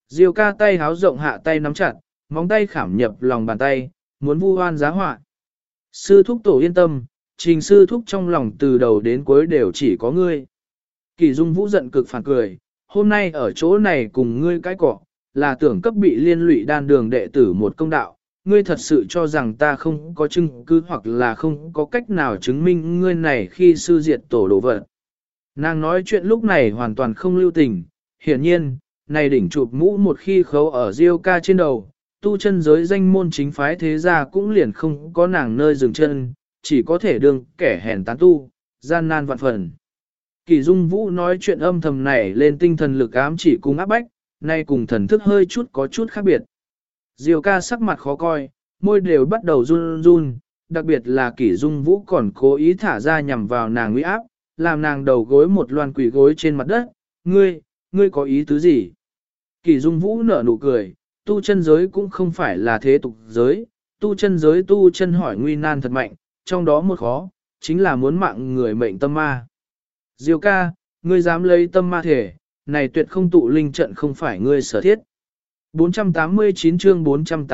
Diêu ca tay háo rộng hạ tay nắm chặt, móng tay khảm nhập lòng bàn tay, muốn vu oan giá họa. Sư thúc tổ yên tâm, Trình sư thúc trong lòng từ đầu đến cuối đều chỉ có ngươi. Kỳ Dung Vũ giận cực phản cười, hôm nay ở chỗ này cùng ngươi cái cọ, là tưởng cấp bị liên lụy đan đường đệ tử một công đạo, ngươi thật sự cho rằng ta không có chứng cứ hoặc là không có cách nào chứng minh ngươi này khi sư diệt tổ đồ vật. Nàng nói chuyện lúc này hoàn toàn không lưu tình, hiển nhiên, này đỉnh chụp mũ một khi khấu ở Diêu ca trên đầu, tu chân giới danh môn chính phái thế gia cũng liền không có nàng nơi dừng chân, chỉ có thể đương kẻ hèn tán tu, gian nan vạn phần. Kỳ Dung Vũ nói chuyện âm thầm này lên tinh thần lực ám chỉ cùng áp bách, nay cùng thần thức hơi chút có chút khác biệt. Diêu ca sắc mặt khó coi, môi đều bắt đầu run run, đặc biệt là Kỳ Dung Vũ còn cố ý thả ra nhằm vào nàng uy áp, làm nàng đầu gối một loan quỷ gối trên mặt đất, ngươi có ý tứ gì? Kỳ Dung Vũ nở nụ cười, tu chân giới cũng không phải là thế tục giới, tu chân giới tu chân hỏi nguy nan thật mạnh, trong đó một khó, chính là muốn mạng người mệnh tâm ma. Diêu ca, ngươi dám lấy tâm ma thể, này tuyệt không tụ linh trận không phải ngươi sở thiết. 489 chương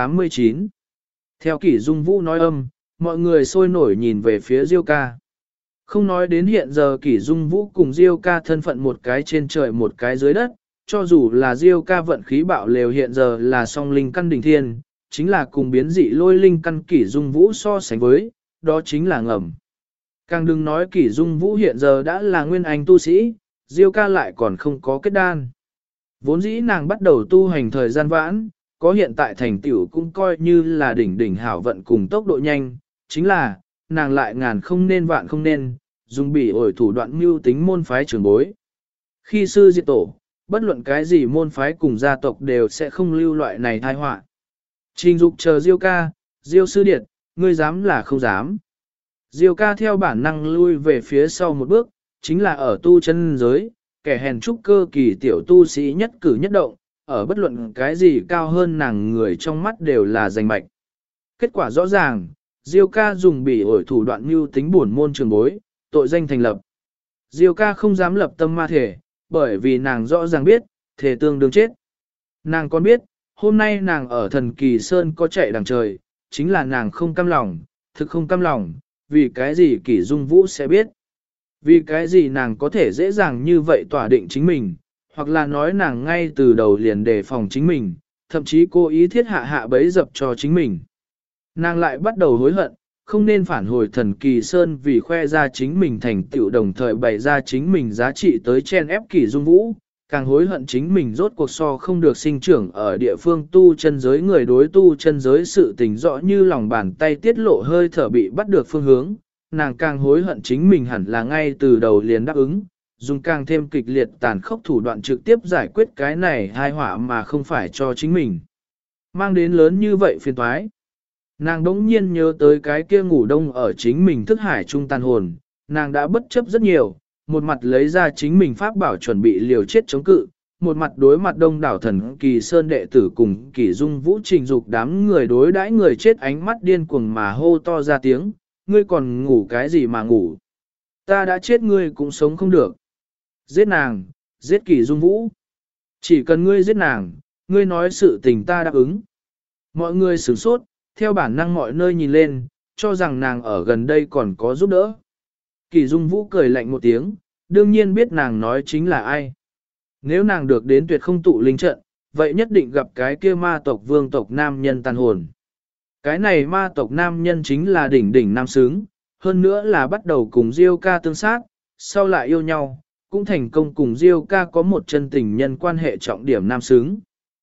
489 Theo Kỷ Dung Vũ nói âm, mọi người sôi nổi nhìn về phía Diêu ca. Không nói đến hiện giờ Kỷ Dung Vũ cùng Diêu ca thân phận một cái trên trời một cái dưới đất, cho dù là Diêu ca vận khí bạo lều hiện giờ là song linh căn đỉnh thiên, chính là cùng biến dị lôi linh căn Kỷ Dung Vũ so sánh với, đó chính là ngầm. Càng đừng nói Kỷ Dung Vũ hiện giờ đã là nguyên anh tu sĩ, Diêu ca lại còn không có kết đan. Vốn dĩ nàng bắt đầu tu hành thời gian vãn, có hiện tại thành tựu cũng coi như là đỉnh hảo vận cùng tốc độ nhanh, chính là, nàng lại ngàn không nên vạn không nên, dùng bị ổi thủ đoạn mưu tính môn phái trường bối. Khi sư diệt tổ, bất luận cái gì môn phái cùng gia tộc đều sẽ không lưu loại này tai họa. Trình Dục chờ Diêu ca, Diêu sư điệt, ngươi dám là không dám. Diêu ca theo bản năng lui về phía sau một bước, chính là ở tu chân giới, kẻ hèn trúc cơ kỳ tiểu tu sĩ nhất cử nhất động, ở bất luận cái gì cao hơn nàng người trong mắt đều là giành mạch. Kết quả rõ ràng, Diêu ca dùng bỉ ổi thủ đoạn mưu tính bổn môn trường bối, tội danh thành lập. Diêu ca không dám lập tâm ma thể, bởi vì nàng rõ ràng biết, thể tương đương chết. Nàng còn biết, hôm nay nàng ở thần kỳ sơn có chạy đằng trời, chính là nàng không cam lòng, thực không cam lòng, vì cái gì Kỷ Dung Vũ sẽ biết. Vì cái gì nàng có thể dễ dàng như vậy tỏa định chính mình, hoặc là nói nàng ngay từ đầu liền đề phòng chính mình, thậm chí cố ý thiết hạ bẫy dập cho chính mình. Nàng lại bắt đầu hối hận, không nên phản hồi thần kỳ sơn vì khoe ra chính mình thành tựu đồng thời bày ra chính mình giá trị tới chen ép Kỷ Dung Vũ, càng hối hận chính mình rốt cuộc so không được sinh trưởng ở địa phương tu chân giới người đối tu chân giới sự tình rõ như lòng bàn tay tiết lộ hơi thở bị bắt được phương hướng, nàng càng hối hận chính mình hẳn là ngay từ đầu liền đáp ứng, dùng càng thêm kịch liệt tàn khốc thủ đoạn trực tiếp giải quyết cái này hai họa mà không phải cho chính mình. Mang đến lớn như vậy phiền toái. Nàng đống nhiên nhớ tới cái kia ngủ đông ở chính mình thức hải trung tàn hồn, nàng đã bất chấp rất nhiều, một mặt lấy ra chính mình pháp bảo chuẩn bị liều chết chống cự, một mặt đối mặt đông đảo thần kỳ sơn đệ tử cùng Kỷ Dung Vũ Trình Dục đám người đối đãi người chết ánh mắt điên cuồng mà hô to ra tiếng, ngươi còn ngủ cái gì mà ngủ? Ta đã chết ngươi cũng sống không được. Giết nàng, giết Kỷ Dung Vũ. Chỉ cần ngươi giết nàng, ngươi nói sự tình ta đáp ứng. Mọi người sửng sốt, theo bản năng mọi nơi nhìn lên, cho rằng nàng ở gần đây còn có giúp đỡ. Kỷ Dung Vũ cười lạnh một tiếng, đương nhiên biết nàng nói chính là ai. Nếu nàng được đến tuyệt không tụ linh trận, vậy nhất định gặp cái kia ma tộc vương tộc nam nhân tàn hồn. Cái này ma tộc nam nhân chính là đỉnh nam sướng, hơn nữa là bắt đầu cùng Diêu ca tương sát, sau lại yêu nhau, cũng thành công cùng Diêu ca có một chân tình nhân quan hệ trọng điểm nam sướng.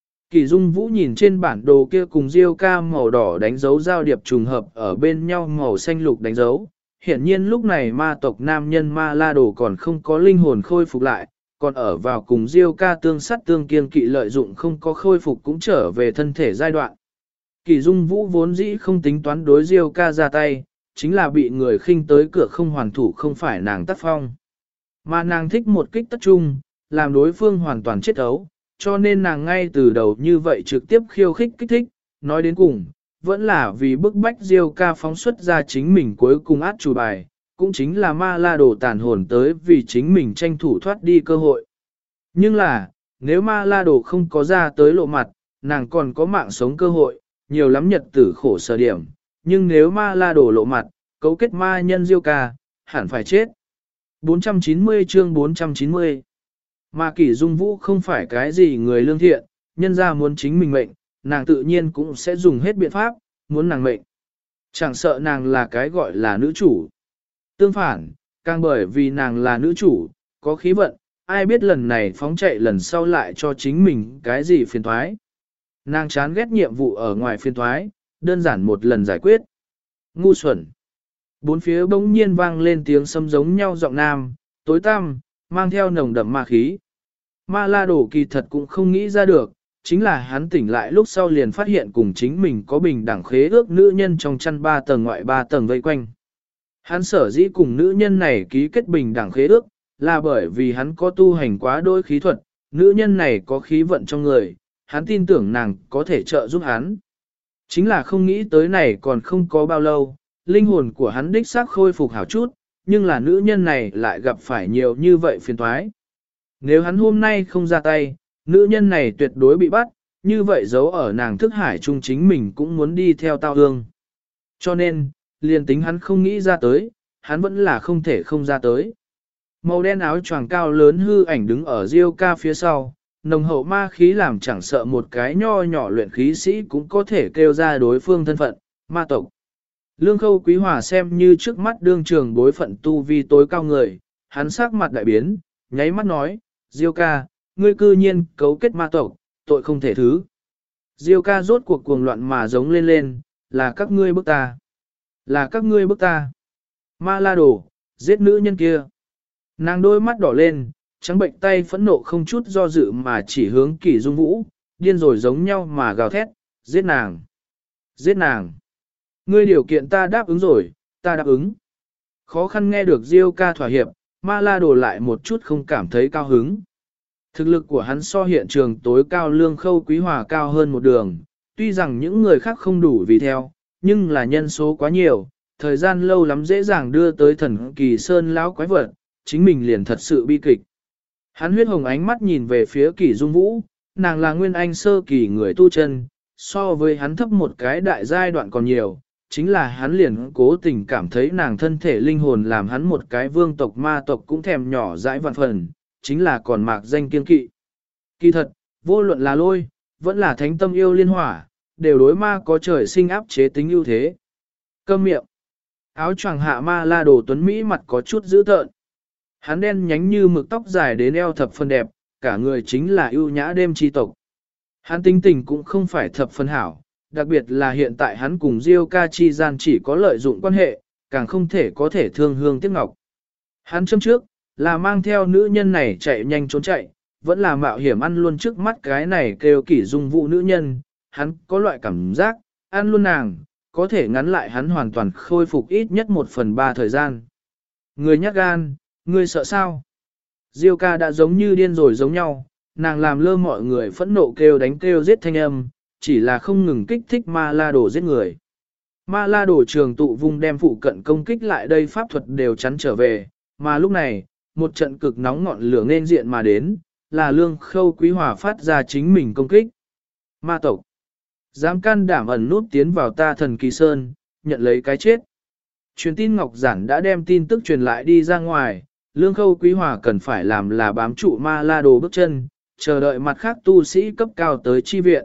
Kỳ Dung Vũ nhìn trên bản đồ kia cùng Diêu ca màu đỏ đánh dấu giao điệp trùng hợp ở bên nhau màu xanh lục đánh dấu. Hiển nhiên lúc này ma tộc nam nhân ma la đồ còn không có linh hồn khôi phục lại, còn ở vào cùng Diêu ca tương sát tương kiên kỵ lợi dụng không có khôi phục cũng trở về thân thể giai đoạn. Kỳ Dung Vũ vốn dĩ không tính toán đối Diêu ca ra tay, chính là bị người khinh tới cửa không hoàn thủ không phải nàng tác phong. Mà nàng thích một kích tất trung, làm đối phương hoàn toàn chết ấu, cho nên nàng ngay từ đầu như vậy trực tiếp khiêu khích kích thích, nói đến cùng, vẫn là vì bức bách Diêu ca phóng xuất ra chính mình cuối cùng át chủ bài, cũng chính là ma la đồ tàn hồn tới vì chính mình tranh thủ thoát đi cơ hội. Nhưng là, nếu ma la đồ không có ra tới lộ mặt, nàng còn có mạng sống cơ hội, nhiều lắm nhật tử khổ sở điểm, nhưng nếu ma la đồ lộ mặt, cấu kết ma nhân Diêu ca, hẳn phải chết. 490 chương 490 Mà Kỷ Dung Vũ không phải cái gì người lương thiện, nhân ra muốn chính mình mệnh, nàng tự nhiên cũng sẽ dùng hết biện pháp, muốn nàng mệnh. Chẳng sợ nàng là cái gọi là nữ chủ. Tương phản, càng bởi vì nàng là nữ chủ, có khí vận, ai biết lần này phóng chạy lần sau lại cho chính mình cái gì phiền thoái. Nàng chán ghét nhiệm vụ ở ngoài phiền thoái, đơn giản một lần giải quyết. Ngu xuẩn. Bốn phía bỗng nhiên vang lên tiếng sấm giống nhau giọng nam, tối tăm, mang theo nồng đậm ma khí. Ma la đổ kỳ thật cũng không nghĩ ra được, chính là hắn tỉnh lại lúc sau liền phát hiện cùng chính mình có bình đẳng khế ước nữ nhân trong chăn 3 tầng ngoại 3 tầng vây quanh. Hắn sở dĩ cùng nữ nhân này ký kết bình đẳng khế ước, là bởi vì hắn có tu hành quá đôi khí thuật, nữ nhân này có khí vận trong người, hắn tin tưởng nàng có thể trợ giúp hắn. Chính là không nghĩ tới này còn không có bao lâu, linh hồn của hắn đích xác khôi phục hảo chút, nhưng là nữ nhân này lại gặp phải nhiều như vậy phiền toái. Nếu hắn hôm nay không ra tay, nữ nhân này tuyệt đối bị bắt, như vậy giấu ở nàng thức hải chung chính mình cũng muốn đi theo tao hương. Cho nên, liền tính hắn không nghĩ ra tới, hắn vẫn là không thể không ra tới. Màu đen áo choàng cao lớn hư ảnh đứng ở Diêu ca phía sau, nồng hậu ma khí làm chẳng sợ một cái nho nhỏ luyện khí sĩ cũng có thể kêu ra đối phương thân phận, ma tộc. Lương Khâu Quý Hòa xem như trước mắt đương trường bối phận tu vi tối cao người, hắn sắc mặt đại biến, nháy mắt nói, Diêu ca, ngươi cư nhiên cấu kết ma tộc, tội không thể thứ. Diêu ca rốt cuộc cuồng loạn mà giống lên lên, là các ngươi bức ta. Là các ngươi bức ta. Ma la đồ, giết nữ nhân kia. Nàng đôi mắt đỏ lên, trắng bệnh tay phẫn nộ không chút do dự mà chỉ hướng Kỷ Dung Vũ, điên rồi giống nhau mà gào thét, giết nàng. Giết nàng. Ngươi điều kiện ta đáp ứng rồi, ta đáp ứng. Khó khăn nghe được Diêu ca thỏa hiệp, ma la đồ lại một chút không cảm thấy cao hứng. Thực lực của hắn so hiện trường tối cao Lương Khâu Quý Hòa cao hơn một đường, tuy rằng những người khác không đủ vì theo, nhưng là nhân số quá nhiều, thời gian lâu lắm dễ dàng đưa tới thần kỳ sơn lão quái vật, chính mình liền thật sự bi kịch. Hắn huyết hồng ánh mắt nhìn về phía Kỷ Dung Vũ, nàng là nguyên anh sơ kỳ người tu chân, so với hắn thấp một cái đại giai đoạn còn nhiều, chính là hắn liền cố tình cảm thấy nàng thân thể linh hồn làm hắn một cái vương tộc ma tộc cũng thèm nhỏ dãi vạn phần, chính là còn mạc danh kiên kỵ. Kỳ thật, vô luận là lôi, vẫn là thánh tâm yêu liên hỏa, đều đối ma có trời sinh áp chế tính ưu thế. Câm miệng. Áo choàng hạ ma la đồ tuấn Mỹ mặt có chút dữ tợn. Hắn đen nhánh như mực tóc dài đến eo thập phần đẹp, cả người chính là ưu nhã đêm chi tộc. Hắn tính tình cũng không phải thập phần hảo, đặc biệt là hiện tại hắn cùng Diêu ca chi gian chỉ có lợi dụng quan hệ, càng không thể có thể thương hương tiếc ngọc. Hắn châm trước, là mang theo nữ nhân này chạy nhanh trốn chạy, vẫn là mạo hiểm ăn luôn trước mắt cái này kêu Kỷ Dung Vũ nữ nhân, hắn có loại cảm giác, ăn luôn nàng, có thể ngắn lại hắn hoàn toàn khôi phục ít nhất 1/3 thời gian. Người nhát gan, người sợ sao? Diêu ca đã giống như điên rồi giống nhau, nàng làm lơ mọi người phẫn nộ kêu đánh kêu giết thanh âm, chỉ là không ngừng kích thích ma la đồ giết người. Ma la đồ trường tụ vùng đem phụ cận công kích lại đây pháp thuật đều chắn trở về, mà lúc này, một trận cực nóng ngọn lửa nên diện mà đến, là Lương Khâu Quý Hòa phát ra chính mình công kích. Ma tộc, dám can đảm ẩn nút tiến vào ta thần kỳ sơn, nhận lấy cái chết. Truyền tin Ngọc Giản đã đem tin tức truyền lại đi ra ngoài, Lương Khâu Quý Hòa cần phải làm là bám trụ ma la đồ bước chân, chờ đợi mặt khác tu sĩ cấp cao tới chi viện.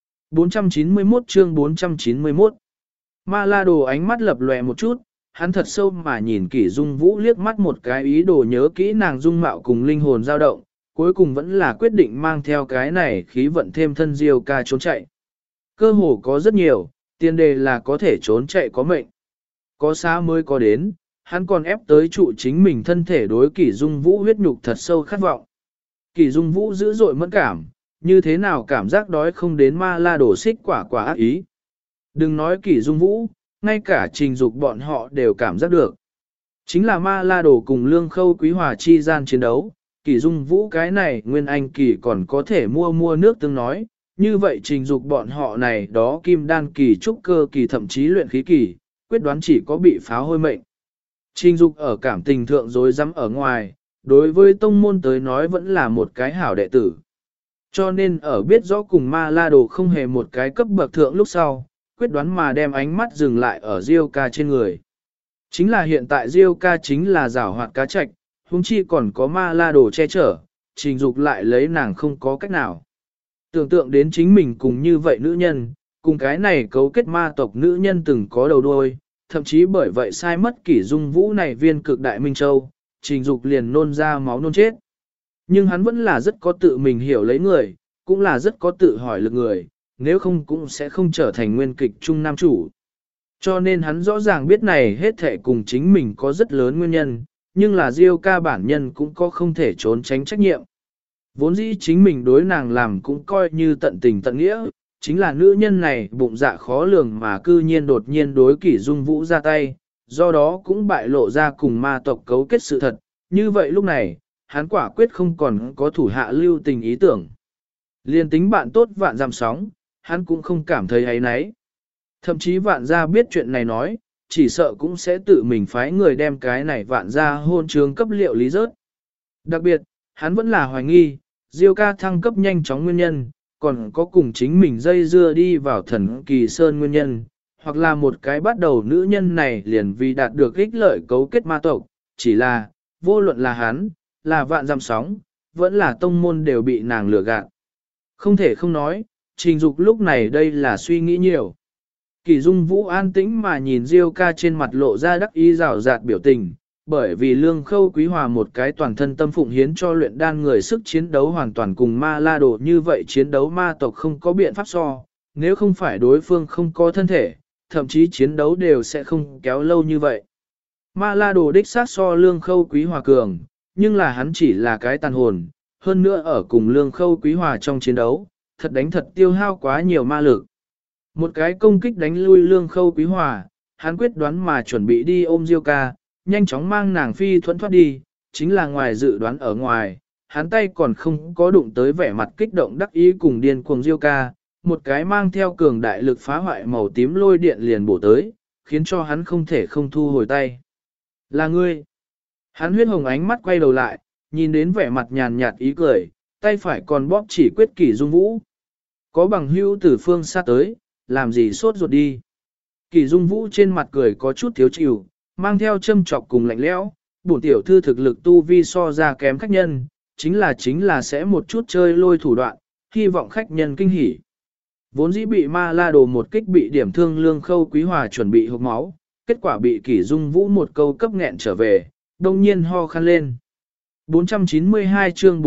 491 chương 491 Ma la đồ ánh mắt lập lòe một chút, hắn thật sâu mà nhìn Kỷ Dung Vũ liếc mắt một cái ý đồ nhớ kỹ nàng dung mạo cùng linh hồn dao động, cuối cùng vẫn là quyết định mang theo cái này khí vận thêm thân Diêu ca trốn chạy. Cơ hồ có rất nhiều, tiền đề là có thể trốn chạy có mệnh. Có xa mới có đến, hắn còn ép tới trụ chính mình thân thể đối Kỷ Dung Vũ huyết nhục thật sâu khát vọng. Kỷ Dung Vũ dữ dội mẫn cảm, như thế nào cảm giác đói không đến ma la đổ xích quả quả ác ý. Đừng nói Kỷ Dung Vũ, ngay cả Trình Dục bọn họ đều cảm giác được. Chính là ma la đổ cùng Lương Khâu Quý Hòa chi gian chiến đấu, Kỷ Dung Vũ cái này nguyên anh kỳ còn có thể mua nước tương nói, như vậy Trình Dục bọn họ này đó kim đan kỳ trúc cơ kỳ thậm chí luyện khí kỳ, quyết đoán chỉ có bị pháo hôi mệnh. Trình Dục ở cảm tình thượng dối rắm ở ngoài, đối với tông môn tới nói vẫn là một cái hảo đệ tử. Cho nên ở biết rõ cùng ma la đồ không hề một cái cấp bậc thượng lúc sau, quyết đoán mà đem ánh mắt dừng lại ở Diêu ca trên người. Chính là hiện tại Diêu ca chính là giảo hoạt cá trạch, huống chi còn có ma la đồ che chở, Trình Dục lại lấy nàng không có cách nào. Tưởng tượng đến chính mình cùng như vậy nữ nhân, cùng cái này cấu kết ma tộc nữ nhân từng có đầu đuôi, thậm chí bởi vậy sai mất kỷ dung vũ này viên cực đại minh châu, Trình Dục liền nôn ra máu nôn chết. Nhưng hắn vẫn là rất có tự mình hiểu lấy người, cũng là rất có tự hỏi lực người, nếu không cũng sẽ không trở thành nguyên kịch trung nam chủ. Cho nên hắn rõ ràng biết này hết thể cùng chính mình có rất lớn nguyên nhân, nhưng là Diêu ca bản nhân cũng có không thể trốn tránh trách nhiệm. Vốn dĩ chính mình đối nàng làm cũng coi như tận tình tận nghĩa, chính là nữ nhân này bụng dạ khó lường mà cư nhiên đột nhiên đối kỷ dung vũ ra tay, do đó cũng bại lộ ra cùng ma tộc cấu kết sự thật. Như vậy lúc này, hắn quả quyết không còn có thủ hạ lưu tình ý tưởng. Liên tính bạn tốt vạn dặm sóng, hắn cũng không cảm thấy ấy nấy. Thậm chí vạn gia biết chuyện này nói, chỉ sợ cũng sẽ tự mình phái người đem cái này vạn gia hôn trường cấp liệu lý rớt. Đặc biệt, hắn vẫn là hoài nghi, Diêu ca thăng cấp nhanh chóng nguyên nhân, còn có cùng chính mình dây dưa đi vào thần kỳ sơn nguyên nhân, hoặc là một cái bắt đầu nữ nhân này liền vì đạt được ích lợi cấu kết ma tộc, chỉ là, vô luận là hắn, là vạn dặm sóng, vẫn là tông môn đều bị nàng lừa gạt. Không thể không nói, Trình Dục lúc này đây là suy nghĩ nhiều. Kỷ Dung Vũ an tĩnh mà nhìn Diêu ca trên mặt lộ ra đắc ý rào rạt biểu tình, bởi vì Lương Khâu Quý Hòa một cái toàn thân tâm phụng hiến cho luyện đan người sức chiến đấu hoàn toàn cùng ma la đồ như vậy chiến đấu ma tộc không có biện pháp so, nếu không phải đối phương không có thân thể, thậm chí chiến đấu đều sẽ không kéo lâu như vậy. Ma la đồ đích xác so Lương Khâu Quý Hòa cường, nhưng là hắn chỉ là cái tàn hồn, hơn nữa ở cùng Lương Khâu Quý Hòa trong chiến đấu, thật đánh thật tiêu hao quá nhiều ma lực. Một cái công kích đánh lui Lương Khâu Quý Hòa, hắn quyết đoán mà chuẩn bị đi ôm Diêu ca, nhanh chóng mang nàng phi thuẫn thoát đi, chính là ngoài dự đoán ở ngoài, hắn tay còn không có đụng tới vẻ mặt kích động đắc ý cùng điên cuồng Diêu ca, một cái mang theo cường đại lực phá hoại màu tím lôi điện liền bổ tới, khiến cho hắn không thể không thu hồi tay. Là ngươi. Hắn huyết hồng ánh mắt quay đầu lại, nhìn đến vẻ mặt nhàn nhạt ý cười, tay phải còn bóp chỉ quyết Kỷ Dung Vũ. Có bằng hữu từ phương xa tới, làm gì sốt ruột đi. Kỷ Dung Vũ trên mặt cười có chút thiếu chịu, mang theo châm chọc cùng lạnh lẽo, bổn tiểu thư thực lực tu vi so ra kém khách nhân, chính là sẽ một chút chơi lôi thủ đoạn, hy vọng khách nhân kinh hỉ. Vốn dĩ bị ma la đồ một kích bị điểm thương Lương Khâu Quý Hòa chuẩn bị hộc máu, kết quả bị Kỷ Dung Vũ một câu cấp nghẹn trở về, đông nhiên ho khăn lên. 492 chương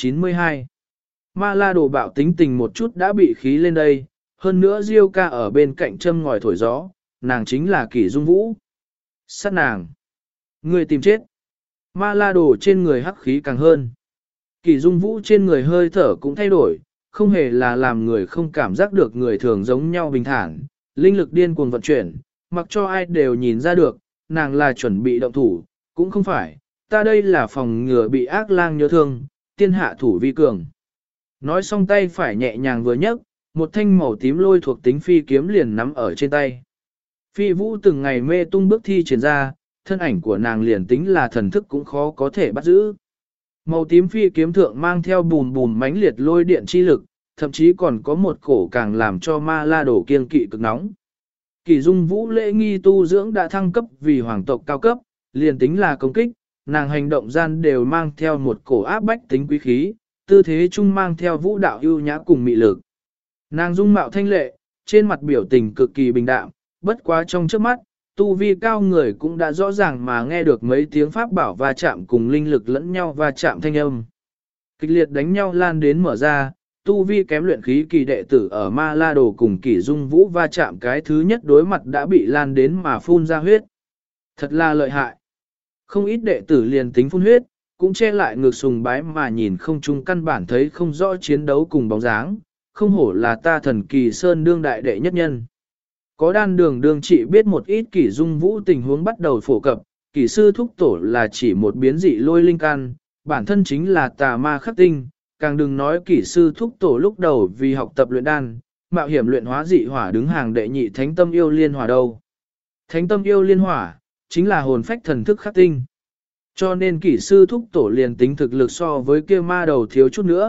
492 Ma la đồ bạo tính tình một chút đã bị khí lên đây, hơn nữa Diêu ca ở bên cạnh châm ngòi thổi gió, nàng chính là Kỷ Dung Vũ. Sát nàng. Người tìm chết. Ma la đồ trên người hắc khí càng hơn. Kỷ Dung Vũ trên người hơi thở cũng thay đổi, không hề là làm người không cảm giác được người thường giống nhau bình thản, linh lực điên cuồng vận chuyển, mặc cho ai đều nhìn ra được, nàng là chuẩn bị động thủ, cũng không phải, ta đây là phòng ngừa bị ác lang nhớ thương, tiên hạ thủ vi cường. Nói xong tay phải nhẹ nhàng vừa nhấc, một thanh màu tím lôi thuộc tính phi kiếm liền nắm ở trên tay. Phi vũ từng ngày mê tung bước thi triển ra, thân ảnh của nàng liền tính là thần thức cũng khó có thể bắt giữ. Màu tím phi kiếm thượng mang theo bùn bùn mãnh liệt lôi điện chi lực, thậm chí còn có một cổ càng làm cho ma la đổ kiên kỵ cực nóng. Kỷ Dung Vũ lễ nghi tu dưỡng đã thăng cấp vì hoàng tộc cao cấp, liền tính là công kích, nàng hành động gian đều mang theo một cổ áp bách tính quý khí, tư thế chung mang theo vũ đạo ưu nhã cùng mị lực. Nàng dung mạo thanh lệ, trên mặt biểu tình cực kỳ bình đạm, bất quá trong trước mắt, tu vi cao người cũng đã rõ ràng mà nghe được mấy tiếng pháp bảo va chạm cùng linh lực lẫn nhau va chạm thanh âm. Kịch liệt đánh nhau lan đến mở ra, tu vi kém luyện khí kỳ đệ tử ở Ma La Đồ cùng Kỷ Dung Vũ va chạm cái thứ nhất đối mặt đã bị lan đến mà phun ra huyết. Thật là lợi hại. Không ít đệ tử liền tính phun huyết, cũng che lại ngược sùng bái mà nhìn không chung căn bản thấy không rõ chiến đấu cùng bóng dáng, không hổ là ta Thần Kỳ Sơn đương đại đệ nhất nhân. Có đan đường trị biết một ít Kỷ Dung Vũ tình huống bắt đầu phổ cập, Kỷ sư thúc tổ là chỉ một biến dị lôi linh căn, bản thân chính là tà ma khắc tinh, càng đừng nói Kỷ sư thúc tổ lúc đầu vì học tập luyện đan, mạo hiểm luyện hóa dị hỏa đứng hàng đệ nhị thánh tâm yêu liên hỏa đâu. Thánh tâm yêu liên hỏa, chính là hồn phách thần thức khắc tinh. Cho nên Kỷ sư thúc tổ liền tính thực lực so với kia ma đầu thiếu chút nữa,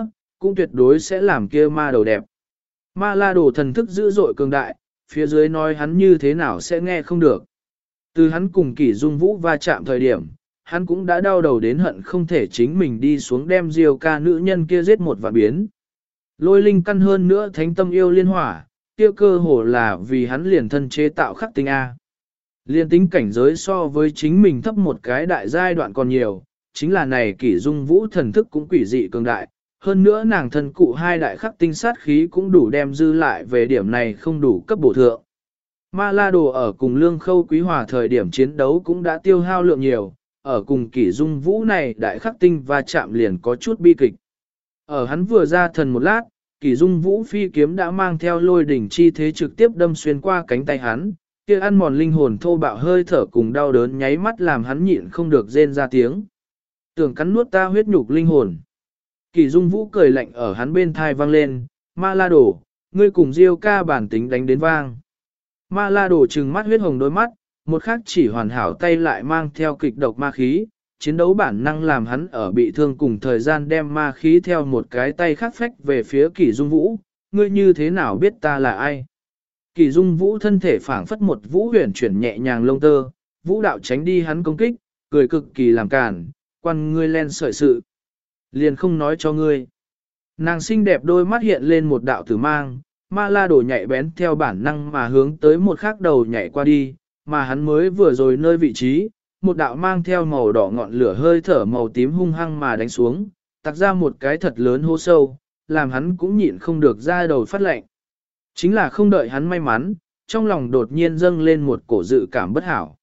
cũng tuyệt đối sẽ làm kia ma đầu đẹp. Ma la đồ thần thức dữ dội cường đại, phía dưới nói hắn như thế nào sẽ nghe không được. Từ hắn cùng Kỷ Dung Vũ va chạm thời điểm, hắn cũng đã đau đầu đến hận không thể chính mình đi xuống đem Diêu ca nữ nhân kia giết một vạn biến. Lôi linh căn hơn nữa thánh tâm yêu liên hỏa, kia cơ hồ là vì hắn liền thân chế tạo khắc tinh A. Liên tính cảnh giới so với chính mình thấp một cái đại giai đoạn còn nhiều, chính là này Kỷ Dung Vũ thần thức cũng quỷ dị cường đại, hơn nữa nàng thân cụ hai đại khắc tinh sát khí cũng đủ đem dư lại về điểm này không đủ cấp bổ thượng. Ma La Đồ ở cùng Lương Khâu Quý Hòa thời điểm chiến đấu cũng đã tiêu hao lượng nhiều, ở cùng Kỷ Dung Vũ này đại khắc tinh và chạm liền có chút bi kịch. Ở hắn vừa ra thần một lát, Kỷ Dung Vũ phi kiếm đã mang theo lôi đỉnh chi thế trực tiếp đâm xuyên qua cánh tay hắn, kia ăn mòn linh hồn thô bạo hơi thở cùng đau đớn nháy mắt làm hắn nhịn không được rên ra tiếng. Tưởng cắn nuốt ta huyết nhục linh hồn. Kỷ Dung Vũ cười lạnh ở hắn bên thai vang lên, Ma La Đồ, ngươi cùng Diêu ca bản tính đánh đến vang. Ma La Đồ trừng mắt huyết hồng đôi mắt, một khắc chỉ hoàn hảo tay lại mang theo kịch độc ma khí, chiến đấu bản năng làm hắn ở bị thương cùng thời gian đem ma khí theo một cái tay khác phách về phía Kỷ Dung Vũ, ngươi như thế nào biết ta là ai? Kỷ Dung Vũ thân thể phảng phất một vũ huyền chuyển nhẹ nhàng lông tơ, vũ đạo tránh đi hắn công kích, cười cực kỳ làm cản, quan ngươi len sợi sự. Liền không nói cho ngươi. Nàng xinh đẹp đôi mắt hiện lên một đạo tử mang, Ma La Đồ nhạy bén theo bản năng mà hướng tới một khắc đầu nhảy qua đi, mà hắn mới vừa rồi nơi vị trí, một đạo mang theo màu đỏ ngọn lửa hơi thở màu tím hung hăng mà đánh xuống, tặc ra một cái thật lớn hố sâu, làm hắn cũng nhịn không được ra đầu phát lệnh. Chính là không đợi hắn may mắn, trong lòng đột nhiên dâng lên một cổ dự cảm bất hảo.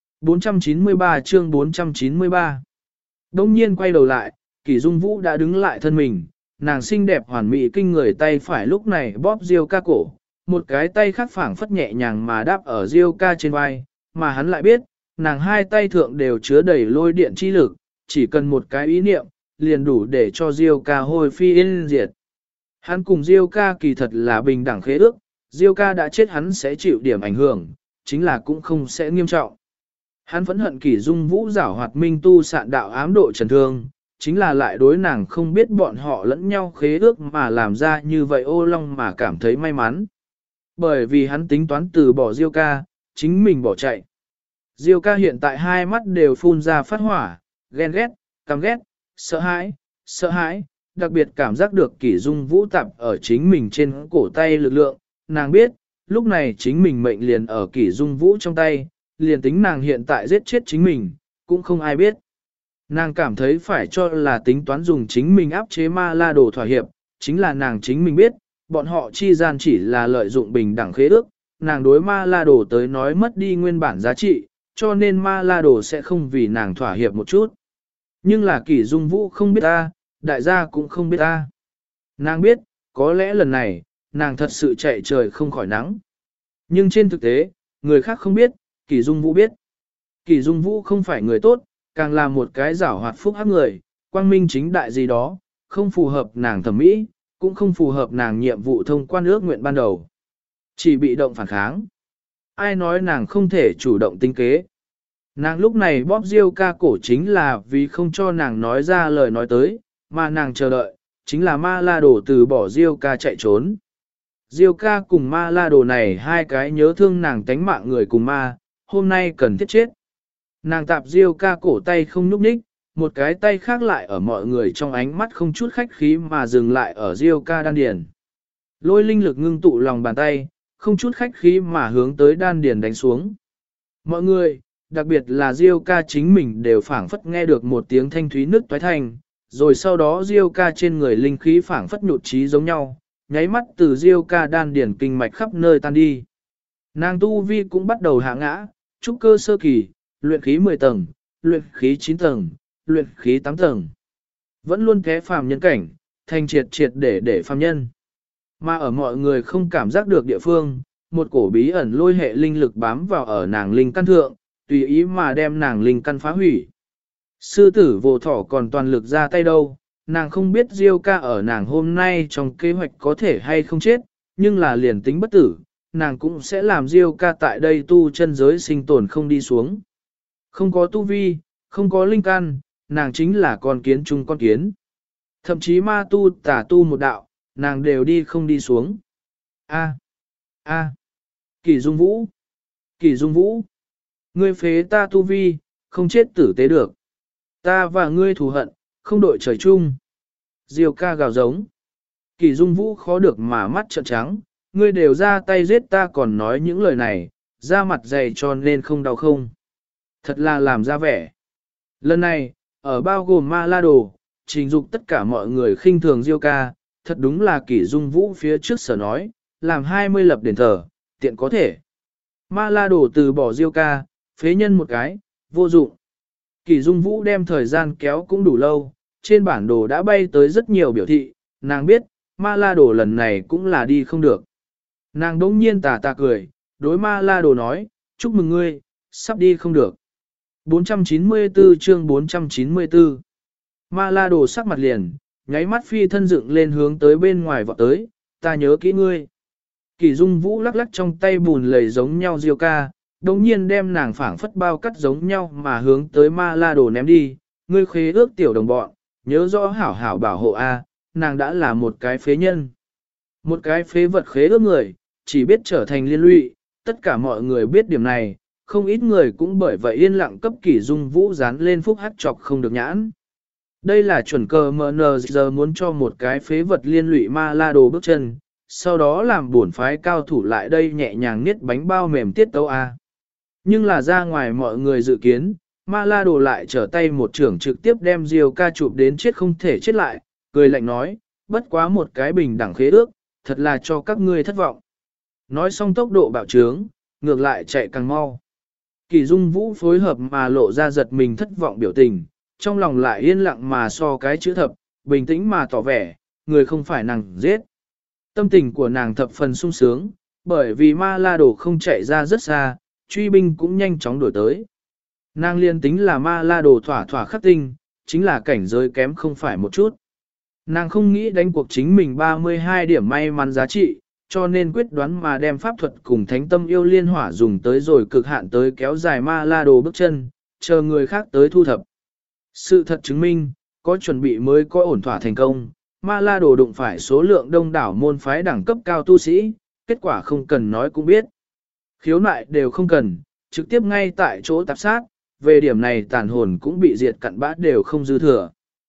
493 chương 493 Đông nhiên quay đầu lại, Kỷ Dung Vũ đã đứng lại thân mình, nàng xinh đẹp hoàn mỹ kinh người tay phải lúc này bóp Diêu ca cổ, một cái tay khác phảng phất nhẹ nhàng mà đáp ở Diêu ca trên vai, mà hắn lại biết, nàng hai tay thượng đều chứa đầy lôi điện chi lực, chỉ cần một cái ý niệm, liền đủ để cho Diêu ca hồi phi yên diệt. Hắn cùng Diêu ca kỳ thật là bình đẳng khế ước, Diêu ca đã chết hắn sẽ chịu điểm ảnh hưởng, chính là cũng không sẽ nghiêm trọng. Hắn phẫn hận Kỷ Dung Vũ giảo hoạt minh tu sạn đạo ám độ trần thương, chính là lại đối nàng không biết bọn họ lẫn nhau khế ước mà làm ra như vậy ô long mà cảm thấy may mắn. Bởi vì hắn tính toán từ bỏ Diêu ca, chính mình bỏ chạy. Diêu ca hiện tại hai mắt đều phun ra phát hỏa, ghen ghét, căm ghét, sợ hãi, đặc biệt cảm giác được Kỷ Dung Vũ tập ở chính mình trên cổ tay lực lượng, nàng biết, lúc này chính mình mệnh liền ở Kỷ Dung Vũ trong tay, liền tính nàng hiện tại giết chết chính mình, cũng không ai biết. Nàng cảm thấy phải cho là tính toán dùng chính mình áp chế Ma La Đồ thỏa hiệp, chính là nàng chính mình biết, bọn họ chi gian chỉ là lợi dụng bình đẳng khế ước, nàng đối Ma La Đồ tới nói mất đi nguyên bản giá trị, cho nên Ma La Đồ sẽ không vì nàng thỏa hiệp một chút. Nhưng là Kỷ Dung Vũ không biết ta, đại gia cũng không biết ta. Nàng biết, có lẽ lần này, nàng thật sự chạy trời không khỏi nắng. Nhưng trên thực tế, người khác không biết, Kỷ Dung Vũ biết. Kỷ Dung Vũ không phải người tốt, càng là một cái giảo hoạt phúc hắc người, quang minh chính đại gì đó, không phù hợp nàng thẩm mỹ, cũng không phù hợp nàng nhiệm vụ thông quan ước nguyện ban đầu. Chỉ bị động phản kháng. Ai nói nàng không thể chủ động tính kế. Nàng lúc này bóp Diêu ca cổ chính là vì không cho nàng nói ra lời nói tới, mà nàng chờ đợi, chính là Ma La Đồ từ bỏ Diêu ca chạy trốn. Diêu ca cùng Ma La Đồ này hai cái nhớ thương nàng tánh mạng người cùng ma, hôm nay cần thiết chết. Nàng tạp Diêu ca cổ tay không nhúc nhích, một cái tay khác lại ở mọi người trong ánh mắt không chút khách khí mà dừng lại ở Diêu ca đan điền. Lôi linh lực ngưng tụ lòng bàn tay, không chút khách khí mà hướng tới đan điền đánh xuống. Mọi người, đặc biệt là Diêu ca chính mình đều phảng phất nghe được một tiếng thanh thúy nức toái thanh, rồi sau đó Diêu ca trên người linh khí phảng phất nhụt chí giống nhau, nháy mắt từ Diêu ca đan điền kinh mạch khắp nơi tan đi. Nàng tu vi cũng bắt đầu hạ ngã, trúc cơ sơ kỳ, luyện khí 10 tầng, luyện khí 9 tầng, luyện khí 8 tầng. Vẫn luôn té phàm nhân cảnh, thành triệt triệt để phàm nhân. Mà ở mọi người không cảm giác được địa phương, một cổ bí ẩn lôi hệ linh lực bám vào ở nàng linh căn thượng, tùy ý mà đem nàng linh căn phá hủy. Sư tử vô thỏ còn toàn lực ra tay đâu, nàng không biết Diêu ca ở nàng hôm nay trong kế hoạch có thể hay không chết, nhưng là liền tính bất tử, nàng cũng sẽ làm Diêu ca tại đây tu chân giới sinh tồn không đi xuống. Không có tu vi, không có linh căn, nàng chính là con kiến chung con kiến. Thậm chí ma tu tả tu một đạo, nàng đều đi không đi xuống. A, a, Kỷ Dung Vũ, Kỷ Dung Vũ, ngươi phế ta tu vi, không chết tử tế được. Ta và ngươi thù hận, không đội trời chung. Diêu ca gào giống. Kỷ Dung Vũ khó được mà mắt trợn trắng, ngươi đều ra tay giết ta còn nói những lời này, da mặt dày cho nên không đau không. Thật là làm ra vẻ. Lần này, ở bao gồm Ma La Đồ, trình dục tất cả mọi người khinh thường Diêu ca, thật đúng là Kỷ Dung Vũ phía trước sở nói, làm 20 lập đền thờ, tiện có thể. Ma La Đồ từ bỏ Diêu ca, phế nhân một cái, vô dụng. Kỷ Dung Vũ đem thời gian kéo cũng đủ lâu, trên bản đồ đã bay tới rất nhiều biểu thị, nàng biết, Ma La Đồ lần này cũng là đi không được. Nàng đống nhiên tà tà cười, đối Ma La Đồ nói, chúc mừng ngươi, sắp đi không được. 494 chương 494 Ma La Đồ sắc mặt liền, nháy mắt phi thân dựng lên hướng tới bên ngoài vọt tới, ta nhớ kỹ ngươi. Kỷ Dung Vũ lắc lắc trong tay bùn lầy giống nhau Diêu ca, đồng nhiên đem nàng phảng phất bao cắt giống nhau mà hướng tới Ma La Đồ ném đi, ngươi khế ước tiểu đồng bọn, nhớ rõ hảo hảo bảo hộ A, nàng đã là một cái phế nhân. Một cái phế vật khế ước người, chỉ biết trở thành liên lụy, tất cả mọi người biết điểm này, không ít người cũng bởi vậy yên lặng cấp Kỷ Dung Vũ dán lên phúc hắc chọc không được nhãn. Đây là chuẩn cờ MN giờ muốn cho một cái phế vật liên lụy Ma La Đồ bước chân, sau đó làm bổn phái cao thủ lại đây nhẹ nhàng niết bánh bao mềm tiết tấu A. Nhưng là ra ngoài mọi người dự kiến, Ma La Đồ lại trở tay một trưởng trực tiếp đem Diêu ca chụp đến chết không thể chết lại, cười lạnh nói, bất quá một cái bình đẳng khế ước, thật là cho các ngươi thất vọng. Nói xong tốc độ bạo trướng, ngược lại chạy càng mau. Kỷ Dung Vũ phối hợp mà lộ ra giật mình thất vọng biểu tình, trong lòng lại yên lặng mà so cái chữ thập, bình tĩnh mà tỏ vẻ, người không phải nàng giết. Tâm tình của nàng thập phần sung sướng, bởi vì Ma La Đồ không chạy ra rất xa, truy binh cũng nhanh chóng đổi tới. Nàng liên tính là Ma La Đồ thỏa thỏa khắc tinh, chính là cảnh giới kém không phải một chút. Nàng không nghĩ đánh cuộc chính mình 32 điểm may mắn giá trị, cho nên quyết đoán mà đem pháp thuật cùng thánh tâm yêu liên hỏa dùng tới rồi cực hạn tới kéo dài Ma La Đồ bước chân, chờ người khác tới thu thập. Sự thật chứng minh, có chuẩn bị mới có ổn thỏa thành công, Ma La Đồ đụng phải số lượng đông đảo môn phái đẳng cấp cao tu sĩ, kết quả không cần nói cũng biết. Khiếu nại đều không cần, trực tiếp ngay tại chỗ tạp sát, về điểm này tàn hồn cũng bị diệt cặn bã đều không dư thừa.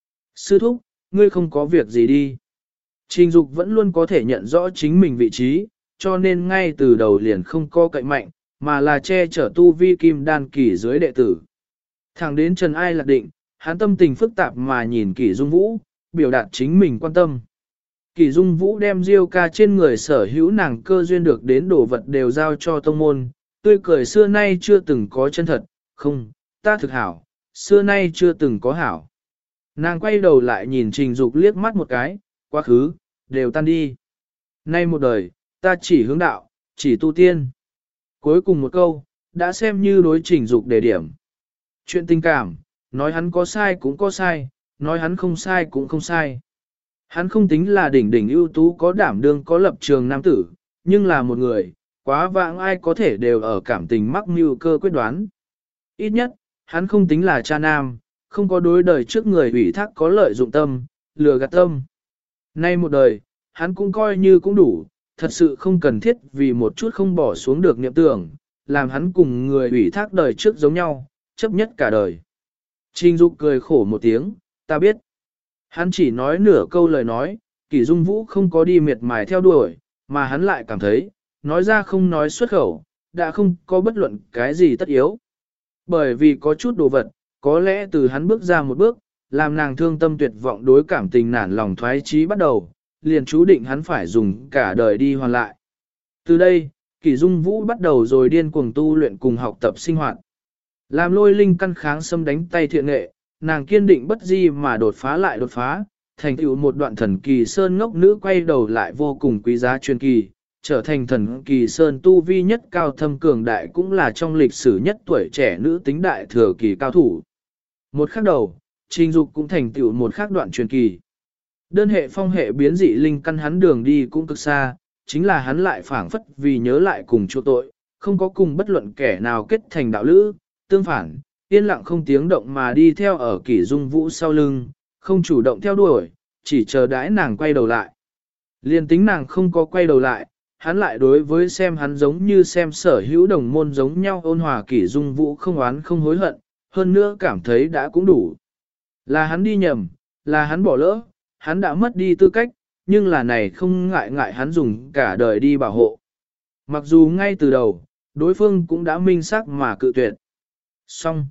Sư thúc, ngươi không có việc gì đi. Trình Dục vẫn luôn có thể nhận rõ chính mình vị trí, cho nên ngay từ đầu liền không có cậy mạnh, mà là che chở tu vi kim đan kỳ dưới đệ tử. Thẳng đến Trần Ai Lạc định, hắn tâm tình phức tạp mà nhìn Kỷ Dung Vũ, biểu đạt chính mình quan tâm. Kỷ Dung Vũ đem Diêu ca trên người sở hữu nàng cơ duyên được đến đồ vật đều giao cho tông môn, tươi cười xưa nay chưa từng có chân thật, không, ta thực hảo, xưa nay chưa từng có hảo. Nàng quay đầu lại nhìn Trình Dục liếc mắt một cái, quá khứ, đều tan đi. Nay một đời, ta chỉ hướng đạo, chỉ tu tiên. Cuối cùng một câu, đã xem như đối Trình Dục đề điểm. Chuyện tình cảm, nói hắn có sai cũng có sai, nói hắn không sai cũng không sai. Hắn không tính là đỉnh đỉnh ưu tú có đảm đương có lập trường nam tử, nhưng là một người, quá vãng ai có thể đều ở cảm tình mắc mưu cơ quyết đoán. Ít nhất, hắn không tính là cha nam, không có đối đời trước người ủy thác có lợi dụng tâm, lừa gạt tâm. Nay một đời, hắn cũng coi như cũng đủ, thật sự không cần thiết vì một chút không bỏ xuống được niệm tưởng, làm hắn cùng người ủy thác đời trước giống nhau, chấp nhất cả đời. Trình Dục cười khổ một tiếng, ta biết. Hắn chỉ nói nửa câu lời nói, Kỷ Dung Vũ không có đi miệt mài theo đuổi, mà hắn lại cảm thấy, nói ra không nói xuất khẩu, đã không có bất luận cái gì tất yếu. Bởi vì có chút đồ vật, có lẽ từ hắn bước ra một bước, làm nàng thương tâm tuyệt vọng đối cảm tình nản lòng thoái chí bắt đầu, liền chú định hắn phải dùng cả đời đi hoàn lại. Từ đây, Kỷ Dung Vũ bắt đầu rồi điên cuồng tu luyện cùng học tập sinh hoạt. Làm Lôi Linh căn kháng xâm đánh tay thiện nghệ, nàng kiên định bất di mà đột phá lại đột phá, thành tựu một đoạn thần kỳ sơn ngốc nữ quay đầu lại vô cùng quý giá truyền kỳ, trở thành thần kỳ sơn tu vi nhất cao thâm cường đại cũng là trong lịch sử nhất tuổi trẻ nữ tính đại thừa kỳ cao thủ. Một khắc đầu, Trình Dục cũng thành tựu một khắc đoạn truyền kỳ. Đơn hệ phong hệ biến dị linh căn hắn đường đi cũng cực xa, chính là hắn lại phảng phất vì nhớ lại cùng chỗ tội, không có cùng bất luận kẻ nào kết thành đạo lữ, tương phản, yên lặng không tiếng động mà đi theo ở Kỷ Dung Vũ sau lưng, không chủ động theo đuổi, chỉ chờ đãi nàng quay đầu lại. Liên tính nàng không có quay đầu lại, hắn lại đối với xem hắn giống như xem sở hữu đồng môn giống nhau ôn hòa kỷ dung vũ không oán không hối hận, hơn nữa cảm thấy đã cũng đủ. Là hắn đi nhầm, là hắn bỏ lỡ, hắn đã mất đi tư cách, nhưng là này không ngại ngại hắn dùng cả đời đi bảo hộ. Mặc dù ngay từ đầu, đối phương cũng đã minh xác mà cự tuyệt. Xong.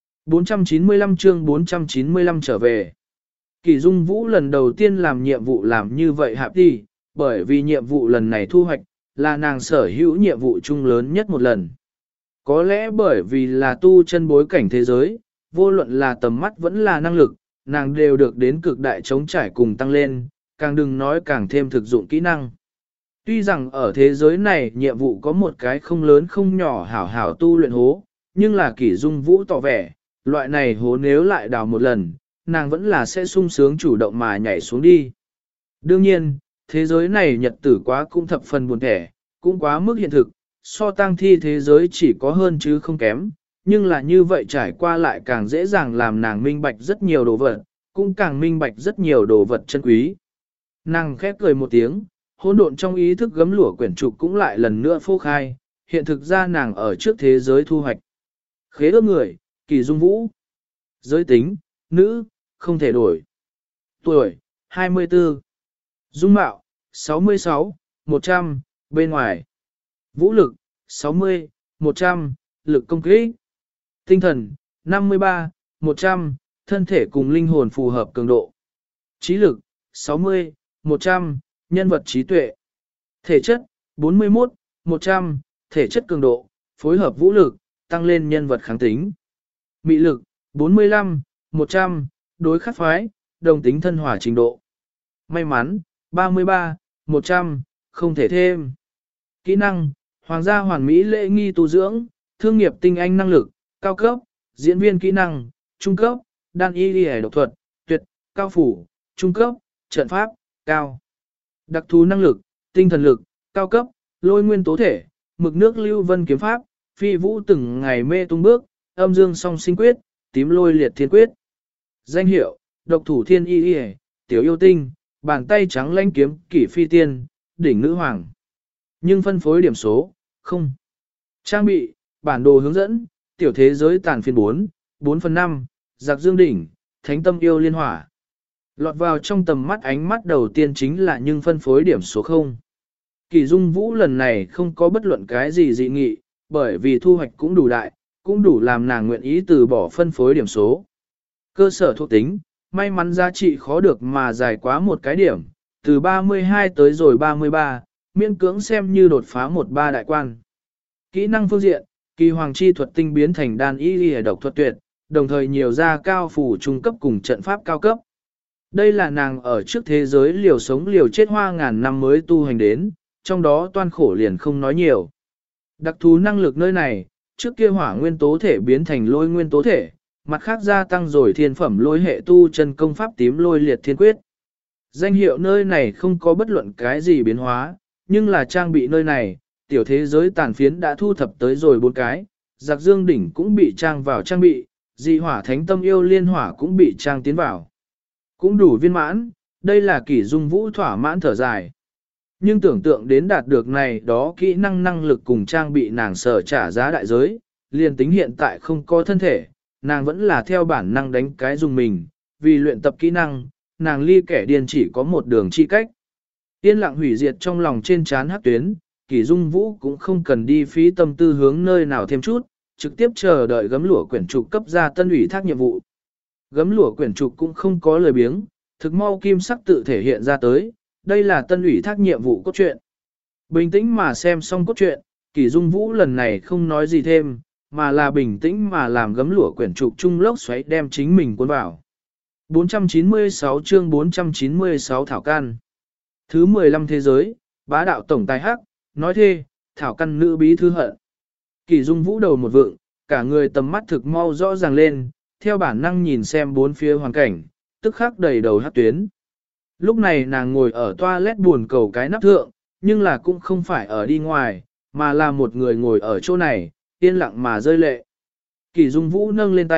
495 chương 495 trở về. Kỷ Dung Vũ lần đầu tiên làm nhiệm vụ làm như vậy hạp đi, bởi vì nhiệm vụ lần này thu hoạch, là nàng sở hữu nhiệm vụ chung lớn nhất một lần. Có lẽ bởi vì là tu chân bối cảnh thế giới, vô luận là tầm mắt vẫn là năng lực, nàng đều được đến cực đại chống trải cùng tăng lên, càng đừng nói càng thêm thực dụng kỹ năng. Tuy rằng ở thế giới này nhiệm vụ có một cái không lớn không nhỏ hảo hảo tu luyện hố, nhưng là Kỷ Dung Vũ tỏ vẻ, loại này hố nếu lại đào một lần, nàng vẫn là sẽ sung sướng chủ động mà nhảy xuống đi. Đương nhiên, thế giới này nhật tử quá cũng thập phần buồn thẻ, cũng quá mức hiện thực, so tang thi thế giới chỉ có hơn chứ không kém, nhưng là như vậy trải qua lại càng dễ dàng làm nàng minh bạch rất nhiều đồ vật, cũng càng minh bạch rất nhiều đồ vật chân quý. Nàng khép cười một tiếng, hỗn độn trong ý thức gấm lụa quyển trục cũng lại lần nữa phô khai, hiện thực ra nàng ở trước thế giới thu hoạch. Khế ước người, Kỷ Dung Vũ. Giới tính, nữ, không thể đổi. Tuổi, 24. Dung mạo, 66, 100, bên ngoài. Vũ lực, 60, 100, lực công kích. Tinh thần, 53, 100, thân thể cùng linh hồn phù hợp cường độ. Trí lực, 60, 100, nhân vật trí tuệ. Thể chất, 41, 100, thể chất cường độ, phối hợp vũ lực, tăng lên nhân vật kháng tính. Mị lực, 45, 100, đối khắc phái, đồng tính thân hỏa trình độ. May mắn, 33, 100, không thể thêm. Kỹ năng, hoàng gia hoàn mỹ lễ nghi tu dưỡng, thương nghiệp tinh anh năng lực, cao cấp, diễn viên kỹ năng, trung cấp, đan y y độc thuật, tuyệt, cao phủ, trung cấp, trận pháp, cao. Đặc thú năng lực, tinh thần lực, cao cấp, lôi nguyên tố thể, mực nước lưu vân kiếm pháp, phi vũ từng ngày mê tung bước, âm dương song sinh quyết, tím lôi liệt thiên quyết. Danh hiệu, độc thủ thiên y y, tiểu yêu tinh, bàn tay trắng lãnh kiếm kỷ phi tiên, đỉnh nữ hoàng. Nhưng phân phối điểm số, không. Trang bị, bản đồ hướng dẫn, tiểu thế giới tàn phiên 4, 4/5, giặc dương đỉnh, thánh tâm yêu liên hỏa. Lọt vào trong tầm mắt ánh mắt đầu tiên chính là nhưng phân phối điểm số 0. Kỷ Dung Vũ lần này không có bất luận cái gì dị nghị, bởi vì thu hoạch cũng đủ đại, cũng đủ làm nàng nguyện ý từ bỏ phân phối điểm số. Cơ sở thuộc tính, may mắn giá trị khó được mà dài quá một cái điểm, từ 32 tới rồi 33, miễn cưỡng xem như đột phá 1/3 đại quan. Kỹ năng phương diện, kỳ hoàng chi thuật tinh biến thành đan y y độc thuật tuyệt, đồng thời nhiều ra cao phủ trung cấp cùng trận pháp cao cấp. Đây là nàng ở trước thế giới liều sống liều chết hoa ngàn năm mới tu hành đến, trong đó toan khổ liền không nói nhiều. Đặc thú năng lực nơi này, trước kia hỏa nguyên tố thể biến thành lôi nguyên tố thể, mặt khác gia tăng rồi thiên phẩm lôi hệ tu chân công pháp tím lôi liệt thiên quyết. Danh hiệu nơi này không có bất luận cái gì biến hóa, nhưng là trang bị nơi này, tiểu thế giới tàn phiến đã thu thập tới rồi 4 cái, giặc dương đỉnh cũng bị trang vào trang bị, dị hỏa thánh tâm yêu liên hỏa cũng bị trang tiến vào. Cũng đủ viên mãn, đây là Kỷ Dung Vũ thỏa mãn thở dài. Nhưng tưởng tượng đến đạt được này đó kỹ năng năng lực cùng trang bị nàng sở trả giá đại giới, liền tính hiện tại không có thân thể, nàng vẫn là theo bản năng đánh cái dùng mình, vì luyện tập kỹ năng, nàng ly kẻ điên chỉ có một đường chi cách. Yên lặng hủy diệt trong lòng trên trán hắc tuyến, Kỷ Dung Vũ cũng không cần đi phí tâm tư hướng nơi nào thêm chút, trực tiếp chờ đợi gấm lụa quyển trục cấp ra tân ủy thác nhiệm vụ. Gấm lụa quyển trục cũng không có lời biếng, thực mau kim sắc tự thể hiện ra tới, đây là tân ủy thác nhiệm vụ cốt truyện. Bình tĩnh mà xem xong cốt truyện, Kỷ Dung Vũ lần này không nói gì thêm, mà là bình tĩnh mà làm gấm lụa quyển trục trung lốc xoáy đem chính mình cuốn vào. 496 chương 496 Thảo Căn. Thứ 15 thế giới, bá đạo tổng tài hắc, nói thê, Thảo Căn nữ bí thư hận. Kỷ Dung Vũ đầu một vượng, cả người tầm mắt thực mau rõ ràng lên, theo bản năng nhìn xem bốn phía hoàn cảnh, tức khắc đầy đầu hắc tuyến. Lúc này nàng ngồi ở toilet buồn cầu cái nắp thượng, nhưng là cũng không phải ở đi ngoài, mà là một người ngồi ở chỗ này, yên lặng mà rơi lệ. Kỷ Dung Vũ nâng lên tay,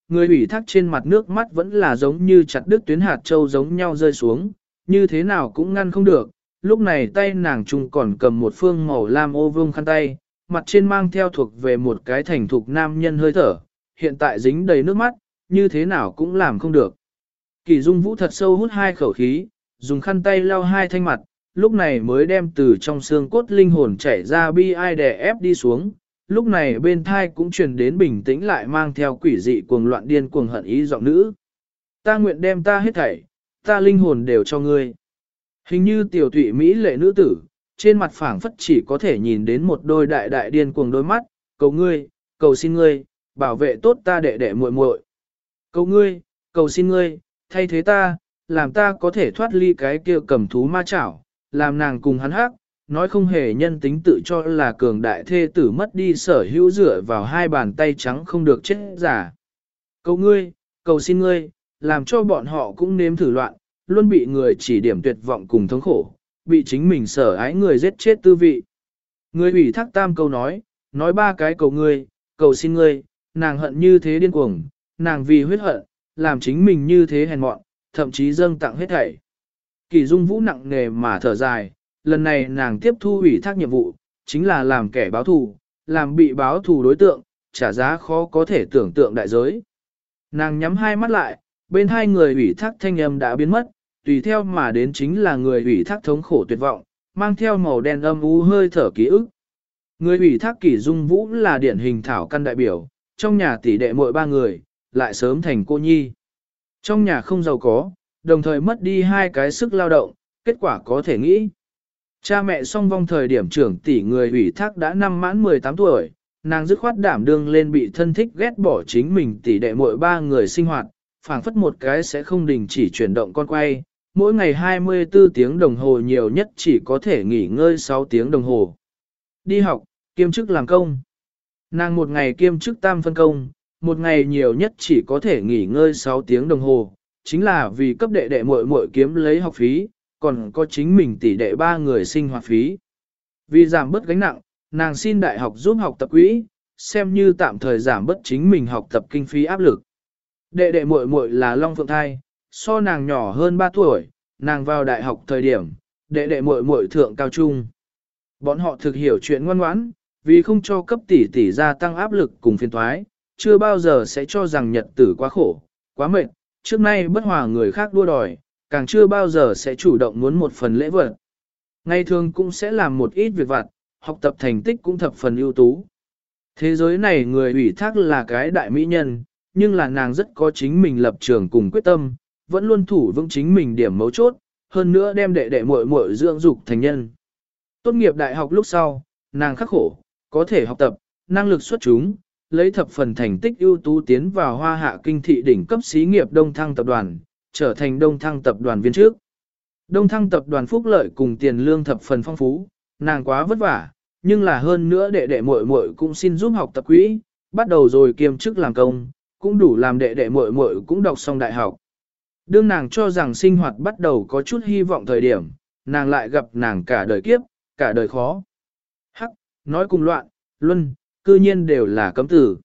người ủy thác trên mặt nước mắt vẫn là giống như chặt đứt tuyến hạt châu giống nhau rơi xuống, như thế nào cũng ngăn không được. Lúc này tay nàng trung còn cầm một phương màu lam ô vương khăn tay, mặt trên mang theo thuộc về một cái thành thục nam nhân hơi thở, hiện tại dính đầy nước mắt, như thế nào cũng làm không được. Kỷ Dung Vũ thật sâu hút hai khẩu khí, dùng khăn tay lau hai thanh mặt, lúc này mới đem từ trong xương cốt linh hồn chảy ra bi ai đè ép đi xuống. Lúc này bên thai cũng truyền đến bình tĩnh lại mang theo quỷ dị cuồng loạn điên cuồng hận ý giọng nữ. Ta nguyện đem ta hết thảy, ta linh hồn đều cho ngươi. Hình như tiểu thụy mỹ lệ nữ tử, trên mặt phảng phất chỉ có thể nhìn đến một đôi đại đại điên cuồng đôi mắt, cầu ngươi, cầu xin ngươi, bảo vệ tốt ta đệ đệ muội muội. Cầu ngươi, cầu xin ngươi, thay thế ta, làm ta có thể thoát ly cái kia cầm thú ma chảo, làm nàng cùng hắn hắc, nói không hề nhân tính tự cho là cường đại thê tử mất đi sở hữu dựa vào hai bàn tay trắng không được chết giả. Cầu ngươi, cầu xin ngươi, làm cho bọn họ cũng nếm thử loạn, luôn bị người chỉ điểm tuyệt vọng cùng thống khổ, bị chính mình sở ái người giết chết tư vị. Người ủy thác tam câu nói ba cái cầu ngươi, cầu xin ngươi, nàng hận như thế điên cuồng, nàng vì huyết hận, làm chính mình như thế hèn mọn, thậm chí dâng tặng hết thảy. Kỳ Dung Vũ nặng nề mà thở dài, lần này nàng tiếp thu ủy thác nhiệm vụ, chính là làm kẻ báo thù, làm bị báo thù đối tượng, trả giá khó có thể tưởng tượng đại giới. Nàng nhắm hai mắt lại, bên hai người ủy thác thanh âm đã biến mất, tùy theo mà đến chính là người ủy thác thống khổ tuyệt vọng, mang theo màu đen âm u hơi thở ký ức. Người ủy thác Kỷ Dung Vũ là điển hình thảo căn đại biểu, trong nhà tỷ đệ muội ba người, lại sớm thành cô nhi. Trong nhà không giàu có, đồng thời mất đi hai cái sức lao động, kết quả có thể nghĩ. Cha mẹ song vong thời điểm trưởng tỷ người ủy thác đã năm mãn 18 tuổi, nàng dứt khoát đảm đương lên bị thân thích ghét bỏ chính mình tỷ đệ muội ba người sinh hoạt, phảng phất một cái sẽ không đình chỉ chuyển động con quay, mỗi ngày 24 tiếng đồng hồ nhiều nhất chỉ có thể nghỉ ngơi 6 tiếng đồng hồ. Đi học, kiêm chức làm công. Nàng một ngày kiêm chức tam phân công, một ngày nhiều nhất chỉ có thể nghỉ ngơi 6 tiếng đồng hồ, chính là vì cấp đệ đệ muội muội kiếm lấy học phí, còn có chính mình tỷ đệ ba người sinh hoạt phí. Vì giảm bớt gánh nặng, nàng xin đại học giúp học tập quỹ, xem như tạm thời giảm bớt chính mình học tập kinh phí áp lực. Đệ đệ muội muội là Long Phượng Thai, so nàng nhỏ hơn 3 tuổi, nàng vào đại học thời điểm, đệ đệ muội muội thượng cao trung. Bọn họ thực hiểu chuyện ngoan ngoãn, vì không cho cấp tỷ tỷ gia tăng áp lực cùng phiền toái, chưa bao giờ sẽ cho rằng nhật tử quá khổ, quá mệt, trước nay bất hòa người khác đua đòi, càng chưa bao giờ sẽ chủ động muốn một phần lễ vật. Ngày thường cũng sẽ làm một ít việc vặt, học tập thành tích cũng thập phần ưu tú. Thế giới này người ủy thác là cái đại mỹ nhân, nhưng là nàng rất có chính mình lập trường cùng quyết tâm, vẫn luôn thủ vững chính mình điểm mấu chốt, hơn nữa đem đệ đệ muội muội dưỡng dục thành nhân. Tốt nghiệp đại học lúc sau, nàng khắc khổ, có thể học tập, năng lực xuất chúng, lấy thập phần thành tích ưu tú tiến vào Hoa Hạ kinh thị đỉnh cấp xí nghiệp Đông Thăng tập đoàn, trở thành Đông Thăng tập đoàn viên trước. Đông Thăng tập đoàn phúc lợi cùng tiền lương thập phần phong phú, nàng quá vất vả, nhưng là hơn nữa đệ đệ muội muội cũng xin giúp học tập quỹ, bắt đầu rồi kiêm chức làm công, cũng đủ làm đệ đệ muội muội cũng đọc xong đại học. Đương nàng cho rằng sinh hoạt bắt đầu có chút hy vọng thời điểm, nàng lại gặp nàng cả đời kiếp, cả đời khó. Hắc, nói cùng loạn, luân, cư nhiên đều là cấm tử.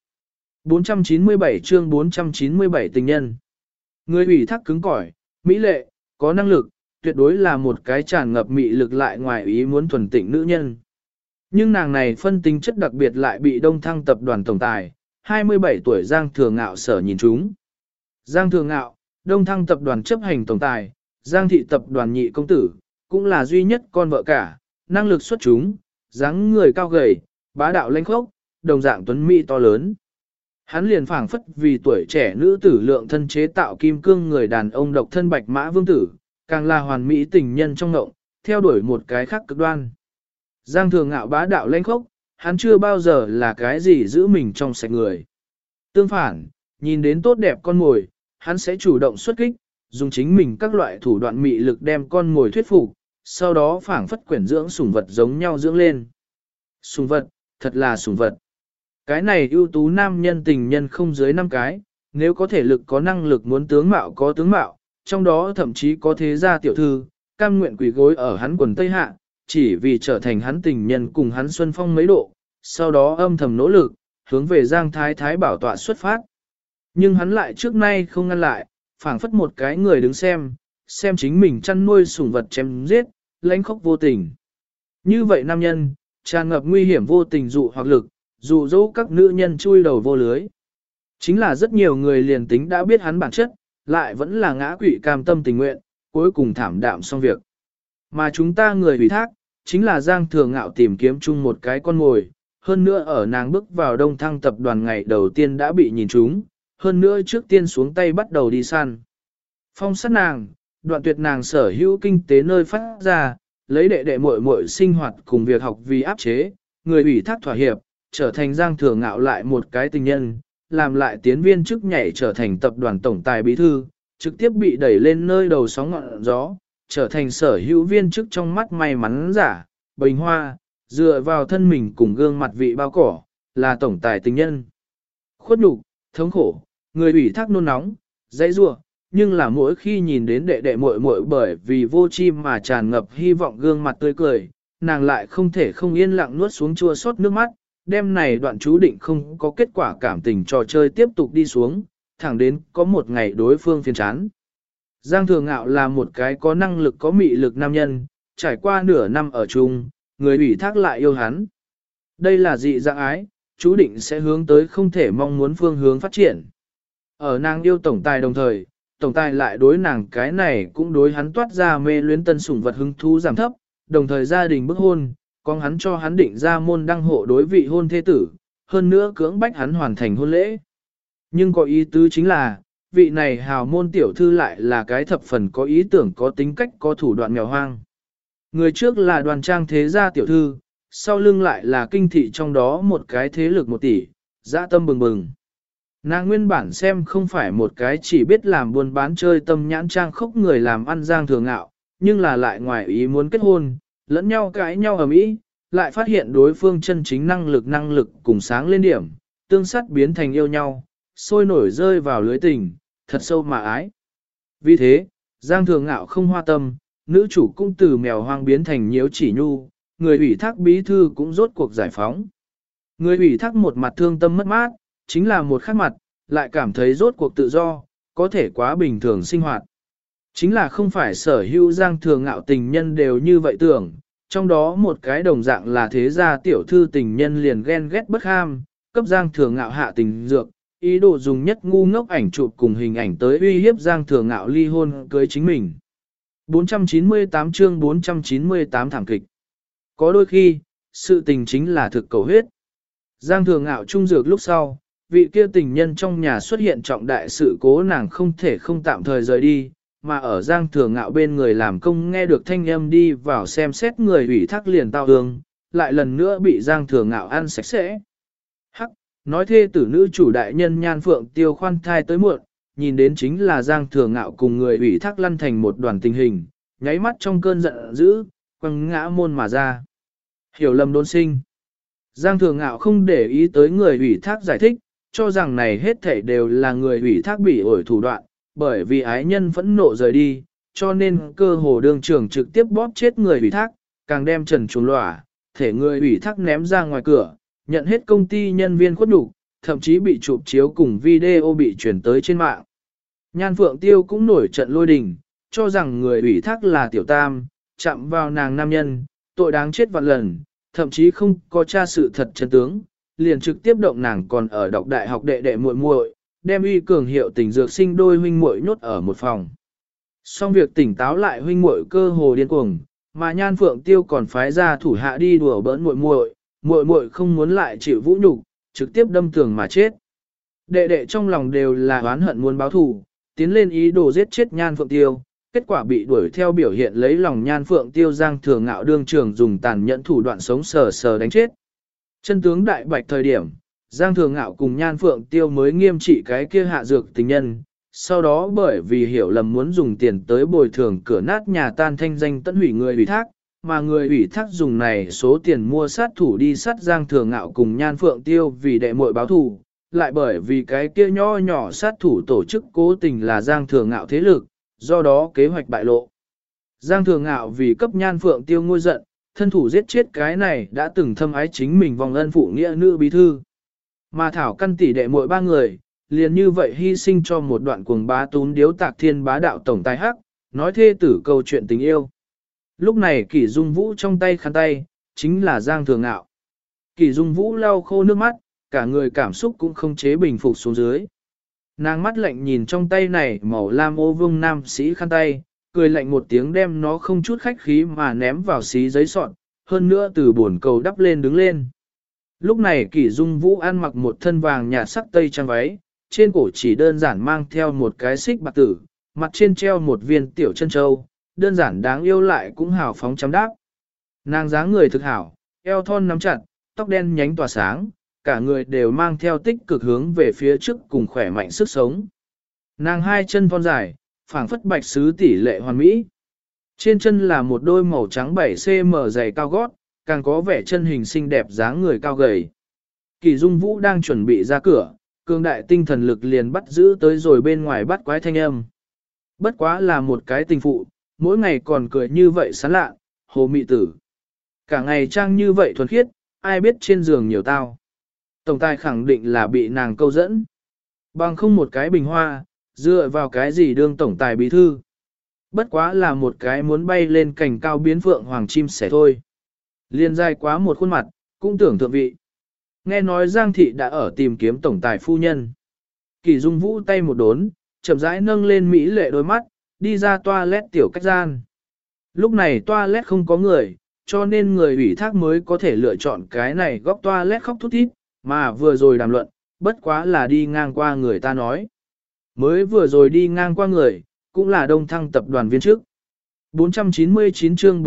497 chương 497 tình nhân. Người ủy thác cứng cỏi, mỹ lệ, có năng lực, tuyệt đối là một cái tràn ngập mị lực lại ngoài ý muốn thuần tịnh nữ nhân. Nhưng nàng này phân tính chất đặc biệt lại bị Đông Thăng tập đoàn tổng tài, 27 tuổi Giang Thừa Ngạo sở nhìn trúng. Giang Thừa Ngạo, Đông Thăng tập đoàn chấp hành tổng tài, Giang thị tập đoàn nhị công tử, cũng là duy nhất con vợ cả, năng lực xuất chúng, dáng người cao gầy, bá đạo lãnh khốc, đồng dạng tuấn mỹ to lớn. Hắn liền phảng phất vì tuổi trẻ nữ tử lượng thân chế tạo kim cương người đàn ông độc thân bạch mã vương tử, càng là hoàn mỹ tình nhân trong ngộng, theo đuổi một cái khác cực đoan. Giang Thừa Ngạo bá đạo lãnh khốc, hắn chưa bao giờ là cái gì giữ mình trong sạch người. Tương phản, nhìn đến tốt đẹp con mồi, hắn sẽ chủ động xuất kích, dùng chính mình các loại thủ đoạn mị lực đem con mồi thuyết phục, sau đó phảng phất quyển dưỡng sủng vật giống nhau dưỡng lên. Sủng vật, thật là sủng vật. Cái này ưu tú nam nhân tình nhân không dưới 5 cái, nếu có thể lực có năng lực muốn tướng mạo có tướng mạo, trong đó thậm chí có thế gia tiểu thư, cam nguyện quỳ gối ở hắn quần Tây Hạ, chỉ vì trở thành hắn tình nhân cùng hắn xuân phong mấy độ, sau đó âm thầm nỗ lực, hướng về Giang Thái Thái bảo tọa xuất phát. Nhưng hắn lại trước nay không ngăn lại, phảng phất một cái người đứng xem chính mình chăn nuôi sủng vật chém giết, lãnh khốc vô tình. Như vậy nam nhân, tràn ngập nguy hiểm vô tình dụ hoặc lực, dụ dỗ các nữ nhân chui đầu vô lưới. Chính là rất nhiều người liền tính đã biết hắn bản chất, lại vẫn là ngã quỵ cam tâm tình nguyện, cuối cùng thảm đạm xong việc. Mà chúng ta người ủy thác, chính là Giang Thừa Ngạo tìm kiếm chung một cái con mồi, hơn nữa ở nàng bước vào Đông Thăng tập đoàn ngày đầu tiên đã bị nhìn trúng, hơn nữa trước tiên xuống tay bắt đầu đi săn. Phong sát nàng, đoạn tuyệt nàng sở hữu kinh tế nơi phát ra, lấy đệ đệ muội muội sinh hoạt cùng việc học vì áp chế, người ủy thác thỏa hiệp, trở thành Giang Thừa Ngạo lại một cái tình nhân, làm lại tiến viên chức nhảy trở thành tập đoàn tổng tài bí thư, trực tiếp bị đẩy lên nơi đầu sóng ngọn gió, trở thành sở hữu viên chức trong mắt may mắn giả, bình hoa, dựa vào thân mình cùng gương mặt vị bao cỏ, là tổng tài tình nhân. Khuất nhục, thống khổ, người ủy thác nôn nóng, dãy rủa, nhưng là mỗi khi nhìn đến đệ đệ muội muội bởi vì vô chi mà tràn ngập hy vọng gương mặt tươi cười, nàng lại không thể không yên lặng nuốt xuống chua xót nước mắt, đêm này đoạn chú định không có kết quả cảm tình trò chơi tiếp tục đi xuống, thẳng đến có một ngày đối phương phiền chán. Giang Thừa Ngạo là một cái có năng lực có mị lực nam nhân, trải qua nửa năm ở chung, người ủy thác lại yêu hắn. Đây là dị dạng ái, chú định sẽ hướng tới không thể mong muốn phương hướng phát triển. Ở nàng yêu tổng tài đồng thời, tổng tài lại đối nàng cái này cũng đối hắn toát ra mê luyến tân sủng vật hứng thú giảm thấp, đồng thời gia đình bức hôn, con hắn cho hắn định ra môn đăng hộ đối vị hôn thê tử, hơn nữa cưỡng bách hắn hoàn thành hôn lễ. Nhưng có ý tứ chính là, vị này hào môn tiểu thư lại là cái thập phần có ý tưởng có tính cách có thủ đoạn mèo hoang. Người trước là đoàn trang thế gia tiểu thư, sau lưng lại là kinh thị trong đó một cái thế lực 1 tỷ, dã tâm bừng bừng. Nàng nguyên bản xem không phải một cái chỉ biết làm buôn bán chơi tâm nhãn trang khốc người làm ăn Giang Thừa Ngạo, nhưng là lại ngoài ý muốn kết hôn, lẫn nhau cãi nhau ầm ĩ, lại phát hiện đối phương chân chính năng lực cùng sáng lên điểm, tương sát biến thành yêu nhau, sôi nổi rơi vào lưới tình, thật sâu mà ái. Vì thế, Giang Thừa Ngạo không hoa tâm, nữ chủ cũng từ mèo hoang biến thành nhiễu chỉ nhu, người ủy thác bí thư cũng rốt cuộc giải phóng. Người ủy thác một mặt thương tâm mất mát, chính là một khác mặt, lại cảm thấy rốt cuộc tự do, có thể quá bình thường sinh hoạt. Chính là không phải sở hữu Giang Thừa Ngạo tình nhân đều như vậy tưởng, trong đó một cái đồng dạng là thế gia tiểu thư tình nhân liền ghen ghét bất ham, cấp Giang Thừa Ngạo hạ tình dược, ý đồ dùng nhất ngu ngốc ảnh chụp cùng hình ảnh tới uy hiếp Giang Thừa Ngạo ly hôn cưới chính mình. 498 chương 498 thảm kịch. Có đôi khi, sự tình chính là thực cầu huyết. Giang Thừa Ngạo trung dược lúc sau, vị kia tình nhân trong nhà xuất hiện trọng đại sự cố nàng không thể không tạm thời rời đi, mà ở Giang Thừa Ngạo bên người làm công nghe được thanh âm đi vào xem xét người ủy thác liền tao hương, lại lần nữa bị Giang Thừa Ngạo ăn sạch sẽ. Hắc, nói thê tử nữ chủ đại nhân Nhan Phượng Tiêu khoan thai tới muộn, nhìn đến chính là Giang Thừa Ngạo cùng người ủy thác lăn thành một đoàn tình hình, nháy mắt trong cơn giận dữ, quăng ngã môn mà ra. Hiểu lầm đôn sinh. Giang Thừa Ngạo không để ý tới người ủy thác giải thích, cho rằng này hết thảy đều là người ủy thác bị ổi thủ đoạn, bởi vì ái nhân phẫn nộ rời đi, cho nên cơ hồ đường trưởng trực tiếp bóp chết người ủy thác, càng đem trần chuồng lỏa, thể người ủy thác ném ra ngoài cửa, nhận hết công ty nhân viên khuất nhục, thậm chí bị chụp chiếu cùng video bị chuyển tới trên mạng. Nhan Phượng Tiêu cũng nổi trận lôi đình, cho rằng người ủy thác là tiểu tam, chạm vào nàng nam nhân, tội đáng chết vạn lần, thậm chí không có tra sự thật chân tướng, liền trực tiếp động nàng còn ở đọc đại học đệ đệ muội muội, đem uy cường hiệu tình dược sinh đôi huynh muội nhốt ở một phòng. Xong việc tỉnh táo lại huynh muội cơ hồ điên cuồng, mà Nhan Phượng Tiêu còn phái ra thủ hạ đi đùa bỡn muội muội, muội muội không muốn lại chịu vũ nhục, trực tiếp đâm tường mà chết. Đệ đệ trong lòng đều là oán hận muốn báo thù, tiến lên ý đồ giết chết Nhan Phượng Tiêu, kết quả bị đuổi theo biểu hiện lấy lòng Nhan Phượng Tiêu Giang Thừa Ngạo đương trường dùng tàn nhẫn thủ đoạn sống sờ sờ đánh chết. Chân tướng đại bạch thời điểm, Giang Thừa Ngạo cùng Nhan Phượng Tiêu mới nghiêm trị cái kia hạ dược tình nhân, sau đó bởi vì hiểu lầm muốn dùng tiền tới bồi thường cửa nát nhà tan thanh danh tận hủy người ủy thác, mà người ủy thác dùng này số tiền mua sát thủ đi sát Giang Thừa Ngạo cùng Nhan Phượng Tiêu vì đệ muội báo thù, lại bởi vì cái kia nho nhỏ sát thủ tổ chức cố tình là Giang Thừa Ngạo thế lực, do đó kế hoạch bại lộ. Giang Thừa Ngạo vì cấp Nhan Phượng Tiêu ngôi giận, thân thủ giết chết cái này đã từng thâm ái chính mình vòng ân phụ nghĩa nữ bí thư. Mà Thảo căn tỷ đệ muội 3 người, liền như vậy hy sinh cho một đoạn cuồng bá tún điếu tạc thiên bá đạo tổng tài hắc, nói thê tử câu chuyện tình yêu. Lúc này Kỷ Dung Vũ trong tay khăn tay, chính là Giang Thừa Ngạo. Kỷ Dung Vũ lau khô nước mắt, cả người cảm xúc cũng không chế bình phục xuống dưới. Nàng mắt lạnh nhìn trong tay này màu lam ô vương nam sĩ khăn tay, cười lạnh một tiếng đem nó không chút khách khí mà ném vào xí giấy sọn, hơn nữa từ bồn cầu đắp lên đứng lên. Lúc này Kỷ Dung Vũ ăn mặc một thân vàng nhạt sắc tây trang váy, trên cổ chỉ đơn giản mang theo một cái xích bạc tử, mặt trên treo một viên tiểu chân châu, đơn giản đáng yêu lại cũng hào phóng chấm đáp. Nàng dáng người thực hảo, eo thon nắm chặt, tóc đen nhánh tỏa sáng, cả người đều mang theo tích cực hướng về phía trước cùng khỏe mạnh sức sống. Nàng hai chân thon dài, phảng phất bạch sứ tỷ lệ hoàn mỹ. Trên chân là một đôi màu trắng 7cm giày cao gót, càng có vẻ chân hình xinh đẹp dáng người cao gầy. Kỷ Dung Vũ đang chuẩn bị ra cửa, cương đại tinh thần lực liền bắt giữ tới rồi bên ngoài bắt quái thanh âm. Bất quá là một cái tình phụ, mỗi ngày còn cười như vậy sán lạ, hồ mị tử. Cả ngày trang như vậy thuần khiết, ai biết trên giường nhiều tao. Tổng tài khẳng định là bị nàng câu dẫn. Bằng không một cái bình hoa, dựa vào cái gì đương tổng tài bí thư. Bất quá là một cái muốn bay lên cành cao biến phượng hoàng chim sẻ thôi. Liên dài quá một khuôn mặt, cũng tưởng thượng vị. Nghe nói Giang Thị đã ở tìm kiếm tổng tài phu nhân. Kỷ Dung Vũ tay một đốn, chậm rãi nâng lên mỹ lệ đôi mắt, đi ra toilet tiểu cách gian. Lúc này toilet không có người, cho nên người ủy thác mới có thể lựa chọn cái này góc toilet khóc thút thít, mà vừa rồi đàm luận, bất quá là đi ngang qua người ta nói. Mới vừa rồi đi ngang qua người, cũng là Đông Thăng tập đoàn viên chức. 499 chương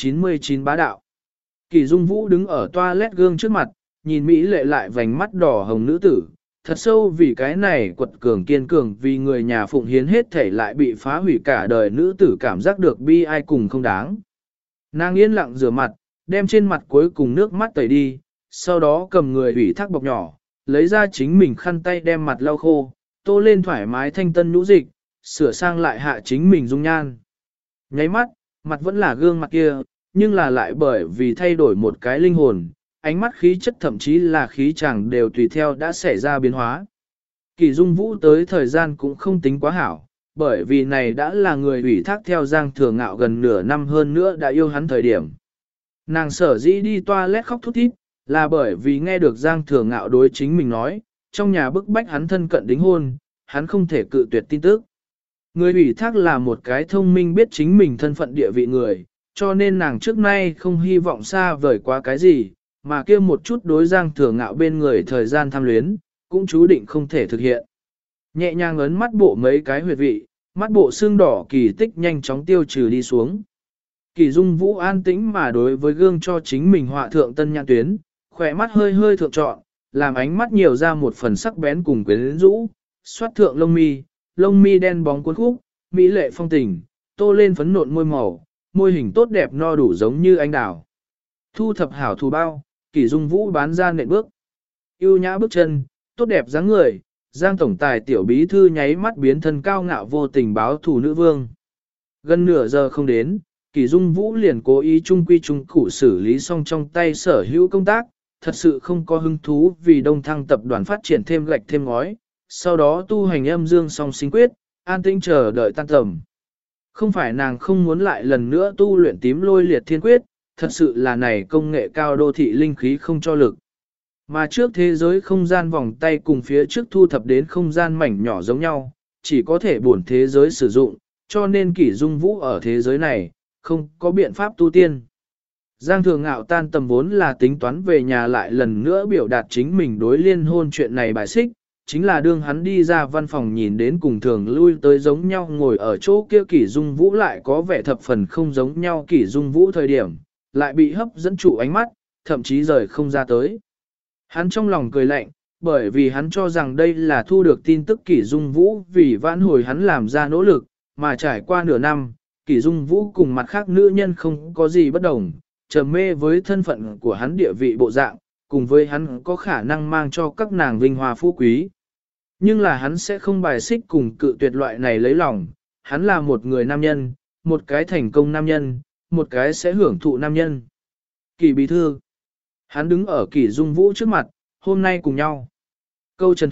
499 bá đạo. Kỷ Dung Vũ đứng ở toilet gương trước mặt, nhìn mỹ lệ lại vành mắt đỏ hồng nữ tử, thật sâu vì cái này quật cường kiên cường vì người nhà phụng hiến hết thể lại bị phá hủy cả đời nữ tử cảm giác được bi ai cùng không đáng. Nàng yên lặng rửa mặt, đem trên mặt cuối cùng nước mắt tẩy đi, sau đó cầm người ủy thác bọc nhỏ, lấy ra chính mình khăn tay đem mặt lau khô, tô lên thoải mái thanh tân nhũ dịch, sửa sang lại hạ chính mình dung nhan. Nháy mắt, mặt vẫn là gương mặt kia, nhưng là lại bởi vì thay đổi một cái linh hồn, ánh mắt khí chất thậm chí là khí chàng đều tùy theo đã xảy ra biến hóa. Kỷ Dung Vũ tới thời gian cũng không tính quá hảo, bởi vì này đã là người ủy thác theo Giang Thừa Ngạo gần nửa năm hơn nữa đã yêu hắn thời điểm. Nàng sở dĩ đi toilet khóc thút thít, là bởi vì nghe được Giang Thừa Ngạo đối chính mình nói, trong nhà bức bách hắn thân cận đính hôn, hắn không thể cự tuyệt tin tức. Người ủy thác là một cái thông minh biết chính mình thân phận địa vị người, cho nên nàng trước nay không hy vọng xa vời quá cái gì, mà kia một chút đối Giang Thừa Ngạo bên người thời gian tham luyến, cũng chú định không thể thực hiện. Nhẹ nhàng ấn mắt bộ mấy cái huyệt vị, mắt bộ xương đỏ kỳ tích nhanh chóng tiêu trừ đi xuống. Kỳ Dung Vũ an tĩnh mà đối với gương cho chính mình họa thượng tân nhãn tuyến, khỏe mắt hơi hơi thượng trọn, làm ánh mắt nhiều ra một phần sắc bén cùng quyến rũ, xoát thượng lông mi đen bóng cuốn khúc, mỹ lệ phong tình, tô lên phấn nộn môi màu, môi hình tốt đẹp no đủ giống như anh đào. Thu thập hảo thù bao, Kỷ Dung Vũ bán ra nện bước. Yêu nhã bước chân, tốt đẹp dáng người, Giang tổng tài tiểu bí thư nháy mắt biến thân cao ngạo vô tình báo thù nữ vương. Gần nửa giờ không đến, Kỷ Dung Vũ liền cố ý trung quy trung cụ xử lý xong trong tay sở hữu công tác, thật sự không có hứng thú vì Đông Thăng tập đoàn phát triển thêm gạch thêm ngói, sau đó tu hành âm dương song sinh quyết, an tĩnh chờ đợi tan tầm. Không phải nàng không muốn lại lần nữa tu luyện tím lôi liệt thiên quyết, thật sự là này công nghệ cao đô thị linh khí không cho lực. Mà trước thế giới không gian vòng tay cùng phía trước thu thập đến không gian mảnh nhỏ giống nhau, chỉ có thể bổn thế giới sử dụng, cho nên Kỷ Dung Vũ ở thế giới này, không có biện pháp tu tiên. Giang Thừa Ngạo tan tầm vốn là tính toán về nhà lại lần nữa biểu đạt chính mình đối liên hôn chuyện này bài xích, chính là đương hắn đi ra văn phòng nhìn đến cùng thường lui tới giống nhau ngồi ở chỗ kia Kỷ Dung Vũ lại có vẻ thập phần không giống nhau Kỷ Dung Vũ thời điểm, lại bị hấp dẫn trụ ánh mắt, thậm chí rời không ra tới. Hắn trong lòng cười lạnh, bởi vì hắn cho rằng đây là thu được tin tức Kỷ Dung Vũ vì vãn hồi hắn làm ra nỗ lực, mà trải qua nửa năm, Kỷ Dung Vũ cùng mặt khác nữ nhân không có gì bất đồng, trầm mê với thân phận của hắn địa vị bộ dạng, cùng với hắn có khả năng mang cho các nàng vinh hoa phú quý. Nhưng là hắn sẽ không bài xích cùng cự tuyệt loại này lấy lòng, hắn là một người nam nhân, một cái thành công nam nhân, một cái sẽ hưởng thụ nam nhân. Kỷ bí thư. Hắn đứng ở Kỷ Dung Vũ trước mặt, hôm nay cùng nhau. Câu trần thuật,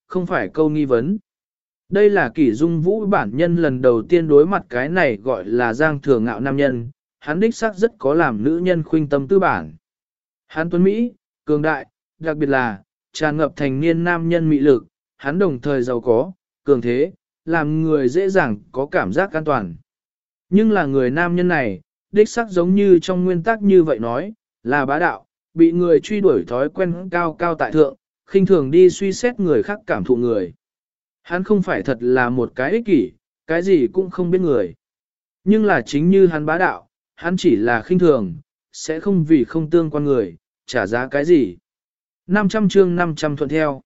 không phải câu nghi vấn. Đây là Kỷ Dung Vũ bản nhân lần đầu tiên đối mặt cái này gọi là Giang Thừa Ngạo nam nhân, hắn đích xác rất có làm nữ nhân khuynh tâm tư bản. Hắn tuấn Mỹ, cường đại, đặc biệt là, tràn ngập thành niên nam nhân mị lực, hắn đồng thời giàu có, cường thế, làm người dễ dàng có cảm giác an toàn. Nhưng là người nam nhân này, đích xác giống như trong nguyên tắc như vậy nói, là bá đạo, bị người truy đuổi thói quen cao cao tại thượng, khinh thường đi suy xét người khác cảm thụ người. Hắn không phải thật là một cái ích kỷ, cái gì cũng không biết người. Nhưng là chính như hắn bá đạo, hắn chỉ là khinh thường, sẽ không vì không tương quan người, trả giá cái gì. 500 chương 500 thuận theo.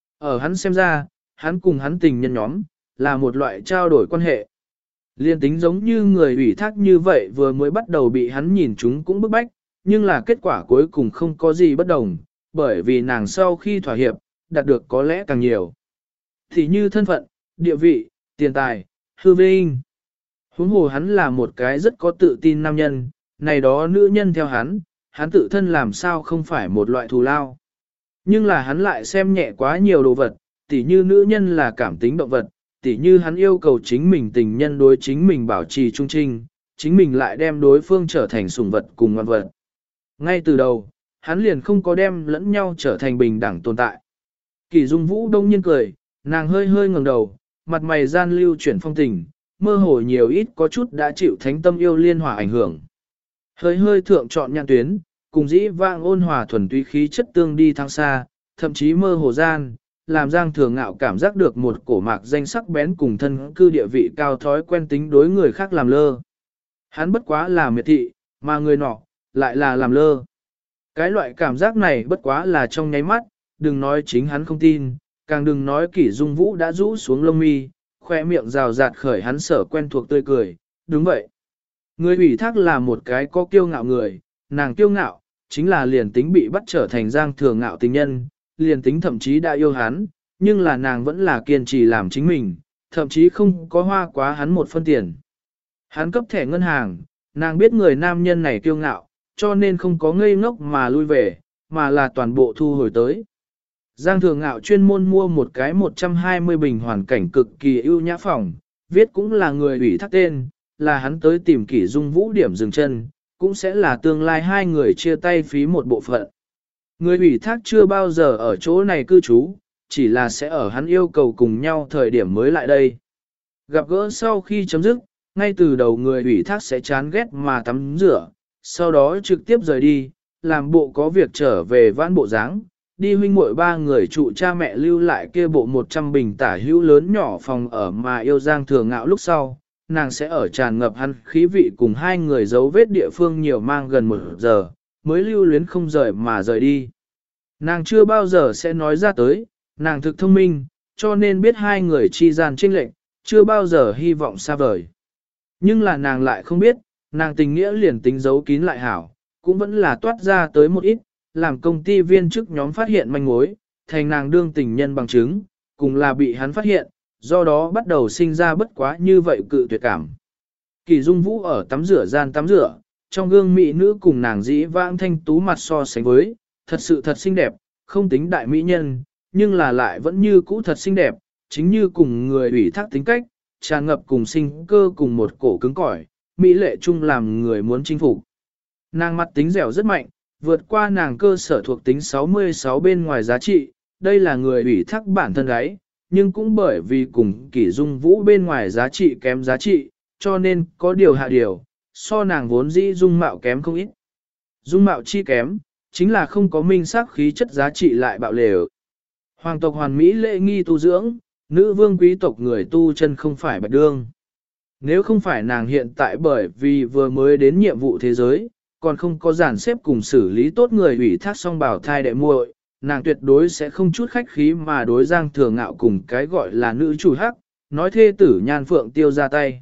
Ở hắn xem ra, hắn cùng hắn tình nhân nhóm, là một loại trao đổi quan hệ. Liên tính giống như người ủy thác như vậy vừa mới bắt đầu bị hắn nhìn chúng cũng bức bách, nhưng là kết quả cuối cùng không có gì bất đồng, bởi vì nàng sau khi thỏa hiệp, đạt được có lẽ càng nhiều. Thì như thân phận, địa vị, tiền tài, hư vinh. Huống hồ hắn là một cái rất có tự tin nam nhân, này đó nữ nhân theo hắn tự thân làm sao không phải một loại thù lao. Nhưng là hắn lại xem nhẹ quá nhiều đồ vật, tỉ như nữ nhân là cảm tính động vật, tỉ như hắn yêu cầu chính mình tình nhân đối chính mình bảo trì trung trinh, chính mình lại đem đối phương trở thành sủng vật cùng ngoan vật. Ngay từ đầu, hắn liền không có đem lẫn nhau trở thành bình đẳng tồn tại. Kỷ Dung Vũ đông nhiên cười, nàng hơi hơi ngẩng đầu, mặt mày gian lưu chuyển phong tình, mơ hồ nhiều ít có chút đã chịu thánh tâm yêu liên hòa ảnh hưởng. Hơi hơi thượng chọn nhãn tuyến, cùng dĩ vãng ôn hòa thuần túy khí chất tương đi thăng xa, thậm chí mơ hồ gian, làm Giang Thừa Ngạo cảm giác được một cổ mạc danh sắc bén cùng thân cư địa vị cao thói quen tính đối người khác làm lơ. Hắn bất quá là miệt thị, mà người nọ, lại là làm lơ. Cái loại cảm giác này bất quá là trong nháy mắt, đừng nói chính hắn không tin, càng đừng nói Kỷ Dung Vũ đã rũ xuống lông mi, khoe miệng rào rạt khởi hắn sở quen thuộc tươi cười, đúng vậy. Người ủy thác là một cái có kiêu ngạo người, nàng kiêu ngạo, chính là liền tính bị bắt trở thành Giang Thừa Ngạo tình nhân, liền tính thậm chí đã yêu hắn, nhưng là nàng vẫn là kiên trì làm chính mình, thậm chí không có hoa quá hắn một phân tiền. Hắn cấp thẻ ngân hàng, nàng biết người nam nhân này kiêu ngạo, cho nên không có ngây ngốc mà lui về, mà là toàn bộ thu hồi tới. Giang Thừa Ngạo chuyên môn mua một cái 120 bình hoàn cảnh cực kỳ ưu nhã phòng, viết cũng là người ủy thác tên, là hắn tới tìm Kỷ Dung Vũ điểm dừng chân, cũng sẽ là tương lai hai người chia tay phí một bộ phận. Người ủy thác chưa bao giờ ở chỗ này cư trú, chỉ là sẽ ở hắn yêu cầu cùng nhau thời điểm mới lại đây. Gặp gỡ sau khi chấm dứt, ngay từ đầu người ủy thác sẽ chán ghét mà tắm rửa, sau đó trực tiếp rời đi, làm bộ có việc trở về vãn bộ dáng, đi huynh muội ba người trụ cha mẹ lưu lại kia bộ 100 bình tả hữu lớn nhỏ phòng ở mà yêu Giang Thừa Ngạo lúc sau, nàng sẽ ở tràn ngập hắn khí vị cùng hai người dấu vết địa phương nhiều mang gần 1 giờ, mới lưu luyến không rời mà rời đi. Nàng chưa bao giờ sẽ nói ra tới, nàng thực thông minh, cho nên biết hai người chi gian chênh lệch, chưa bao giờ hy vọng xa vời. Nhưng là nàng lại không biết, nàng tình nghĩa liền tính giấu kín lại hảo, cũng vẫn là toát ra tới một ít, làm công ty viên chức nhóm phát hiện manh mối, thành nàng đương tình nhân bằng chứng, cùng là bị hắn phát hiện, do đó bắt đầu sinh ra bất quá như vậy cự tuyệt cảm. Kỷ Dung Vũ ở tắm rửa gian tắm rửa, trong gương mỹ nữ cùng nàng dĩ vãng thanh tú mặt so sánh với, thật sự thật xinh đẹp, không tính đại mỹ nhân, nhưng là lại vẫn như cũ thật xinh đẹp, chính như cùng người ủy thác tính cách, tràn ngập cùng sinh cơ cùng một cổ cứng cỏi, mỹ lệ chung làm người muốn chinh phục. Nàng mặt tính dẻo rất mạnh, vượt qua nàng cơ sở thuộc tính 66 bên ngoài giá trị, đây là người ủy thác bản thân gái, nhưng cũng bởi vì cùng Kỷ Dung Vũ bên ngoài giá trị kém giá trị, cho nên có điều hạ điều, so nàng vốn dĩ dung mạo kém không ít. Dung mạo chi kém, chính là không có minh sắc khí chất giá trị lại bạo lều. Hoàng tộc hoàn mỹ lễ nghi tu dưỡng, nữ vương quý tộc người tu chân không phải bạch đương. Nếu không phải nàng hiện tại bởi vì vừa mới đến nhiệm vụ thế giới, còn không có giản xếp cùng xử lý tốt người ủy thác song bảo thai đệ muội, nàng tuyệt đối sẽ không chút khách khí mà đối Giang Thừa Ngạo cùng cái gọi là nữ chủ hắc, nói thê tử Nhan Phượng Tiêu ra tay.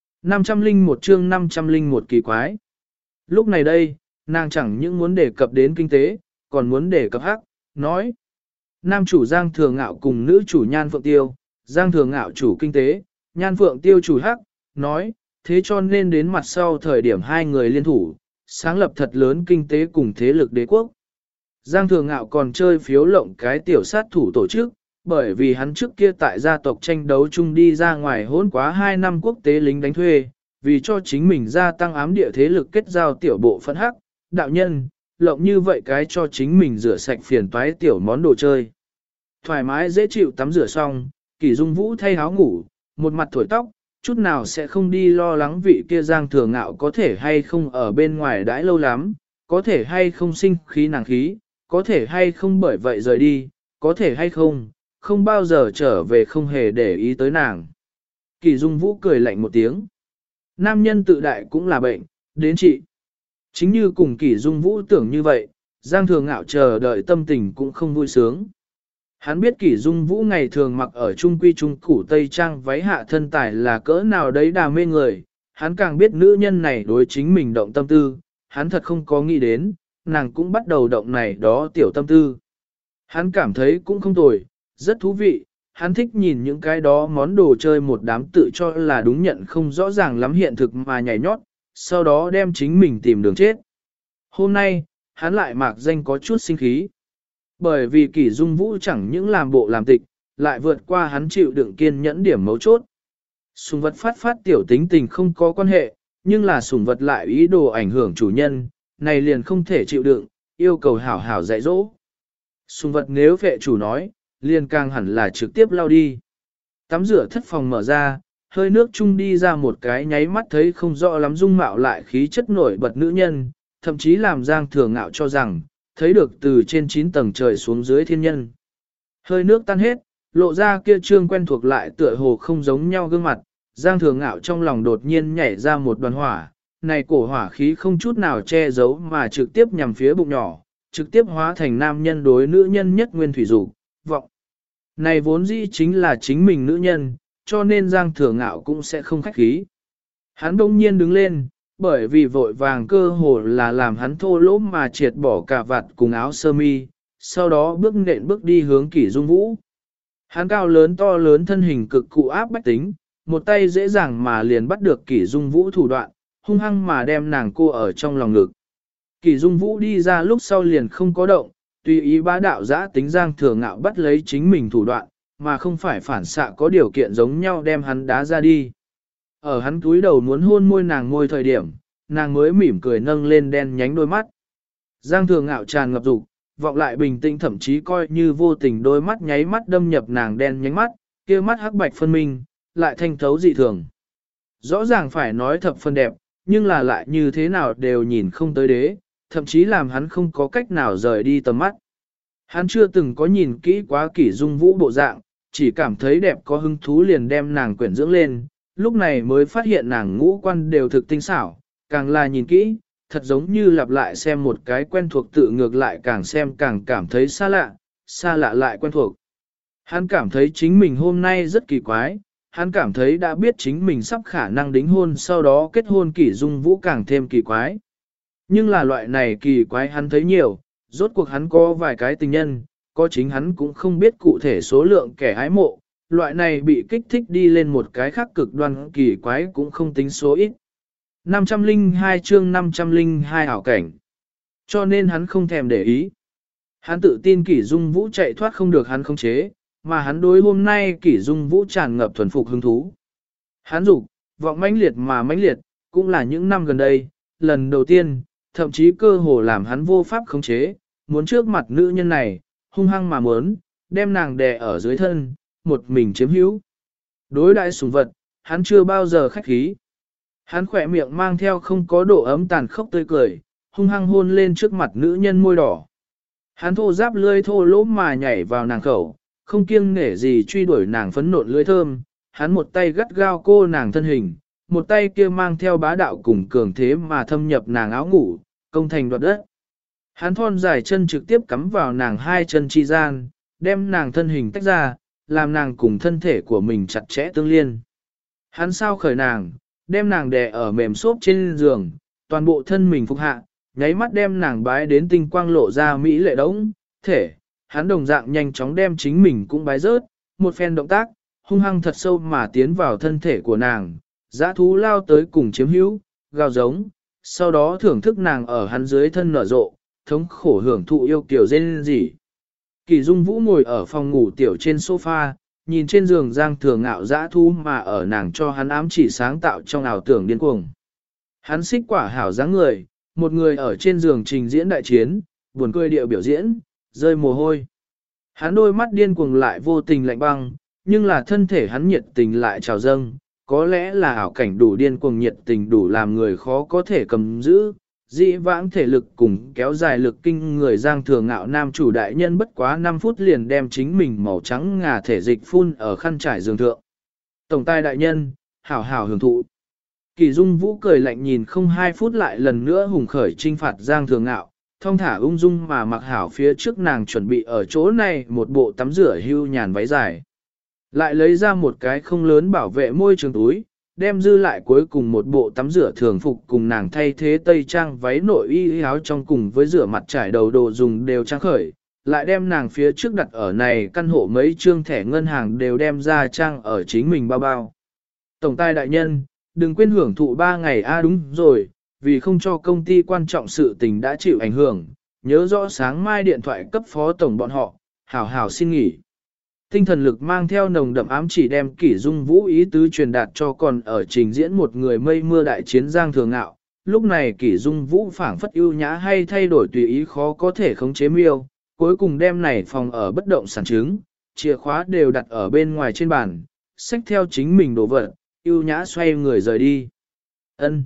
501 chương 501 kỳ quái. Lúc này đây, nàng chẳng những muốn đề cập đến kinh tế, còn muốn đề cập hắc, nói. Nam chủ Giang Thừa Ngạo cùng nữ chủ Nhan Phượng Tiêu, Giang Thừa Ngạo chủ kinh tế, Nhan Phượng Tiêu chủ hắc, nói, thế cho nên đến mặt sau thời điểm hai người liên thủ, sáng lập thật lớn kinh tế cùng thế lực đế quốc. Giang Thừa Ngạo còn chơi phiếu lộng cái tiểu sát thủ tổ chức, bởi vì hắn trước kia tại gia tộc tranh đấu chung đi ra ngoài hỗn quá 2 năm quốc tế lính đánh thuê, vì cho chính mình gia tăng ám địa thế lực kết giao tiểu bộ phận hắc, đạo nhân, lộng như vậy cái cho chính mình rửa sạch phiền toái tiểu món đồ chơi. Thoải mái dễ chịu tắm rửa xong, Kỷ Dung Vũ thay áo ngủ, một mặt thổi tóc, chút nào sẽ không đi lo lắng vị kia Giang Thừa Ngạo có thể hay không ở bên ngoài đãi lâu lắm, có thể hay không sinh khí nàng khí, có thể hay không bởi vậy rời đi, có thể hay không, không bao giờ trở về không hề để ý tới nàng. Kỷ Dung Vũ cười lạnh một tiếng. Nam nhân tự đại cũng là bệnh, đến trị. Chính như cùng Kỷ Dung Vũ tưởng như vậy, Giang Thừa Ngạo chờ đợi tâm tình cũng không vui sướng. Hắn biết Kỷ Dung Vũ ngày thường mặc ở trung quy trung củ tây trang váy hạ thân tài là cỡ nào đấy đà mê người, hắn càng biết nữ nhân này đối chính mình động tâm tư, hắn thật không có nghĩ đến, nàng cũng bắt đầu động này đó tiểu tâm tư. Hắn cảm thấy cũng không tồi, rất thú vị, hắn thích nhìn những cái đó món đồ chơi một đám tự cho là đúng nhận không rõ ràng lắm hiện thực mà nhảy nhót, sau đó đem chính mình tìm đường chết. Hôm nay, hắn lại mạc danh có chút sinh khí. Bởi vì Kỷ Dung Vũ chẳng những làm bộ làm tịch, lại vượt qua hắn chịu đựng kiên nhẫn điểm mấu chốt. Sùng vật phát tiểu tính tình không có quan hệ, nhưng là sùng vật lại ý đồ ảnh hưởng chủ nhân, này liền không thể chịu đựng, yêu cầu hảo hảo dạy dỗ. Sùng vật nếu vệ chủ nói, liền càng hẳn là trực tiếp lao đi. Tắm rửa thất phòng mở ra, hơi nước chung đi ra một cái nháy mắt thấy không rõ lắm dung mạo lại khí chất nổi bật nữ nhân, thậm chí làm Giang Thừa Ngạo cho rằng, thấy được từ trên 9 tầng trời xuống dưới thiên nhân. Hơi nước tan hết, lộ ra kia trương quen thuộc lại tựa hồ không giống nhau gương mặt, Giang Thừa Ngạo trong lòng đột nhiên nhảy ra một đoàn hỏa, này cổ hỏa khí không chút nào che giấu mà trực tiếp nhằm phía bụng nhỏ, trực tiếp hóa thành nam nhân đối nữ nhân nhất nguyên thủy dục vọng. Này vốn dĩ chính là chính mình nữ nhân, cho nên Giang Thừa Ngạo cũng sẽ không khách khí. Hắn đông nhiên đứng lên, bởi vì vội vàng cơ hồ là làm hắn thô lỗ mà triệt bỏ cả vạt cùng áo sơ mi, sau đó bước nện bước đi hướng Kỷ Dung Vũ. Hắn cao lớn to lớn thân hình cực cụ áp bách tính, một tay dễ dàng mà liền bắt được Kỷ Dung Vũ thủ đoạn, hung hăng mà đem nàng cô ở trong lòng ngực. Kỷ Dung Vũ đi ra lúc sau liền không có động, tùy ý bá đạo giã tính Giang Thừa Ngạo bắt lấy chính mình thủ đoạn, mà không phải phản xạ có điều kiện giống nhau đem hắn đá ra đi. Ở hắn cúi đầu muốn hôn môi nàng ngôi thời điểm, nàng mới mỉm cười nâng lên đen nhánh đôi mắt. Giang Thừa Ngạo tràn ngập dục, vọng lại bình tĩnh thậm chí coi như vô tình đôi mắt nháy mắt đâm nhập nàng đen nhánh mắt, kia mắt hắc bạch phân minh, lại thanh thấu dị thường. Rõ ràng phải nói thập phân đẹp, nhưng là lại như thế nào đều nhìn không tới đế, thậm chí làm hắn không có cách nào rời đi tầm mắt. Hắn chưa từng có nhìn kỹ quá Kỷ Dung Vũ bộ dạng, chỉ cảm thấy đẹp có hứng thú liền đem nàng quyển dưỡng lên, lúc này mới phát hiện nàng ngũ quan đều thực tinh xảo, càng là nhìn kỹ, thật giống như lặp lại xem một cái quen thuộc tự ngược lại càng xem càng cảm thấy xa lạ lại quen thuộc. Hắn cảm thấy chính mình hôm nay rất kỳ quái, hắn cảm thấy đã biết chính mình sắp khả năng đính hôn sau đó kết hôn Kỷ Dung Vũ càng thêm kỳ quái. Nhưng là loại này kỳ quái hắn thấy nhiều, rốt cuộc hắn có vài cái tình nhân, có chính hắn cũng không biết cụ thể số lượng kẻ ái mộ, loại này bị kích thích đi lên một cái khác cực đoan kỳ quái cũng không tính số ít. 502 chương 502 ảo cảnh. Cho nên hắn không thèm để ý. Hắn tự tin Kỷ Dung Vũ chạy thoát không được hắn khống chế, mà hắn đối hôm nay Kỷ Dung Vũ tràn ngập thuần phục hứng thú. Hắn dục vọng mãnh liệt mà mãnh liệt, cũng là những năm gần đây, lần đầu tiên, thậm chí cơ hồ làm hắn vô pháp khống chế, muốn trước mặt nữ nhân này, hung hăng mà muốn, đem nàng đè ở dưới thân, một mình chiếm hữu. Đối đại sủng vật, hắn chưa bao giờ khách khí. Hắn khỏe miệng mang theo không có độ ấm tàn khốc tươi cười, hung hăng hôn lên trước mặt nữ nhân môi đỏ. Hắn thô giáp lươi thô lỗ mà nhảy vào nàng khẩu, không kiêng nể gì truy đuổi nàng phấn nộn lưỡi thơm. Hắn một tay gắt gao cô nàng thân hình, một tay kia mang theo bá đạo cùng cường thế mà thâm nhập nàng áo ngủ, công thành đoạt đất. Hắn thon dài chân trực tiếp cắm vào nàng hai chân chi gian, đem nàng thân hình tách ra, làm nàng cùng thân thể của mình chặt chẽ tương liên. Hắn sao khởi nàng, đem nàng đè ở mềm xốp trên giường, toàn bộ thân mình phục hạ, nháy mắt đem nàng bái đến tinh quang lộ ra mỹ lệ đống, thể, hắn đồng dạng nhanh chóng đem chính mình cũng bái rớt, một phen động tác, hung hăng thật sâu mà tiến vào thân thể của nàng, dã thú lao tới cùng chiếm hữu, gào giống, sau đó thưởng thức nàng ở hắn dưới thân nở rộ, thống khổ hưởng thụ yêu kiều rên rỉ. Kỷ Dung Vũ ngồi ở phòng ngủ tiểu trên sofa, nhìn trên giường Giang Thừa Ngạo dã thu mà ở nàng cho hắn ám chỉ sáng tạo trong ảo tưởng điên cuồng. Hắn xích quả hảo dáng người, một người ở trên giường trình diễn đại chiến, buồn cười điệu biểu diễn, rơi mồ hôi. Hắn đôi mắt điên cuồng lại vô tình lạnh băng, nhưng là thân thể hắn nhiệt tình lại trào dâng, có lẽ là ảo cảnh đủ điên cuồng nhiệt tình đủ làm người khó có thể cầm giữ, dĩ vãng thể lực cùng kéo dài lực kinh người Giang Thừa Ngạo nam chủ đại nhân bất quá 5 phút liền đem chính mình màu trắng ngà thể dịch phun ở khăn trải giường thượng. Tổng tài đại nhân, hảo hảo hưởng thụ. Kỳ Dung Vũ cười lạnh nhìn không 2 phút lại lần nữa hùng khởi trinh phạt Giang Thừa Ngạo, thong thả ung dung mà mặc hảo phía trước nàng chuẩn bị ở chỗ này một bộ tắm rửa hưu nhàn váy dài. Lại lấy ra một cái không lớn bảo vệ môi trường túi, đem dư lại cuối cùng một bộ tắm rửa thường phục cùng nàng thay thế tây trang váy nội y áo trong cùng với rửa mặt trải đầu đồ dùng đều trang khởi, lại đem nàng phía trước đặt ở này căn hộ mấy trương thẻ ngân hàng đều đem ra trang ở chính mình bao bao. Tổng tài đại nhân, đừng quên hưởng thụ 3 ngày đúng rồi, vì không cho công ty quan trọng sự tình đã chịu ảnh hưởng, nhớ rõ sáng mai điện thoại cấp phó tổng bọn họ, hảo hảo xin nghỉ. Tinh thần lực mang theo nồng đậm ám chỉ đem Kỷ Dung Vũ ý tứ truyền đạt cho còn ở trình diễn một người mây mưa đại chiến Giang Thừa Ngạo. Lúc này Kỷ Dung Vũ phảng phất ưu nhã hay thay đổi tùy ý khó có thể khống chế miêu, cuối cùng đem này phòng ở bất động sản chứng, chìa khóa đều đặt ở bên ngoài trên bàn, xách theo chính mình đồ vật, ưu nhã xoay người rời đi. Ân.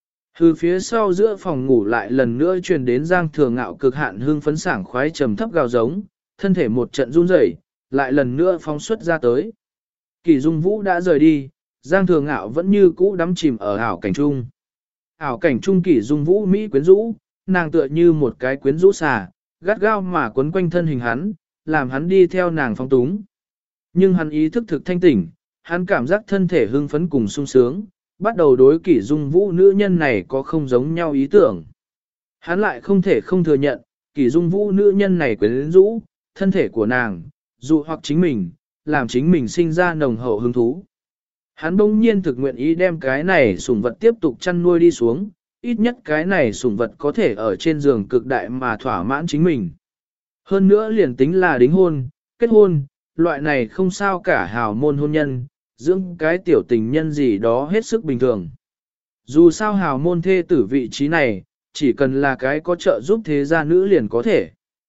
Từ phía sau giữa phòng ngủ lại lần nữa truyền đến Giang Thừa Ngạo cực hạn hương phấn sảng khoái trầm thấp gào giống, thân thể một trận run rẩy, lại lần nữa phóng xuất ra tới. Kỷ Dung Vũ đã rời đi, Giang Thừa Ngạo vẫn như cũ đắm chìm ở ảo cảnh trung. Ảo cảnh trung Kỷ Dung Vũ Mỹ quyến rũ, nàng tựa như một cái quyến rũ xà, gắt gao mà quấn quanh thân hình hắn, làm hắn đi theo nàng phong túng. Nhưng hắn ý thức thực thanh tỉnh, hắn cảm giác thân thể hưng phấn cùng sung sướng, bắt đầu đối Kỷ Dung Vũ nữ nhân này có không giống nhau ý tưởng. Hắn lại không thể không thừa nhận, Kỷ Dung Vũ nữ nhân này quyến rũ, thân thể của nàng, dụ hoặc chính mình, làm chính mình sinh ra nồng hậu hứng thú. Hắn bỗng nhiên thực nguyện ý đem cái này sủng vật tiếp tục chăn nuôi đi xuống, ít nhất cái này sủng vật có thể ở trên giường cực đại mà thỏa mãn chính mình. Hơn nữa liền tính là đính hôn, kết hôn, loại này không sao cả hào môn hôn nhân, dưỡng cái tiểu tình nhân gì đó hết sức bình thường. Dù sao hào môn thê tử vị trí này, chỉ cần là cái có trợ giúp thế gia nữ liền có thể.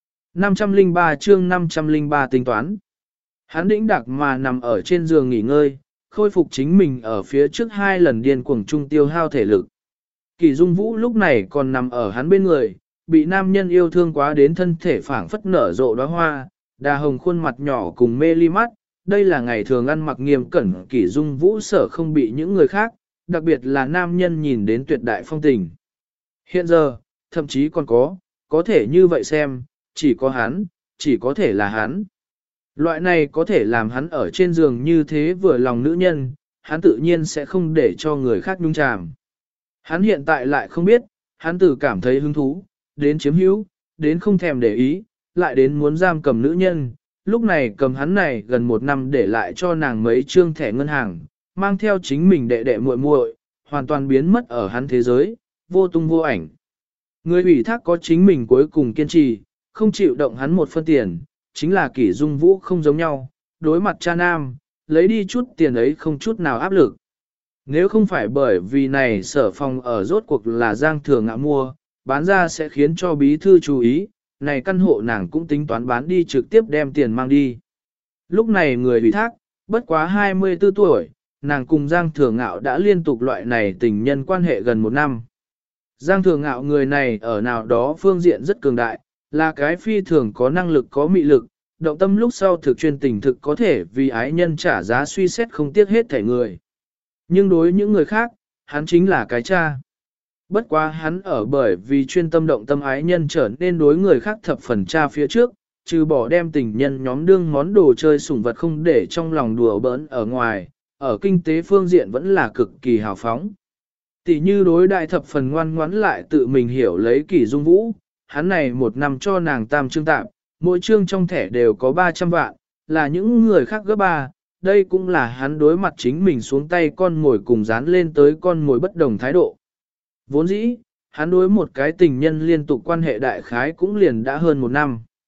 503 chương 503 tính toán. Hắn đĩnh đặc mà nằm ở trên giường nghỉ ngơi, khôi phục chính mình ở phía trước 2 lần điên cuồng trung tiêu hao thể lực. Kỷ Dung Vũ lúc này còn nằm ở hắn bên người, bị nam nhân yêu thương quá đến thân thể phảng phất nở rộ đóa hoa, đà hồng khuôn mặt nhỏ cùng mê ly mắt. Đây là ngày thường ăn mặc nghiêm cẩn Kỷ Dung Vũ sở không bị những người khác, đặc biệt là nam nhân nhìn đến tuyệt đại phong tình. Hiện giờ, thậm chí còn có thể như vậy xem, chỉ có hắn, chỉ có thể là hắn. Loại này có thể làm hắn ở trên giường như thế vừa lòng nữ nhân, hắn tự nhiên sẽ không để cho người khác nhúng chàm. Hắn hiện tại lại không biết, hắn từ cảm thấy hứng thú, đến chiếm hữu, đến không thèm để ý, lại đến muốn giam cầm nữ nhân. Lúc này cầm hắn này gần 1 năm để lại cho nàng mấy trương thẻ ngân hàng, mang theo chính mình đệ đệ muội muội, hoàn toàn biến mất ở hắn thế giới, vô tung vô ảnh. Người ủy thác có chính mình cuối cùng kiên trì, không chịu động hắn một phân tiền, chính là Kỷ Dung Vũ không giống nhau, đối mặt cha nam, lấy đi chút tiền ấy không chút nào áp lực. Nếu không phải bởi vì này sở phòng ở rốt cuộc là Giang Thừa Ngạo mua, bán ra sẽ khiến cho bí thư chú ý, này căn hộ nàng cũng tính toán bán đi trực tiếp đem tiền mang đi. Lúc này người ủy thác, bất quá 24 tuổi, nàng cùng Giang Thừa Ngạo đã liên tục loại này tình nhân quan hệ gần 1 năm. Giang Thừa Ngạo người này ở nào đó phương diện rất cường đại, là cái phi thường có năng lực có mị lực, động tâm lúc sau thực chuyên tình thực có thể vì ái nhân trả giá suy xét không tiếc hết thể người. Nhưng đối những người khác, hắn chính là cái cha. Bất quá hắn ở bởi vì chuyên tâm động tâm ái nhân trở nên đối người khác thập phần cha phía trước, trừ bỏ đem tình nhân nhóm đương món đồ chơi sủng vật không để trong lòng đùa bỡn ở ngoài, ở kinh tế phương diện vẫn là cực kỳ hào phóng. Tỷ như đối đại thập phần ngoan ngoãn lại tự mình hiểu lấy Kỷ Dung Vũ, hắn này 1 năm cho nàng tam chương tạm, mỗi chương trong thẻ đều có 300 vạn, là những người khác gấp 3, đây cũng là hắn đối mặt chính mình xuống tay con mồi cùng dán lên tới con mồi bất đồng thái độ. Vốn dĩ, hắn đối một cái tình nhân liên tục quan hệ đại khái cũng liền đã hơn 1 năm.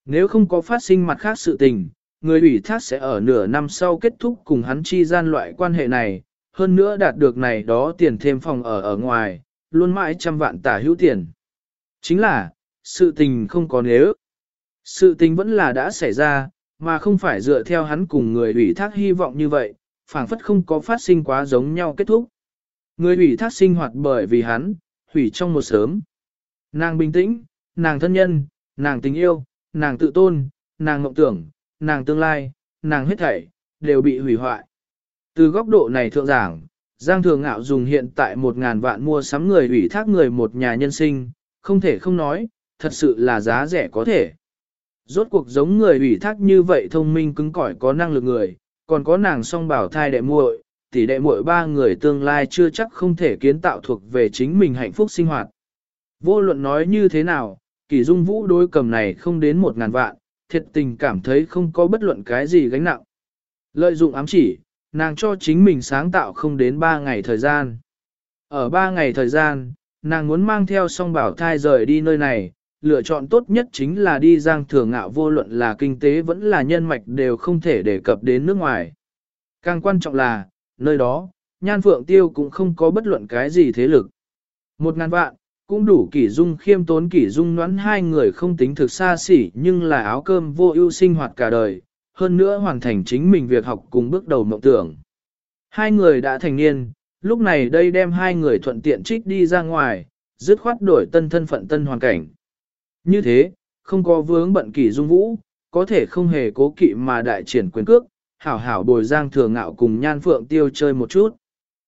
Nếu không có phát sinh mặt khác sự tình, người ủy thác sẽ ở nửa năm sau kết thúc cùng hắn chi gian loại quan hệ này, hơn nữa đạt được này đó tiền thêm phòng ở ngoài, luôn mãi trăm vạn tả hữu tiền. Chính là, sự tình không có nếu. Sự tình vẫn là đã xảy ra, mà không phải dựa theo hắn cùng người ủy thác hy vọng như vậy, phảng phất không có phát sinh quá giống nhau kết thúc. Người ủy thác sinh hoạt bởi vì hắn, hủy trong một sớm. Nàng bình tĩnh, nàng thân nhân, nàng tình yêu, nàng tự tôn, nàng mộng tưởng, nàng tương lai, nàng hết thảy, đều bị hủy hoại. Từ góc độ này thượng giảng, Giang Thường Ngạo dùng hiện tại 1.000 vạn mua sắm người ủy thác người một nhà nhân sinh, không thể không nói, thật sự là giá rẻ có thể. Rốt cuộc giống người ủy thác như vậy thông minh cứng cỏi có năng lực người, còn có nàng song bảo thai đệ muội, tỷ đệ muội ba người tương lai chưa chắc không thể kiến tạo thuộc về chính mình hạnh phúc sinh hoạt. Vô luận nói như thế nào, Kỷ Dung Vũ đối cầm này không đến 1.000 vạn, thiệt tình cảm thấy không có bất luận cái gì gánh nặng. Lợi dụng ám chỉ, nàng cho chính mình sáng tạo không đến 3 ngày thời gian. Ở 3 ngày thời gian, nàng muốn mang theo song bảo thai rời đi nơi này, lựa chọn tốt nhất chính là đi Giang Thừa Ngạo, vô luận là kinh tế vẫn là nhân mạch đều không thể đề cập đến nước ngoài. Càng quan trọng là, nơi đó, Nhan Phượng Tiêu cũng không có bất luận cái gì thế lực. 1.000 vạn, cũng đủ Kỷ Dung khiêm tốn Kỷ Dung Ngoãn hai người không tính thực xa xỉ nhưng là áo cơm vô ưu sinh hoạt cả đời, hơn nữa hoàn thành chính mình việc học cùng bước đầu mộng tưởng. Hai người đã thành niên, lúc này đây đem hai người thuận tiện trích đi ra ngoài, dứt khoát đổi tân thân phận tân hoàn cảnh. Như thế, không có vướng bận Kỷ Dung Vũ, có thể không hề cố kỵ mà đại triển quyền cước, hảo hảo bồi Giang Thừa Ngạo cùng Nhan Phượng Tiêu chơi một chút.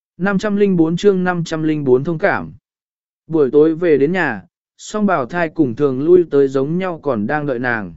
504 chương 504 thông cảm. Buổi tối về đến nhà, song bào thai cùng thường lui tới giống nhau còn đang đợi nàng.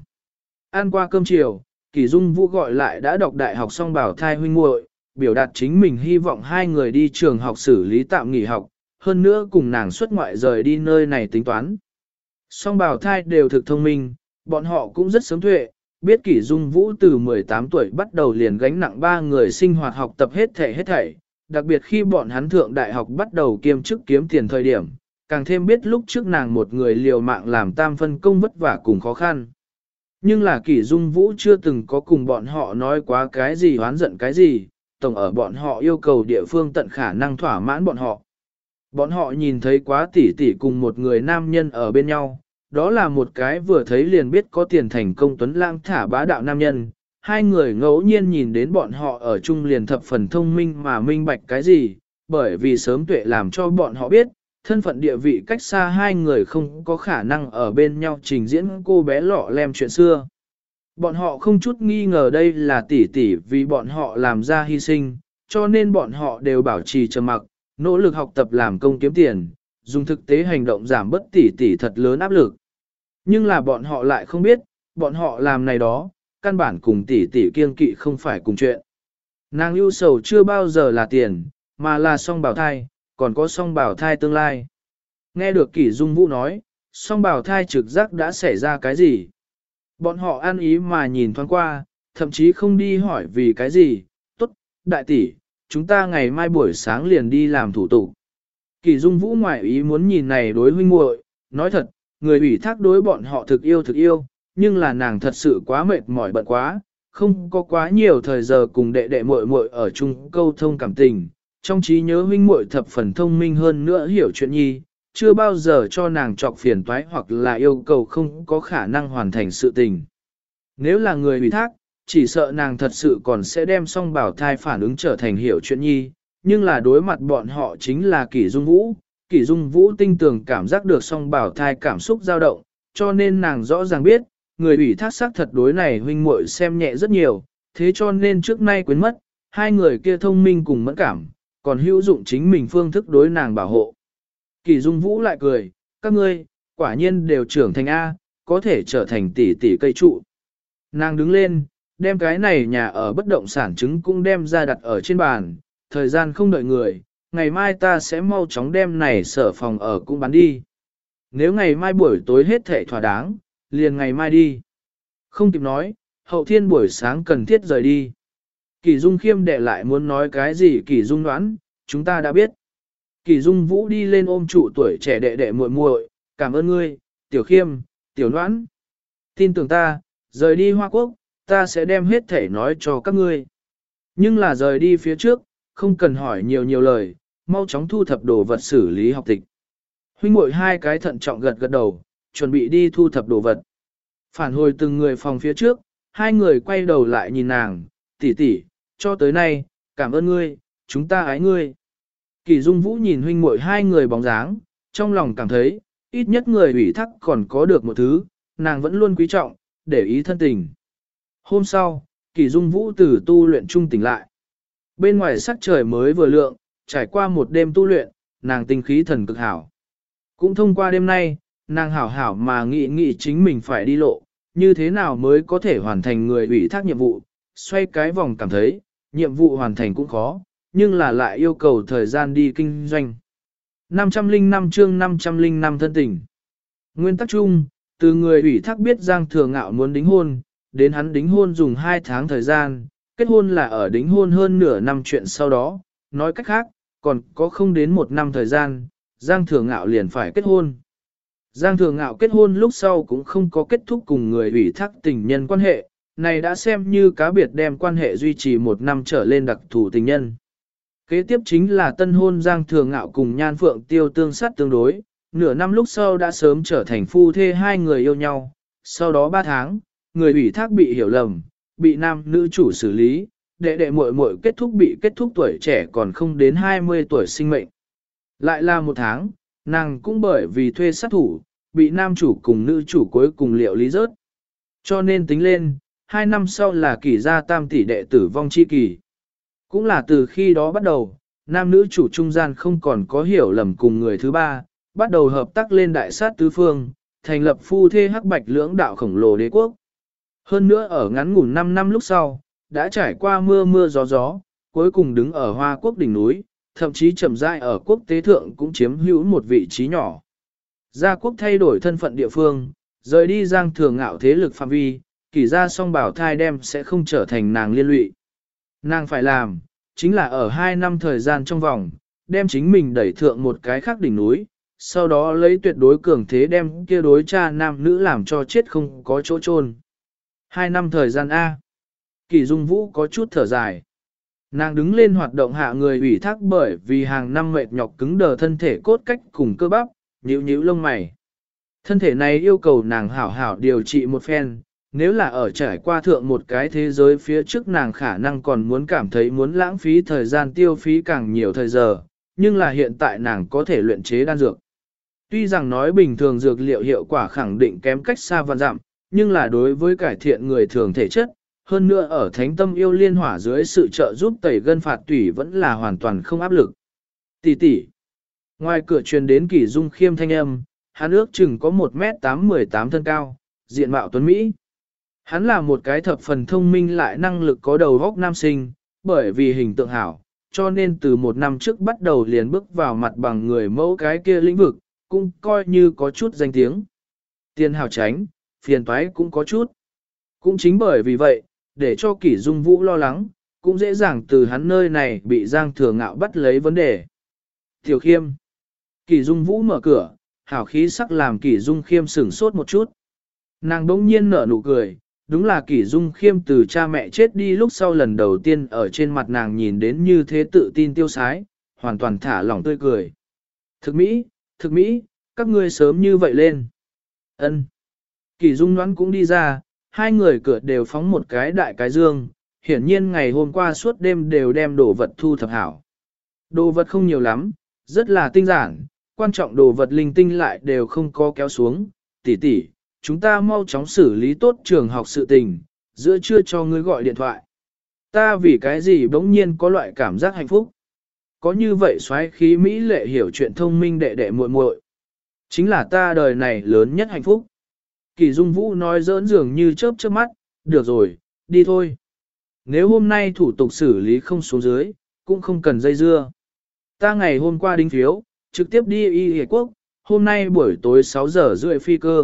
Ăn qua cơm chiều, Kỷ Dung Vũ gọi lại đã đọc đại học song bào thai huynh muội, biểu đạt chính mình hy vọng hai người đi trường học xử lý tạm nghỉ học, hơn nữa cùng nàng xuất ngoại rời đi nơi này tính toán. Song bào thai đều thực thông minh, bọn họ cũng rất sớm tuệ, biết Kỷ Dung Vũ từ 18 tuổi bắt đầu liền gánh nặng ba người sinh hoạt học tập hết thảy, đặc biệt khi bọn hắn thượng đại học bắt đầu kiêm chức kiếm tiền thời điểm, càng thêm biết lúc trước nàng một người liều mạng làm tam phân công vất vả cùng khó khăn. Nhưng là Kỷ Dung Vũ chưa từng có cùng bọn họ nói quá cái gì oán giận cái gì, tổng ở bọn họ yêu cầu địa phương tận khả năng thỏa mãn bọn họ. Bọn họ nhìn thấy quá tỉ tỉ cùng một người nam nhân ở bên nhau, đó là một cái vừa thấy liền biết có tiền thành công tuấn lãng thả bá đạo nam nhân. Hai người ngẫu nhiên nhìn đến bọn họ ở chung liền thập phần thông minh mà minh bạch cái gì, bởi vì sớm tuệ làm cho bọn họ biết, thân phận địa vị cách xa hai người không có khả năng ở bên nhau trình diễn cô bé lọ lem chuyện xưa. Bọn họ không chút nghi ngờ đây là tỷ tỷ vì bọn họ làm ra hy sinh, cho nên bọn họ đều bảo trì trầm mặc, nỗ lực học tập làm công kiếm tiền, dùng thực tế hành động giảm bất tỷ tỷ thật lớn áp lực. Nhưng là bọn họ lại không biết, bọn họ làm này đó, căn bản cùng tỷ tỷ kiêng kỵ không phải cùng chuyện. Nàng ưu sầu chưa bao giờ là tiền, mà là song bào thai, còn có song bào thai tương lai. Nghe được Kỷ Dung Vũ nói, song bào thai trực giác đã xảy ra cái gì. Bọn họ ăn ý mà nhìn thoáng qua, thậm chí không đi hỏi vì cái gì. Tốt, đại tỷ, chúng ta ngày mai buổi sáng liền đi làm thủ tục. Kỷ Dung Vũ ngoại ý muốn nhìn này đối huynh muội, nói thật, người ủy thác đối bọn họ thực yêu, nhưng là nàng thật sự quá mệt mỏi bận quá, không có quá nhiều thời giờ cùng đệ đệ muội muội ở chung câu thông cảm tình. Trong trí nhớ huynh muội thập phần thông minh hơn nữa hiểu chuyện nhi, chưa bao giờ cho nàng trọc phiền toái hoặc là yêu cầu không có khả năng hoàn thành sự tình. Nếu là người ủy thác, chỉ sợ nàng thật sự còn sẽ đem song bảo thai phản ứng trở thành hiểu chuyện nhi, nhưng là đối mặt bọn họ chính là Kỷ Dung Vũ. Kỷ Dung Vũ tinh tường cảm giác được song bảo thai cảm xúc dao động, cho nên nàng rõ ràng biết, người ủy thác xác thật đối này huynh muội xem nhẹ rất nhiều, thế cho nên trước nay quên mất, hai người kia thông minh cùng mẫn cảm, còn hữu dụng chính mình phương thức đối nàng bảo hộ. Kỷ Dung Vũ lại cười, các ngươi, quả nhiên đều trưởng thành A, có thể trở thành tỷ tỷ cây trụ. Nàng đứng lên, đem cái này nhà ở bất động sản chứng cũng đem ra đặt ở trên bàn, thời gian không đợi người, ngày mai ta sẽ mau chóng đem này sở phòng ở cũng bán đi. Nếu ngày mai buổi tối hết thể thỏa đáng, liền ngày mai đi. Không kịp nói, hậu thiên buổi sáng cần thiết rời đi. Kỷ Dung Khiêm đệ lại muốn nói cái gì Kỷ Dung đoán, chúng ta đã biết. Kỷ Dung Vũ đi lên ôm trụ tuổi trẻ đệ đệ muội muội, cảm ơn ngươi, Tiểu Khiêm, Tiểu Noãn. Tin tưởng ta, rời đi Hoa Quốc, ta sẽ đem hết thể nói cho các ngươi. Nhưng là rời đi phía trước, không cần hỏi nhiều lời, mau chóng thu thập đồ vật xử lý học tịch. Huynh muội hai cái thận trọng gật gật đầu, chuẩn bị đi thu thập đồ vật. Phản hồi từng người phòng phía trước, hai người quay đầu lại nhìn nàng, tỷ tỷ, cho tới nay, cảm ơn ngươi, chúng ta ái ngươi. Kỳ Dung Vũ nhìn huynh muội hai người bóng dáng, trong lòng cảm thấy, ít nhất người ủy thác còn có được một thứ, nàng vẫn luôn quý trọng, để ý thân tình. Hôm sau, Kỳ Dung Vũ từ tu luyện trung tỉnh lại. Bên ngoài sắc trời mới vừa lượng, trải qua một đêm tu luyện, nàng tinh khí thần cực hảo. Cũng thông qua đêm nay, nàng hảo hảo mà nghĩ chính mình phải đi lộ, như thế nào mới có thể hoàn thành người ủy thác nhiệm vụ, xoay cái vòng cảm thấy, nhiệm vụ hoàn thành cũng khó, nhưng là lại yêu cầu thời gian đi kinh doanh. 505 chương 505 thân tình. Nguyên tắc chung, từ người ủy thác biết Giang Thừa Ngạo muốn đính hôn, đến hắn đính hôn dùng 2 tháng thời gian, kết hôn là ở đính hôn hơn nửa năm chuyện sau đó, nói cách khác, còn có không đến 1 năm thời gian, Giang Thừa Ngạo liền phải kết hôn. Giang Thừa Ngạo kết hôn lúc sau cũng không có kết thúc cùng người ủy thác tình nhân quan hệ, này đã xem như cá biệt đem quan hệ duy trì 1 năm trở lên đặc thù tình nhân. Kế tiếp chính là tân hôn Giang Thừa Ngạo cùng Nhan Phượng Tiêu tương sát tương đối, nửa năm lúc sau đã sớm trở thành phu thê hai người yêu nhau, sau đó 3 tháng, người ủy thác bị hiểu lầm, bị nam nữ chủ xử lý, đệ muội muội kết thúc tuổi trẻ còn không đến 20 tuổi sinh mệnh. Lại là 1 tháng, nàng cũng bởi vì thuê sát thủ, bị nam chủ cùng nữ chủ cuối cùng liệu lý rớt. Cho nên tính lên, 2 năm sau là Kỷ gia tam tỷ đệ tử vong chi kỳ. Cũng là từ khi đó bắt đầu, nam nữ chủ trung gian không còn có hiểu lầm cùng người thứ ba, bắt đầu hợp tác lên đại sát tứ phương, thành lập phu thê hắc bạch lưỡng đạo khổng lồ đế quốc. Hơn nữa ở ngắn ngủn 5 năm lúc sau, đã trải qua mưa gió, cuối cùng đứng ở Hoa Quốc đỉnh núi, thậm chí chậm rãi ở quốc tế thượng cũng chiếm hữu một vị trí nhỏ. Gia quốc thay đổi thân phận địa phương, rời đi Giang Thừa Ngạo thế lực phạm vi, Kỷ gia song bảo thai đem sẽ không trở thành nàng liên lụy. Nàng phải làm, chính là ở 2 năm thời gian trong vòng, đem chính mình đẩy thượng một cái khác đỉnh núi, sau đó lấy tuyệt đối cường thế đem kia đối cha nam nữ làm cho chết không có chỗ chôn. 2 năm thời gian A. Kỷ Dung Vũ có chút thở dài. Nàng đứng lên hoạt động hạ người ủy thác bởi vì hàng năm mệt nhọc cứng đờ thân thể cốt cách cùng cơ bắp, nhíu lông mày. Thân thể này yêu cầu nàng hảo hảo điều trị một phen, nếu là ở trải qua thượng một cái thế giới phía trước nàng khả năng còn muốn cảm thấy muốn lãng phí thời gian tiêu phí càng nhiều thời giờ, nhưng là hiện tại nàng có thể luyện chế đan dược. Tuy rằng nói bình thường dược liệu hiệu quả khẳng định kém cách xa vạn dặm, nhưng là đối với cải thiện người thường thể chất, hơn nữa ở thánh tâm yêu liên hỏa dưới sự trợ giúp tẩy gân phạt tủy vẫn là hoàn toàn không áp lực. Tỷ tỷ. Ngoài cửa truyền đến Kỷ Dung Khiêm thanh âm, hắn ước chừng có 1m8-18 thân cao, diện mạo tuấn Mỹ. Hắn là một cái thập phần thông minh lại năng lực có đầu óc nam sinh, bởi vì hình tượng hảo, cho nên từ 1 năm trước bắt đầu liền bước vào mặt bằng người mẫu cái kia lĩnh vực, cũng coi như có chút danh tiếng. Tiền hào tránh, phiền toái cũng có chút. Cũng chính bởi vì vậy, để cho Kỷ Dung Vũ lo lắng, cũng dễ dàng từ hắn nơi này bị Giang Thừa Ngạo bắt lấy vấn đề. Tiểu Khiêm. Kỷ Dung Vũ mở cửa, hảo khí sắc làm Kỷ Dung Khiêm sửng sốt một chút. Nàng đỗng nhiên nở nụ cười, đúng là Kỷ Dung Khiêm từ cha mẹ chết đi lúc sau lần đầu tiên ở trên mặt nàng nhìn đến như thế tự tin tiêu sái, hoàn toàn thả lỏng tươi cười. Thực Mỹ, các ngươi sớm như vậy lên. Ân. Kỷ Dung Ngoãn cũng đi ra, hai người cửa đều phóng một cái đại cái dương, hiển nhiên ngày hôm qua suốt đêm đều đem đồ vật thu thập hảo. Đồ vật không nhiều lắm, rất là tinh giản, quan trọng đồ vật linh tinh lại đều không có kéo xuống. Tỷ tỷ, chúng ta mau chóng xử lý tốt trường học sự tình, giữa trưa cho ngươi gọi điện thoại. Ta vì cái gì bỗng nhiên có loại cảm giác hạnh phúc. Có như vậy xoáy khí Mỹ lệ hiểu chuyện thông minh đệ đệ muội muội, chính là ta đời này lớn nhất hạnh phúc. Kỷ Dung Vũ nói giỡn dường như chớp chớp mắt, được rồi, đi thôi. Nếu hôm nay thủ tục xử lý không xuống dưới, cũng không cần dây dưa. Ta ngày hôm qua đính phiếu, trực tiếp đi Y Hệ Quốc, hôm nay buổi tối 6 giờ rưỡi phi cơ.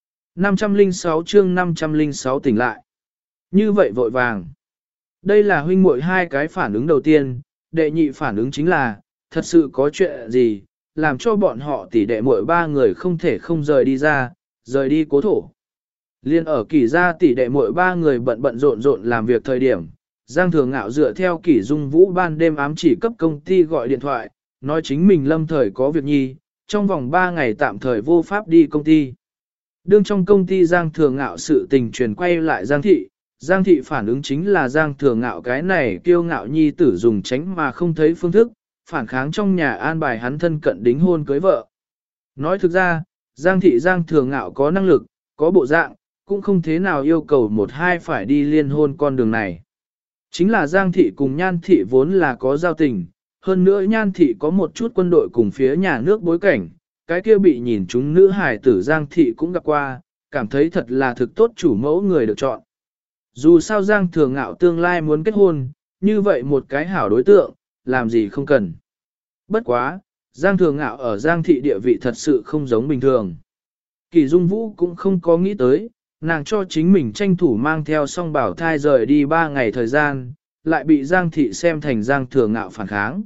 506 chương 506 tỉnh lại. Như vậy vội vàng. Đây là huynh muội hai cái phản ứng đầu tiên, đệ nhị phản ứng chính là, thật sự có chuyện gì, làm cho bọn họ tỷ đệ muội 3 người không thể không rời đi ra, rời đi cố thổ. Liên ở Kỷ gia tỷ đệ mỗi ba người bận bận rộn rộn làm việc thời điểm, Giang Thừa Ngạo dựa theo Kỷ Dung Vũ ban đêm ám chỉ cấp công ty gọi điện thoại, nói chính mình lâm thời có việc nhi, trong vòng 3 ngày tạm thời vô pháp đi công ty. Đương trong công ty Giang Thừa Ngạo sự tình truyền quay lại Giang Thị phản ứng chính là Giang Thừa Ngạo cái này kiêu ngạo nhi tử dùng tránh mà không thấy phương thức, phản kháng trong nhà an bài hắn thân cận đính hôn cưới vợ. Nói thực ra, Giang Thừa Ngạo có năng lực, có bộ dạng, cũng không thế nào yêu cầu một hai phải đi liên hôn con đường này. Chính là Giang Thị cùng Nhan Thị vốn là có giao tình, hơn nữa Nhan Thị có một chút quân đội cùng phía nhà nước bối cảnh, cái kia bị nhìn chúng nữ hài tử Giang Thị cũng gặp qua, cảm thấy thật là thực tốt chủ mẫu người được chọn. Dù sao Giang Thừa Ngạo tương lai muốn kết hôn, như vậy một cái hảo đối tượng, làm gì không cần. Bất quá, Giang Thừa Ngạo ở Giang Thị địa vị thật sự không giống bình thường. Kỳ Dung Vũ cũng không có nghĩ tới, nàng cho chính mình tranh thủ mang theo song bảo thai rời đi 3 ngày thời gian, lại bị Giang Thị xem thành Giang Thừa Ngạo phản kháng.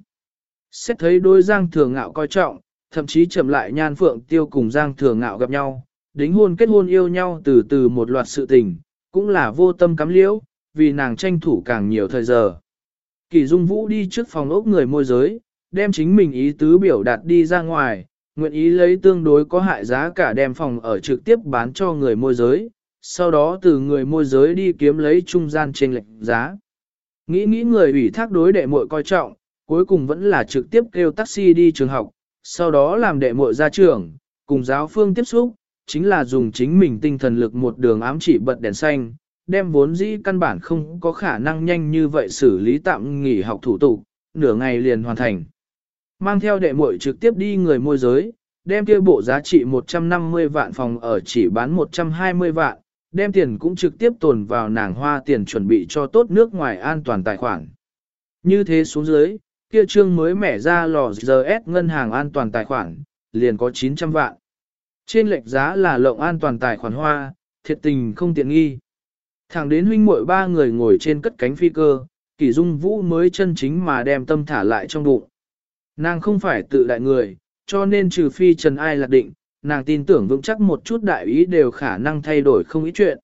Xét thấy đôi Giang Thừa Ngạo coi trọng, thậm chí chậm lại Nhan Phượng Tiêu cùng Giang Thừa Ngạo gặp nhau, đính hôn kết hôn yêu nhau từ từ một loạt sự tình, cũng là vô tâm cắm liễu, vì nàng tranh thủ càng nhiều thời giờ. Kỳ Dung Vũ đi trước phòng ốc người môi giới, đem chính mình ý tứ biểu đạt đi ra ngoài, nguyện ý lấy tương đối có hại giá cả đem phòng ở trực tiếp bán cho người môi giới, sau đó từ người môi giới đi kiếm lấy trung gian trên lệnh giá. Nghĩ người ủy thác đối đệ muội coi trọng, cuối cùng vẫn là trực tiếp kêu taxi đi trường học, sau đó làm đệ muội ra trường, cùng giáo phương tiếp xúc, chính là dùng chính mình tinh thần lực một đường ám chỉ bật đèn xanh, đem vốn dĩ căn bản không có khả năng nhanh như vậy xử lý tạm nghỉ học thủ tục, nửa ngày liền hoàn thành. Mang theo đệ muội trực tiếp đi người môi giới, đem kia bộ giá trị 150 vạn phòng ở chỉ bán 120 vạn, đem tiền cũng trực tiếp tồn vào nàng hoa tiền chuẩn bị cho tốt nước ngoài an toàn tài khoản. Như thế xuống dưới, kia trương mới mẻ ra lò GS ngân hàng an toàn tài khoản, liền có 900 vạn. Trên lệch giá là lộng an toàn tài khoản hoa, thiệt tình không tiện nghi. Thẳng đến huynh muội ba người ngồi trên cất cánh phi cơ, Kỷ Dung Vũ mới chân chính mà đem tâm thả lại trong bụng. Nàng không phải tự đại người, cho nên trừ phi trần ai lạc định, nàng tin tưởng vững chắc một chút đại ý đều khả năng thay đổi không ít chuyện.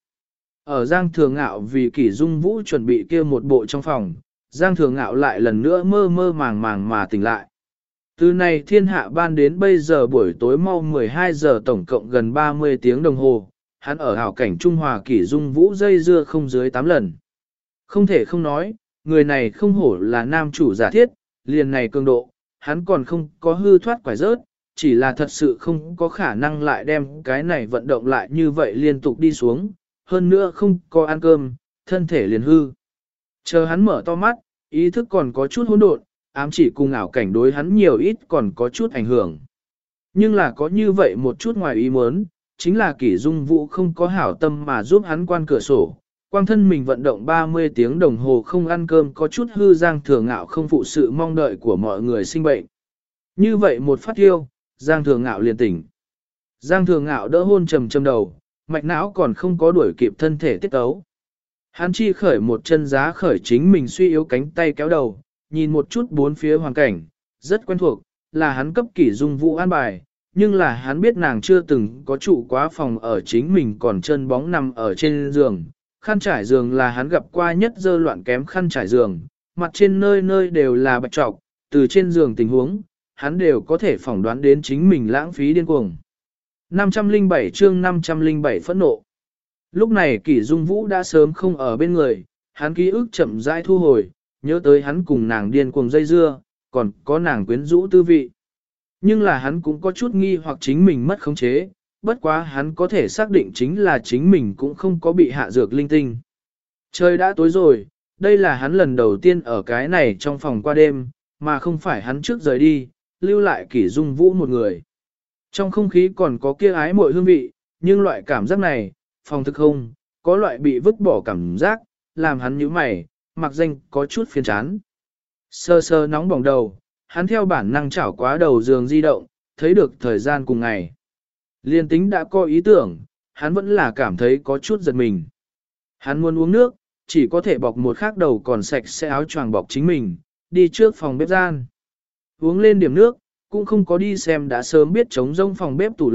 Ở Giang Thừa Ngạo vì Kỷ Dung Vũ chuẩn bị kia một bộ trong phòng, Giang Thừa Ngạo lại lần nữa mơ mơ màng màng mà tỉnh lại. Từ này thiên hạ ban đến bây giờ buổi tối mau 12 giờ tổng cộng gần 30 tiếng đồng hồ, hắn ở hảo cảnh Trung Hòa Kỷ Dung Vũ dây dưa không dưới 8 lần. Không thể không nói, người này không hổ là nam chủ giả thiết, liền này cường độ, hắn còn không có hư thoát quải rớt, chỉ là thật sự không có khả năng lại đem cái này vận động lại như vậy liên tục đi xuống, hơn nữa không có ăn cơm, thân thể liền hư. Chờ hắn mở to mắt, ý thức còn có chút hỗn độn, ám chỉ cùng ảo cảnh đối hắn nhiều ít còn có chút ảnh hưởng. Nhưng là có như vậy một chút ngoài ý muốn, chính là Kỷ Dung Vũ không có hảo tâm mà giúp hắn quan cửa sổ, quang thân mình vận động 30 tiếng đồng hồ không ăn cơm có chút hư Giang Thừa Ngạo không phụ sự mong đợi của mọi người sinh bệnh. Như vậy một phát tiêu, Giang Thừa Ngạo liền tỉnh. Giang Thừa Ngạo đỡ hôn trầm trầm đầu, mạch não còn không có đuổi kịp thân thể tiết tấu. Hắn chi khởi một chân giá khởi chính mình suy yếu cánh tay kéo đầu, nhìn một chút bốn phía hoàn cảnh, rất quen thuộc, là hắn cấp Kỷ Dung Vũ an bài, nhưng là hắn biết nàng chưa từng có trụ quá phòng ở chính mình còn chân bóng nằm ở trên giường. Khăn trải giường là hắn gặp qua nhất dơ loạn kém khăn trải giường, mặt trên nơi nơi đều là bạch trọc, từ trên giường tình huống, hắn đều có thể phỏng đoán đến chính mình lãng phí điên cuồng. 507 chương 507 phẫn nộ. Lúc này Kỷ Dung Vũ đã sớm không ở bên người, hắn ký ức chậm rãi thu hồi, nhớ tới hắn cùng nàng điên cuồng dây dưa, còn có nàng quyến rũ tư vị. Nhưng là hắn cũng có chút nghi hoặc chính mình mất khống chế, bất quá hắn có thể xác định chính là chính mình cũng không có bị hạ dược linh tinh. Trời đã tối rồi, đây là hắn lần đầu tiên ở cái này trong phòng qua đêm, mà không phải hắn trước rời đi, lưu lại Kỷ Dung Vũ một người. Trong không khí còn có kia ái mội hương vị, nhưng loại cảm giác này, phòng thực không, có loại bị vứt bỏ cảm giác, làm hắn nhíu mày, mặc danh có chút phiền chán. Sơ sơ nóng bỏng đầu, hắn theo bản năng chảo quá đầu giường di động, thấy được thời gian cùng ngày. Liên tính đã có ý tưởng, hắn vẫn là cảm thấy có chút giật mình. Hắn muốn uống nước, chỉ có thể bọc một khác đầu còn sạch sẽ áo choàng bọc chính mình, đi trước phòng bếp gian. Uống lên điểm nước, cũng không có đi xem đã sớm biết trống rông phòng bếp tủ lạnh,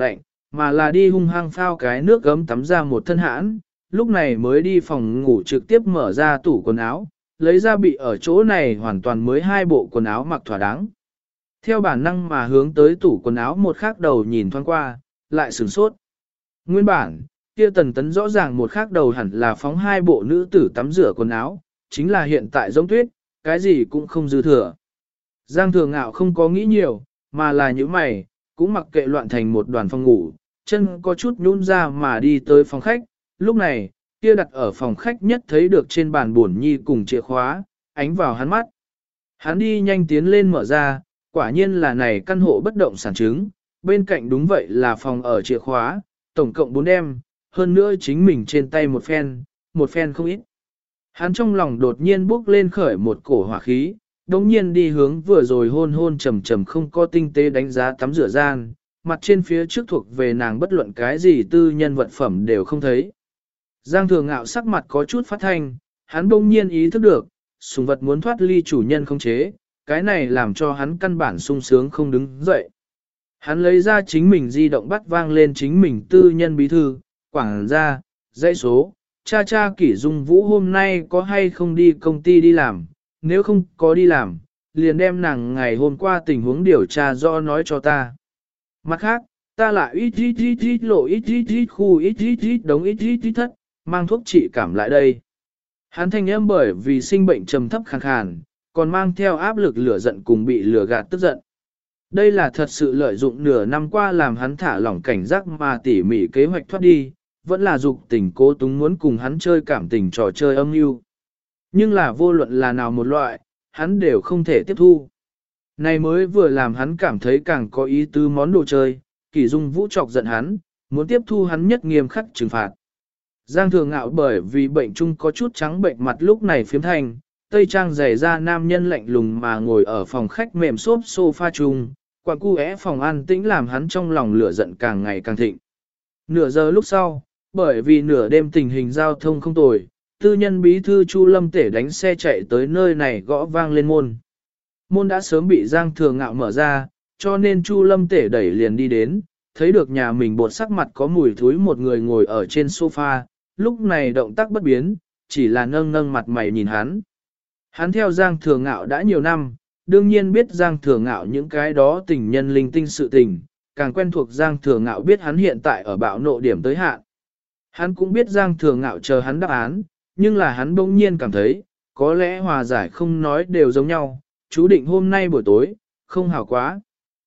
mà là đi hung hăng phao cái nước gấm tắm ra một thân hãn, lúc này mới đi phòng ngủ trực tiếp mở ra tủ quần áo, lấy ra bị ở chỗ này hoàn toàn mới 2 bộ quần áo mặc thỏa đáng. Theo bản năng mà hướng tới tủ quần áo một khắc đầu nhìn thoáng qua, lại sửng sốt. Nguyên bản, kia Tần Tấn rõ ràng một khắc đầu hẳn là phóng 2 bộ nữ tử tắm rửa quần áo, chính là hiện tại giống tuyết, cái gì cũng không dư thừa. Giang Thừa Ngạo không có nghĩ nhiều, mà là những mày, cũng mặc kệ loạn thành một đoàn phòng ngủ, chân có chút nhún ra mà đi tới phòng khách, lúc này, kia đặt ở phòng khách nhất thấy được trên bàn buồn nhi cùng chìa khóa, ánh vào hắn mắt. Hắn đi nhanh tiến lên mở ra, quả nhiên là này căn hộ bất động sản chứng, bên cạnh đúng vậy là phòng ở chìa khóa, tổng cộng 4 đem, hơn nữa chính mình trên tay một phen không ít. Hắn trong lòng đột nhiên bốc lên khởi một cổ hỏa khí, đồng nhiên đi hướng vừa rồi hôn hôn trầm trầm không có tinh tế đánh giá tắm rửa gian, mặt trên phía trước thuộc về nàng bất luận cái gì tư nhân vật phẩm đều không thấy. Giang Thừa Ngạo sắc mặt có chút phát thanh, hắn bỗng nhiên ý thức được, sùng vật muốn thoát ly chủ nhân không chế, cái này làm cho hắn căn bản sung sướng không đứng dậy. Hắn lấy ra chính mình di động bắt vang lên chính mình tư nhân bí thư, quảng ra, dãy số, cha Kỷ Dung Vũ hôm nay có hay không đi công ty đi làm, nếu không có đi làm, liền đem nàng ngày hôm qua tình huống điều tra rõ nói cho ta. Mặt khác, ta lại ít lộ ít khu ít đống ít thất, mang thuốc trị cảm lại đây. Hắn thanh âm bởi vì sinh bệnh trầm thấp khàn khàn, còn mang theo áp lực lửa giận cùng bị lửa gạt tức giận. Đây là thật sự lợi dụng nửa năm qua làm hắn thả lỏng cảnh giác mà tỉ mỉ kế hoạch thoát đi, vẫn là dục tình cố túng muốn cùng hắn chơi cảm tình trò chơi âm mưu. Nhưng là vô luận là nào một loại, hắn đều không thể tiếp thu. Này mới vừa làm hắn cảm thấy càng có ý tứ món đồ chơi, Kỷ Dung Vũ chọc giận hắn, muốn tiếp thu hắn nhất nghiêm khắc trừng phạt. Giang Thừa Ngạo bởi vì bệnh chung có chút trắng bệnh mặt lúc này phiếm thành, tây trang giày ra nam nhân lạnh lùng mà ngồi ở phòng khách mềm xốp sofa chung, quặng cu phòng an tĩnh làm hắn trong lòng lửa giận càng ngày càng thịnh. Nửa giờ lúc sau, bởi vì nửa đêm tình hình giao thông không tồi, tư nhân bí thư Chu Lâm Tể đánh xe chạy tới nơi này gõ vang lên môn. Môn đã sớm bị Giang Thừa Ngạo mở ra, cho nên Chu Lâm Tể đẩy liền đi đến, thấy được nhà mình bột sắc mặt có mùi thối một người ngồi ở trên sofa, lúc này động tác bất biến, chỉ là nâng mặt mày nhìn hắn. Hắn theo Giang Thừa Ngạo đã nhiều năm, đương nhiên biết Giang Thừa Ngạo những cái đó tình nhân linh tinh sự tình, càng quen thuộc Giang Thừa Ngạo biết hắn hiện tại ở bạo nộ điểm tới hạn. Hắn cũng biết Giang Thừa Ngạo chờ hắn đáp án, nhưng là hắn bỗng nhiên cảm thấy, có lẽ hòa giải không nói đều giống nhau, chú định hôm nay buổi tối, không hảo quá.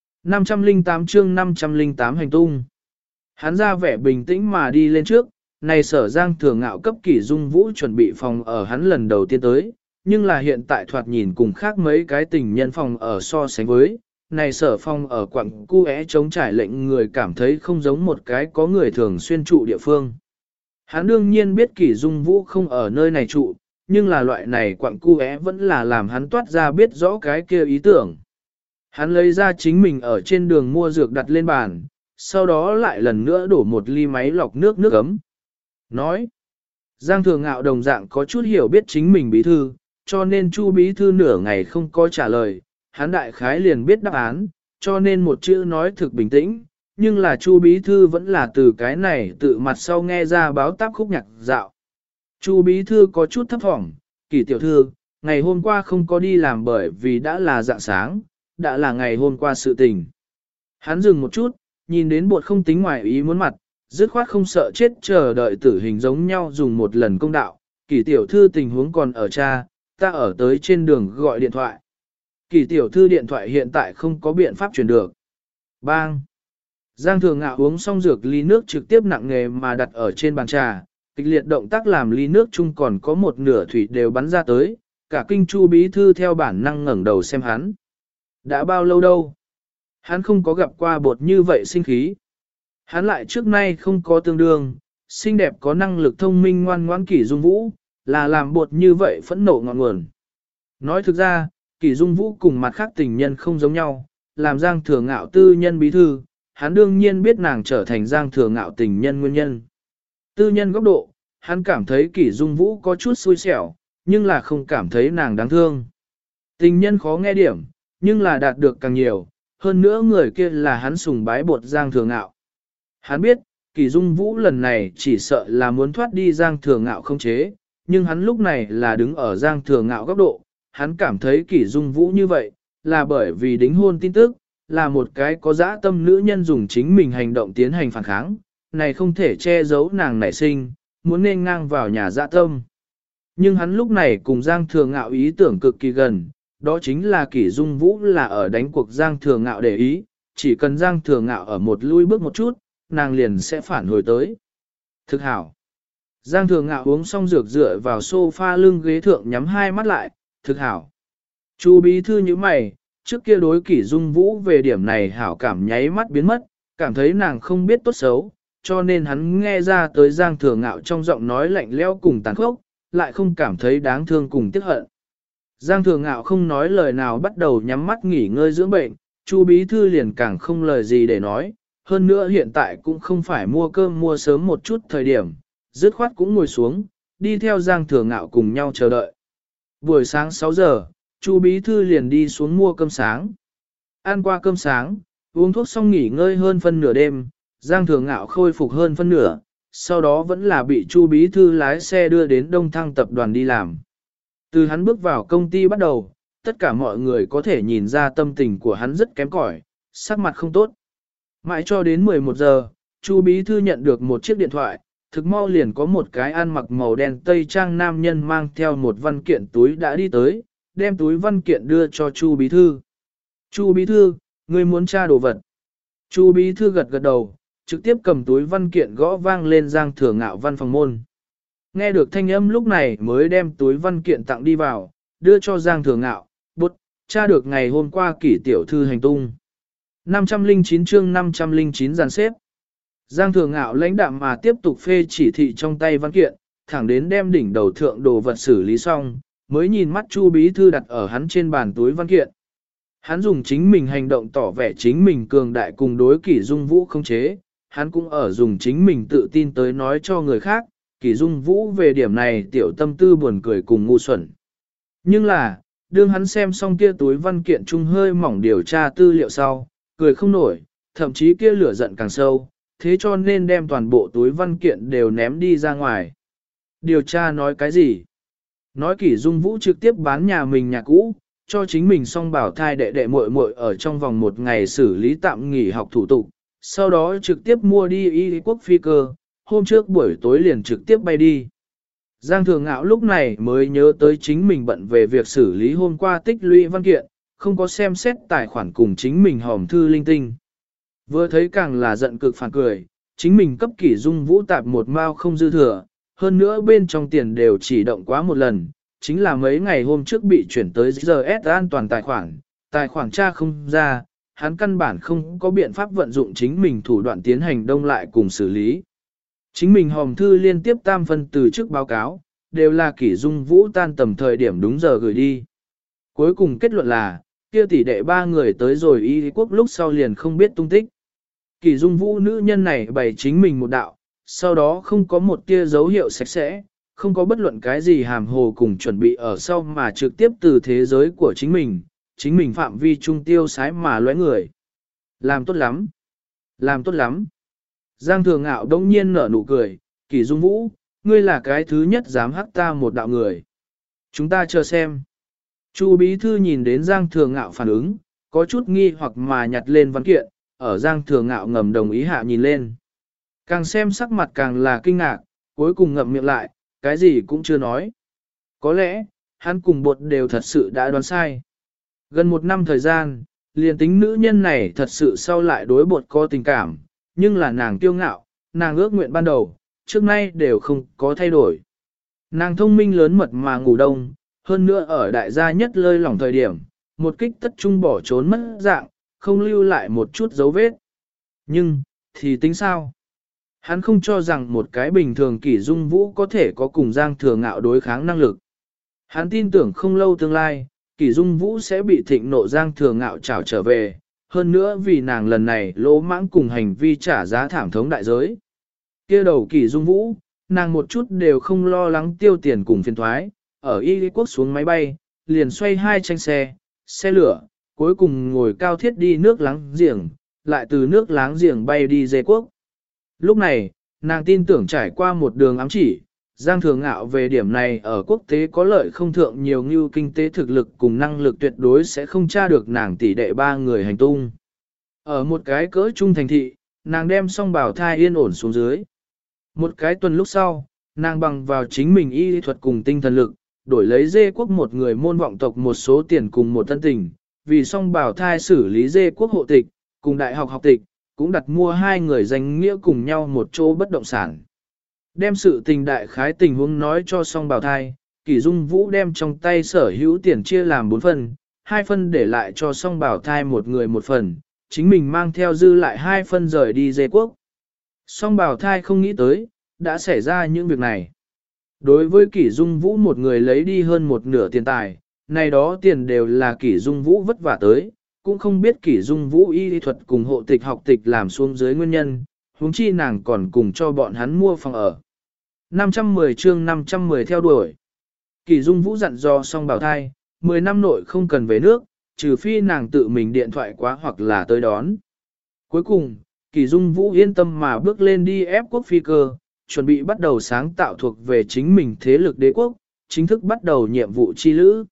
508 chương 508 hành tung. Hắn ra vẻ bình tĩnh mà đi lên trước, này sở Giang Thừa Ngạo cấp Kỷ Dung Vũ chuẩn bị phòng ở hắn lần đầu tiên tới, nhưng là hiện tại thoạt nhìn cùng khác mấy cái tình nhân phòng ở so sánh với, này sở phòng ở quặng cu chống trải lệnh người cảm thấy không giống một cái có người thường xuyên trụ địa phương. Hắn đương nhiên biết Kỷ Dung Vũ không ở nơi này trụ, nhưng là loại này quặng cu vẫn là làm hắn toát ra biết rõ cái kia ý tưởng. Hắn lấy ra chính mình ở trên đường mua dược đặt lên bàn, sau đó lại lần nữa đổ một ly máy lọc nước ấm. Nói, Giang Thừa Ngạo đồng dạng có chút hiểu biết chính mình bí thư, cho nên Chu bí thư nửa ngày không có trả lời, hắn đại khái liền biết đáp án, cho nên một chữ nói thực bình tĩnh, nhưng là Chu bí thư vẫn là từ cái này tự mặt sau nghe ra báo táp khúc nhạc dạo. Chu bí thư có chút thấp thỏm, Kỷ tiểu thư, ngày hôm qua không có đi làm bởi vì đã là dạng sáng, đã là ngày hôm qua sự tình. Hắn dừng một chút, nhìn đến bột không tính ngoài ý muốn mặt, dứt khoát không sợ chết chờ đợi tử hình giống nhau dùng một lần công đạo, Kỷ tiểu thư tình huống còn ở cha, ta ở tới trên đường gọi điện thoại. Kỷ tiểu thư điện thoại hiện tại không có biện pháp chuyển được. Bang! Giang Thừa Ngạo uống xong dược ly nước trực tiếp nặng nghề mà đặt ở trên bàn trà, kịch liệt động tác làm ly nước chung còn có một nửa thủy đều bắn ra tới, cả kinh Chu bí thư theo bản năng ngẩng đầu xem hắn. Đã bao lâu đâu? Hắn không có gặp qua bột như vậy sinh khí. Hắn lại trước nay không có tương đương, xinh đẹp có năng lực thông minh ngoan ngoãn Kỷ Dung Vũ, là làm bột như vậy phẫn nộ ngọn nguồn. Nói thực ra, Kỷ Dung Vũ cùng mặt khác tình nhân không giống nhau, làm Giang Thừa Ngạo tư nhân bí thư, hắn đương nhiên biết nàng trở thành Giang Thừa Ngạo tình nhân nguyên nhân. Tư nhân góc độ, hắn cảm thấy Kỷ Dung Vũ có chút xui xẻo, nhưng là không cảm thấy nàng đáng thương. Tình nhân khó nghe điểm, nhưng là đạt được càng nhiều, hơn nữa người kia là hắn sùng bái bột Giang Thừa Ngạo. Hắn biết, Kỷ Dung Vũ lần này chỉ sợ là muốn thoát đi Giang Thừa Ngạo không chế, nhưng hắn lúc này là đứng ở Giang Thừa Ngạo góc độ, hắn cảm thấy Kỷ Dung Vũ như vậy, là bởi vì đính hôn tin tức, là một cái có dã tâm nữ nhân dùng chính mình hành động tiến hành phản kháng, này không thể che giấu nàng nảy sinh, muốn nên ngang vào nhà dã tâm. Nhưng hắn lúc này cùng Giang Thừa Ngạo ý tưởng cực kỳ gần, đó chính là Kỷ Dung Vũ là ở đánh cuộc Giang Thừa Ngạo để ý, chỉ cần Giang Thừa Ngạo ở một lui bước một chút, nàng liền sẽ phản hồi tới. Thực hảo. Giang Thừa Ngạo uống xong dược dựa vào sofa lưng ghế thượng nhắm hai mắt lại, thực hảo. Chu bí thư như mày, trước kia đối Kỷ Dung Vũ về điểm này hảo cảm nháy mắt biến mất, cảm thấy nàng không biết tốt xấu, cho nên hắn nghe ra tới Giang Thừa Ngạo trong giọng nói lạnh lẽo cùng tàn khốc, lại không cảm thấy đáng thương cùng tiếc hận. Giang Thừa Ngạo không nói lời nào bắt đầu nhắm mắt nghỉ ngơi dưỡng bệnh, Chu bí thư liền càng không lời gì để nói, hơn nữa hiện tại cũng không phải mua cơm mua sớm một chút thời điểm, dứt khoát cũng ngồi xuống, đi theo Giang Thừa Ngạo cùng nhau chờ đợi. Buổi sáng 6 giờ, Chu bí thư liền đi xuống mua cơm sáng. Ăn qua cơm sáng, uống thuốc xong nghỉ ngơi hơn phân nửa đêm, Giang Thừa Ngạo khôi phục hơn phân nửa, sau đó vẫn là bị Chu bí thư lái xe đưa đến Đông Thăng tập đoàn đi làm. Từ hắn bước vào công ty bắt đầu, tất cả mọi người có thể nhìn ra tâm tình của hắn rất kém cỏi, sắc mặt không tốt. Mãi cho đến 11 giờ, Chu bí thư nhận được một chiếc điện thoại, thực mau liền có một cái ăn mặc màu đen tây trang nam nhân mang theo một văn kiện túi đã đi tới, đem túi văn kiện đưa cho Chu bí thư. Chu bí thư, ngươi muốn tra đồ vật. Chu bí thư gật gật đầu, trực tiếp cầm túi văn kiện gõ vang lên Giang Thừa Ngạo văn phòng môn. Nghe được thanh âm lúc này mới đem túi văn kiện tặng đi vào, đưa cho Giang Thừa Ngạo, bút, tra được ngày hôm qua Kỷ tiểu thư hành tung. 509 chương 509 dàn xếp. Giang Thừa Ngạo lãnh đạm mà tiếp tục phê chỉ thị trong tay văn kiện, thẳng đến đem đỉnh đầu thượng đồ vật xử lý xong, mới nhìn mắt Chu bí thư đặt ở hắn trên bàn túi văn kiện. Hắn dùng chính mình hành động tỏ vẻ chính mình cường đại cùng đối Kỷ Dung Vũ không chế, hắn cũng ở dùng chính mình tự tin tới nói cho người khác, Kỷ Dung Vũ về điểm này tiểu tâm tư buồn cười cùng ngu xuẩn. Nhưng là, đương hắn xem xong kia túi văn kiện trung hơi mỏng điều tra tư liệu sau, cười không nổi, thậm chí kia lửa giận càng sâu, thế cho nên đem toàn bộ túi văn kiện đều ném đi ra ngoài. Điều tra nói cái gì? Nói Kỷ Dung Vũ trực tiếp bán nhà mình nhà cũ, cho chính mình song bảo thai đệ đệ muội muội ở trong vòng một ngày xử lý tạm nghỉ học thủ tục, sau đó trực tiếp mua đi y quốc phi cơ, hôm trước buổi tối liền trực tiếp bay đi. Giang Thừa Ngạo lúc này mới nhớ tới chính mình bận về việc xử lý hôm qua tích lũy văn kiện, không có xem xét tài khoản cùng chính mình hòm thư linh tinh. Vừa thấy càng là giận cực phản cười, chính mình cấp Kỷ Dung Vũ tạp một mao không dư thừa, hơn nữa bên trong tiền đều chỉ động quá một lần, chính là mấy ngày hôm trước bị chuyển tới GS an toàn tài khoản tra không ra, hắn căn bản không có biện pháp vận dụng chính mình thủ đoạn tiến hành đông lại cùng xử lý. Chính mình hòm thư liên tiếp tam phân từ trước báo cáo, đều là Kỷ Dung Vũ tan tầm thời điểm đúng giờ gửi đi. Cuối cùng kết luận là, kia tỷ đệ ba người tới rồi y quốc lúc sau liền không biết tung tích. Kỷ Dung Vũ nữ nhân này bày chính mình một đạo, sau đó không có một tia dấu hiệu sạch sẽ, không có bất luận cái gì hàm hồ cùng chuẩn bị ở sau mà trực tiếp từ thế giới của chính mình phạm vi trung tiêu sái mà lóe người. Làm tốt lắm, làm tốt lắm. Giang Thừa Ngạo đông nhiên nở nụ cười, Kỷ Dung Vũ, ngươi là cái thứ nhất dám hắc ta một đạo người. Chúng ta chờ xem. Chu bí thư nhìn đến Giang Thừa Ngạo phản ứng, có chút nghi hoặc mà nhặt lên văn kiện, ở Giang Thừa Ngạo ngầm đồng ý hạ nhìn lên. Càng xem sắc mặt càng là kinh ngạc, cuối cùng ngậm miệng lại, cái gì cũng chưa nói. Có lẽ, hắn cùng bột đều thật sự đã đoán sai. Gần một năm thời gian, liền tính nữ nhân này thật sự sau lại đối bột có tình cảm, nhưng là nàng kiêu ngạo, nàng ước nguyện ban đầu, trước nay đều không có thay đổi. Nàng thông minh lớn mật mà ngủ đông, hơn nữa ở đại gia nhất lơi lỏng thời điểm, một kích tất trung bỏ trốn mất dạng, không lưu lại một chút dấu vết. Nhưng, thì tính sao? Hắn không cho rằng một cái bình thường Kỷ Dung Vũ có thể có cùng Giang Thừa Ngạo đối kháng năng lực. Hắn tin tưởng không lâu tương lai, Kỷ Dung Vũ sẽ bị thịnh nộ Giang Thừa Ngạo trảo trở về, hơn nữa vì nàng lần này lỗ mãng cùng hành vi trả giá thảm thống đại giới. Kia đầu Kỷ Dung Vũ, nàng một chút đều không lo lắng tiêu tiền cùng phiền thoái, ở Y quốc xuống máy bay, liền xoay hai tranh xe lửa, cuối cùng ngồi cao thiết đi nước láng giềng, lại từ nước láng giềng bay đi Dê quốc. Lúc này, nàng tin tưởng trải qua một đường ám chỉ, Giang Thừa Ngạo về điểm này ở quốc tế có lợi không thượng nhiều như kinh tế thực lực cùng năng lực tuyệt đối sẽ không tra được nàng tỷ đệ ba người hành tung. Ở một cái cỡ trung thành thị, nàng đem song bảo thai yên ổn xuống dưới. Một cái tuần lúc sau, nàng bằng vào chính mình y thuật cùng tinh thần lực, đổi lấy dê quốc một người môn vọng tộc một số tiền cùng một tân tình, vì song bảo thai xử lý dê quốc hộ tịch, cùng đại học học tịch, cũng đặt mua hai người danh nghĩa cùng nhau một chỗ bất động sản. Đem sự tình đại khái tình huống nói cho song bảo thai, Kỷ Dung Vũ đem trong tay sở hữu tiền chia làm 4 phần, 2 phần để lại cho song bảo thai một người một phần, chính mình mang theo dư lại 2 phần rời đi dê quốc. Song bảo thai không nghĩ tới, đã xảy ra những việc này. Đối với Kỷ Dung Vũ một người lấy đi hơn một nửa tiền tài, này đó tiền đều là Kỷ Dung Vũ vất vả tới, cũng không biết Kỷ Dung Vũ y thuật cùng hộ tịch học tịch làm xuống dưới nguyên nhân, huống chi nàng còn cùng cho bọn hắn mua phòng ở. 510 chương 510 theo đuổi. Kỷ Dung Vũ dặn dò xong bảo thai, 10 năm nội không cần về nước, trừ phi nàng tự mình điện thoại quá hoặc là tới đón. Cuối cùng, Kỷ Dung Vũ yên tâm mà bước lên đi ép quốc phi cơ, chuẩn bị bắt đầu sáng tạo thuộc về chính mình thế lực đế quốc, chính thức bắt đầu nhiệm vụ chi lữ.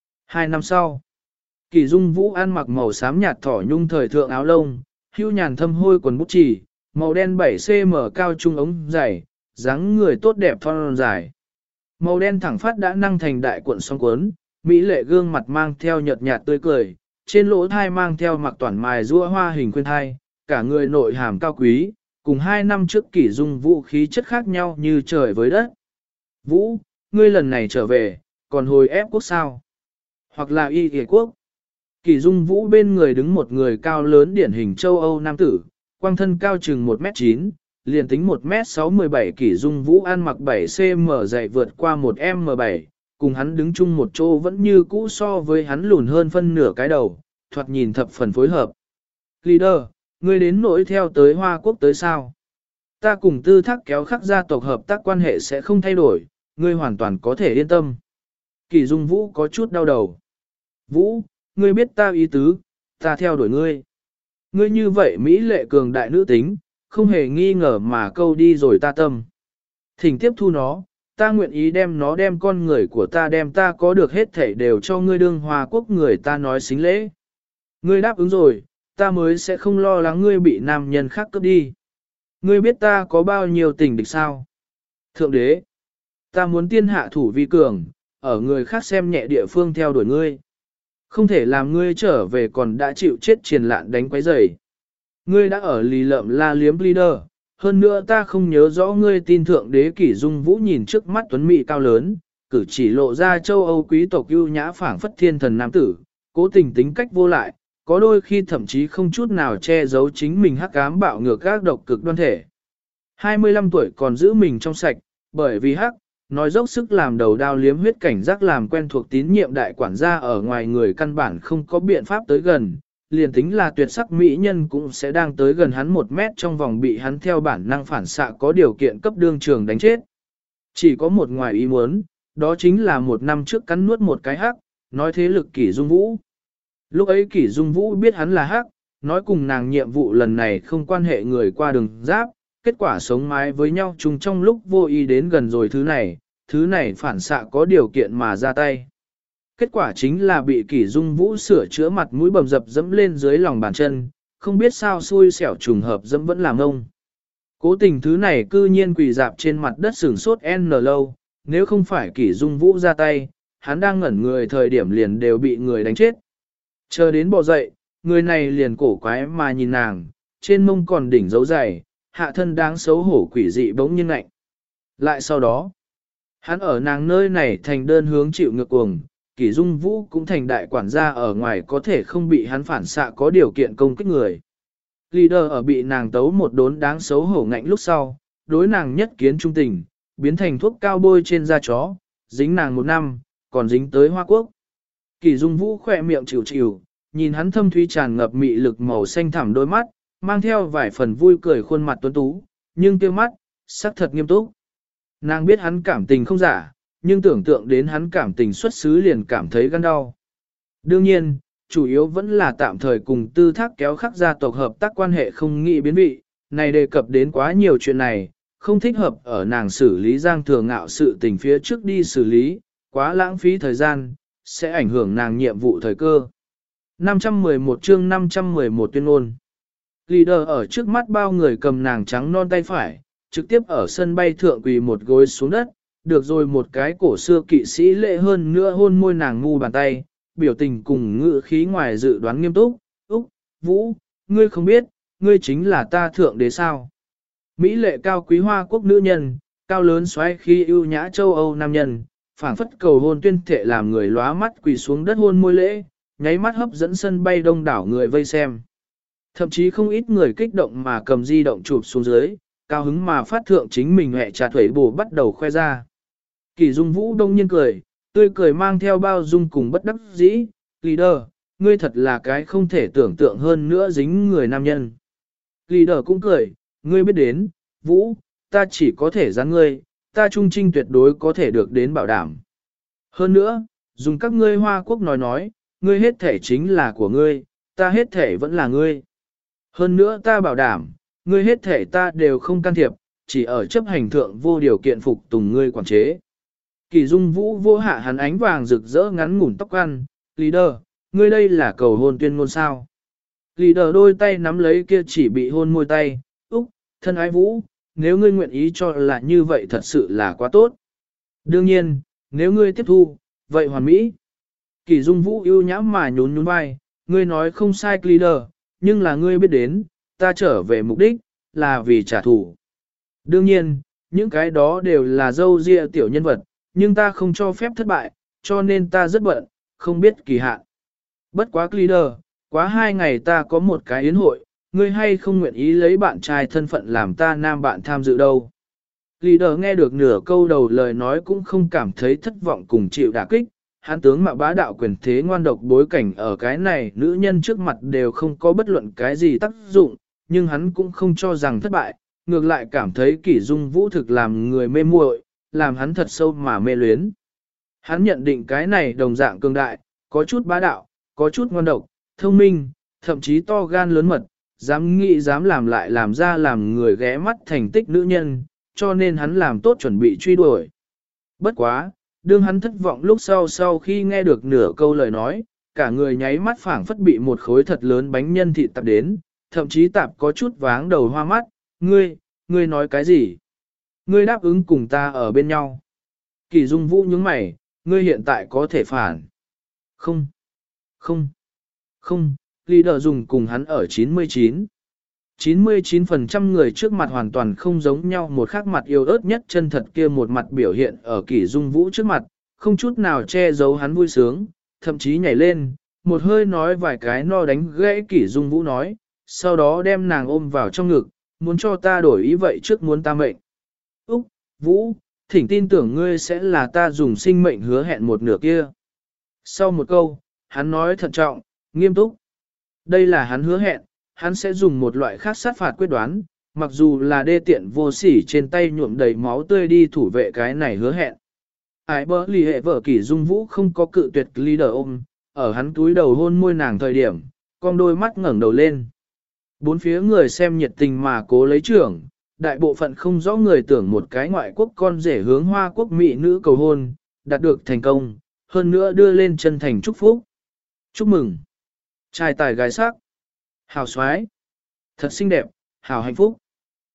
2 năm sau, Kỷ Dung Vũ ăn mặc màu xám nhạt thỏ nhung thời thượng áo lông, hưu nhàn thâm hôi quần bút chì, màu đen 7cm cao trung ống dày, dáng người tốt đẹp thon dài. Màu đen thẳng phát đã năng thành đại cuộn song cuốn, mỹ lệ gương mặt mang theo nhợt nhạt tươi cười, trên lỗ thai mang theo mặc toàn mài rũa hoa hình khuyên thai, cả người nội hàm cao quý, cùng 2 năm trước Kỷ Dung Vũ khí chất khác nhau như trời với đất. Vũ, ngươi lần này trở về, còn hồi ép quốc sao? Hoặc là y kìa quốc? Kỷ Dung Vũ bên người đứng một người cao lớn điển hình châu Âu nam tử, quang thân cao chừng 1m9, liền tính 1m6-17. Kỷ Dung Vũ ăn mặc 7cm dày vượt qua 1m7, cùng hắn đứng chung một chỗ vẫn như cũ so với hắn lùn hơn phân nửa cái đầu, thoạt nhìn thập phần phối hợp. Leader, ngươi đến nỗi theo tới Hoa Quốc tới sao? Ta cùng Tư Thác kéo khắc gia tộc hợp tác quan hệ sẽ không thay đổi, ngươi hoàn toàn có thể yên tâm. Kỷ Dung Vũ có chút đau đầu. Vũ, ngươi biết ta ý tứ, ta theo đuổi ngươi. Ngươi như vậy Mỹ lệ cường đại nữ tính, không hề nghi ngờ mà câu đi rồi ta tâm. Thỉnh tiếp thu nó, ta nguyện ý đem con người của ta đem ta có được hết thảy đều cho ngươi đương Hoa Quốc người ta nói xính lễ. Ngươi đáp ứng rồi, ta mới sẽ không lo lắng ngươi bị nam nhân khác cướp đi. Ngươi biết ta có bao nhiêu tình địch sao? Thượng đế, ta muốn tiên hạ thủ vi cường, ở người khác xem nhẹ địa phương theo đuổi ngươi. Không thể làm ngươi trở về còn đã chịu chết triền lạn đánh quấy rầy. Ngươi đã ở lì lợm la liếm leader, hơn nữa ta không nhớ rõ ngươi tin thượng đế. Kỷ Dung Vũ nhìn trước mắt tuấn mỹ cao lớn, cử chỉ lộ ra châu Âu quý tộc ưu nhã phảng phất thiên thần nam tử, cố tình tính cách vô lại, có đôi khi thậm chí không chút nào che giấu chính mình hắc ám bạo ngược các độc cực đoan thể. 25 tuổi còn giữ mình trong sạch, bởi vì hắc, nói dốc sức làm đầu đao liếm huyết cảnh giác làm quen thuộc tín nhiệm đại quản gia ở ngoài người căn bản không có biện pháp tới gần, liền tính là tuyệt sắc mỹ nhân cũng sẽ đang tới gần hắn 1 mét trong vòng bị hắn theo bản năng phản xạ có điều kiện cấp đương trường đánh chết. Chỉ có một ngoài ý muốn, đó chính là 1 năm trước cắn nuốt một cái hắc, nói thế lực Kỷ Dung Vũ. Lúc ấy Kỷ Dung Vũ biết hắn là hắc, nói cùng nàng nhiệm vụ lần này không quan hệ người qua đường giáp, kết quả sống mái với nhau chung trong lúc vô ý đến gần rồi thứ này phản xạ có điều kiện mà ra tay. Kết quả chính là bị Kỷ Dung Vũ sửa chữa mặt mũi bầm dập dẫm lên dưới lòng bàn chân, không biết sao xui xẻo trùng hợp dẫm vẫn làm ông. Cố tình thứ này cư nhiên quỳ dạp trên mặt đất sửng sốt n lâu, nếu không phải Kỷ Dung Vũ ra tay, hắn đang ngẩn người thời điểm liền đều bị người đánh chết. Chờ đến bò dậy, người này liền cổ quái mà nhìn nàng, trên mông còn đỉnh dấu dày, hạ thân đáng xấu hổ quỷ dị bỗng nhiên lạnh. Lại sau đó, hắn ở nàng nơi này thành đơn hướng chịu ngược cuồng, Kỷ Dung Vũ cũng thành đại quản gia ở ngoài có thể không bị hắn phản xạ có điều kiện công kích người. Leader ở bị nàng tấu một đốn đáng xấu hổ ngạnh lúc sau, đối nàng nhất kiến trung tình, biến thành thuốc cao bôi trên da chó, dính nàng 1 năm, còn dính tới Hoa Quốc. Kỷ Dung Vũ khỏe miệng chịu chịu, nhìn hắn thâm thúy tràn ngập mị lực màu xanh thẳm đôi mắt, mang theo vài phần vui cười khuôn mặt tuấn tú, nhưng tiêu mắt, sắc thật nghiêm túc. Nàng biết hắn cảm tình không giả, nhưng tưởng tượng đến hắn cảm tình xuất xứ liền cảm thấy gan đau. Đương nhiên, chủ yếu vẫn là tạm thời cùng Tư Thác kéo khắc gia tộc hợp tác quan hệ không nghĩ biến vị, này đề cập đến quá nhiều chuyện này, không thích hợp ở nàng xử lý Giang Thừa Ngạo sự tình phía trước đi xử lý, quá lãng phí thời gian, sẽ ảnh hưởng nàng nhiệm vụ thời cơ. 511 chương 511 tuyên ngôn. Leader ở trước mắt bao người cầm nàng trắng non tay phải, trực tiếp ở sân bay thượng quỳ một gối xuống đất, được rồi một cái cổ xưa kỵ sĩ lệ hơn nữa hôn môi nàng ngu bàn tay, biểu tình cùng ngữ khí ngoài dự đoán nghiêm túc. Úc, Vũ, ngươi không biết, ngươi chính là ta thượng đế sao. Mỹ lệ cao quý hoa quốc nữ nhân, cao lớn xoáy khi ưu nhã châu Âu nam nhân, phảng phất cầu hôn tuyên thệ làm người lóa mắt quỳ xuống đất hôn môi lễ, nháy mắt hấp dẫn sân bay đông đảo người vây xem. Thậm chí không ít người kích động mà cầm di động chụp xuống dưới, cao hứng mà phát thượng chính mình hẹ trà thuẩy bổ bắt đầu khoe ra. Kỳ Dung Vũ đông nhiên cười, tươi cười mang theo bao dung cùng bất đắc dĩ, Leader, ngươi thật là cái không thể tưởng tượng hơn nữa dính người nam nhân. Leader cũng cười, ngươi biết đến, Vũ, ta chỉ có thể giáng ngươi, ta trung trinh tuyệt đối có thể được đến bảo đảm. Hơn nữa, dùng các ngươi Hoa Quốc nói, ngươi hết thể chính là của ngươi, ta hết thể vẫn là ngươi. Hơn nữa ta bảo đảm, ngươi hết thể ta đều không can thiệp, chỉ ở chấp hành thượng vô điều kiện phục tùng ngươi quản chế. Kỳ Dung Vũ vô hạ hắn ánh vàng rực rỡ ngắn ngủn tóc ăn, Leader, ngươi đây là cầu hôn tuyên ngôn sao. Leader đôi tay nắm lấy kia chỉ bị hôn môi tay, Úc, thân ái Vũ, nếu ngươi nguyện ý cho là như vậy thật sự là quá tốt. Đương nhiên, nếu ngươi tiếp thu, vậy hoàn mỹ. Kỳ Dung Vũ yêu nhã mà nhún nhún vai, ngươi nói không sai Leader, nhưng là ngươi biết đến, ta trở về mục đích, là vì trả thù. Đương nhiên, những cái đó đều là dâu ria tiểu nhân vật, nhưng ta không cho phép thất bại, cho nên ta rất bận, không biết kỳ hạn. Bất quá Leader, quá 2 ngày ta có một cái yến hội, ngươi hay không nguyện ý lấy bạn trai thân phận làm ta nam bạn tham dự đâu. Leader nghe được nửa câu đầu lời nói cũng không cảm thấy thất vọng cùng chịu đả kích, hắn tướng mạo bá đạo quyền thế ngoan độc bối cảnh ở cái này nữ nhân trước mặt đều không có bất luận cái gì tác dụng, nhưng hắn cũng không cho rằng thất bại, ngược lại cảm thấy Kỷ Dung Vũ thực làm người mê muội, làm hắn thật sâu mà mê luyến. Hắn nhận định cái này đồng dạng cường đại, có chút bá đạo, có chút ngoan độc, thông minh, thậm chí to gan lớn mật, dám nghĩ dám làm lại làm ra làm người ghé mắt thành tích nữ nhân, cho nên hắn làm tốt chuẩn bị truy đuổi. Bất quá, đương hắn thất vọng lúc sau khi nghe được nửa câu lời nói, cả người nháy mắt phảng phất bị một khối thật lớn bánh nhân thịt tạp đến, thậm chí tạp có chút váng đầu hoa mắt, ngươi nói cái gì? Ngươi đáp ứng cùng ta ở bên nhau. Kỳ Dung Vũ nhướng mày, ngươi hiện tại có thể phản. Không, Leader dùng cùng hắn ở 99. 99% người trước mặt hoàn toàn không giống nhau, một khác mặt yêu ớt nhất chân thật kia một mặt biểu hiện ở Kỷ Dung Vũ trước mặt, không chút nào che giấu hắn vui sướng, thậm chí nhảy lên, một hơi nói vài cái no đánh gãy Kỷ Dung Vũ nói, sau đó đem nàng ôm vào trong ngực, muốn cho ta đổi ý vậy trước muốn ta mệnh. Úc, Vũ, thỉnh tin tưởng ngươi sẽ là ta dùng sinh mệnh hứa hẹn một nửa kia. Sau một câu, hắn nói thận trọng, nghiêm túc. Đây là hắn hứa hẹn, hắn sẽ dùng một loại khác sát phạt quyết đoán, mặc dù là đê tiện vô sỉ trên tay nhuộm đầy máu tươi đi thủ vệ cái này hứa hẹn. Ái bỡ lì hệ vợ Kỷ Dung Vũ không có cự tuyệt Leader ôm, ở hắn túi đầu hôn môi nàng thời điểm, con đôi mắt ngẩng đầu lên. Bốn phía người xem nhiệt tình mà cố lấy trưởng, đại bộ phận không rõ người tưởng một cái ngoại quốc con rể hướng Hoa Quốc mỹ nữ cầu hôn, đạt được thành công, hơn nữa đưa lên chân thành chúc phúc. Chúc mừng! Trai tài gái sắc, hào xoái, thật xinh đẹp, hào hạnh phúc.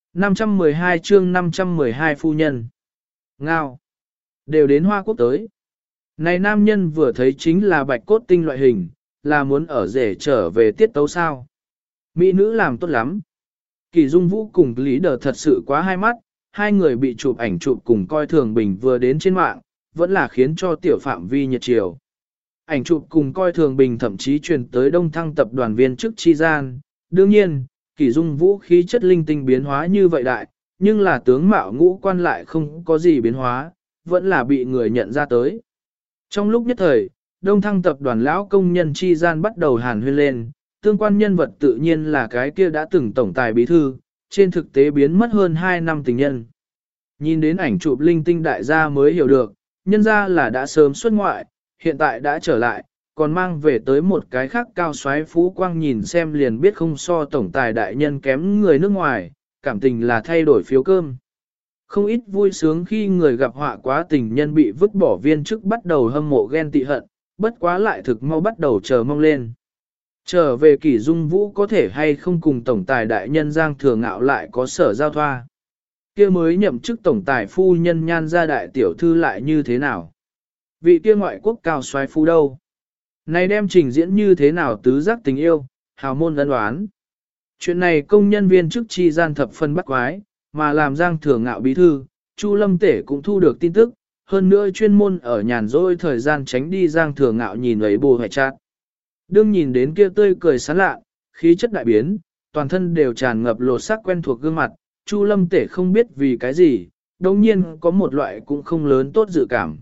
512 chương 512 phu nhân. Ngao. Đều đến Hoa Quốc tới. Này nam nhân vừa thấy chính là bạch cốt tinh loại hình, là muốn ở rể trở về tiết tấu sao. Mỹ nữ làm tốt lắm. Kỳ Dung Vũ cùng Leader thật sự quá hai mắt, hai người bị chụp ảnh chụp cùng coi thường bình vừa đến trên mạng, vẫn là khiến cho tiểu phạm vi nhiệt chiều. Ảnh chụp cùng coi thường bình thậm chí truyền tới Đông Thăng tập đoàn viên chức chi gian. Đương nhiên, Kỷ Dung Vũ khí chất linh tinh biến hóa như vậy đại, nhưng là tướng mạo ngũ quan lại không có gì biến hóa, vẫn là bị người nhận ra tới. Trong lúc nhất thời, Đông Thăng tập đoàn lão công nhân chi gian bắt đầu hàn huyên lên, tương quan nhân vật tự nhiên là cái kia đã từng tổng tài bí thư, trên thực tế biến mất hơn 2 năm tình nhân. Nhìn đến ảnh chụp linh tinh đại gia mới hiểu được, nhân ra là đã sớm xuất ngoại, hiện tại đã trở lại, còn mang về tới một cái khác cao xoáy phú quang nhìn xem liền biết không so tổng tài đại nhân kém người nước ngoài, cảm tình là thay đổi phiếu cơm. Không ít vui sướng khi người gặp họa quá tình nhân bị vứt bỏ viên chức bắt đầu hâm mộ ghen tị hận, bất quá lại thực mau bắt đầu chờ mong lên. Trở về Kỷ Dung Vũ có thể hay không cùng tổng tài đại nhân Giang Thừa Ngạo lại có sở giao thoa. Kia mới nhậm chức tổng tài phu nhân Nhan gia đại tiểu thư lại như thế nào? Vị kia ngoại quốc cao soái phu đâu? Này đem trình diễn như thế nào tứ giác tình yêu, hào môn ân oán. Chuyện này công nhân viên chức chi gian thập phân bắt quái, mà làm Giang Thừa Ngạo bí thư, Chu Lâm Tể cũng thu được tin tức, hơn nữa chuyên môn ở nhàn rỗi thời gian tránh đi Giang Thừa Ngạo nhìn ấy bù hệ chát. Đương nhìn đến kia tươi cười sán lạ, khí chất đại biến, toàn thân đều tràn ngập lột sắc quen thuộc gương mặt, Chu Lâm Tể không biết vì cái gì, đồng nhiên có một loại cũng không lớn tốt dự cảm.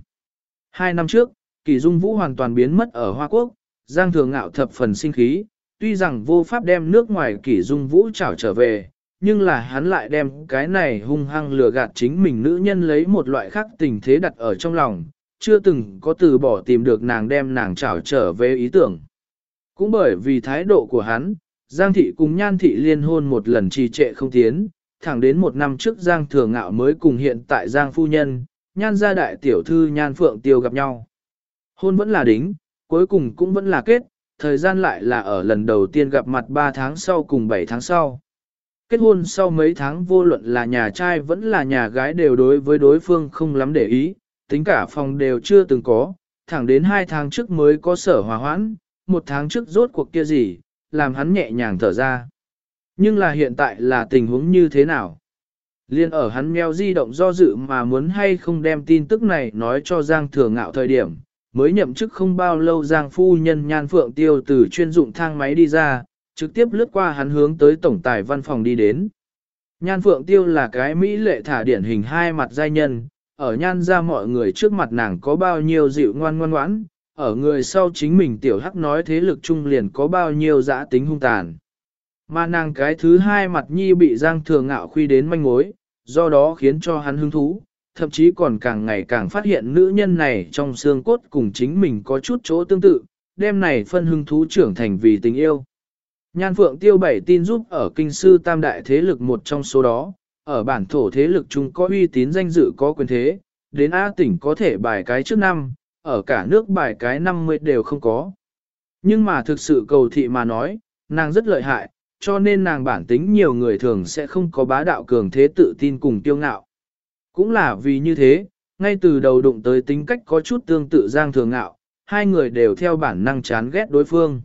2 năm trước, Kỷ Dung Vũ hoàn toàn biến mất ở Hoa Quốc, Giang Thừa Ngạo thập phần sinh khí, tuy rằng vô pháp đem nước ngoài Kỷ Dung Vũ trảo trở về, nhưng là hắn lại đem cái này hung hăng lừa gạt chính mình nữ nhân lấy một loại khác tình thế đặt ở trong lòng, chưa từng có từ bỏ tìm được nàng đem nàng trảo trở về ý tưởng. Cũng bởi vì thái độ của hắn, Giang Thị cùng Nhan Thị liên hôn một lần trì trệ không tiến, thẳng đến 1 năm trước Giang Thừa Ngạo mới cùng hiện tại Giang Phu Nhân, Nhan gia đại tiểu thư Nhan Phượng Tiêu gặp nhau. Hôn vẫn là đính, cuối cùng cũng vẫn là kết, thời gian lại là ở lần đầu tiên gặp mặt 3 tháng sau cùng 7 tháng sau. Kết hôn sau mấy tháng vô luận là nhà trai vẫn là nhà gái đều đối với đối phương không lắm để ý, tính cả phòng đều chưa từng có, thẳng đến 2 tháng trước mới có sở hòa hoãn, 1 tháng trước rốt cuộc kia gì, làm hắn nhẹ nhàng thở ra. Nhưng là hiện tại là tình huống như thế nào? Liên ở hắn meo di động do dự mà muốn hay không đem tin tức này nói cho Giang Thừa Ngạo thời điểm, mới nhậm chức không bao lâu Giang Phu Nhân Nhan Phượng Tiêu từ chuyên dụng thang máy đi ra, trực tiếp lướt qua hắn hướng tới tổng tài văn phòng đi đến. Nhan Phượng Tiêu là cái mỹ lệ thả điển hình hai mặt giai nhân, ở Nhan ra mọi người trước mặt nàng có bao nhiêu dịu ngoan ngoan ngoãn, ở người sau chính mình tiểu hắc nói thế lực trung liền có bao nhiêu dã tính hung tàn. Mà nàng cái thứ hai mặt nhi bị Giang Thừa Ngạo khuy đến manh mối, do đó khiến cho hắn hứng thú, thậm chí còn càng ngày càng phát hiện nữ nhân này trong xương cốt cùng chính mình có chút chỗ tương tự, đêm này phân hứng thú trưởng thành vì tình yêu. Nhan Phượng Tiêu bảy tin giúp ở kinh sư tam đại thế lực một trong số đó, ở bản thổ thế lực chung có uy tín danh dự có quyền thế, đến A tỉnh có thể bài cái trước năm, ở cả nước bài cái 50 đều không có. Nhưng mà thực sự cầu thị mà nói, nàng rất lợi hại, cho nên nàng bản tính nhiều người thường sẽ không có bá đạo cường thế tự tin cùng kiêu ngạo. Cũng là vì như thế, ngay từ đầu đụng tới tính cách có chút tương tự Giang Thừa Ngạo, hai người đều theo bản năng chán ghét đối phương.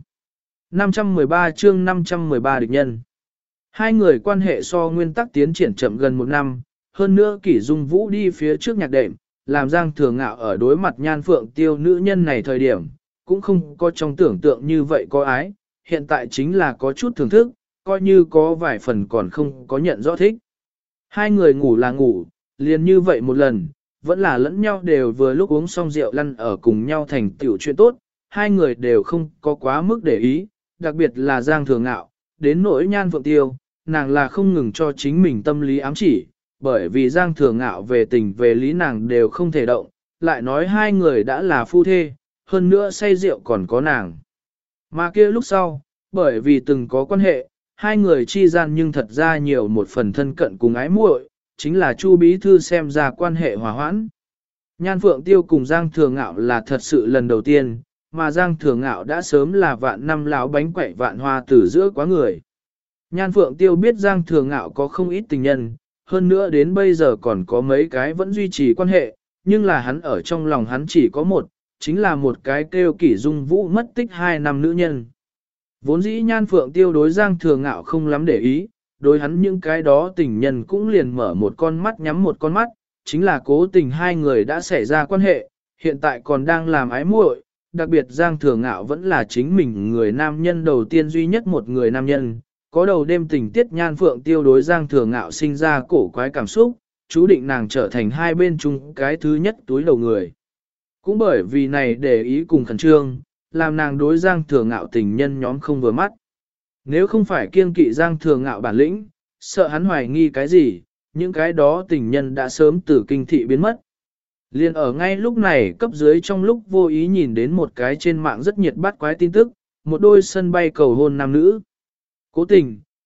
513 chương 513 địch nhân. Hai người quan hệ so nguyên tắc tiến triển chậm gần 1 năm, hơn nữa Kỷ Dung Vũ đi phía trước nhạc đệm, làm Giang Thừa Ngạo ở đối mặt Nhan Phượng Tiêu nữ nhân này thời điểm, cũng không có trong tưởng tượng như vậy có ái, hiện tại chính là có chút thưởng thức, coi như có vài phần còn không có nhận rõ thích. Hai người ngủ là ngủ, liền như vậy một lần, vẫn là lẫn nhau đều vừa lúc uống xong rượu lăn ở cùng nhau thành tiểu chuyện tốt, hai người đều không có quá mức để ý, đặc biệt là Giang Thừa Ngạo, đến nỗi Nhan Phượng Tiêu, nàng là không ngừng cho chính mình tâm lý ám chỉ, bởi vì Giang Thừa Ngạo về tình về lý nàng đều không thể động, lại nói hai người đã là phu thê, hơn nữa say rượu còn có nàng. Mà kia lúc sau, bởi vì từng có quan hệ, hai người chi gian nhưng thật ra nhiều một phần thân cận cùng ái muội, chính là Chu Bí Thư xem ra quan hệ hòa hoãn. Nhan Phượng Tiêu cùng Giang Thừa Ngạo là thật sự lần đầu tiên, mà Giang Thừa Ngạo đã sớm là vạn năm láo bánh quậy vạn hoa từ giữa quá người. Nhan Phượng Tiêu biết Giang Thừa Ngạo có không ít tình nhân, hơn nữa đến bây giờ còn có mấy cái vẫn duy trì quan hệ, nhưng là hắn ở trong lòng hắn chỉ có một, chính là một cái kêu Kỷ Dung Vũ mất tích 2 năm nữ nhân. Vốn dĩ Nhan Phượng Tiêu đối Giang Thừa Ngạo không lắm để ý, đối hắn những cái đó tình nhân cũng liền mở một con mắt nhắm một con mắt, chính là cố tình hai người đã xảy ra quan hệ, hiện tại còn đang làm ái muội, đặc biệt Giang Thừa Ngạo vẫn là chính mình người nam nhân đầu tiên duy nhất một người nam nhân, có đầu đêm tình tiết Nhan Phượng Tiêu đối Giang Thừa Ngạo sinh ra cổ quái cảm xúc, chú định nàng trở thành hai bên chung cái thứ nhất túi đầu người. Cũng bởi vì này để ý cùng khẩn trương, làm nàng đối Giang Thừa Ngạo tình nhân nhóm không vừa mắt. Nếu không phải kiêng kỵ Giang Thừa Ngạo bản lĩnh, sợ hắn hoài nghi cái gì, những cái đó tình nhân đã sớm từ kinh thị biến mất. Liên ở ngay lúc này cấp dưới trong lúc vô ý nhìn đến một cái trên mạng rất nhiệt bắt quái tin tức, một đôi sân bay cầu hôn nam nữ. Cố tình,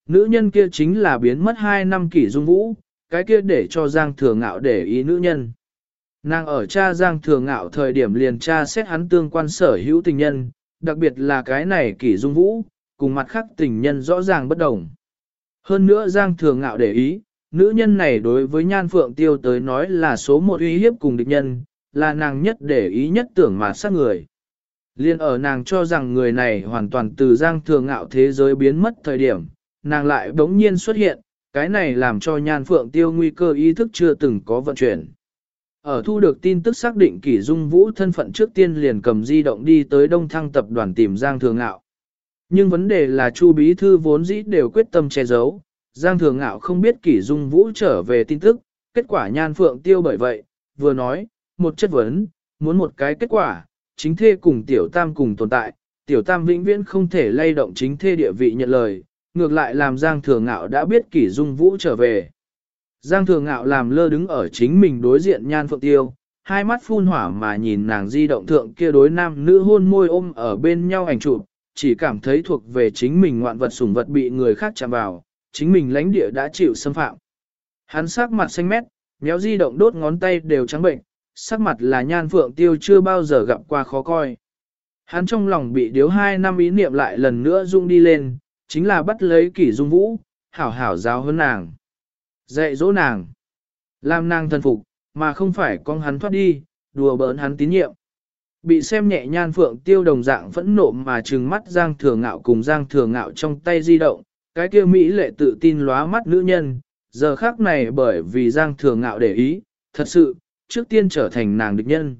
Nữ nhân kia chính là biến mất 2 năm Kỷ Dung Vũ, cái kia để cho Giang Thừa Ngạo để ý nữ nhân. Nàng ở cha Giang Thừa Ngạo thời điểm liền tra xét hắn tương quan sở hữu tình nhân, đặc biệt là cái này Kỷ Dung Vũ, cùng mặt khác tình nhân rõ ràng bất đồng. Hơn nữa Giang Thừa Ngạo để ý, nữ nhân này đối với Nhan Phượng Tiêu tới nói là số một uy hiếp cùng địch nhân, là nàng nhất để ý nhất tưởng mà sát người. Liên ở nàng cho rằng người này hoàn toàn từ Giang Thừa Ngạo thế giới biến mất thời điểm, nàng lại bỗng nhiên xuất hiện, cái này làm cho Nhan Phượng Tiêu nguy cơ ý thức chưa từng có vận chuyển. Ở thu được tin tức xác định Kỷ Dung Vũ thân phận trước tiên liền cầm di động đi tới Đông Thăng tập đoàn tìm Giang Thừa Ngạo. Nhưng vấn đề là Chu Bí Thư vốn dĩ đều quyết tâm che giấu, Giang Thừa Ngạo không biết Kỷ Dung Vũ trở về tin tức, kết quả Nhan Phượng Tiêu bởi vậy, vừa nói, một chất vấn, muốn một cái kết quả, chính thê cùng Tiểu Tam cùng tồn tại, Tiểu Tam vĩnh viễn không thể lay động chính thê địa vị nhận lời, ngược lại làm Giang Thừa Ngạo đã biết Kỷ Dung Vũ trở về. Giang Thừa Ngạo làm lơ đứng ở chính mình đối diện Nhan Phượng Tiêu, hai mắt phun hỏa mà nhìn nàng di động thượng kia đối nam nữ hôn môi ôm ở bên nhau ảnh chụp, chỉ cảm thấy thuộc về chính mình ngoạn vật sủng vật bị người khác chạm vào, chính mình lãnh địa đã chịu xâm phạm. Hắn sắc mặt xanh mét, méo di động đốt ngón tay đều trắng bệnh, sắc mặt là Nhan Phượng Tiêu chưa bao giờ gặp qua khó coi. Hắn trong lòng bị điếu 2 năm ý niệm lại lần nữa rung đi lên, chính là bắt lấy Kỷ Dung Vũ, hảo hảo giáo hơn nàng. Dạy dỗ nàng, làm nàng thân phục, mà không phải con hắn thoát đi, đùa bỡn hắn tín nhiệm. Bị xem nhẹ Nhan Phượng Tiêu đồng dạng phẫn nộ mà trừng mắt Giang Thừa Ngạo cùng Giang Thừa Ngạo trong tay di động, cái kia Mỹ lệ tự tin lóa mắt nữ nhân, giờ khác này bởi vì Giang Thừa Ngạo để ý, thật sự, trước tiên trở thành nàng địch nhân.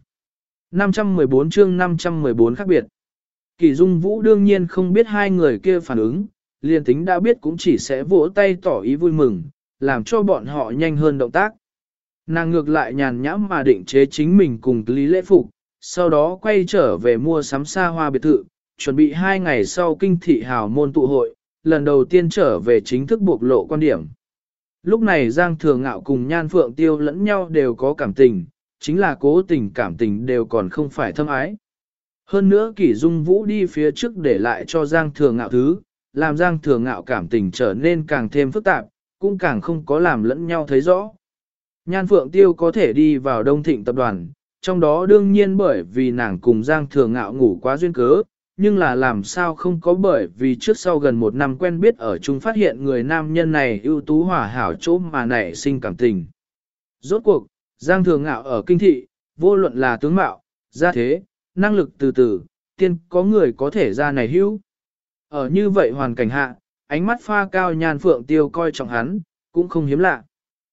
514 chương 514 khác biệt. Kỷ Dung Vũ đương nhiên không biết hai người kia phản ứng, liền tính đã biết cũng chỉ sẽ vỗ tay tỏ ý vui mừng, làm cho bọn họ nhanh hơn động tác. Nàng ngược lại nhàn nhãm mà định chế chính mình cùng Lý Lễ Phục, sau đó quay trở về mua sắm xa hoa biệt thự, chuẩn bị 2 ngày sau kinh thị hào môn tụ hội, lần đầu tiên trở về chính thức bộc lộ quan điểm. Lúc này Giang Thừa Ngạo cùng Nhan Phượng Tiêu lẫn nhau đều có cảm tình, chính là cố tình cảm tình đều còn không phải thâm ái. Hơn nữa Kỷ Dung Vũ đi phía trước để lại cho Giang Thừa Ngạo thứ, làm Giang Thừa Ngạo cảm tình trở nên càng thêm phức tạp, cũng càng không có làm lẫn nhau thấy rõ. Nhan Phượng Tiêu có thể đi vào Đông Thịnh tập đoàn, trong đó đương nhiên bởi vì nàng cùng Giang Thừa Ngạo ngủ quá duyên cớ, nhưng là làm sao không có bởi vì trước sau gần 1 năm quen biết ở chung phát hiện người nam nhân này ưu tú hòa hảo chỗ mà nảy sinh cảm tình. Rốt cuộc, Giang Thừa Ngạo ở kinh thị, vô luận là tướng mạo, gia thế, năng lực từ từ, tiên có người có thể ra này hữu. Ở như vậy hoàn cảnh hạ, ánh mắt pha cao Nhan Phượng Tiêu coi trọng hắn, cũng không hiếm lạ.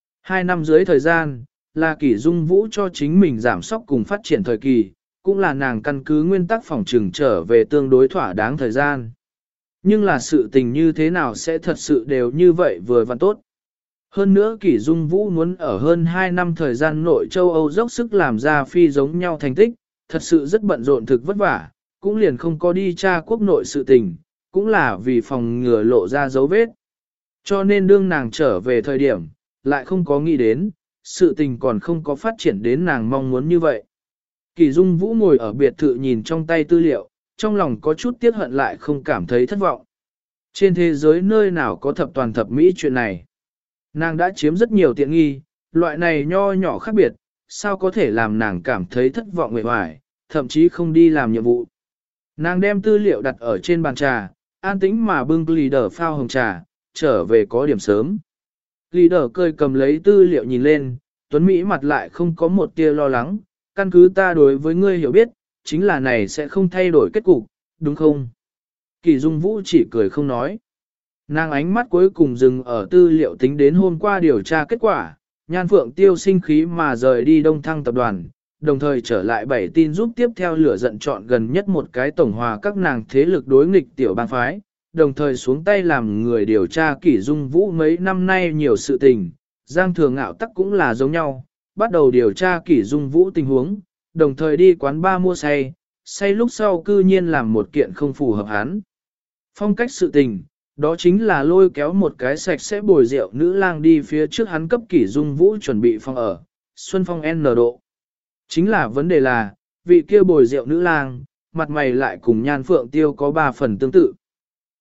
2 năm dưới thời gian, là Kỷ Dung Vũ cho chính mình giảm sóc cùng phát triển thời kỳ, cũng là nàng căn cứ nguyên tắc phòng trừng trở về tương đối thỏa đáng thời gian. Nhưng là sự tình như thế nào sẽ thật sự đều như vậy vừa và tốt. Hơn nữa Kỷ Dung Vũ muốn ở hơn 2 năm thời gian nội châu Âu dốc sức làm ra phi giống nhau thành tích, thật sự rất bận rộn thực vất vả, cũng liền không có đi tra quốc nội sự tình, cũng là vì phòng ngừa lộ ra dấu vết. Cho nên đương nàng trở về thời điểm, lại không có nghĩ đến, sự tình còn không có phát triển đến nàng mong muốn như vậy. Kỷ Dung Vũ ngồi ở biệt thự nhìn trong tay tư liệu, trong lòng có chút tiếc hận lại không cảm thấy thất vọng. Trên thế giới nơi nào có thập toàn thập mỹ chuyện này. Nàng đã chiếm rất nhiều tiện nghi, loại này nho nhỏ khác biệt, sao có thể làm nàng cảm thấy thất vọng uể oải, thậm chí không đi làm nhiệm vụ. Nàng đem tư liệu đặt ở trên bàn trà, an tĩnh mà bưng leader phao hồng trà, trở về có điểm sớm. Leader cười cầm lấy tư liệu nhìn lên, Tuấn Mỹ mặt lại không có một tia lo lắng, căn cứ ta đối với ngươi hiểu biết, chính là này sẽ không thay đổi kết cục, đúng không? Kỷ Dung Vũ chỉ cười không nói. Nàng ánh mắt cuối cùng dừng ở tư liệu tính đến hôm qua điều tra kết quả, Nhan Phượng Tiêu sinh khí mà rời đi Đông Thăng tập đoàn, đồng thời trở lại 7 tin giúp tiếp theo lửa giận chọn gần nhất một cái tổng hòa các nàng thế lực đối nghịch tiểu bang phái, đồng thời xuống tay làm người điều tra Kỷ Dung Vũ mấy năm nay nhiều sự tình, Giang Thừa Ngạo tắc cũng là giống nhau, bắt đầu điều tra Kỷ Dung Vũ tình huống, đồng thời đi quán bar mua say, say lúc sau cư nhiên làm một kiện không phù hợp hắn. Phong cách sự tình, đó chính là lôi kéo một cái sạch sẽ bồi rượu nữ lang đi phía trước hắn cấp Kỷ Dung Vũ chuẩn bị phòng ở, Xuân Phong N độ. Chính là vấn đề là, vị kia bồi rượu nữ lang, mặt mày lại cùng Nhan Phượng Tiêu có 3 phần tương tự.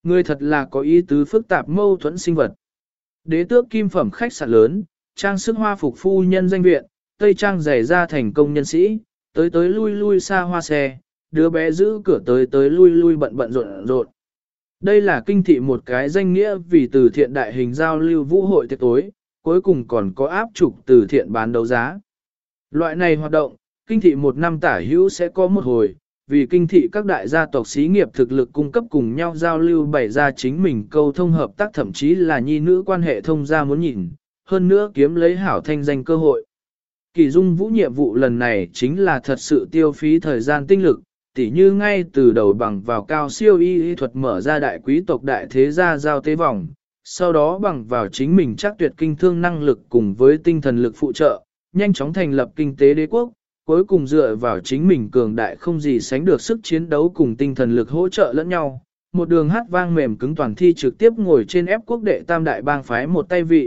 Người thật là có ý tứ phức tạp mâu thuẫn sinh vật. Đế tước kim phẩm khách sạn lớn, trang sức hoa phục phu nhân danh viện, tây trang giày ra thành công nhân sĩ, tới tới lui lui xa hoa xe, đứa bé giữ cửa tới tới lui lui bận bận rộn rộn. Đây là kinh thị một cái danh nghĩa vì từ thiện đại hình giao lưu vũ hội tiệc tối, cuối cùng còn có áp trục từ thiện bán đấu giá. Loại này hoạt động, kinh thị một năm tả hữu sẽ có một hồi, vì kinh thị các đại gia tộc xí nghiệp thực lực cung cấp cùng nhau giao lưu bày ra chính mình câu thông hợp tác, thậm chí là nhi nữ quan hệ thông gia muốn nhìn, hơn nữa kiếm lấy hảo thanh danh cơ hội. Kỳ Dung Vũ nhiệm vụ lần này chính là thật sự tiêu phí thời gian tinh lực, tỉ như ngay từ đầu bằng vào cao siêu y thuật mở ra đại quý tộc đại thế gia giao tế vòng, sau đó bằng vào chính mình chắc tuyệt kinh thương năng lực cùng với tinh thần lực phụ trợ, nhanh chóng thành lập kinh tế đế quốc, cuối cùng dựa vào chính mình cường đại không gì sánh được sức chiến đấu cùng tinh thần lực hỗ trợ lẫn nhau. Một đường hát vang mềm cứng toàn thi trực tiếp ngồi trên ép quốc đệ tam đại bang phái một tay vị.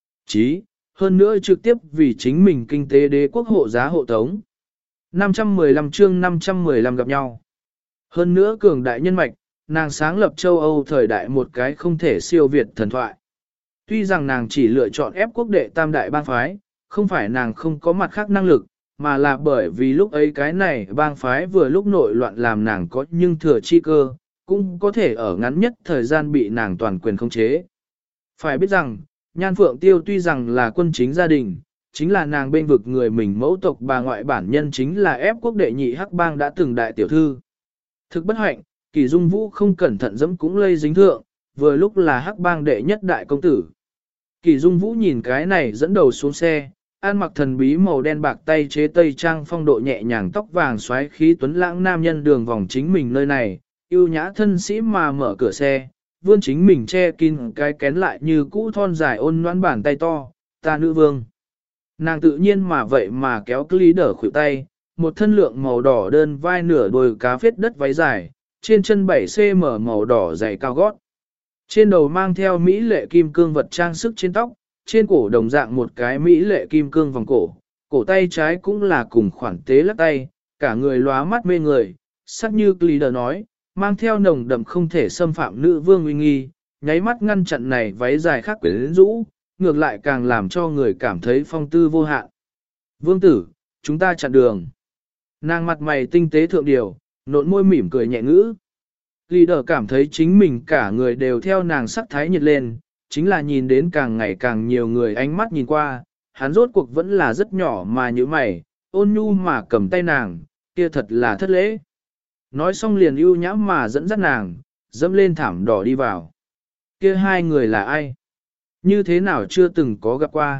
Hơn nữa trực tiếp vì chính mình kinh tế đế quốc hộ giá hộ tống. 515 chương 515 gặp nhau. Hơn nữa cường đại nhân mạch, nàng sáng lập châu Âu thời đại một cái không thể siêu việt thần thoại. Tuy rằng nàng chỉ lựa chọn ép quốc đệ tam đại bang phái, không phải nàng không có mặt khác năng lực, mà là bởi vì lúc ấy cái này bang phái vừa lúc nội loạn làm nàng có nhưng thừa chi cơ, cũng có thể ở ngắn nhất thời gian bị nàng toàn quyền khống chế. Phải biết rằng, Nhan Phượng Tiêu tuy rằng là quân chính gia đình, chính là nàng bên vực người mình mẫu tộc bà ngoại bản nhân chính là ép quốc đệ nhị hắc bang đã từng đại tiểu thư. Thực bất hạnh, Kỳ Dung Vũ không cẩn thận dẫm cũng lây dính thượng, vừa lúc là hắc bang đệ nhất đại công tử. Kỳ Dung Vũ nhìn cái này dẫn đầu xuống xe, ăn mặc thần bí màu đen bạc tay chế tây trang phong độ nhẹ nhàng tóc vàng xoáy khí tuấn lãng nam nhân đường vòng chính mình nơi này, yêu nhã thân sĩ mà mở cửa xe, vươn chính mình che kín cái kén lại như cũ thon dài ôn noãn bàn tay to, ta nữ vương. Nàng tự nhiên mà vậy mà kéo Lý Đở khuỷu tay, một thân lượng màu đỏ đơn vai nửa đôi cá phết đất váy dài, trên chân 7cm màu đỏ dày cao gót. Trên đầu mang theo mỹ lệ kim cương vật trang sức trên tóc, trên cổ đồng dạng một cái mỹ lệ kim cương vòng cổ, cổ tay trái cũng là cùng khoản tế lắc tay, cả người lóa mắt mê người, sắc như Lý Đở nói, mang theo nồng đậm không thể xâm phạm nữ vương uy nghi, nháy mắt ngăn chặn này váy dài khác quyến rũ, ngược lại càng làm cho người cảm thấy phong tư vô hạn. Vương tử, chúng ta chặn đường. Nàng mặt mày tinh tế thượng điều, nộn môi mỉm cười nhẹ ngữ. Lý Đở cảm thấy chính mình cả người đều theo nàng sắc thái nhiệt lên, chính là nhìn đến càng ngày càng nhiều người ánh mắt nhìn qua, hắn rốt cuộc vẫn là rất nhỏ mà như mày, ôn nhu mà cầm tay nàng, kia thật là thất lễ. Nói xong liền ưu nhã mà dẫn dắt nàng, dẫm lên thảm đỏ đi vào. Kia hai người là ai? Như thế nào chưa từng có gặp qua?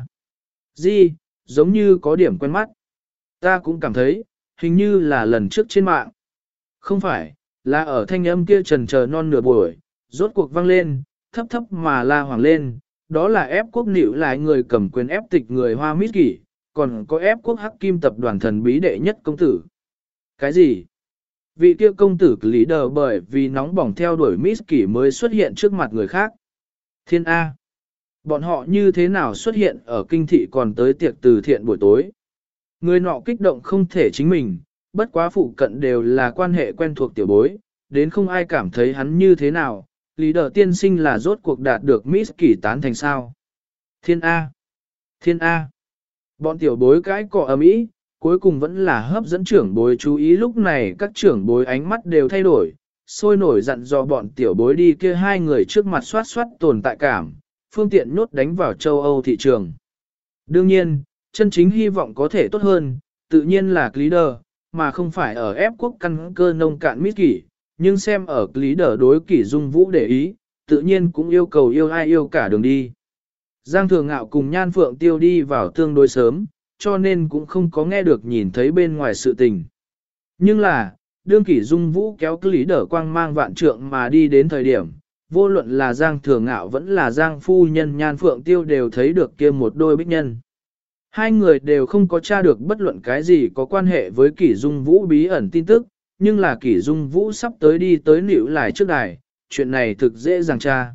Gì, giống như có điểm quen mắt. Ta cũng cảm thấy, hình như là lần trước trên mạng. Không phải, là ở thanh âm kia trần chờ non nửa buổi, rốt cuộc vang lên, thấp thấp mà la hoàng lên. Đó là ép quốc nịu lại người cầm quyền ép tịch người Hoa Mít Kỷ, còn có ép quốc hắc kim tập đoàn thần bí đệ nhất công tử. Cái gì? Vị kia công tử Lý Đờ bởi vì nóng bỏng theo đuổi Mít Kỷ mới xuất hiện trước mặt người khác. Thiên A. Bọn họ như thế nào xuất hiện ở kinh thị còn tới tiệc từ thiện buổi tối. Người nọ kích động không thể chính mình, bất quá phụ cận đều là quan hệ quen thuộc tiểu bối, đến không ai cảm thấy hắn như thế nào. Lý Đờ tiên sinh là rốt cuộc đạt được Mít Kỷ tán thành sao. Thiên A. Thiên A. Bọn tiểu bối cái cọ ầm ĩ, cuối cùng vẫn là hấp dẫn trưởng bối chú ý, lúc này các trưởng bối ánh mắt đều thay đổi, sôi nổi dặn dò bọn tiểu bối đi kia hai người trước mặt soát soát tồn tại cảm, phương tiện nhốt đánh vào châu Âu thị trường. Đương nhiên, chân chính hy vọng có thể tốt hơn, tự nhiên là Leader, mà không phải ở ép quốc căn cơ nông cạn Mít Kỷ, nhưng xem ở Leader đối Kỷ Dung Vũ để ý, tự nhiên cũng yêu cầu yêu ai yêu cả đường đi. Giang Thường Ngạo cùng Nhan Phượng Tiêu đi vào tương đối sớm, cho nên cũng không có nghe được nhìn thấy bên ngoài sự tình. Nhưng là, đương Kỷ Dung Vũ kéo Lý Đở quang mang vạn trượng mà đi đến thời điểm, vô luận là Giang Thường Ngạo vẫn là Giang Phu Nhân Nhan Phượng Tiêu đều thấy được kia một đôi bích nhân. Hai người đều không có tra được bất luận cái gì có quan hệ với Kỷ Dung Vũ bí ẩn tin tức, nhưng là Kỷ Dung Vũ sắp tới đi tới nịu lại trước đài, chuyện này thực dễ dàng tra.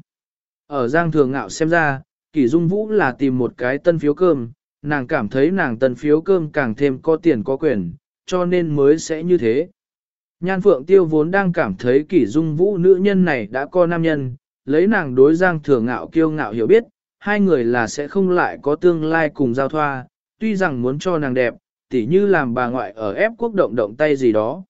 Ở Giang Thường Ngạo xem ra, Kỷ Dung Vũ là tìm một cái tân phiếu cơm, nàng cảm thấy nàng tân phiếu cơm càng thêm có tiền có quyền, cho nên mới sẽ như thế. Nhan Phượng Tiêu vốn đang cảm thấy Kỷ Dung Vũ nữ nhân này đã có nam nhân, lấy nàng đối Giang Thừa Ngạo kiêu ngạo hiểu biết, hai người là sẽ không lại có tương lai cùng giao thoa, tuy rằng muốn cho nàng đẹp, tỉ như làm bà ngoại ở ép quốc động động tay gì đó.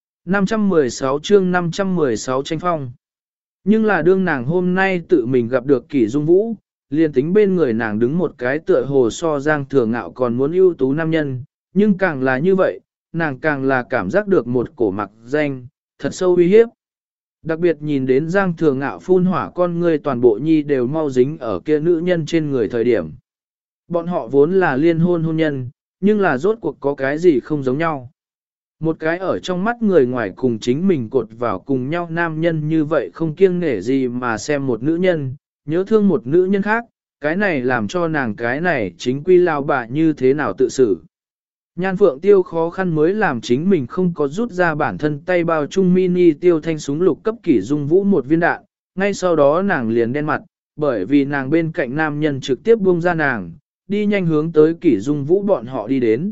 516 chương 516 tranh phong. Nhưng là đương nàng hôm nay tự mình gặp được Kỷ Dung Vũ, liền tính bên người nàng đứng một cái tựa hồ so Giang Thừa Ngạo còn muốn ưu tú nam nhân, nhưng càng là như vậy, nàng càng là cảm giác được một cổ mặc danh, thật sâu uy hiếp. Đặc biệt nhìn đến Giang Thừa Ngạo phun hỏa con người toàn bộ nhi đều mau dính ở kia nữ nhân trên người thời điểm. Bọn họ vốn là liên hôn nhân, nhưng là rốt cuộc có cái gì không giống nhau. Một cái ở trong mắt người ngoài cùng chính mình cột vào cùng nhau nam nhân như vậy không kiêng nể gì mà xem một nữ nhân, nhớ thương một nữ nhân khác, cái này làm cho nàng cái này chính quy lao bà như thế nào tự xử. Nhan Phượng Tiêu khó khăn mới làm chính mình không có rút ra bản thân tay bao chung mini tiêu thanh súng lục cấp Kỷ Dung Vũ một viên đạn, ngay sau đó nàng liền đen mặt, bởi vì nàng bên cạnh nam nhân trực tiếp buông ra nàng, đi nhanh hướng tới Kỷ Dung Vũ bọn họ đi đến.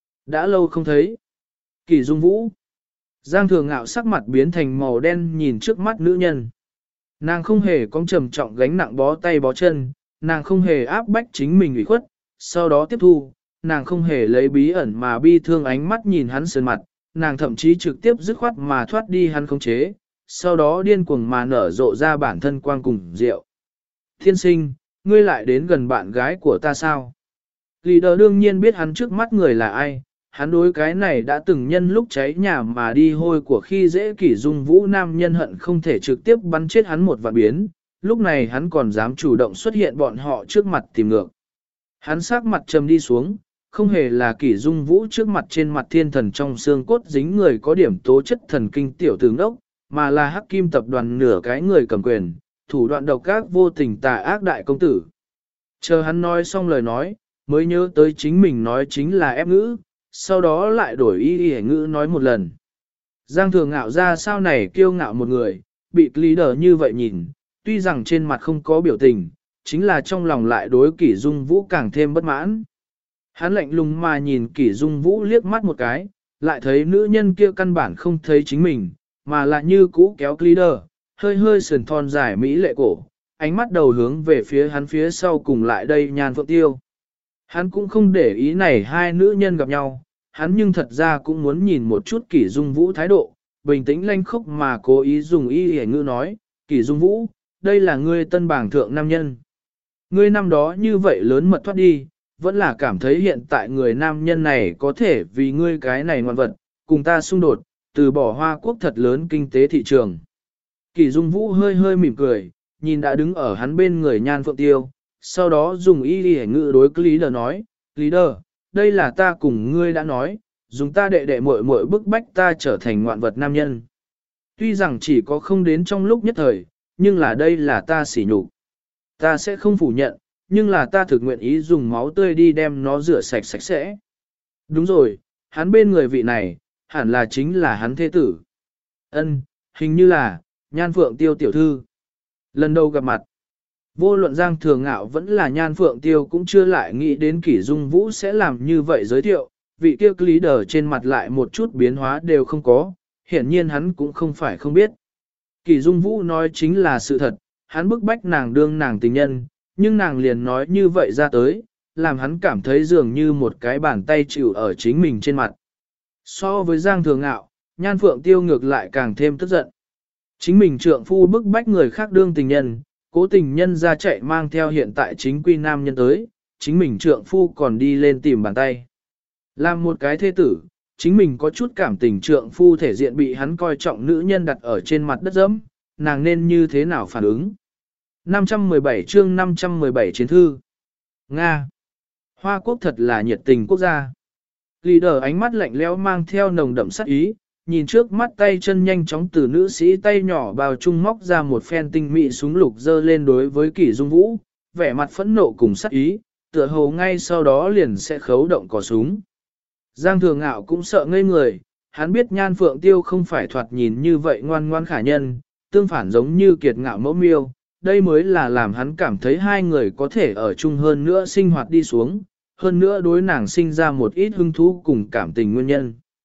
Đã lâu không thấy. Kỷ Dung Vũ. Giang Thừa Ngạo sắc mặt biến thành màu đen nhìn trước mắt nữ nhân. Nàng không hề có trầm trọng gánh nặng bó tay bó chân, nàng không hề áp bách chính mình ủy khuất, sau đó tiếp thu, nàng không hề lấy bí ẩn mà bi thương ánh mắt nhìn hắn sơn mặt, nàng thậm chí trực tiếp dứt khoát mà thoát đi hắn khống chế, sau đó điên cuồng mà nở rộ ra bản thân quang cùng rượu. Thiên sinh, ngươi lại đến gần bạn gái của ta sao? Leader đương nhiên biết hắn trước mắt người là ai, hắn đối cái này đã từng nhân lúc cháy nhà mà đi hôi của khi dễ Kỷ Dung Vũ nam nhân hận không thể trực tiếp bắn chết hắn một vạn biến, lúc này hắn còn dám chủ động xuất hiện bọn họ trước mặt tìm ngược. Hắn sắc mặt trầm đi xuống, không hề là Kỷ Dung Vũ trước mặt trên mặt thiên thần trong xương cốt dính người có điểm tố chất thần kinh tiểu tử ngốc, mà là Hắc Kim tập đoàn nửa cái người cầm quyền, thủ đoạn độc ác vô tình tà ác đại công tử. Chờ hắn nói xong lời nói, mới nhớ tới chính mình nói chính là ép ngữ, sau đó lại đổi y ngữ nói một lần. Giang Thừa Ngạo ra sao này kiêu ngạo một người, bị leader như vậy nhìn, tuy rằng trên mặt không có biểu tình, chính là trong lòng lại đối Kỷ Dung Vũ càng thêm bất mãn. Hắn lạnh lùng mà nhìn Kỷ Dung Vũ liếc mắt một cái, lại thấy nữ nhân kia căn bản không thấy chính mình, mà lại như cũ kéo leader, hơi hơi sườn thon dài mỹ lệ cổ, ánh mắt đầu hướng về phía hắn phía sau cùng lại đây Nhan Phượng Tiêu. Hắn cũng không để ý này hai nữ nhân gặp nhau, hắn nhưng thật ra cũng muốn nhìn một chút Kỷ Dung Vũ thái độ, bình tĩnh lanh khốc mà cố ý dùng y hề ngữ nói, Kỷ Dung Vũ, đây là ngươi tân bảng thượng nam nhân. Ngươi năm đó như vậy lớn mật thoát đi, vẫn là cảm thấy hiện tại người nam nhân này có thể vì ngươi cái này ngoan vật, cùng ta xung đột, từ bỏ Hoa Quốc thật lớn kinh tế thị trường. Kỷ Dung Vũ hơi hơi mỉm cười, nhìn đã đứng ở hắn bên người Nhan Phượng Tiêu, sau đó dùng y hề ngữ đối leader nói, leader, đây là ta cùng ngươi đã nói, dùng ta đệ muội muội bức bách ta trở thành ngoạn vật nam nhân. Tuy rằng chỉ có không đến trong lúc nhất thời, nhưng là đây là ta sỉ nhục. Ta sẽ không phủ nhận, nhưng là ta thực nguyện ý dùng máu tươi đi đem nó rửa sạch sạch sẽ. Đúng rồi, hắn bên người vị này, hẳn là chính là hắn thế tử. Ân, hình như là, Nhan Phượng Tiêu tiểu thư. Lần đầu gặp mặt, vô luận Giang Thừa Ngạo vẫn là Nhan Phượng Tiêu cũng chưa lại nghĩ đến Kỷ Dung Vũ sẽ làm như vậy giới thiệu, vị kia leader trên mặt lại một chút biến hóa đều không có, hiển nhiên hắn cũng không phải không biết. Kỷ Dung Vũ nói chính là sự thật, hắn bức bách nàng đương nàng tình nhân, nhưng nàng liền nói như vậy ra tới, làm hắn cảm thấy dường như một cái bàn tay chịu ở chính mình trên mặt. So với Giang Thừa Ngạo, Nhan Phượng Tiêu ngược lại càng thêm tức giận. Chính mình trượng phu bức bách người khác đương tình nhân, cố tình nhân ra chạy mang theo hiện tại chính quy nam nhân tới, chính mình trượng phu còn đi lên tìm bàn tay. Làm một cái thế tử, chính mình có chút cảm tình trượng phu thể diện bị hắn coi trọng nữ nhân đặt ở trên mặt đất dẫm, nàng nên như thế nào phản ứng. 517 chương 517 chiến thư. Nga. Hoa Quốc thật là nhiệt tình quốc gia. Leader ánh mắt lạnh lẽo mang theo nồng đậm sát ý, nhìn trước mắt tay chân nhanh chóng từ nữ sĩ tay nhỏ bao trung móc ra một phen tinh mị súng lục dơ lên đối với Kỷ Dung Vũ, vẻ mặt phẫn nộ cùng sát ý, tựa hồ ngay sau đó liền sẽ khấu động cò súng. Giang Thừa Ngạo cũng sợ ngây người, hắn biết Nhan Phượng Tiêu không phải thoạt nhìn như vậy ngoan ngoan khả nhân, tương phản giống như kiệt ngạo mẫu miêu, đây mới là làm hắn cảm thấy hai người có thể ở chung hơn nữa sinh hoạt đi xuống, hơn nữa đối nàng sinh ra một ít hứng thú cùng cảm tình nguyên nhân.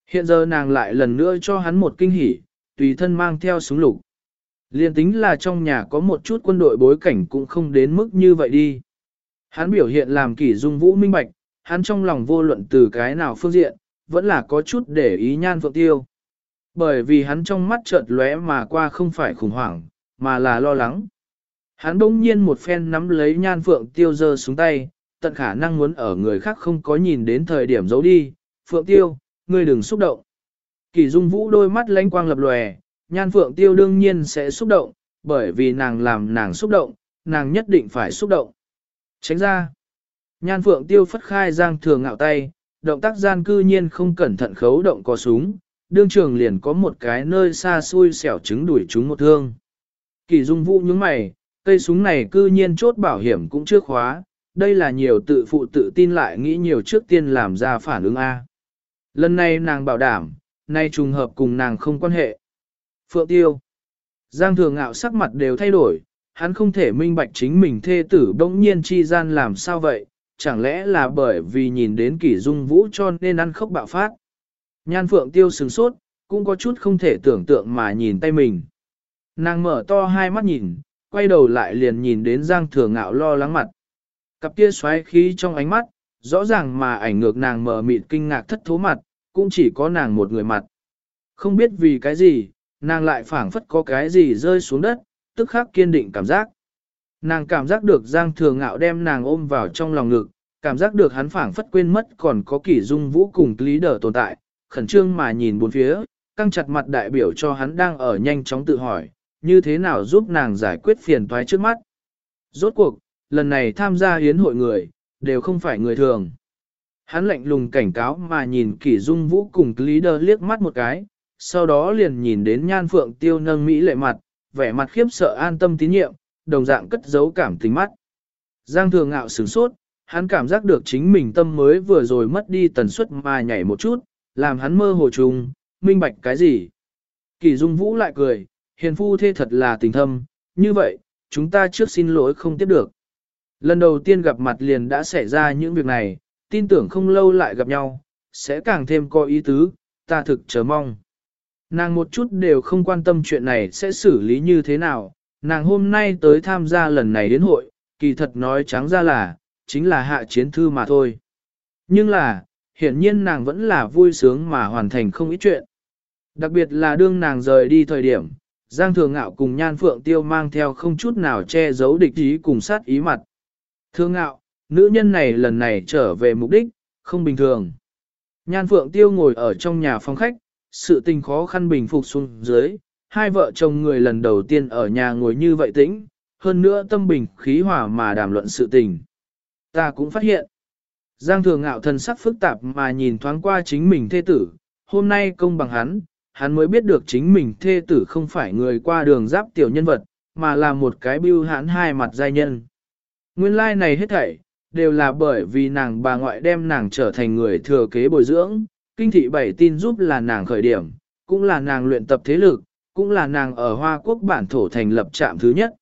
Hiện giờ nàng lại lần nữa cho hắn một kinh hỉ, tùy thân mang theo súng lục. Liên tính là trong nhà có một chút quân đội bối cảnh cũng không đến mức như vậy đi. Hắn biểu hiện làm Kỷ Dung Vũ minh bạch, hắn trong lòng vô luận từ cái nào phương diện, vẫn là có chút để ý Nhan Phượng Tiêu. Bởi vì hắn trong mắt chợt lóe mà qua không phải khủng hoảng, mà là lo lắng. Hắn bỗng nhiên một phen nắm lấy Nhan Phượng Tiêu giơ xuống tay, tận khả năng muốn ở người khác không có nhìn đến thời điểm giấu đi. Phượng Tiêu, ngươi đừng xúc động. Kỷ Dung Vũ đôi mắt lánh quang lập lòe, Nhan Phượng Tiêu đương nhiên sẽ xúc động, bởi vì nàng làm nàng xúc động, nàng nhất định phải xúc động. Tránh ra. Nhan Phượng Tiêu phất khai Giang Thừa Ngạo tay, động tác gian cư nhiên không cẩn thận khấu động có súng, đương trường liền có một cái nơi xa xui xẻo trứng đuổi chúng một thương. Kỷ Dung Vũ nhướng mày, cây súng này cư nhiên chốt bảo hiểm cũng chưa khóa, đây là nhiều tự phụ tự tin lại nghĩ nhiều trước tiên làm ra phản ứng A. Lần này nàng bảo đảm, nay trùng hợp cùng nàng không quan hệ. Phượng Tiêu. Giang Thừa Ngạo sắc mặt đều thay đổi, hắn không thể minh bạch chính mình thê tử bỗng nhiên chi gian làm sao vậy, chẳng lẽ là bởi vì nhìn đến Kỷ Dung Vũ cho nên ăn khóc bạo phát. Nhan Phượng Tiêu sừng sốt, cũng có chút không thể tưởng tượng mà nhìn tay mình. Nàng mở to hai mắt nhìn, quay đầu lại liền nhìn đến Giang Thừa Ngạo lo lắng mặt. Cặp kia xoáy khí trong ánh mắt, rõ ràng mà ảnh ngược nàng mở mịt kinh ngạc thất thố mặt, cũng chỉ có nàng một người mặt. Không biết vì cái gì, nàng lại phảng phất có cái gì rơi xuống đất, tức khắc kiên định cảm giác. Nàng cảm giác được Giang Thừa Ngạo đem nàng ôm vào trong lòng ngực, cảm giác được hắn phảng phất quên mất còn có Kỷ Dung Vũ cùng Lý Đở tồn tại, khẩn trương mà nhìn bốn phía, căng chặt mặt đại biểu cho hắn đang ở nhanh chóng tự hỏi, như thế nào giúp nàng giải quyết phiền toái trước mắt. Rốt cuộc, lần này tham gia hiến hội người, đều không phải người thường. Hắn lạnh lùng cảnh cáo mà nhìn Kỷ Dung Vũ cùng Lý Đở liếc mắt một cái, sau đó liền nhìn đến Nhan Phượng Tiêu nâng mỹ lệ mặt, vẻ mặt khiếp sợ an tâm tín nhiệm, đồng dạng cất giấu cảm tình mắt. Giang Thừa Ngạo sửng sốt, hắn cảm giác được chính mình tâm mới vừa rồi mất đi tần suất mà nhảy một chút, làm hắn mơ hồ trùng, minh bạch cái gì. Kỷ Dung Vũ lại cười, hiền phu thê thật là tình thâm, như vậy, chúng ta trước xin lỗi không tiếp được. Lần đầu tiên gặp mặt liền đã xảy ra những việc này, tin tưởng không lâu lại gặp nhau, sẽ càng thêm có ý tứ, ta thực chờ mong. Nàng một chút đều không quan tâm chuyện này sẽ xử lý như thế nào, nàng hôm nay tới tham gia lần này đến hội, kỳ thật nói trắng ra là, chính là hạ chiến thư mà thôi. Nhưng là, hiển nhiên nàng vẫn là vui sướng mà hoàn thành không ít chuyện. Đặc biệt là đương nàng rời đi thời điểm, Giang Thừa Ngạo cùng Nhan Phượng Tiêu mang theo không chút nào che giấu địch ý cùng sát ý mặt. Thừa Ngạo, nữ nhân này lần này trở về mục đích, không bình thường. Nhan Phượng Tiêu ngồi ở trong nhà phòng khách, sự tình khó khăn bình phục xuống dưới, hai vợ chồng người lần đầu tiên ở nhà ngồi như vậy tĩnh, hơn nữa tâm bình khí hòa mà đàm luận sự tình. Ta cũng phát hiện, Giang Thừa Ngạo thần sắc phức tạp mà nhìn thoáng qua chính mình thê tử, hôm nay công bằng hắn mới biết được chính mình thê tử không phải người qua đường giáp tiểu nhân vật, mà là một cái bưu hãn hai mặt giai nhân. Nguyên lai này hết thảy, đều là bởi vì nàng bà ngoại đem nàng trở thành người thừa kế bồi dưỡng, kinh thị bảy tin giúp là nàng khởi điểm, cũng là nàng luyện tập thế lực, cũng là nàng ở Hoa Quốc bản thổ thành lập trạm thứ nhất.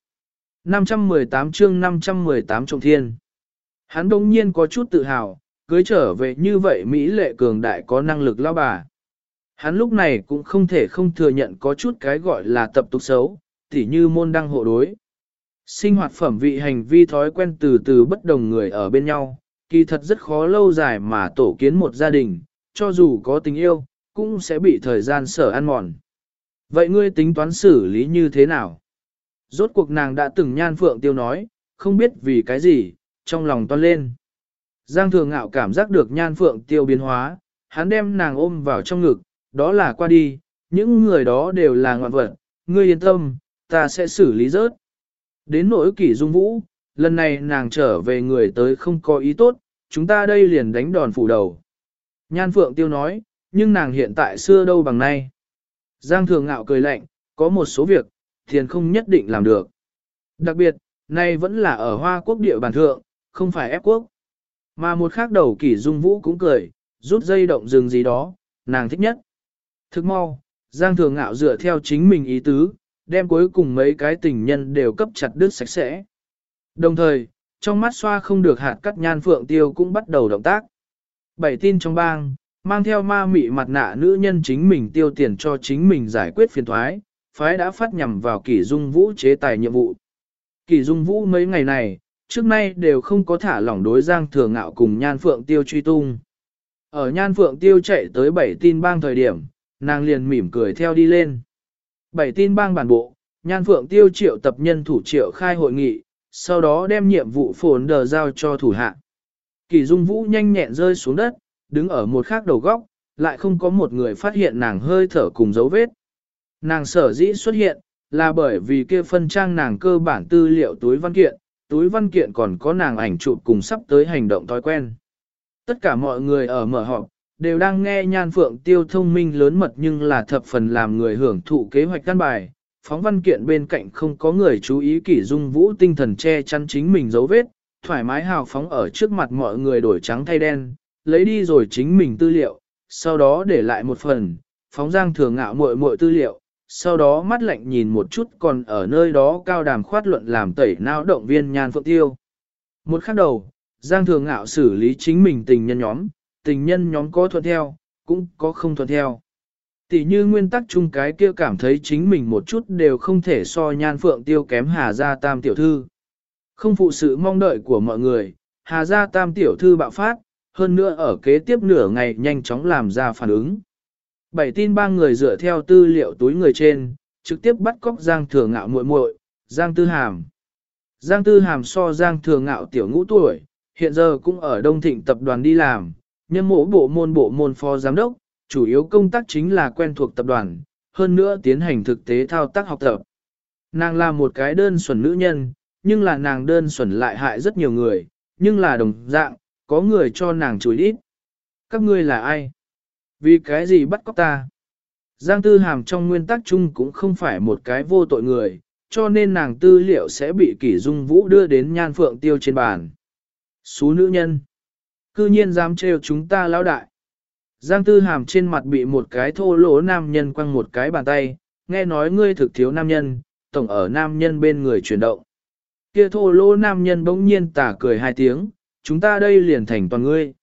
518 chương 518 trọng thiên. Hắn đông nhiên có chút tự hào, cưới trở về như vậy Mỹ lệ cường đại có năng lực lao bà. Hắn lúc này cũng không thể không thừa nhận có chút cái gọi là tập tục xấu, tỉ như môn đăng hộ đối. Sinh hoạt phẩm vị hành vi thói quen từ từ bất đồng người ở bên nhau, kỳ thật rất khó lâu dài mà tổ kiến một gia đình, cho dù có tình yêu, cũng sẽ bị thời gian sở ăn mòn. Vậy ngươi tính toán xử lý như thế nào? Rốt cuộc nàng đã từng Nhan Phượng Tiêu nói, không biết vì cái gì, trong lòng toan lên. Giang Thừa Ngạo cảm giác được Nhan Phượng Tiêu biến hóa, hắn đem nàng ôm vào trong ngực, đó là qua đi, những người đó đều là ngoạn vật, ngươi yên tâm, ta sẽ xử lý rớt. Đến nỗi Kỷ Dung Vũ, lần này nàng trở về người tới không có ý tốt, chúng ta đây liền đánh đòn phủ đầu. Nhan Phượng Tiêu nói, nhưng nàng hiện tại xưa đâu bằng nay. Giang Thừa Ngạo cười lạnh, có một số việc, thiền không nhất định làm được. Đặc biệt, nay vẫn là ở Hoa Quốc địa bàn thượng, không phải ép quốc. Mà một khác đầu Kỷ Dung Vũ cũng cười, rút dây động rừng gì đó, nàng thích nhất. Thức mau, Giang Thừa Ngạo dựa theo chính mình ý tứ, đem cuối cùng mấy cái tình nhân đều cấp chặt đứt sạch sẽ. Đồng thời, trong mắt xoa không được hạt cắt Nhan Phượng Tiêu cũng bắt đầu động tác. Bảy tin trong bang, mang theo ma mị mặt nạ nữ nhân chính mình tiêu tiền cho chính mình giải quyết phiền thoái, phái đã phát nhằm vào Kỷ Dung Vũ chế tài nhiệm vụ. Kỷ Dung Vũ mấy ngày này, trước nay đều không có thả lỏng đối Giang Thừa Ngạo cùng Nhan Phượng Tiêu truy tung. Ở Nhan Phượng Tiêu chạy tới 7 tin bang thời điểm, nàng liền mỉm cười theo đi lên. 7 tin bang bản bộ, Nhan Phượng Tiêu triệu tập nhân thủ triệu khai hội nghị, sau đó đem nhiệm vụ phồn đờ giao cho thủ hạ. Kỷ Dung Vũ nhanh nhẹn rơi xuống đất, đứng ở một khác đầu góc, lại không có một người phát hiện nàng hơi thở cùng dấu vết. Nàng sở dĩ xuất hiện, là bởi vì kia phân trang nàng cơ bản tư liệu túi văn kiện còn có nàng ảnh chụp cùng sắp tới hành động thói quen. Tất cả mọi người ở mở họp, đều đang nghe Nhan Phượng Tiêu thông minh lớn mật nhưng là thập phần làm người hưởng thụ kế hoạch căn bài. Phóng văn kiện bên cạnh không có người chú ý Kỷ Dung Vũ tinh thần che chắn chính mình dấu vết, thoải mái hào phóng ở trước mặt mọi người đổi trắng thay đen, lấy đi rồi chính mình tư liệu, sau đó để lại một phần, phóng Giang Thừa Ngạo muội tư liệu, sau đó mắt lạnh nhìn một chút còn ở nơi đó cao đàm khoát luận làm tẩy não động viên Nhan Phượng Tiêu. Một khắc đầu, Giang Thừa Ngạo xử lý chính mình tình nhân nhóm có thuận theo, cũng có không thuận theo. Tỷ như nguyên tắc chung cái kia cảm thấy chính mình một chút đều không thể so Nhan Phượng Tiêu kém Hà Gia Tam tiểu thư. Không phụ sự mong đợi của mọi người, Hà Gia Tam tiểu thư bạo phát, hơn nữa ở kế tiếp nửa ngày nhanh chóng làm ra phản ứng. 7 tin bang người dựa theo tư liệu túi người trên, trực tiếp bắt cóc Giang Thừa Ngạo muội, Giang Tư Hàm. Giang Tư Hàm so Giang Thừa Ngạo tiểu ngũ tuổi, hiện giờ cũng ở Đông Thịnh tập đoàn đi làm, nhân mộ bộ môn phó giám đốc, chủ yếu công tác chính là quen thuộc tập đoàn, hơn nữa tiến hành thực tế thao tác học tập. Nàng là một cái đơn thuần nữ nhân, nhưng là nàng đơn thuần lại hại rất nhiều người, nhưng là đồng dạng, có người cho nàng chửi đít. Các ngươi là ai? Vì cái gì bắt cóc ta? Giang Tư Hàm trong nguyên tắc chung cũng không phải một cái vô tội người, cho nên nàng tư liệu sẽ bị Kỷ Dung Vũ đưa đến Nhan Phượng Tiêu trên bàn. Xú nữ nhân! Cư nhiên dám trêu chúng ta lão đại. Giang Tư Hàm trên mặt bị một cái thô lỗ nam nhân quăng một cái bàn tay, nghe nói ngươi thực thiếu nam nhân, tổng ở nam nhân bên người chuyển động. Kia thô lỗ nam nhân bỗng nhiên tà cười hai tiếng, chúng ta đây liền thành toàn ngươi.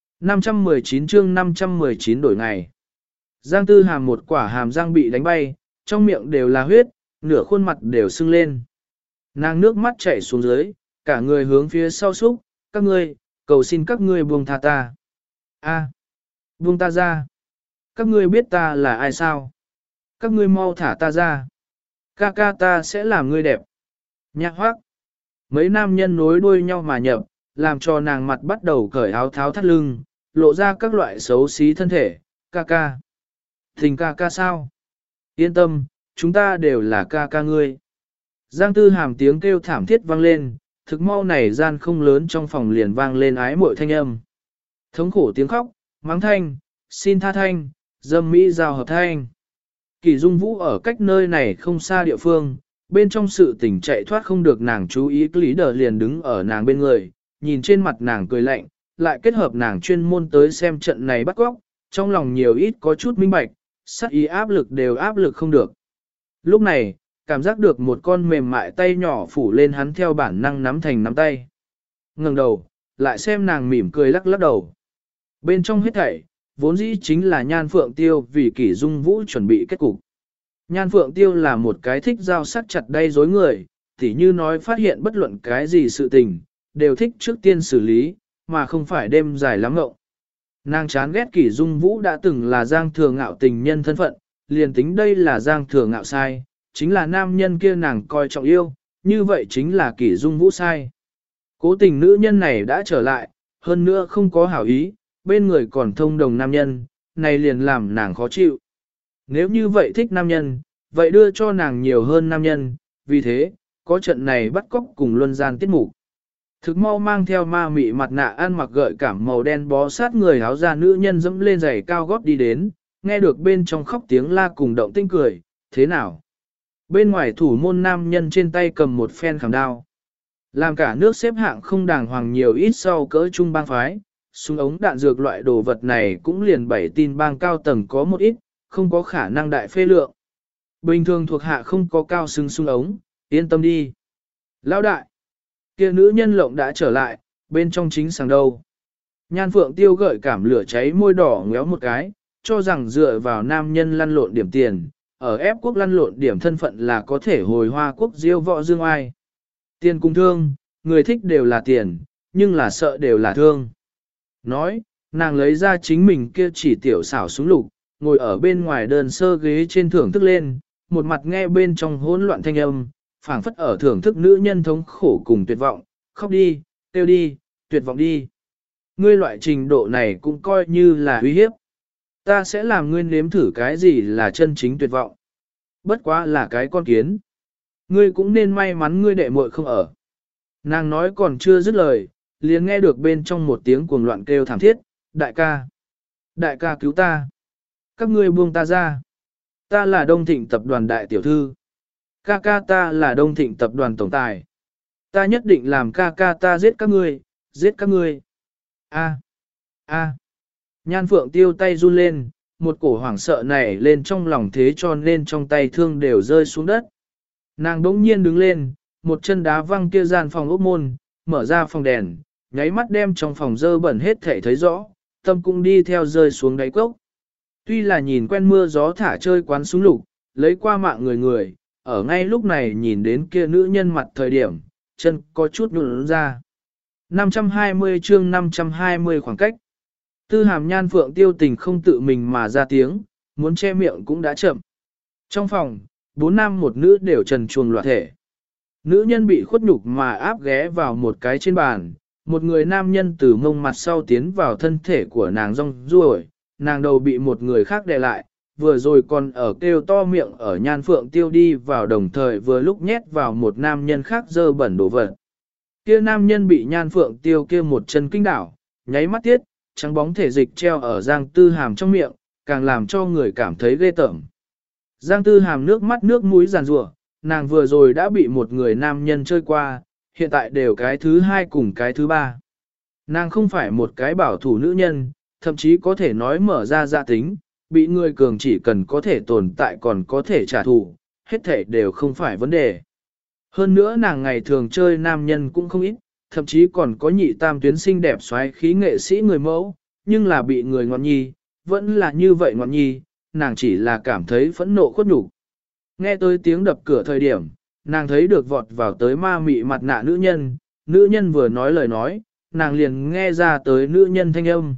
519 chương 519 đổi ngày. Giang Tư Hàm một quả hàm răng bị đánh bay, trong miệng đều là huyết, nửa khuôn mặt đều sưng lên. Nàng nước mắt chảy xuống dưới, cả người hướng phía sau súc, các ngươi, cầu xin các ngươi buông tha ta. A, buông ta ra. Các ngươi biết ta là ai sao? Các ngươi mau thả ta ra. Ca ca ta sẽ làm ngươi đẹp. Nhạc hoác. Mấy nam nhân nối đuôi nhau mà nhập, làm cho nàng mặt bắt đầu cởi áo tháo thắt lưng, lộ ra các loại xấu xí thân thể. Ca ca. Tình ca ca sao? Yên tâm, chúng ta đều là ca ca ngươi. Giang Tư Hàm tiếng kêu thảm thiết vang lên, thực mau này gian không lớn trong phòng liền vang lên ái muội thanh âm. Thống khổ tiếng khóc, mắng thanh, xin tha thanh, dâm mỹ giao hợp thanh. Kỷ Dung Vũ ở cách nơi này không xa địa phương, bên trong sự tình chạy thoát không được nàng chú ý, lý đờ liền đứng ở nàng bên người, nhìn trên mặt nàng cười lạnh, lại kết hợp nàng chuyên môn tới xem trận này bắt góc, trong lòng nhiều ít có chút minh bạch, sát ý áp lực đều áp lực không được. Lúc này, cảm giác được một con mềm mại tay nhỏ phủ lên hắn theo bản năng nắm thành nắm tay. Ngẩng đầu, lại xem nàng mỉm cười lắc lắc đầu. Bên trong hết thảy, vốn dĩ chính là Nhan Phượng Tiêu vì Kỷ Dung Vũ chuẩn bị kết cục. Nhan Phượng Tiêu là một cái thích giao sắc chặt đay dối người, tỉ như nói phát hiện bất luận cái gì sự tình, đều thích trước tiên xử lý, mà không phải đêm dài lắm ngộng. Nàng chán ghét Kỷ Dung Vũ đã từng là Giang Thừa Ngạo tình nhân thân phận, liền tính đây là Giang Thừa Ngạo sai, chính là nam nhân kia nàng coi trọng yêu, như vậy chính là Kỷ Dung Vũ sai. Cố tình nữ nhân này đã trở lại, hơn nữa không có hảo ý, bên người còn thông đồng nam nhân, này liền làm nàng khó chịu. Nếu như vậy thích nam nhân, vậy đưa cho nàng nhiều hơn nam nhân, vì thế, có trận này bắt cóc cùng luân gian tiết mục. Thực mau mang theo ma mị mặt nạ ăn mặc gợi cảm màu đen bó sát người áo da nữ nhân dẫm lên giày cao gót đi đến, nghe được bên trong khóc tiếng la cùng động tinh cười, thế nào? Bên ngoài thủ môn nam nhân trên tay cầm một phen khảm đao. Làm cả nước xếp hạng không đàng hoàng nhiều ít sau cỡ trung bang phái, súng ống đạn dược loại đồ vật này cũng liền 7 tin bang cao tầng có một ít, không có khả năng đại phê lượng. Bình thường thuộc hạ không có cao xứng súng ống, yên tâm đi. Lão đại, kia nữ nhân lộng đã trở lại, bên trong chính sàng đâu. Nhan Phượng Tiêu gợi cảm lửa cháy môi đỏ ngéo một cái, cho rằng dựa vào nam nhân lăn lộn điểm tiền, ở ép quốc lăn lộn điểm thân phận là có thể hồi hoa quốc diêu võ dương ai. Tiền cùng thương, người thích đều là tiền, nhưng là sợ đều là thương. Nói, nàng lấy ra chính mình kia chỉ tiểu xảo súng lục, ngồi ở bên ngoài đơn sơ ghế trên thưởng thức lên, một mặt nghe bên trong hỗn loạn thanh âm, phảng phất ở thưởng thức nữ nhân thống khổ cùng tuyệt vọng, khóc đi, tiêu đi, tuyệt vọng đi. Ngươi loại trình độ này cũng coi như là uy hiếp. Ta sẽ làm ngươi nếm thử cái gì là chân chính tuyệt vọng. Bất quá là cái con kiến. Ngươi cũng nên may mắn ngươi đệ muội không ở. Nàng nói còn chưa dứt lời, liền nghe được bên trong một tiếng cuồng loạn kêu thảm thiết, đại ca. Đại ca cứu ta. Các ngươi buông ta ra. Ta là Đông Thịnh tập đoàn đại tiểu thư. Ca ca ta là Đông Thịnh tập đoàn tổng tài. Ta nhất định làm ca ca ta giết các ngươi, giết các ngươi. A. A. Nhan Phượng Tiêu tay run lên, một cổ hoảng sợ nảy lên trong lòng thế cho nên trong tay thương đều rơi xuống đất. Nàng đống nhiên đứng lên, một chân đá văng kia gian phòng ốc môn, mở ra phòng đèn, nháy mắt đem trong phòng dơ bẩn hết thể thấy rõ, tâm cũng đi theo rơi xuống đáy cốc. Tuy là nhìn quen mưa gió thả chơi quán súng lục, lấy qua mạng người, ở ngay lúc này nhìn đến kia nữ nhân mặt thời điểm, chân có chút nhũn ra. 520 chương 520 khoảng cách. Tư Hàm Nhan Phượng Tiêu tình không tự mình mà ra tiếng, muốn che miệng cũng đã chậm. Trong phòng, 4 nam một nữ đều trần truồng loạt thể. Nữ nhân bị khuất nhục mà áp ghé vào một cái trên bàn, một người nam nhân từ mông mặt sau tiến vào thân thể của nàng rong ruổi, nàng đầu bị một người khác đè lại, vừa rồi còn ở kêu to miệng ở Nhan Phượng Tiêu đi vào đồng thời vừa lúc nhét vào một nam nhân khác dơ bẩn đổ vật. Kia nam nhân bị Nhan Phượng Tiêu kia một chân kinh đảo, nháy mắt tiết, trắng bóng thể dịch treo ở Giang Tư Hàm trong miệng, càng làm cho người cảm thấy ghê tởm. Giang Tư Hàm nước mắt nước mũi giàn rủa, nàng vừa rồi đã bị một người nam nhân chơi qua, hiện tại đều cái thứ hai cùng cái thứ ba. Nàng không phải một cái bảo thủ nữ nhân, thậm chí có thể nói mở ra dạ tính, bị người cường chỉ cần có thể tồn tại còn có thể trả thù, hết thể đều không phải vấn đề. Hơn nữa nàng ngày thường chơi nam nhân cũng không ít, thậm chí còn có nhị tam tuyến xinh đẹp xoáy khí nghệ sĩ người mẫu, nhưng là bị người ngọn nhi, vẫn là như vậy ngọn nhi, nàng chỉ là cảm thấy phẫn nộ khuất nhục. Nghe tới tiếng đập cửa thời điểm, nàng thấy được vọt vào tới ma mị mặt nạ nữ nhân vừa nói lời nói, nàng liền nghe ra tới nữ nhân thanh âm.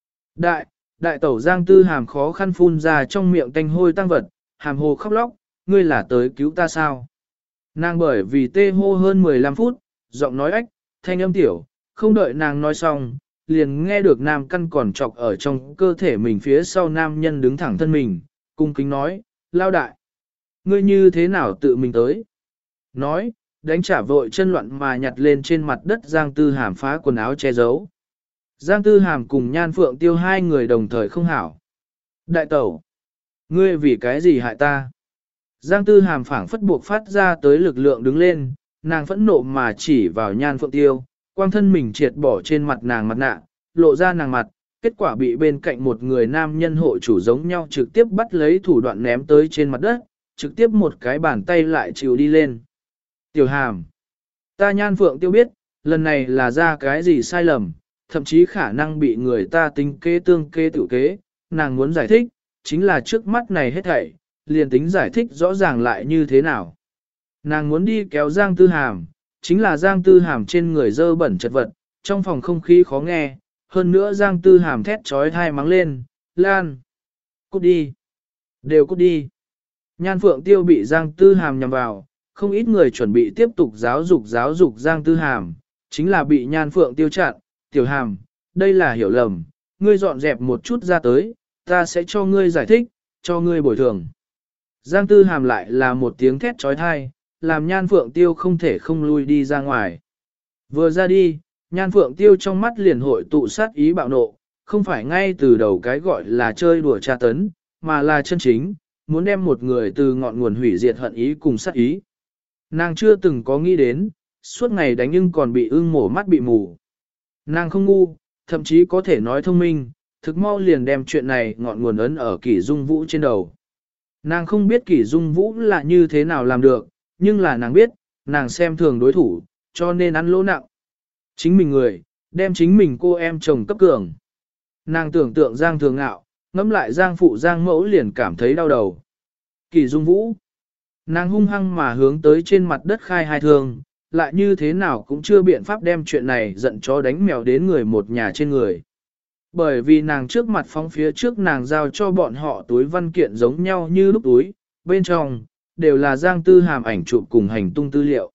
Đại tẩu Giang Tư Hàm khó khăn phun ra trong miệng tanh hôi tăng vật, hàm hồ khóc lóc, ngươi là tới cứu ta sao? Nàng bởi vì tê hô hơn 15 phút, giọng nói ách, thanh âm tiểu, không đợi nàng nói xong, liền nghe được nam căn còn trọc ở trong cơ thể mình phía sau nam nhân đứng thẳng thân mình, cung kính nói, lao đại. Ngươi như thế nào tự mình tới? Nói, đánh trả vội chân loạn mà nhặt lên trên mặt đất Giang Tư Hàm phá quần áo che giấu. Giang Tư Hàm cùng Nhan Phượng Tiêu hai người đồng thời không hảo. Đại tẩu, ngươi vì cái gì hại ta? Giang Tư Hàm phảng phất buộc phát ra tới lực lượng đứng lên, nàng phẫn nộ mà chỉ vào Nhan Phượng Tiêu, quang thân mình triệt bỏ trên mặt nàng mặt nạ, lộ ra nàng mặt, kết quả bị bên cạnh một người nam nhân hộ chủ giống nhau trực tiếp bắt lấy thủ đoạn ném tới trên mặt đất, trực tiếp một cái bàn tay lại chịu đi lên. Tiểu Hàm, ta Nhan Phượng Tiêu biết, lần này là ra cái gì sai lầm, thậm chí khả năng bị người ta tính kế tương kế tự kế, nàng muốn giải thích, chính là trước mắt này hết thảy, liền tính giải thích rõ ràng lại như thế nào. Nàng muốn đi kéo Giang Tư Hàm, chính là Giang Tư Hàm trên người dơ bẩn chật vật, trong phòng không khí khó nghe, hơn nữa Giang Tư Hàm thét trói thai mắng lên, Lan, cút đi, đều cút đi. Nhan Phượng Tiêu bị Giang Tư Hàm nhằm vào, không ít người chuẩn bị tiếp tục giáo dục Giang Tư Hàm, chính là bị Nhan Phượng Tiêu chặn, Tiểu Hàm, đây là hiểu lầm, ngươi dọn dẹp một chút ra tới, ta sẽ cho ngươi giải thích, cho ngươi bồi thường. Giang Tư Hàm lại là một tiếng thét trói thai, làm Nhan Phượng Tiêu không thể không lui đi ra ngoài. Vừa ra đi, Nhan Phượng Tiêu trong mắt liền hội tụ sát ý bạo nộ, không phải ngay từ đầu cái gọi là chơi đùa tra tấn, mà là chân chính, muốn đem một người từ ngọn nguồn hủy diệt hận ý cùng sát ý. Nàng chưa từng có nghĩ đến, suốt ngày đánh nhưng còn bị ưng mổ mắt bị mù. Nàng không ngu, thậm chí có thể nói thông minh, thực mau liền đem chuyện này ngọn nguồn ấn ở Kỷ Dung Vũ trên đầu. Nàng không biết Kỷ Dung Vũ là như thế nào làm được, nhưng là nàng biết, nàng xem thường đối thủ, cho nên ăn lỗ nặng. Chính mình người, Đem chính mình cô em chồng cấp cường. Nàng tưởng tượng Giang Thừa Ngạo, ngẫm lại Giang phụ Giang mẫu liền cảm thấy đau đầu. Kỳ Dung Vũ. Nàng hung hăng mà hướng tới trên mặt đất khai hai thương, lại như thế nào cũng chưa biện pháp đem chuyện này giận chó đánh mèo đến người một nhà trên người. Bởi vì nàng trước mặt phóng phía trước nàng giao cho bọn họ túi văn kiện giống nhau như lúc túi, bên trong, đều là Giang Tư Hàm ảnh chụp cùng hành tung tư liệu.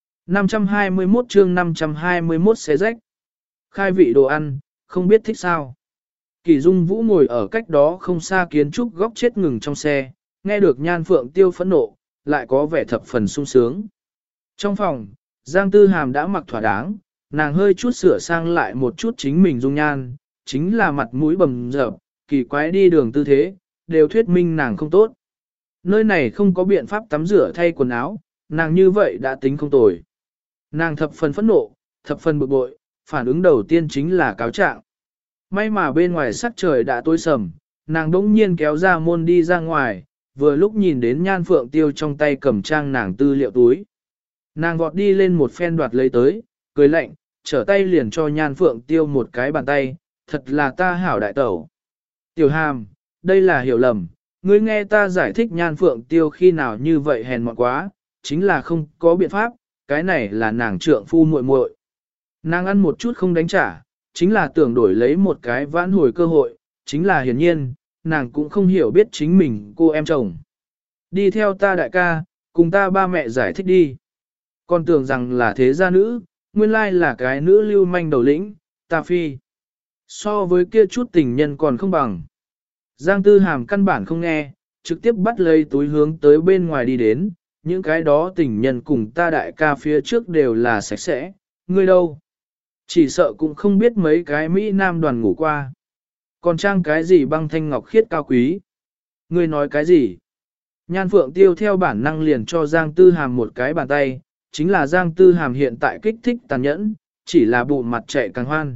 521 chương 521 xé rách. Khai vị đồ ăn, không biết thích sao. Kỳ Dung Vũ ngồi ở cách đó không xa kiến trúc góc chết ngừng trong xe, nghe được Nhan Phượng Tiêu phẫn nộ, lại có vẻ thập phần sung sướng. Trong phòng, Giang Tư Hàm đã mặc thỏa đáng, nàng hơi chút sửa sang lại một chút chính mình dung nhan, chính là mặt mũi bầm dập, kỳ quái đi đường tư thế, đều thuyết minh nàng không tốt. Nơi này không có biện pháp tắm rửa thay quần áo, nàng như vậy đã tính không tồi. Nàng thập phần phẫn nộ, thập phần bực bội, phản ứng đầu tiên chính là cáo trạng. May mà bên ngoài sắc trời đã tối sầm, nàng đỗng nhiên kéo ra môn đi ra ngoài, vừa lúc nhìn đến Nhan Phượng Tiêu trong tay cầm trang nàng tư liệu túi. Nàng vọt đi lên một phen đoạt lấy tới, cười lạnh, trở tay liền cho Nhan Phượng Tiêu một cái bàn tay, thật là ta hảo đại tẩu. Tiểu Hàm, đây là hiểu lầm, ngươi nghe ta giải thích Nhan Phượng Tiêu khi nào như vậy hèn mọn quá, chính là không có biện pháp, cái này là nàng trượng phu muội muội. Nàng ăn một chút không đánh trả, chính là tưởng đổi lấy một cái vãn hồi cơ hội, chính là hiển nhiên, nàng cũng không hiểu biết chính mình cô em chồng. Đi theo ta đại ca, cùng ta ba mẹ giải thích đi. Còn tưởng rằng là thế gia nữ, nguyên lai là cái nữ lưu manh đầu lĩnh, ta phi. So với kia chút tình nhân còn không bằng. Giang Tư Hàm căn bản không nghe, trực tiếp bắt lấy túi hướng tới bên ngoài đi đến, những cái đó tình nhân cùng ta đại ca phía trước đều là sạch sẽ, ngươi đâu? Chỉ sợ cũng không biết mấy cái Mỹ Nam đoàn ngủ qua. Còn trang cái gì băng thanh ngọc khiết cao quý? Ngươi nói cái gì? Nhan Phượng Tiêu theo bản năng liền cho Giang Tư Hàm một cái bàn tay, chính là Giang Tư Hàm hiện tại kích thích tàn nhẫn, chỉ là bụng mặt chạy càng hoan.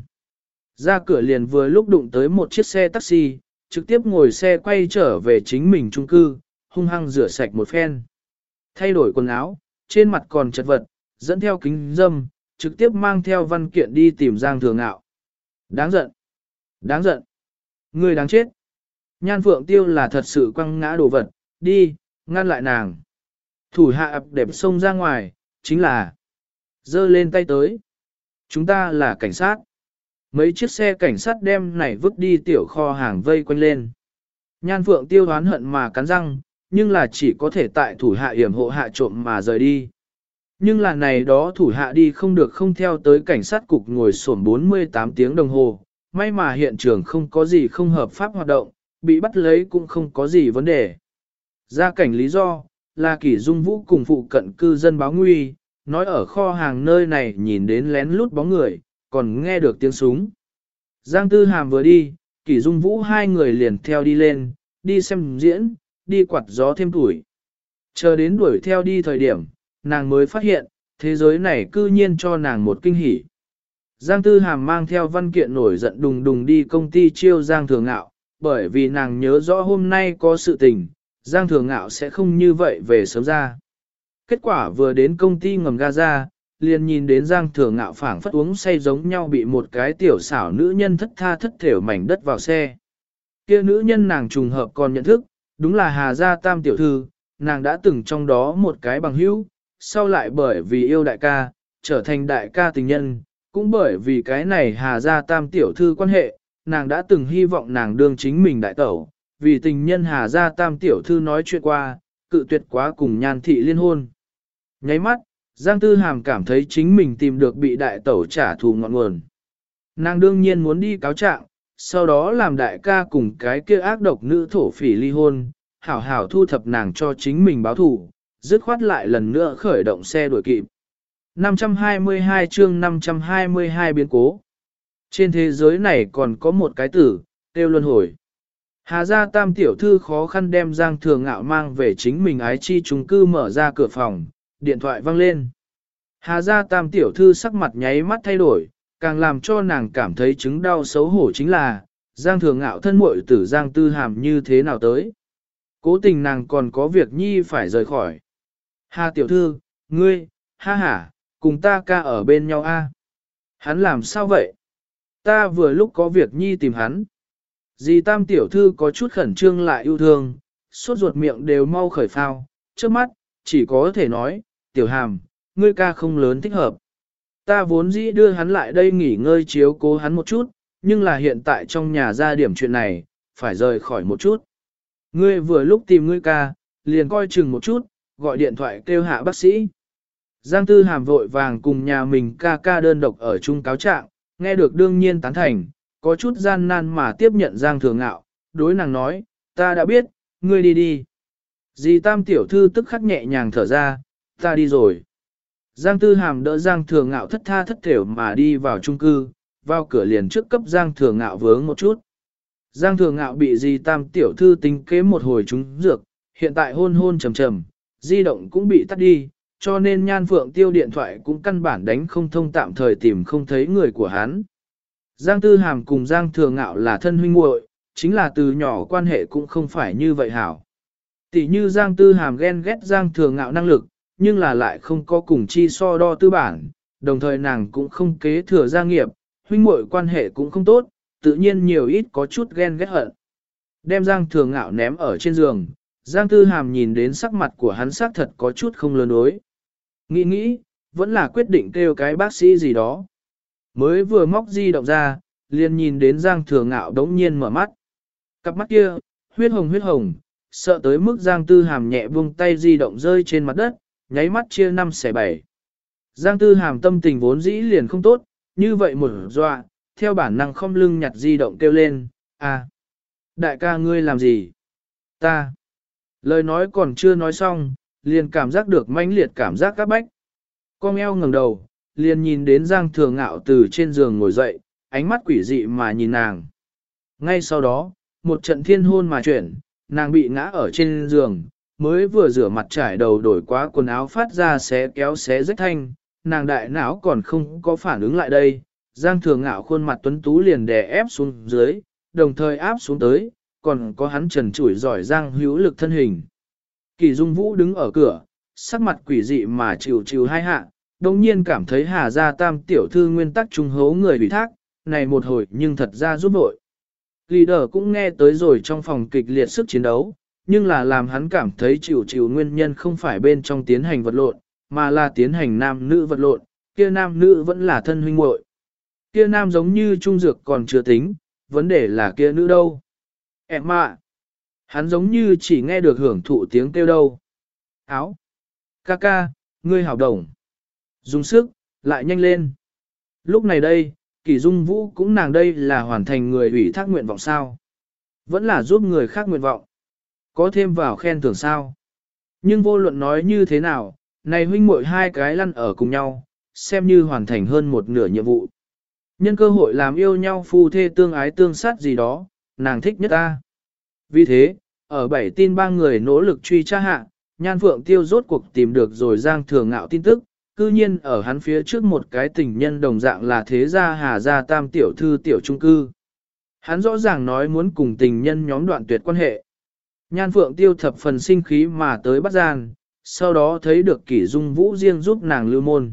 Ra cửa liền vừa lúc đụng tới một chiếc xe taxi, trực tiếp ngồi xe quay trở về chính mình chung cư, hung hăng rửa sạch một phen. Thay đổi quần áo, trên mặt còn chật vật, dẫn theo kính dâm, trực tiếp mang theo văn kiện đi tìm Giang Thừa Ngạo. Đáng giận! Đáng giận! Người đáng chết! Nhan Phượng Tiêu là thật sự quăng ngã đồ vật, đi, ngăn lại nàng. Thủ hạ ập đẹp xông ra ngoài, chính là giơ lên tay tới. Chúng ta là cảnh sát. Mấy chiếc xe cảnh sát đem này vứt đi tiểu kho hàng vây quanh lên. Nhan Phượng Tiêu oán hận mà cắn răng, nhưng là chỉ có thể tại thủ hạ yểm hộ hạ trộm mà rời đi. Nhưng là này đó thủ hạ đi không được không theo tới cảnh sát cục ngồi xổm 48 tiếng đồng hồ, may mà hiện trường không có gì không hợp pháp hoạt động, bị bắt lấy cũng không có gì vấn đề. Ra cảnh lý do, là Kỷ Dung Vũ cùng phụ cận cư dân báo nguy, nói ở kho hàng nơi này nhìn đến lén lút bóng người, còn nghe được tiếng súng. Giang Tư Hàm vừa đi, Kỷ Dung Vũ hai người liền theo đi lên, đi xem diễn, đi quạt gió thêm tuổi. Chờ đến đuổi theo đi thời điểm, nàng mới phát hiện, thế giới này cư nhiên cho nàng một kinh hỉ. Giang Tư Hàm mang theo văn kiện nổi giận đùng đùng đi công ty chiêu Giang Thừa Ngạo, bởi vì nàng nhớ rõ hôm nay có sự tình, Giang Thừa Ngạo sẽ không như vậy về sớm ra. Kết quả vừa đến công ty ngầm Gaza, liền nhìn đến Giang Thừa Ngạo phảng phất uống say giống nhau bị một cái tiểu xảo nữ nhân thất tha thất thểu mảnh đất vào xe. Kia nữ nhân nàng trùng hợp còn nhận thức, đúng là Hà Gia Tam tiểu thư, nàng đã từng trong đó một cái bằng hữu, sau lại bởi vì yêu đại ca, trở thành đại ca tình nhân, cũng bởi vì cái này Hà Gia Tam tiểu thư quan hệ, nàng đã từng hy vọng nàng đương chính mình đại tẩu, vì tình nhân Hà Gia Tam tiểu thư nói chuyện qua, cự tuyệt quá cùng Nhan thị liên hôn. Nháy mắt, Giang Tư Hàm cảm thấy chính mình tìm được bị đại tẩu trả thù ngọn nguồn. Nàng đương nhiên muốn đi cáo trạng, sau đó làm đại ca cùng cái kia ác độc nữ thổ phỉ ly hôn, hảo hảo thu thập nàng cho chính mình báo thù, dứt khoát lại lần nữa khởi động xe đuổi kịp. 522 chương 522 biến cố. Trên thế giới này còn có một cái tử, tiêu luân hồi. Hà Gia Tam tiểu thư khó khăn đem Giang Thừa Ngạo mang về chính mình ái chi chung cư, mở ra cửa phòng, điện thoại vang lên. Hà Gia Tam tiểu thư sắc mặt nháy mắt thay đổi, càng làm cho nàng cảm thấy chứng đau xấu hổ chính là, Giang Thừa Ngạo thân muội tử Giang Tư Hàm như thế nào tới. Cố tình nàng còn có việc nhi phải rời khỏi. Hà tiểu thư, ngươi, ha ha, cùng ta ca ở bên nhau a. Hắn làm sao vậy? ta vừa lúc có việc nhi tìm hắn. Dì Tam tiểu thư có chút khẩn trương lại yêu thương, sốt ruột miệng đều mau khởi phao, trước mắt, chỉ có thể nói, tiểu hàm, ngươi ca không lớn thích hợp. Ta vốn dĩ đưa hắn lại đây nghỉ ngơi chiếu cố hắn một chút, nhưng là hiện tại trong nhà ra điểm chuyện này, phải rời khỏi một chút. Ngươi vừa lúc tìm ngươi ca, liền coi chừng một chút, gọi điện thoại kêu hạ bác sĩ. Giang Tư Hàm vội vàng cùng nhà mình ca ca đơn độc ở chung cáo trạng, nghe được đương nhiên tán thành, có chút gian nan mà tiếp nhận Giang Thừa Ngạo, đối nàng nói, ta đã biết, ngươi đi đi. Dì Tam tiểu thư tức khắc nhẹ nhàng thở ra, ta đi rồi. Giang Tư Hàm đỡ Giang Thừa Ngạo thất tha thất thểu mà đi vào chung cư, vào cửa liền trước cấp Giang Thừa Ngạo vướng một chút. Giang Thừa Ngạo bị dì Tam tiểu thư tính kế một hồi trúng dược, hiện tại hôn hôn trầm trầm, di động cũng bị tắt đi, cho nên Nhan Phượng Tiêu điện thoại cũng căn bản đánh không thông, tạm thời tìm không thấy người của hắn. Giang Tư Hàm cùng Giang Thừa Ngạo là thân huynh muội, chính là từ nhỏ quan hệ cũng không phải như vậy hảo. Tỷ như Giang Tư Hàm ghen ghét Giang Thừa Ngạo năng lực, nhưng là lại không có cùng chi so đo tư bản, đồng thời nàng cũng không kế thừa gia nghiệp, huynh muội quan hệ cũng không tốt, tự nhiên nhiều ít có chút ghen ghét hận. Đem Giang Thừa Ngạo ném ở trên giường, Giang Tư Hàm nhìn đến sắc mặt của hắn xác thật có chút không lớn đối. Nghĩ, vẫn là quyết định kêu cái bác sĩ gì đó. Mới vừa móc di động ra, liền nhìn đến Giang Thừa Ngạo đống nhiên mở mắt. Cặp mắt kia, huyết hồng, sợ tới mức Giang Tư Hàm nhẹ buông tay di động rơi trên mặt đất, nháy mắt chia 5 xẻ 7. Giang Tư Hàm tâm tình vốn dĩ liền không tốt, như vậy một dọa, theo bản năng không lưng nhặt di động kêu lên, à, đại ca ngươi làm gì? Ta. Lời nói còn chưa nói xong, liền cảm giác được mãnh liệt cảm giác các bách. Con eo ngẩng đầu, liền nhìn đến Giang Thừa Ngạo từ trên giường ngồi dậy, ánh mắt quỷ dị mà nhìn nàng. Ngay sau đó, một trận thiên hôn mà chuyển, nàng bị ngã ở trên giường, mới vừa rửa mặt trải đầu đổi quá quần áo phát ra xé kéo xé rách thanh, nàng đại não còn không có phản ứng lại đây. Giang Thừa Ngạo khuôn mặt tuấn tú liền đè ép xuống dưới, đồng thời áp xuống tới, còn có hắn trần trụi giỏi Giang hữu lực thân hình. Kỳ Dung Vũ đứng ở cửa, sắc mặt quỷ dị mà chịu hai hạ, đồng nhiên cảm thấy Hà Gia Tam tiểu thư nguyên tắc trung hấu người bị thác, này một hồi nhưng thật ra giúp vội. Leader cũng nghe tới rồi trong phòng kịch liệt sức chiến đấu, nhưng là làm hắn cảm thấy chịu nguyên nhân không phải bên trong tiến hành vật lộn, mà là tiến hành nam nữ vật lộn, kia nam nữ vẫn là thân huynh muội. Kia nam giống như trung dược còn chưa tính, vấn đề là kia nữ đâu. Em ạ, hắn giống như chỉ nghe được hưởng thụ tiếng kêu đâu. Áo, ca, ngươi hảo đồng. Dùng sức, lại nhanh lên. Lúc này đây, Kỳ Dung Vũ cũng nàng đây là hoàn thành người ủy thác nguyện vọng sao. Vẫn là giúp người khác nguyện vọng. Có thêm vào khen thưởng sao. Nhưng vô luận nói như thế nào, này huynh muội hai cái lăn ở cùng nhau, xem như hoàn thành hơn một nửa nhiệm vụ. Nhân cơ hội làm yêu nhau phu thê tương ái tương sát gì đó, nàng thích nhất ta. Vì thế, ở 7 tin 3 người nỗ lực truy tra hạ, Nhan Phượng Tiêu rốt cuộc tìm được rồi Giang Thừa Ngạo tin tức, cư nhiên ở hắn phía trước một cái tình nhân đồng dạng là thế gia Hà Gia Tam tiểu thư tiểu trung cư. Hắn rõ ràng nói muốn cùng tình nhân nhóm đoạn tuyệt quan hệ. Nhan Phượng Tiêu thập phần sinh khí mà tới bắt gian, sau đó thấy được Kỷ Dung Vũ riêng giúp nàng lưu môn.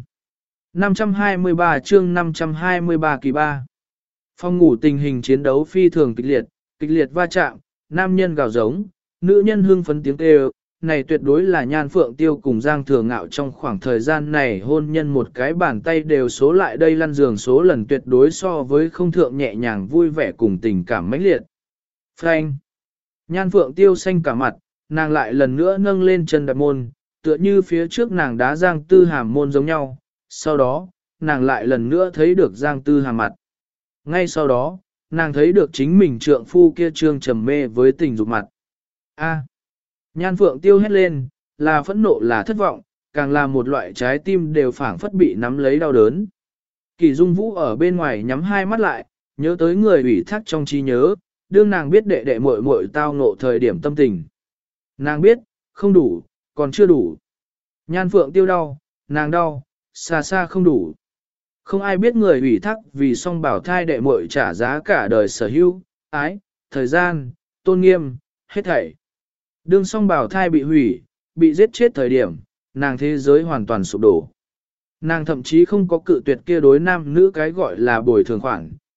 523 chương 523 kỳ 3. Phòng ngủ tình hình chiến đấu phi thường kịch liệt va chạm, nam nhân gào giống, nữ nhân hưng phấn tiếng kêu, này tuyệt đối là Nhan Phượng Tiêu cùng Giang Thừa Ngạo trong khoảng thời gian này hôn nhân một cái bàn tay đều số lại đây lăn giường số lần tuyệt đối so với không thượng nhẹ nhàng vui vẻ cùng tình cảm mãnh liệt. Phanh. Nhan Phượng Tiêu xanh cả mặt, nàng lại lần nữa nâng lên chân đạp môn, tựa như phía trước nàng đá Giang Tư Hàm môn giống nhau, sau đó, nàng lại lần nữa thấy được Giang Tư Hàm mặt. Ngay sau đó, nàng thấy được chính mình trượng phu kia trương trầm mê với tình dục mặt. A. Nhan Phượng Tiêu hét lên, là phẫn nộ là thất vọng, càng là một loại trái tim đều phảng phất bị nắm lấy đau đớn. Kỳ Dung Vũ ở bên ngoài nhắm hai mắt lại, nhớ tới người ủy thác trong trí nhớ, đương nàng biết đệ đệ muội muội tao ngộ thời điểm tâm tình. Nàng biết, không đủ, còn chưa đủ. Nhan Phượng Tiêu đau, nàng đau, xa không đủ. Không ai biết người ủy thác vì song bảo thai đệ muội trả giá cả đời sở hữu, ái, thời gian, tôn nghiêm, hết thảy. Đương song bảo thai bị hủy, bị giết chết thời điểm, nàng thế giới hoàn toàn sụp đổ. Nàng thậm chí không có cự tuyệt kia đối nam nữ cái gọi là bồi thường khoản,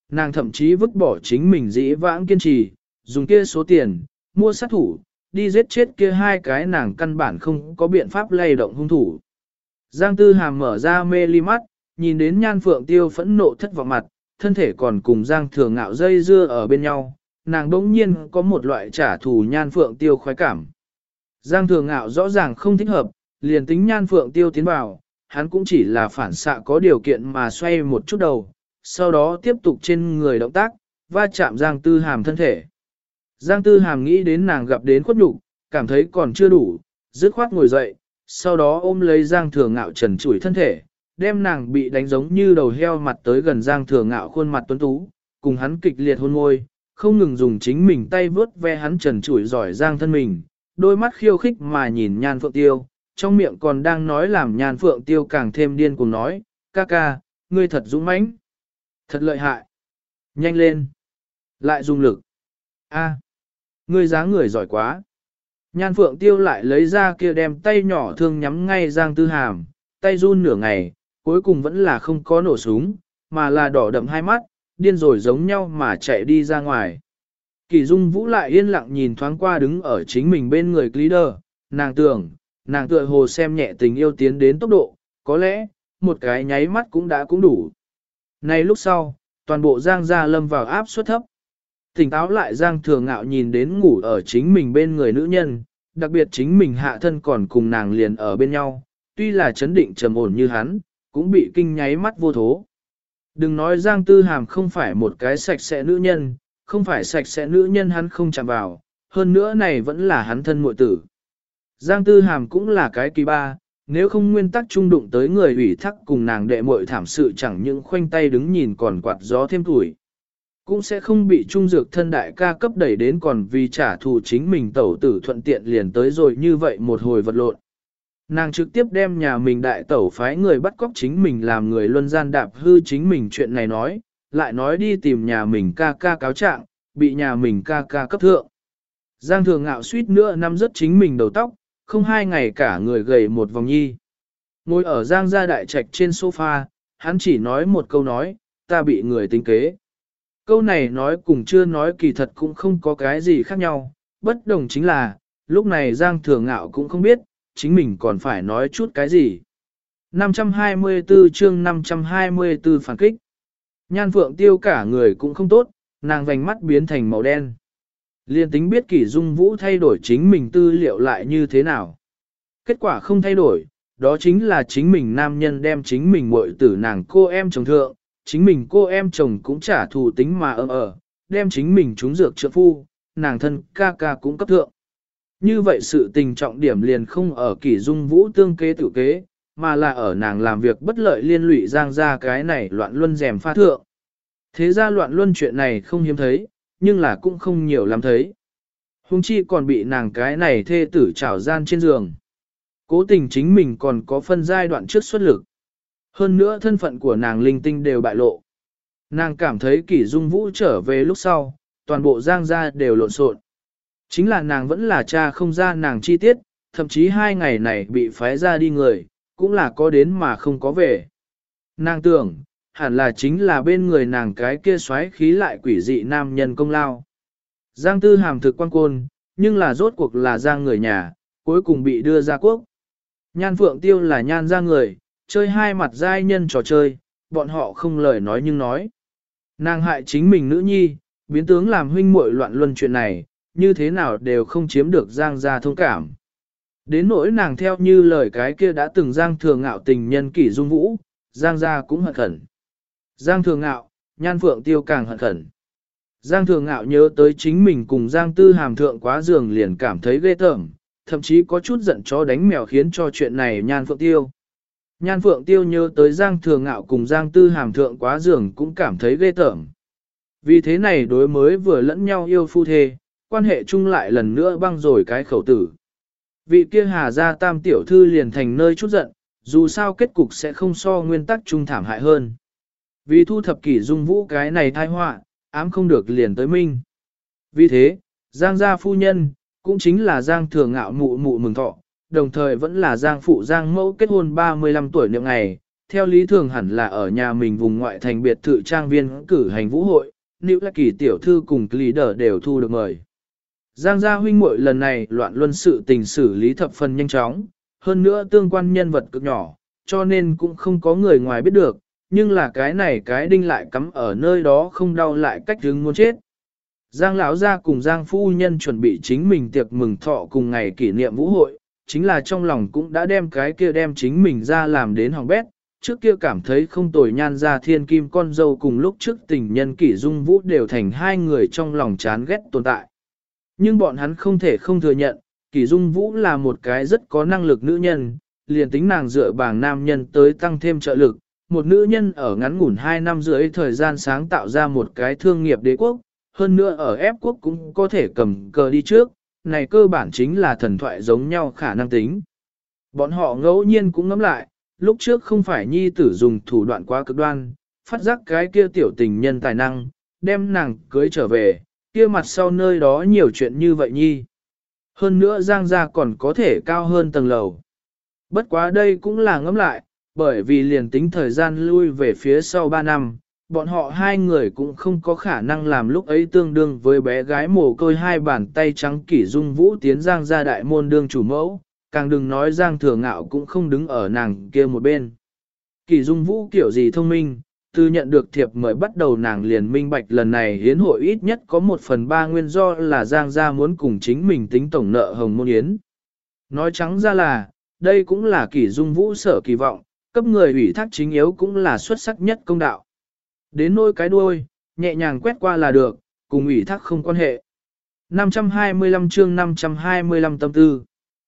nàng thậm chí vứt bỏ chính mình dĩ vãng kiên trì, dùng kia số tiền, mua sát thủ, đi giết chết kia hai cái nàng căn bản không có biện pháp lay động hung thủ. Giang Tư Hàm mở ra mê ly mắt, nhìn đến Nhan Phượng Tiêu phẫn nộ thất vọng mặt, thân thể còn cùng Giang Thừa Ngạo dây dưa ở bên nhau, nàng đỗng nhiên có một loại trả thù Nhan Phượng Tiêu khoái cảm. Giang Thừa Ngạo rõ ràng không thích hợp, liền tính Nhan Phượng Tiêu tiến vào, hắn cũng chỉ là phản xạ có điều kiện mà xoay một chút đầu, sau đó tiếp tục trên người động tác, va chạm Giang Tư Hàm thân thể. Giang Tư Hàm nghĩ đến nàng gặp đến khuất nhục, cảm thấy còn chưa đủ, dứt khoát ngồi dậy, sau đó ôm lấy Giang Thừa Ngạo trần trụi thân thể, đem nàng bị đánh giống như đầu heo mặt tới gần Giang Thừa Ngạo khuôn mặt tuấn tú, cùng hắn kịch liệt hôn môi, không ngừng dùng chính mình tay vướt ve hắn trần trụi giỏi giang thân mình, đôi mắt khiêu khích mà nhìn Nhan Phượng Tiêu, trong miệng còn đang nói làm Nhan Phượng Tiêu càng thêm điên cuồng nói, ca ca, ngươi thật dũng mãnh, thật lợi hại, nhanh lên, lại dùng lực, a, ngươi dáng người giỏi quá. Nhan Phượng Tiêu lại lấy ra kia đem tay nhỏ thương nhắm ngay Giang Tư Hàm, tay run nửa ngày, cuối cùng vẫn là không có nổ súng, mà là đỏ đậm hai mắt, điên rồi giống nhau mà chạy đi ra ngoài. Kỳ Dung Vũ lại yên lặng nhìn thoáng qua đứng ở chính mình bên người Glider, nàng tựa hồ xem nhẹ tình yêu tiến đến tốc độ, có lẽ, một cái nháy mắt cũng đủ. Này lúc sau, toàn bộ Giang gia lâm vào áp suất thấp. Tỉnh táo lại Giang Thừa Ngạo nhìn đến ngủ ở chính mình bên người nữ nhân, đặc biệt chính mình hạ thân còn cùng nàng liền ở bên nhau, tuy là chấn định trầm ổn như hắn, cũng bị kinh nháy mắt vô thố. Đừng nói Giang Tư Hàm không phải một cái sạch sẽ nữ nhân, không phải sạch sẽ nữ nhân hắn không chạm vào, hơn nữa này vẫn là hắn thân muội tử. Giang Tư Hàm cũng là cái kỳ ba, nếu không nguyên tắc trung đụng tới người ủy thác cùng nàng đệ muội thảm sự chẳng những khoanh tay đứng nhìn còn quạt gió thêm tuổi. Cũng sẽ không bị trung dược thân đại ca cấp đẩy đến còn vì trả thù chính mình tẩu tử thuận tiện liền tới rồi như vậy một hồi vật lộn. Nàng trực tiếp đem nhà mình đại tẩu phái người bắt cóc chính mình làm người luân gian đạp hư chính mình chuyện này nói, lại nói đi tìm nhà mình ca ca cáo trạng, bị nhà mình ca ca cấp thượng. Giang Thừa Ngạo suýt nữa nắm rớt chính mình đầu tóc, không 2 ngày cả người gầy một vòng nhi. Ngồi ở Giang gia đại trạch trên sofa, hắn chỉ nói một câu nói, ta bị người tính kế. Câu này nói cùng chưa nói kỳ thật cũng không có cái gì khác nhau, bất đồng chính là, lúc này Giang Thừa Ngạo cũng không biết, chính mình còn phải nói chút cái gì. 524 chương 524 phản kích. Nhan Phượng Tiêu cả người cũng không tốt, nàng vành mắt biến thành màu đen. Liên tính biết Kỷ Dung Vũ thay đổi chính mình tư liệu lại như thế nào. Kết quả không thay đổi, đó chính là chính mình nam nhân đem chính mình muội tử nàng cô em chồng thượng, chính mình cô em chồng cũng trả thù tính mà đem chính mình trúng dược trợ phu, nàng thân ca ca cũng cấp thượng. Như vậy sự tình trọng điểm liền không ở Kỷ Dung Vũ tương kế tự kế, mà là ở nàng làm việc bất lợi liên lụy Giang ra cái này loạn luân rèm pha thượng. Thế ra loạn luân chuyện này không hiếm thấy, nhưng là cũng không nhiều lắm thấy. Hùng chi còn bị nàng cái này thê tử trảo gian trên giường. Cố tình chính mình còn có phân giai đoạn trước xuất lực. Hơn nữa thân phận của nàng linh tinh đều bại lộ. Nàng cảm thấy Kỷ Dung Vũ trở về lúc sau, toàn bộ Giang gia đều lộn xộn. Chính là nàng vẫn là cha không ra nàng chi tiết, thậm chí 2 ngày này bị phái ra đi người, cũng là có đến mà không có về. Nàng tưởng, hẳn là chính là bên người nàng cái kia xoáy khí lại quỷ dị nam nhân công lao. Giang Tư Hàm thực quan côn, nhưng là rốt cuộc là Giang người nhà, cuối cùng bị đưa ra quốc. Nhan Phượng Tiêu là nhan ra người, chơi hai mặt giai nhân trò chơi, bọn họ không lời nói nhưng nói. Nàng hại chính mình nữ nhi, biến tướng làm huynh muội loạn luân chuyện này, như thế nào đều không chiếm được Giang gia thông cảm. Đến nỗi nàng theo như lời cái kia đã từng Giang Thừa Ngạo tình nhân Kỷ Dung Vũ, Giang gia cũng hận khẩn. Giang Thừa Ngạo, Nhan Phượng Tiêu càng hận khẩn. Giang Thừa Ngạo nhớ tới chính mình cùng Giang Tư Hàm thượng quá giường liền cảm thấy ghê tởm, thậm chí có chút giận chó đánh mèo khiến cho chuyện này Nhan Phượng Tiêu. Nhan Phượng Tiêu nhớ tới Giang Thừa Ngạo cùng Giang Tư Hàm thượng quá giường cũng cảm thấy ghê tởm. Vì thế này đối mới vừa lẫn nhau yêu phu thê, quan hệ chung lại lần nữa băng rồi cái khẩu tử. Vị kia Hà gia tam tiểu thư liền thành nơi chút giận, dù sao kết cục sẽ không so nguyên tắc chung thảm hại hơn. Vì thu thập Kỷ Dung Vũ cái này tai họa, ám không được liền tới minh. Vì thế, Giang gia phu nhân, cũng chính là Giang Thừa Ngạo mụ mụ mừng thọ, đồng thời vẫn là Giang phụ Giang mẫu kết hôn 35 tuổi niệm ngày, theo lý thường hẳn là ở nhà mình vùng ngoại thành biệt thự trang viên cử hành vũ hội, Nữ Lạc Kỳ tiểu thư cùng leader đều thu được mời. Giang gia huynh muội lần này loạn luân sự tình xử lý thập phần nhanh chóng, hơn nữa tương quan nhân vật cực nhỏ, cho nên cũng không có người ngoài biết được, nhưng là cái này cái đinh lại cắm ở nơi đó không đau lại cách hứng muốn chết. Giang lão gia cùng Giang phu nhân chuẩn bị chính mình tiệc mừng thọ cùng ngày kỷ niệm vũ hội, chính là trong lòng cũng đã đem cái kia đem chính mình ra làm đến hỏng bét, trước kia cảm thấy không tồi nhan ra thiên kim con dâu cùng lúc trước tình nhân kỷ dung vũ đều thành hai người trong lòng chán ghét tồn tại. Nhưng bọn hắn không thể không thừa nhận, kỷ dung vũ là một cái rất có năng lực nữ nhân, liền tính nàng dựa bảng nam nhân tới tăng thêm trợ lực, một nữ nhân ở ngắn ngủn 2 năm rưỡi thời gian sáng tạo ra một cái thương nghiệp đế quốc, hơn nữa ở ép quốc cũng có thể cầm cờ đi trước, này cơ bản chính là thần thoại giống nhau khả năng tính. Bọn họ ngẫu nhiên cũng ngẫm lại, lúc trước không phải nhi tử dùng thủ đoạn quá cực đoan, phát giác cái kia tiểu tình nhân tài năng, đem nàng cưới trở về, kia mặt sau nơi đó nhiều chuyện như vậy nhi. Hơn nữa Giang gia còn có thể cao hơn tầng lầu. Bất quá đây cũng là ngẫm lại, bởi vì liền tính thời gian lui về phía sau 3 năm, bọn họ hai người cũng không có khả năng làm lúc ấy tương đương với bé gái mồ côi hai bàn tay trắng kỷ dung vũ tiến Giang gia đại môn đương chủ mẫu, càng đừng nói Giang Thừa Ngạo cũng không đứng ở nàng kia một bên. Kỷ dung vũ kiểu gì thông minh, từ nhận được thiệp mời bắt đầu nàng liền minh bạch lần này hiến hội ít nhất có 1/3 nguyên do là Giang gia muốn cùng chính mình tính tổng nợ hồng môn yến. Nói trắng ra là, đây cũng là kỷ dung vũ sở kỳ vọng, cấp người ủy thác chính yếu cũng là xuất sắc nhất công đạo. Đến nôi cái đuôi, nhẹ nhàng quét qua là được, cùng ủy thác không quan hệ. 525 chương 525 tâm tư.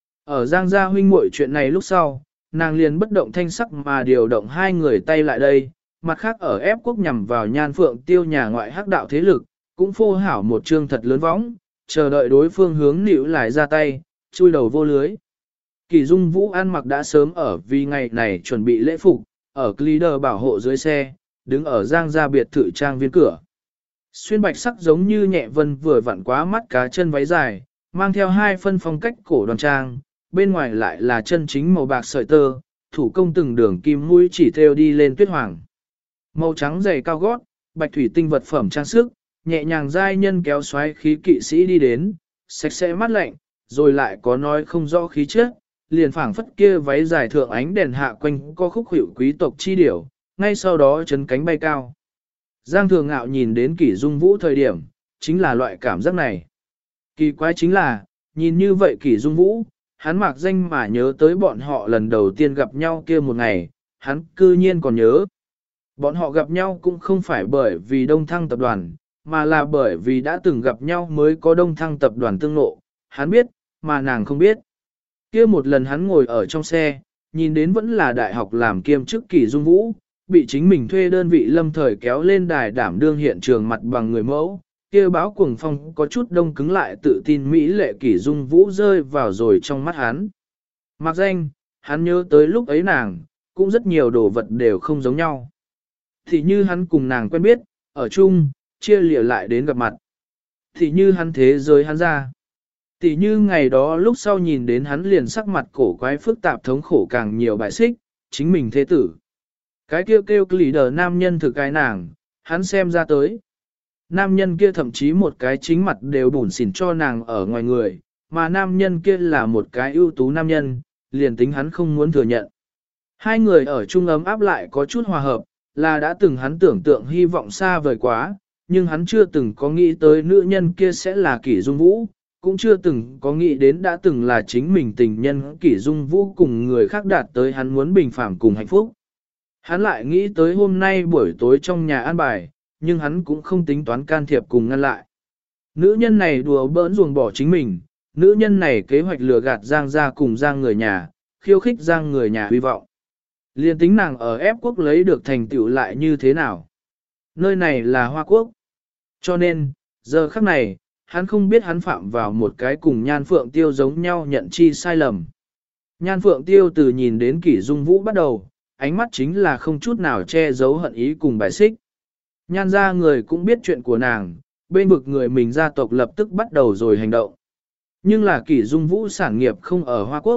Ở Giang gia huynh muội chuyện này lúc sau, nàng liền bất động thanh sắc mà điều động hai người tay lại đây, mặt khác ở ép quốc nhằm vào Nhan Phượng Tiêu nhà ngoại hắc đạo thế lực, cũng phô hảo một chương thật lớn võng, chờ đợi đối phương hướng nịu lại ra tay, chui đầu vô lưới. Kỳ Dung Vũ ăn mặc đã sớm ở vì ngày này chuẩn bị lễ phục, ở leader bảo hộ dưới xe, đứng ở Giang gia biệt thự trang viên cửa. Xuyên bạch sắc giống như nhẹ vân vừa vặn quá mắt cá chân váy dài, mang theo 2 phân phong cách cổ đoàn trang, bên ngoài lại là chân chính màu bạc sợi tơ, thủ công từng đường kim mũi chỉ theo đi lên tuyết hoàng. Màu trắng giày cao gót, bạch thủy tinh vật phẩm trang sức, nhẹ nhàng giai nhân kéo xoáy khí kỵ sĩ đi đến, sạch sẽ mát lạnh, rồi lại có nói không rõ khí chất, liền phảng phất kia váy dài thượng ánh đèn hạ quanh co khúc hiệu quý tộc chi điểu, ngay sau đó chấn cánh bay cao. Giang Thừa Ngạo nhìn đến Kỷ Dung Vũ thời điểm, chính là loại cảm giác này. Kỳ quái chính là, nhìn như vậy Kỷ Dung Vũ, hắn mạc danh mà nhớ tới bọn họ lần đầu tiên gặp nhau kia một ngày, hắn cư nhiên còn nhớ. Bọn họ gặp nhau cũng không phải bởi vì Đông Thăng tập đoàn, mà là bởi vì đã từng gặp nhau mới có Đông Thăng tập đoàn tương ngộ, hắn biết, mà nàng không biết. Kia một lần hắn ngồi ở trong xe, nhìn đến vẫn là đại học làm kiêm chức Kỷ Dung Vũ, bị chính mình thuê đơn vị lâm thời kéo lên đài đảm đương hiện trường mặt bằng người mẫu, kia báo cuồng phong có chút đông cứng lại tự tin Mỹ lệ Kỷ Dung Vũ rơi vào rồi trong mắt hắn. Mặc danh, hắn nhớ tới lúc ấy nàng, cũng rất nhiều đồ vật đều không giống nhau. Thì như hắn cùng nàng quen biết, ở chung, chia lìa lại đến gặp mặt. Thì như hắn thế giới hắn ra. Thì như ngày đó lúc sau nhìn đến hắn liền sắc mặt cổ quái phức tạp thống khổ càng nhiều bại xích, chính mình thế tử. Cái kêu kêu leader nam nhân thực cái nàng, hắn xem ra tới. Nam nhân kia thậm chí một cái chính mặt đều bủn xỉn cho nàng ở ngoài người, mà nam nhân kia là một cái ưu tú nam nhân, liền tính hắn không muốn thừa nhận. Hai người ở chung ấm áp lại có chút hòa hợp, là đã từng hắn tưởng tượng hy vọng xa vời quá, nhưng hắn chưa từng có nghĩ tới nữ nhân kia sẽ là Kỷ Dung Vũ, cũng chưa từng có nghĩ đến đã từng là chính mình tình nhân Kỷ Dung Vũ cùng người khác đạt tới hắn muốn bình phẳng cùng hạnh phúc. Hắn lại nghĩ tới hôm nay buổi tối trong nhà an bài, nhưng hắn cũng không tính toán can thiệp cùng ngăn lại. Nữ nhân này đùa bỡn ruồng bỏ chính mình, nữ nhân này kế hoạch lừa gạt Giang gia cùng Giang người nhà, khiêu khích Giang người nhà hy vọng. Liên tính nàng ở ép quốc lấy được thành tựu lại như thế nào? Nơi này là Hoa Quốc. Cho nên, giờ khắc này, hắn không biết hắn phạm vào một cái cùng Nhan Phượng Tiêu giống nhau nhận chi sai lầm. Nhan Phượng Tiêu từ nhìn đến Kỷ Dung Vũ bắt đầu, ánh mắt chính là không chút nào che giấu hận ý cùng bài xích. Nhan ra người cũng biết chuyện của nàng, bên vực người mình gia tộc lập tức bắt đầu rồi hành động. Nhưng là Kỷ Dung Vũ sản nghiệp không ở Hoa Quốc,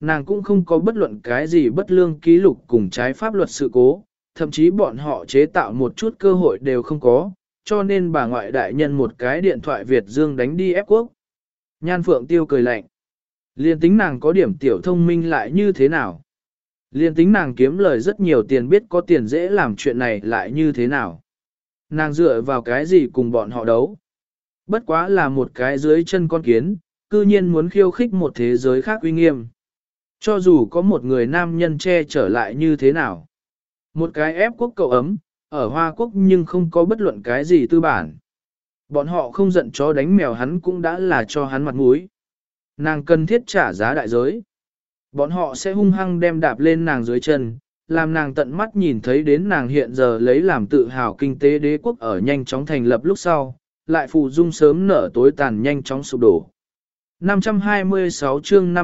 nàng cũng không có bất luận cái gì bất lương ký lục cùng trái pháp luật sự cố, thậm chí bọn họ chế tạo một chút cơ hội đều không có, cho nên bà ngoại đại nhân một cái điện thoại Việt Dương đánh đi ép quốc. Nhan Phượng Tiêu cười lạnh. Liên tính nàng có điểm tiểu thông minh lại như thế nào? Liên tính nàng kiếm lời rất nhiều tiền biết có tiền dễ làm chuyện này lại như thế nào? Nàng dựa vào cái gì cùng bọn họ đấu? Bất quá là một cái dưới chân con kiến, cư nhiên muốn khiêu khích một thế giới khác uy nghiêm. Cho dù có một người nam nhân che trở lại như thế nào? Một cái ép quốc cậu ấm, ở Hoa Quốc nhưng không có bất luận cái gì tư bản. Bọn họ không giận chó đánh mèo hắn cũng đã là cho hắn mặt mũi. Nàng cần thiết trả giá đại giới. Bọn họ sẽ hung hăng đem đạp lên nàng dưới chân, làm nàng tận mắt nhìn thấy đến nàng hiện giờ lấy làm tự hào kinh tế đế quốc ở nhanh chóng thành lập lúc sau, lại phù dung sớm nở tối tàn nhanh chóng sụp đổ. 526 chương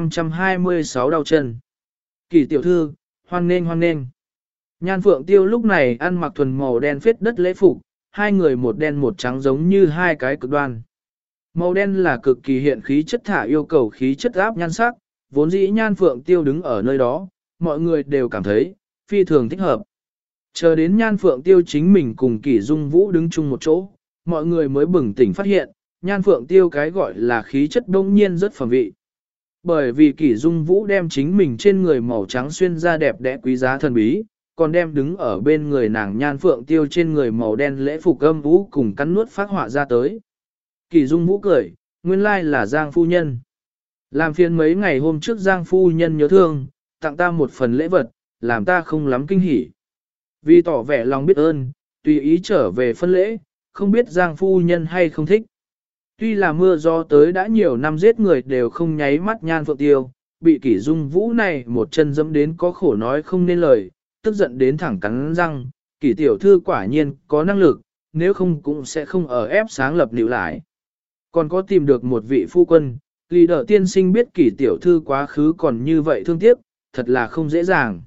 526 đau chân. Kỳ tiểu thư, hoan nghênh hoan nghênh. Nhan Phượng Tiêu lúc này ăn mặc thuần màu đen phết đất lễ phục, hai người một đen một trắng giống như hai cái cực đoan. Màu đen là cực kỳ hiện khí chất thả yêu cầu khí chất áp nhan sắc, vốn dĩ Nhan Phượng Tiêu đứng ở nơi đó, mọi người đều cảm thấy phi thường thích hợp. Chờ đến Nhan Phượng Tiêu chính mình cùng Kỷ Dung Vũ đứng chung một chỗ, mọi người mới bừng tỉnh phát hiện, Nhan Phượng Tiêu cái gọi là khí chất đông nhiên rất phẩm vị. Bởi vì Kỷ Dung Vũ đem chính mình trên người màu trắng xuyên ra đẹp đẽ quý giá thần bí, còn đem đứng ở bên người nàng Nhan Phượng Tiêu trên người màu đen lễ phục âm vũ cùng cắn nuốt phát họa ra tới. Kỷ Dung Vũ cười, nguyên lai là Giang phu nhân. Làm phiền mấy ngày hôm trước Giang phu nhân nhớ thương, tặng ta một phần lễ vật, làm ta không lắm kinh hỉ. Vì tỏ vẻ lòng biết ơn, tùy ý trở về phân lễ, không biết Giang phu nhân hay không thích. Tuy là mưa gió tới đã nhiều năm giết người đều không nháy mắt Nhan Phượng Tiêu, bị Kỷ Dung Vũ này một chân dẫm đến có khổ nói không nên lời, tức giận đến thẳng cắn răng, Kỷ tiểu thư quả nhiên có năng lực, nếu không cũng sẽ không ở ép sáng lập nịu lại. Còn có tìm được một vị phu quân, Lý Đở tiên sinh biết Kỷ tiểu thư quá khứ còn như vậy thương tiếc, thật là không dễ dàng.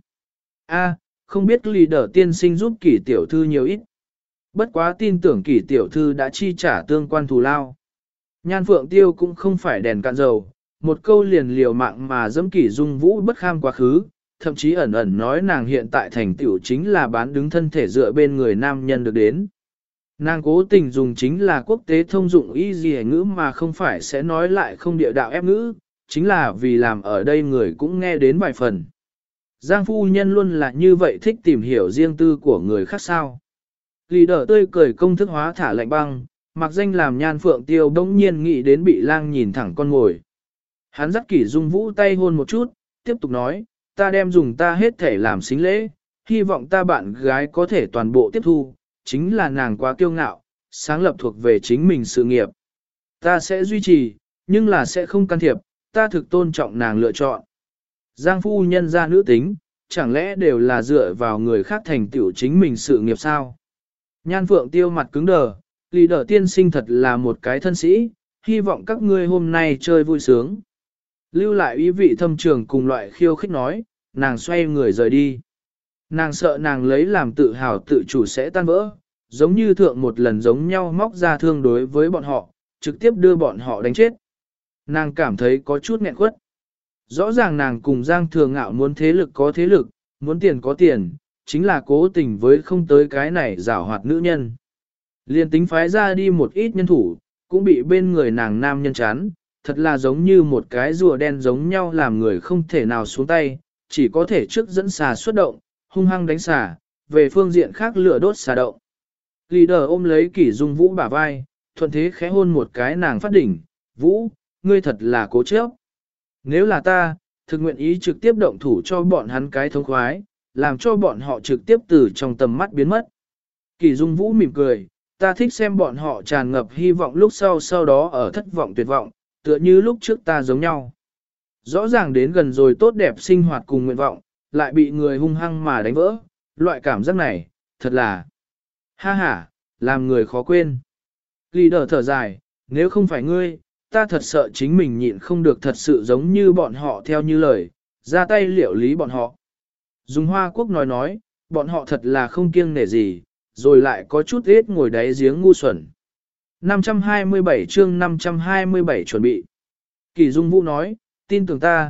A, không biết Lý Đở tiên sinh giúp Kỷ tiểu thư nhiều ít. Bất quá tin tưởng Kỷ tiểu thư đã chi trả tương quan thù lao. Nhan Phượng Tiêu cũng không phải đèn cạn dầu, một câu liền liều mạng mà dẫm Kỷ Dung Vũ bất kham quá khứ, thậm chí ẩn ẩn nói nàng hiện tại thành tựu chính là bán đứng thân thể dựa bên người nam nhân được đến. Nàng cố tình dùng chính là quốc tế thông dụng y dì ngữ mà không phải sẽ nói lại không địa đạo ép ngữ, chính là vì làm ở đây người cũng nghe đến vài phần. Giang phu nhân luôn là như vậy thích tìm hiểu riêng tư của người khác sao. Lý Đở tươi cười công thức hóa thả lạnh băng, mặc danh làm Nhan Phượng Tiêu bỗng nhiên nghĩ đến bị lang nhìn thẳng con ngồi. Hắn dắt Kỷ Dung Vũ tay hôn một chút, tiếp tục nói, ta đem dùng ta hết thể làm xính lễ, hy vọng ta bạn gái có thể toàn bộ tiếp thu, chính là nàng quá kiêu ngạo, sáng lập thuộc về chính mình sự nghiệp. Ta sẽ duy trì, nhưng là sẽ không can thiệp, ta thực tôn trọng nàng lựa chọn. Giang phu nhân ra nữ tính, chẳng lẽ đều là dựa vào người khác thành tựu chính mình sự nghiệp sao? Nhan Phượng Tiêu mặt cứng đờ, Lý Đở tiên sinh thật là một cái thân sĩ, hy vọng các ngươi hôm nay chơi vui sướng. Lưu lại ý vị thâm trường cùng loại khiêu khích nói, nàng xoay người rời đi. Nàng sợ nàng lấy làm tự hào tự chủ sẽ tan vỡ, giống như thượng một lần giống nhau móc ra thương đối với bọn họ, trực tiếp đưa bọn họ đánh chết. Nàng cảm thấy có chút nghẹn quất. Rõ ràng nàng cùng Giang Thừa Ngạo muốn thế lực có thế lực, muốn tiền có tiền, chính là cố tình với không tới cái này giảo hoạt nữ nhân. Liên tính phái ra đi một ít nhân thủ, cũng bị bên người nàng nam nhân chán, thật là giống như một cái rùa đen giống nhau làm người không thể nào xuống tay, chỉ có thể trước dẫn xà xuất động, hung hăng đánh xà, về phương diện khác lửa đốt xà động. Lý Đở ôm lấy Kỷ Dung Vũ bả vai, thuận thế khẽ hôn một cái nàng phát đỉnh, Vũ, ngươi thật là cố chấp. Nếu là ta, thực nguyện ý trực tiếp động thủ cho bọn hắn cái thống khoái, làm cho bọn họ trực tiếp từ trong tầm mắt biến mất. Kỷ Dung Vũ mỉm cười, ta thích xem bọn họ tràn ngập hy vọng lúc sau đó ở thất vọng tuyệt vọng, tựa như lúc trước ta giống nhau. Rõ ràng đến gần rồi tốt đẹp sinh hoạt cùng nguyện vọng, lại bị người hung hăng mà đánh vỡ, loại cảm giác này, thật là ha ha, làm người khó quên. Lý Đở thở dài, nếu không phải ngươi, ta thật sợ chính mình nhịn không được thật sự giống như bọn họ theo như lời, ra tay liệu lý bọn họ. Dùng Hoa Quốc nói, bọn họ thật là không kiêng nể gì, rồi lại có chút ít ngồi đáy giếng ngu xuẩn. 527 chương 527 chuẩn bị. Kỷ Dung Vũ nói, tin tưởng ta,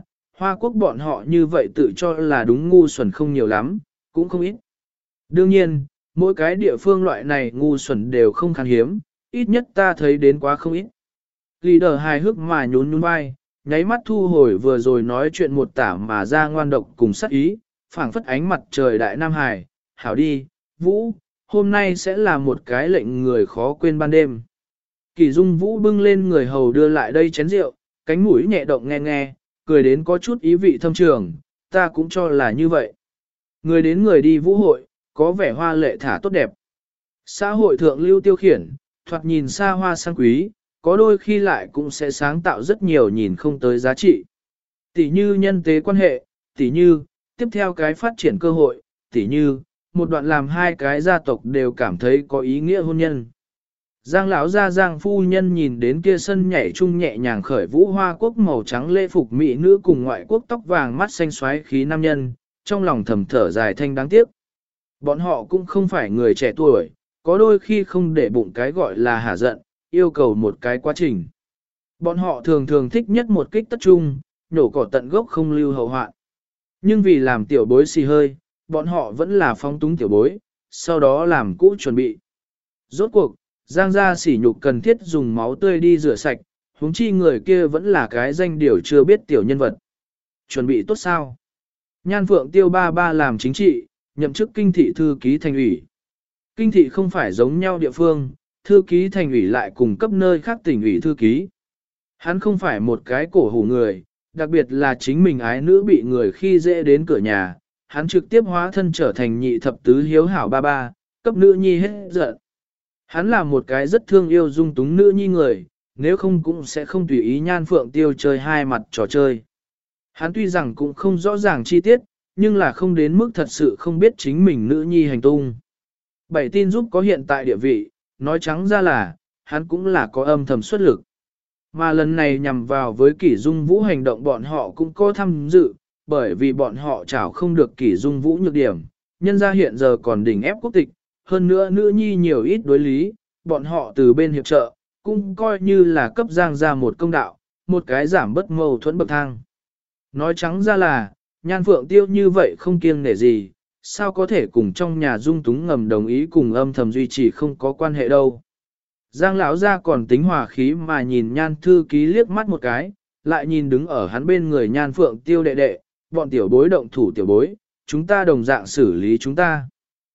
Hoa Quốc bọn họ như vậy tự cho là đúng ngu xuẩn không nhiều lắm, cũng không ít. Đương nhiên, mỗi cái địa phương loại này ngu xuẩn đều không khan hiếm, ít nhất ta thấy đến quá không ít. Leader hài hước mà nhún nhún vai, nháy mắt thu hồi vừa rồi nói chuyện một tả mà ra ngoan độc cùng sắc ý, phảng phất ánh mặt trời đại Nam Hải, hảo đi, Vũ, hôm nay sẽ là một cái lệnh người khó quên ban đêm. Kỳ Dung Vũ bưng lên người hầu đưa lại đây chén rượu, cánh mũi nhẹ động nghe nghe, cười đến có chút ý vị thâm trường, ta cũng cho là như vậy. Người đến người đi vũ hội, có vẻ hoa lệ thả tốt đẹp. Xã hội thượng lưu tiêu khiển, thoạt nhìn xa hoa sang quý, có đôi khi lại cũng sẽ sáng tạo rất nhiều nhìn không tới giá trị. Tỷ như nhân tế quan hệ, tỷ như, tiếp theo cái phát triển cơ hội, tỷ như, một đoạn làm hai cái gia tộc đều cảm thấy có ý nghĩa hôn nhân. Giang lão gia Giang phu nhân nhìn đến kia sân nhảy chung nhẹ nhàng khởi vũ Hoa Quốc màu trắng lễ phục mỹ nữ cùng ngoại quốc tóc vàng mắt xanh xoáy khí nam nhân, trong lòng thầm thở dài thanh đáng tiếc. Bọn họ cũng không phải người trẻ tuổi, có đôi khi không để bụng cái gọi là hả giận, yêu cầu một cái quá trình. Bọn họ thường thường thích nhất một kích tất trung, nhổ cỏ tận gốc không lưu hậu hoạn. Nhưng vì làm tiểu bối xì hơi, bọn họ vẫn là phong túng tiểu bối, sau đó làm cũ chuẩn bị. Rốt cuộc, Giang gia sỉ nhục cần thiết dùng máu tươi đi rửa sạch, huống chi người kia vẫn là cái danh điều chưa biết tiểu nhân vật. Chuẩn bị tốt sao? Nhan Phượng Tiêu ba ba làm chính trị, nhậm chức kinh thị thư ký thành ủy. Kinh thị không phải giống nhau địa phương, thư ký thành ủy lại cùng cấp nơi khác tỉnh ủy thư ký. Hắn không phải một cái cổ hủ người, đặc biệt là chính mình ái nữ bị người khi dễ đến cửa nhà, hắn trực tiếp hóa thân trở thành nhị thập tứ hiếu hảo ba ba, cấp nữ nhi hết giận. Hắn là một cái rất thương yêu dung túng nữ nhi người, nếu không cũng sẽ không tùy ý Nhan Phượng Tiêu chơi hai mặt trò chơi. Hắn tuy rằng cũng không rõ ràng chi tiết, nhưng là không đến mức thật sự không biết chính mình nữ nhi hành tung. Bảy tin giúp có hiện tại địa vị, nói trắng ra là, hắn cũng là có âm thầm xuất lực. Mà lần này nhằm vào với Kỷ Dung Vũ hành động bọn họ cũng có tham dự, bởi vì bọn họ chảo không được Kỷ Dung Vũ nhược điểm, nhân ra hiện giờ còn đỉnh ép quốc tịch, hơn nữa nữ nhi nhiều ít đối lý, bọn họ từ bên hiệp trợ, cũng coi như là cấp Giang ra một công đạo, một cái giảm bất mâu thuẫn bậc thang. Nói trắng ra là, Nhan Phượng Tiêu như vậy không kiêng nể gì, sao có thể cùng trong nhà dung túng ngầm đồng ý cùng âm thầm duy trì không có quan hệ đâu. Giang lão ra còn tính hòa khí mà nhìn Nhan thư ký liếc mắt một cái, lại nhìn đứng ở hắn bên người Nhan Phượng Tiêu đệ đệ, bọn tiểu bối động thủ tiểu bối, chúng ta đồng dạng xử lý chúng ta.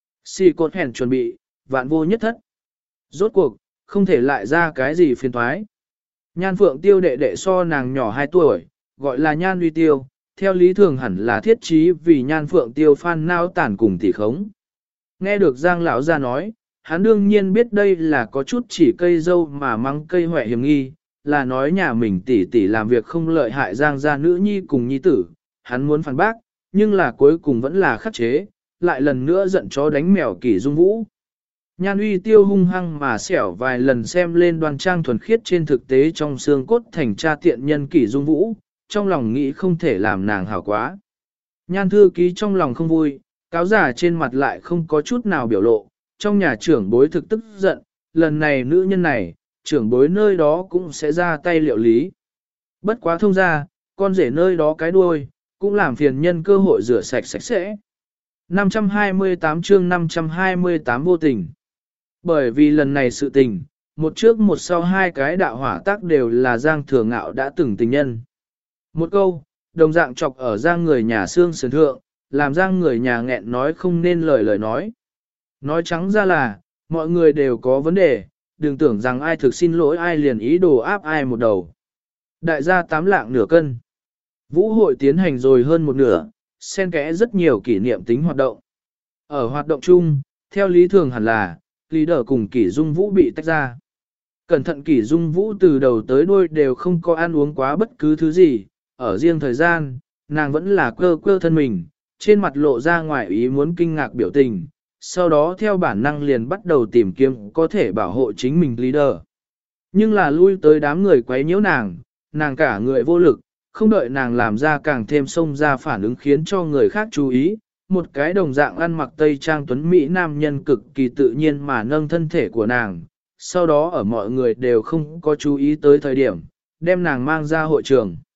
Xì cột hèn chuẩn bị, vạn vô nhất thất. Rốt cuộc, không thể lại ra cái gì phiền toái. Nhan Phượng Tiêu đệ đệ so nàng nhỏ 2 tuổi, gọi là Nhan Uy Tiêu, theo lý thường hẳn là thiết trí vì Nhan Phượng Tiêu phan nao tản cùng tỷ khống. Nghe được Giang lão ra nói, hắn đương nhiên biết đây là có chút chỉ cây dâu mà mắng cây hoẹ hiểm nghi, là nói nhà mình tỷ tỷ làm việc không lợi hại Giang gia nữ nhi cùng nhi tử, hắn muốn phản bác, nhưng là cuối cùng vẫn là khắc chế, lại lần nữa giận chó đánh mèo Kỷ Dung Vũ. Nhan Uy Tiêu hung hăng mà xẻo vài lần xem lên đoan trang thuần khiết trên thực tế trong xương cốt thành cha tiện nhân Kỷ Dung Vũ, trong lòng nghĩ không thể làm nàng hảo quá. Nhan thư ký trong lòng không vui, cáo giả trên mặt lại không có chút nào biểu lộ, trong nhà trưởng bối thực tức giận, lần này nữ nhân này, trưởng bối nơi đó cũng sẽ ra tay liệu lý. Bất quá thông ra, con rể nơi đó cái đuôi, cũng làm phiền nhân cơ hội rửa sạch sạch sẽ. 528 chương 528 vô tình. Bởi vì lần này sự tình, một trước một sau hai cái đạo hỏa tác đều là Giang Thừa Ngạo đã từng tình nhân. Một câu, đồng dạng chọc ở Giang người nhà xương sườn thượng, làm Giang người nhà nghẹn nói không nên lời nói. Nói trắng ra là, mọi người đều có vấn đề, đừng tưởng rằng ai thực xin lỗi ai liền ý đồ áp ai một đầu. Đại gia 8 lạng nửa cân. Vũ hội tiến hành rồi hơn một nửa, xen kẽ rất nhiều kỷ niệm tính hoạt động. Ở hoạt động chung, theo lý thường hẳn là, leader cùng Kỷ Dung Vũ bị tách ra. Cẩn thận Kỷ Dung Vũ từ đầu tới đuôi đều không có ăn uống quá bất cứ thứ gì, ở riêng thời gian, nàng vẫn là cơ thân mình, trên mặt lộ ra ngoài ý muốn kinh ngạc biểu tình, sau đó theo bản năng liền bắt đầu tìm kiếm có thể bảo hộ chính mình leader. Nhưng là lui tới đám người quấy nhiễu nàng cả người vô lực, không đợi nàng làm ra càng thêm xông ra phản ứng khiến cho người khác chú ý, một cái đồng dạng ăn mặc tây trang tuấn mỹ nam nhân cực kỳ tự nhiên mà nâng thân thể của nàng, sau đó ở mọi người đều không có chú ý tới thời điểm, đem nàng mang ra hội trường.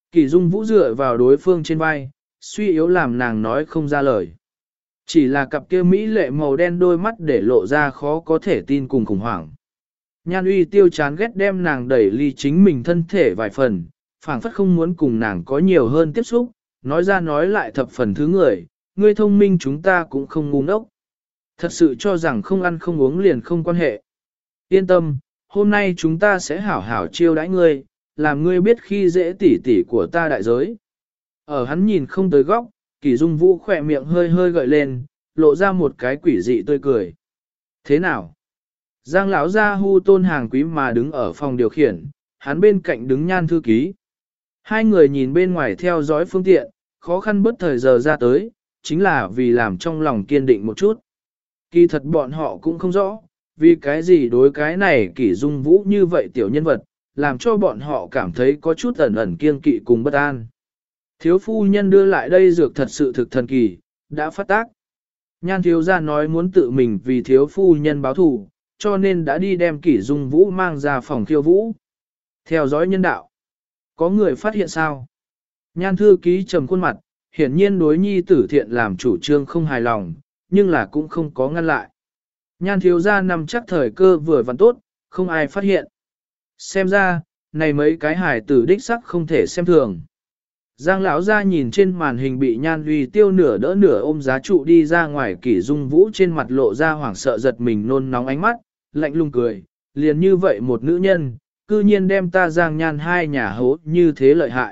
Kỷ Dung Vũ dựa vào đối phương trên vai, suy yếu làm nàng nói không ra lời. Chỉ là cặp kia mỹ lệ màu đen đôi mắt để lộ ra khó có thể tin cùng khủng hoảng. Nhan Uy Tiêu chán ghét đem nàng đẩy ly chính mình thân thể vài phần, phảng phất không muốn cùng nàng có nhiều hơn tiếp xúc, nói ra nói lại thập phần thứ người, ngươi thông minh chúng ta cũng không ngu ngốc. Thật sự cho rằng không ăn không uống liền không quan hệ. Yên tâm, hôm nay chúng ta sẽ hảo hảo chiêu đãi ngươi, làm ngươi biết khi dễ tỉ tỉ của ta đại giới. Ở hắn nhìn không tới góc, Kỷ Dung Vũ khỏe miệng hơi hơi gợi lên, lộ ra một cái quỷ dị tươi cười. Thế nào? Giang lão gia hu tôn hàng quý mà đứng ở phòng điều khiển, hắn bên cạnh đứng Nhan thư ký. Hai người nhìn bên ngoài theo dõi phương tiện, khó khăn bất thời giờ ra tới, chính là vì làm trong lòng kiên định một chút. Kỳ thật bọn họ cũng không rõ, vì cái gì đối cái này Kỷ Dung Vũ như vậy tiểu nhân vật, làm cho bọn họ cảm thấy có chút ẩn ẩn kiên kỵ cùng bất an. Thiếu phu nhân đưa lại đây dược thật sự thực thần kỳ, đã phát tác. Nhan thiếu gia nói muốn tự mình vì thiếu phu nhân báo thù, cho nên đã đi đem Kỷ Dung Vũ mang ra phòng khiêu vũ. Theo dõi nhân đạo. Có người phát hiện sao? Nhan thư ký trầm khuôn mặt, hiển nhiên đối nhi tử thiện làm chủ trương không hài lòng, nhưng là cũng không có ngăn lại. Nhan thiếu gia nằm chắc thời cơ vừa vặn tốt, không ai phát hiện. Xem ra, này mấy cái hài tử đích sắc không thể xem thường. Giang lão gia nhìn trên màn hình bị Nhan Uy Tiêu nửa đỡ nửa ôm giá trụ đi ra ngoài, Kỷ Dung Vũ trên mặt lộ ra hoảng sợ giật mình nôn nóng ánh mắt, lạnh lùng cười, liền như vậy một nữ nhân, cư nhiên đem ta Giang Nhan hai nhà hố như thế lợi hại.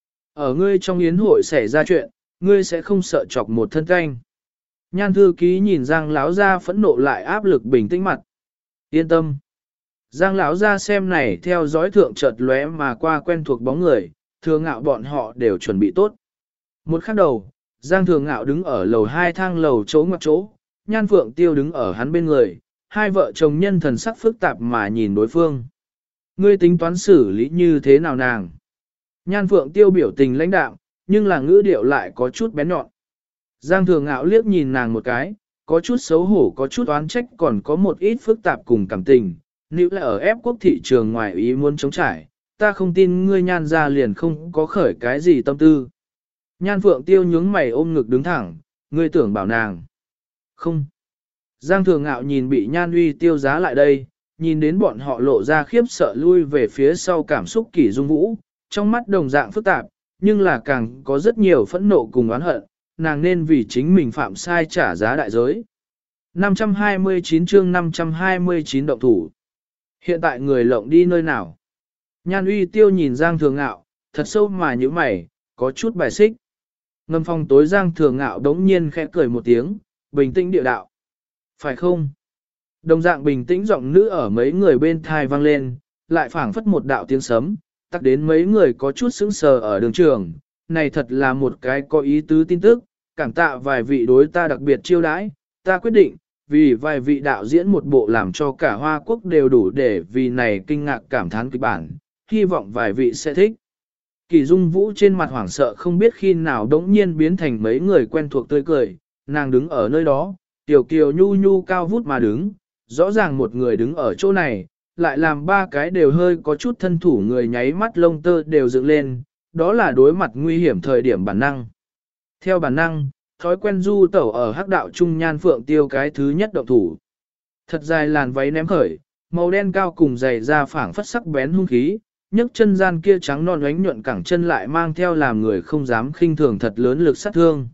Ở ngươi trong yến hội xảy ra chuyện, ngươi sẽ không sợ chọc một thân canh. Nhan thư ký nhìn Giang lão gia phẫn nộ lại áp lực bình tĩnh mặt. Yên tâm. Giang lão gia xem này theo dõi thượng chợt lóe mà qua quen thuộc bóng người, Thường Ngạo bọn họ đều chuẩn bị tốt. Một khắc đầu, Giang Thường Ngạo đứng ở lầu 2 thang lầu chỗ ngoặc chỗ, Nhan Phượng Tiêu đứng ở hắn bên người, hai vợ chồng nhân thần sắc phức tạp mà nhìn đối phương. Ngươi tính toán xử lý như thế nào nàng? Nhan Phượng Tiêu biểu tình lãnh đạm, nhưng là ngữ điệu lại có chút bén nhọn. Giang Thường Ngạo liếc nhìn nàng một cái, có chút xấu hổ có chút oán trách còn có một ít phức tạp cùng cảm tình. Nếu là ở ép quốc thị trường ngoài ý muốn chống trải, ta không tin ngươi Nhan ra liền không có khởi cái gì tâm tư. Nhan Phượng Tiêu nhướng mày ôm ngực đứng thẳng, ngươi tưởng bảo nàng. Không. Giang Thường Ngạo nhìn bị Nhan Uy Tiêu giá lại đây, nhìn đến bọn họ lộ ra khiếp sợ lui về phía sau cảm xúc Kỷ Dung Vũ, trong mắt đồng dạng phức tạp, nhưng là càng có rất nhiều phẫn nộ cùng oán hận, nàng nên vì chính mình phạm sai trả giá đại giới. 529 chương 529 động thủ. Hiện tại người lộng đi nơi nào? Nhan Uy Tiêu nhìn Giang Thường Ngạo, thật sâu mà như mày, có chút bài xích. Ngâm phòng tối Giang Thường Ngạo đống nhiên khẽ cười một tiếng, bình tĩnh địa đạo. Phải không? Đồng dạng bình tĩnh giọng nữ ở mấy người bên thai vang lên, lại phảng phất một đạo tiếng sấm, tắc đến mấy người có chút sững sờ ở đường trường. Này thật là một cái có ý tứ tin tức, cảm tạ vài vị đối ta đặc biệt chiêu đãi, ta quyết định, vì vài vị đạo diễn một bộ làm cho cả Hoa Quốc đều đủ để vì này kinh ngạc cảm thán kịch bản, hy vọng vài vị sẽ thích. Kỷ Dung Vũ trên mặt hoảng sợ không biết khi nào đống nhiên biến thành mấy người quen thuộc tươi cười, nàng đứng ở nơi đó, tiểu kiều nhu nhu cao vút mà đứng, rõ ràng một người đứng ở chỗ này, lại làm ba cái đều hơi có chút thân thủ người nháy mắt lông tơ đều dựng lên, đó là đối mặt nguy hiểm thời điểm bản năng. Theo bản năng, thói quen du tẩu ở hắc đạo trung Nhan Phượng Tiêu cái thứ nhất động thủ. Thật dài làn váy ném khởi, màu đen cao cùng giày da phảng phất sắc bén hung khí, nhấc chân gian kia trắng non ánh nhuận cẳng chân lại mang theo làm người không dám khinh thường thật lớn lực sát thương.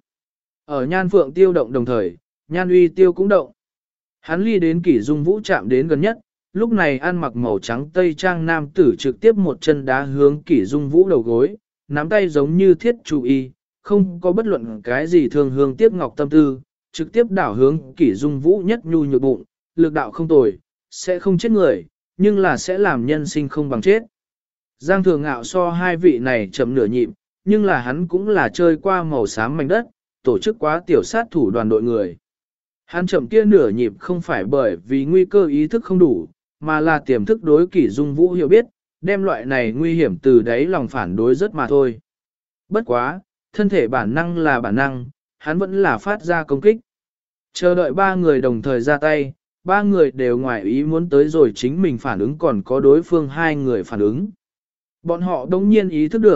Ở Nhan Phượng Tiêu động đồng thời, Nhan Uy Tiêu cũng động. Hắn ly đến Kỷ Dung Vũ chạm đến gần nhất, lúc này ăn mặc màu trắng tây trang nam tử trực tiếp một chân đá hướng Kỷ Dung Vũ đầu gối, nắm tay giống như thiết chủ y, không có bất luận cái gì thường hương tiếc ngọc tâm tư, trực tiếp đảo hướng Kỷ Dung Vũ nhất nhu nhược bụng, lực đạo không tồi, sẽ không chết người, nhưng là sẽ làm nhân sinh không bằng chết. Giang Thường Ngạo so hai vị này chậm nửa nhịp, nhưng là hắn cũng là chơi qua màu xám mảnh đất, tổ chức quá tiểu sát thủ đoàn đội người. Hắn chậm kia nửa nhịp không phải bởi vì nguy cơ ý thức không đủ, mà là tiềm thức đối Kỷ Dung Vũ hiểu biết, đem loại này nguy hiểm từ đáy lòng phản đối rất mà thôi. Bất quá, thân thể bản năng là bản năng, hắn vẫn là phát ra công kích. Chờ đợi ba người đồng thời ra tay, ba người đều ngoài ý muốn tới rồi chính mình phản ứng còn có đối phương hai người phản ứng. Bọn họ đồng nhiên ý thức được,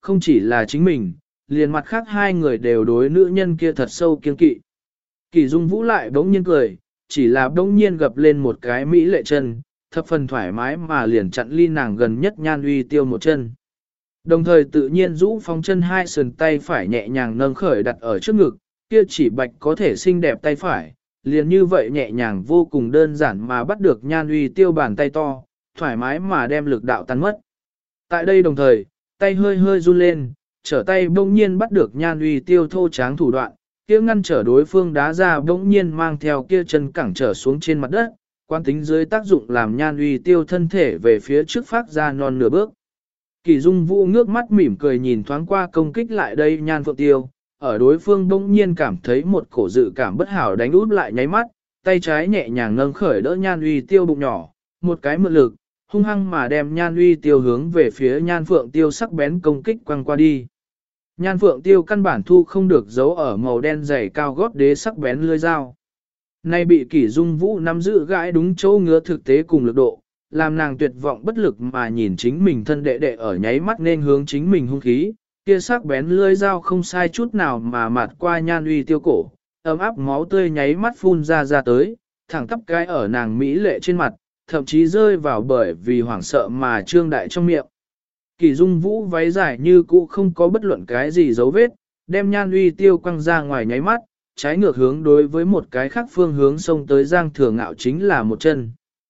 không chỉ là chính mình, liền mặt khác hai người đều đối nữ nhân kia thật sâu kiên kỵ. Kỷ Dung Vũ lại bỗng nhiên cười, chỉ là bỗng nhiên gập lên một cái mỹ lệ chân, thập phần thoải mái mà liền chặn ly nàng gần nhất Nhan Uy Tiêu một chân. Đồng thời tự nhiên rũ phóng chân hai sườn tay phải nhẹ nhàng nâng khởi đặt ở trước ngực, kia chỉ bạch có thể xinh đẹp tay phải, liền như vậy nhẹ nhàng vô cùng đơn giản mà bắt được Nhan Uy Tiêu bàn tay to, thoải mái mà đem lực đạo tan mất. Tại đây đồng thời, tay hơi hơi run lên, trở tay bỗng nhiên bắt được Nhan Uy Tiêu thô tráng thủ đoạn, kia ngăn trở đối phương đá ra bỗng nhiên mang theo kia chân cẳng trở xuống trên mặt đất, quan tính dưới tác dụng làm Nhan Uy Tiêu thân thể về phía trước phát ra non nửa bước. Kỷ Dung Vũ ngước mắt mỉm cười nhìn thoáng qua công kích lại đây Nhan Phượng Tiêu, ở đối phương bỗng nhiên cảm thấy một cổ dự cảm bất hảo đánh út lại nháy mắt, tay trái nhẹ nhàng nâng khởi đỡ Nhan Uy Tiêu bụng nhỏ, một cái mượn lực, hung hăng mà đem Nhan Uy Tiêu hướng về phía Nhan Phượng Tiêu sắc bén công kích quăng qua đi. Nhan Phượng Tiêu căn bản thu không được giấu ở màu đen dày cao gót đế sắc bén lưỡi dao. Nay bị Kỷ Dung Vũ nắm giữ gãi đúng chỗ ngứa thực tế cùng lực độ, làm nàng tuyệt vọng bất lực mà nhìn chính mình thân đệ đệ ở nháy mắt nên hướng chính mình hung khí, kia sắc bén lưỡi dao không sai chút nào mà mạt qua Nhan Uy Tiêu cổ, ấm áp máu tươi nháy mắt phun ra tới, thẳng tắp cái ở nàng mỹ lệ trên mặt, thậm chí rơi vào bởi vì hoảng sợ mà trương đại trong miệng. Kỷ Dung Vũ váy dài như cũ không có bất luận cái gì dấu vết, đem Nhan Uy Tiêu quăng ra ngoài nháy mắt, trái ngược hướng đối với một cái khác phương hướng xông tới Giang Thừa Ngạo chính là một chân.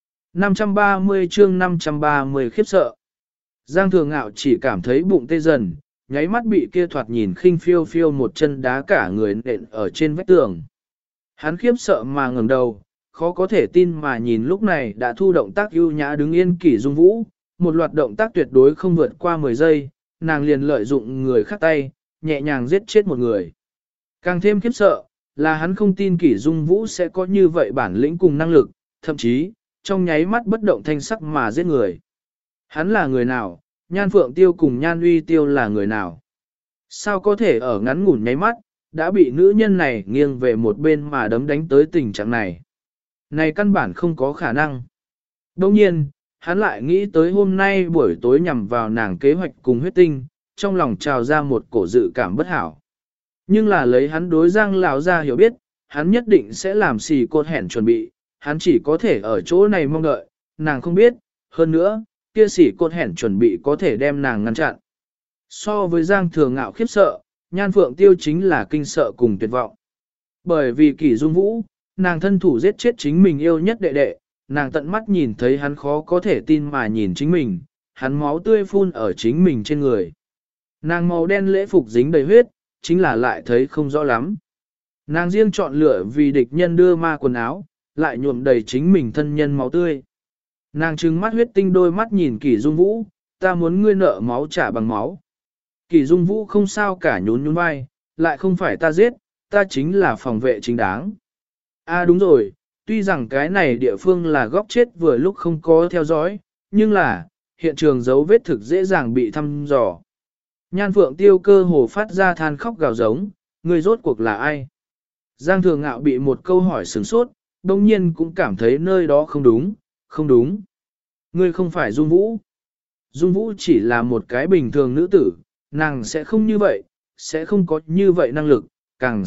530 chương 530 khiếp sợ. Giang Thừa Ngạo chỉ cảm thấy bụng tê dần, nháy mắt bị kia thoạt nhìn khinh phiêu phiêu một chân đá cả người nện ở trên vách tường. Hắn khiếp sợ mà ngẩng đầu, khó có thể tin mà nhìn lúc này đã thu động tác ưu nhã đứng yên Kỷ Dung Vũ, một loạt động tác tuyệt đối không vượt qua 10 giây, nàng liền lợi dụng người khác tay, nhẹ nhàng giết chết một người. Càng thêm khiếp sợ, là hắn không tin Kỷ Dung Vũ sẽ có như vậy bản lĩnh cùng năng lực, thậm chí, trong nháy mắt bất động thanh sắc mà giết người. Hắn là người nào, Nhan Phượng Tiêu cùng Nhan Uy Tiêu là người nào? Sao có thể ở ngắn ngủn nháy mắt, đã bị nữ nhân này nghiêng về một bên mà đấm đánh tới tình trạng này? Này căn bản không có khả năng. Đồng nhiên, hắn lại nghĩ tới hôm nay buổi tối nhằm vào nàng kế hoạch cùng huyết tinh, trong lòng trào ra một cổ dự cảm bất hảo. Nhưng là lấy hắn đối Giang lão ra hiểu biết, hắn nhất định sẽ làm xì cột hẻn chuẩn bị, hắn chỉ có thể ở chỗ này mong đợi, nàng không biết, hơn nữa, kia xỉ cột hẻn chuẩn bị có thể đem nàng ngăn chặn. So với Giang Thừa Ngạo khiếp sợ, Nhan Phượng Tiêu chính là kinh sợ cùng tuyệt vọng. Bởi vì Kỷ Dung Vũ, nàng thân thủ giết chết chính mình yêu nhất đệ đệ, nàng tận mắt nhìn thấy hắn khó có thể tin mà nhìn chính mình, hắn máu tươi phun ở chính mình trên người. Nàng màu đen lễ phục dính đầy huyết, chính là lại thấy không rõ lắm. Nàng riêng chọn lựa vì địch nhân đưa ma quần áo, lại nhuộm đầy chính mình thân nhân máu tươi. Nàng trừng mắt huyết tinh đôi mắt nhìn Kỷ Dung Vũ, ta muốn ngươi nợ máu trả bằng máu. Kỷ Dung Vũ không sao cả nhún nhún vai, lại không phải ta giết, ta chính là phòng vệ chính đáng. Đúng rồi, tuy rằng cái này địa phương là góc chết vừa lúc không có theo dõi, nhưng là, hiện trường dấu vết thực dễ dàng bị thăm dò. Nhan Phượng Tiêu cơ hồ phát ra than khóc gào giống, ngươi rốt cuộc là ai? Giang Thừa Ngạo bị một câu hỏi sửng sốt, đồng nhiên cũng cảm thấy nơi đó không đúng, không đúng. Ngươi không phải Dung Vũ. Dung Vũ chỉ là một cái bình thường nữ tử, nàng sẽ không như vậy, sẽ không có như vậy năng lực, càng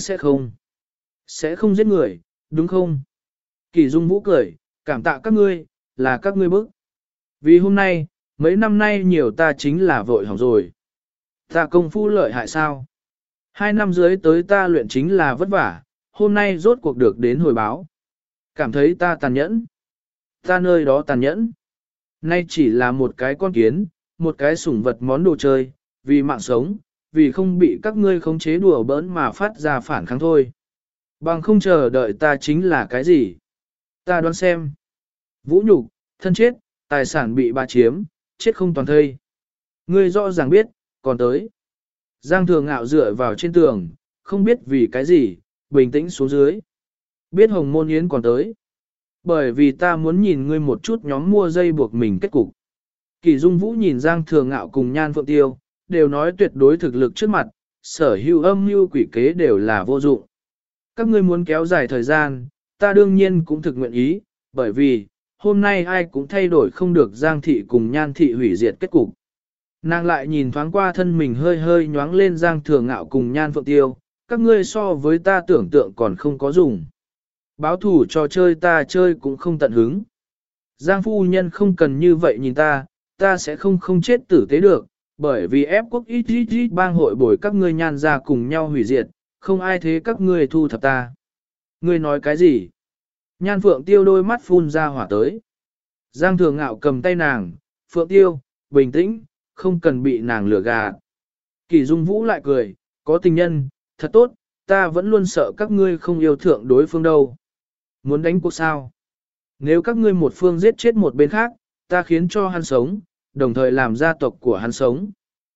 sẽ không giết người, đúng không? Kỷ Dung Vũ cười, cảm tạ các ngươi, là các ngươi bức. Vì hôm nay, mấy năm nay nhiều ta chính là vội hỏng rồi. Ta công phu lợi hại sao? 2 năm dưới tới ta luyện chính là vất vả, hôm nay rốt cuộc được đến hồi báo. Cảm thấy ta tàn nhẫn. Ta nơi đó tàn nhẫn. Nay chỉ là một cái con kiến, một cái sủng vật món đồ chơi, vì mạng sống, vì không bị các ngươi khống chế đùa bỡn mà phát ra phản kháng thôi. Bằng không chờ đợi ta chính là cái gì? Ta đoán xem. Vũ nhục, thân chết, tài sản bị bà chiếm, chết không toàn thây. Ngươi rõ ràng biết, còn tới. Giang Thừa Ngạo dựa vào trên tường, không biết vì cái gì, bình tĩnh xuống dưới. Biết Hồng Môn Yến còn tới. Bởi vì ta muốn nhìn ngươi một chút nhóm mua dây buộc mình kết cục. Kỷ Dung Vũ nhìn Giang Thừa Ngạo cùng Nhan Phượng Tiêu, đều nói tuyệt đối thực lực trước mặt, sở hữu âm mưu quỷ kế đều là vô dụng. Các ngươi muốn kéo dài thời gian, ta đương nhiên cũng thực nguyện ý, bởi vì, hôm nay ai cũng thay đổi không được Giang Thị cùng Nhan Thị hủy diệt kết cục. Nàng lại nhìn thoáng qua thân mình hơi hơi nhoáng lên Giang Thừa Ngạo cùng Nhan Phượng Tiêu, các ngươi so với ta tưởng tượng còn không có dùng. Báo thủ trò chơi ta chơi cũng không tận hứng. Giang phu nhân không cần như vậy nhìn ta sẽ không chết tử tế được, bởi vì ép quốc ít bang hội bồi các ngươi Nhan ra cùng nhau hủy diệt, không ai thế các ngươi thu thập ta. Ngươi nói cái gì? Nhan Phượng Tiêu đôi mắt phun ra hỏa tới. Giang Thừa Ngạo cầm tay nàng, Phượng Tiêu, bình tĩnh, không cần bị nàng lừa gạt. Kỷ Dung Vũ lại cười, có tình nhân, thật tốt, ta vẫn luôn sợ các ngươi không yêu thượng đối phương đâu. Muốn đánh cuộc sao? Nếu các ngươi một phương giết chết một bên khác, ta khiến cho hắn sống, đồng thời làm gia tộc của hắn sống.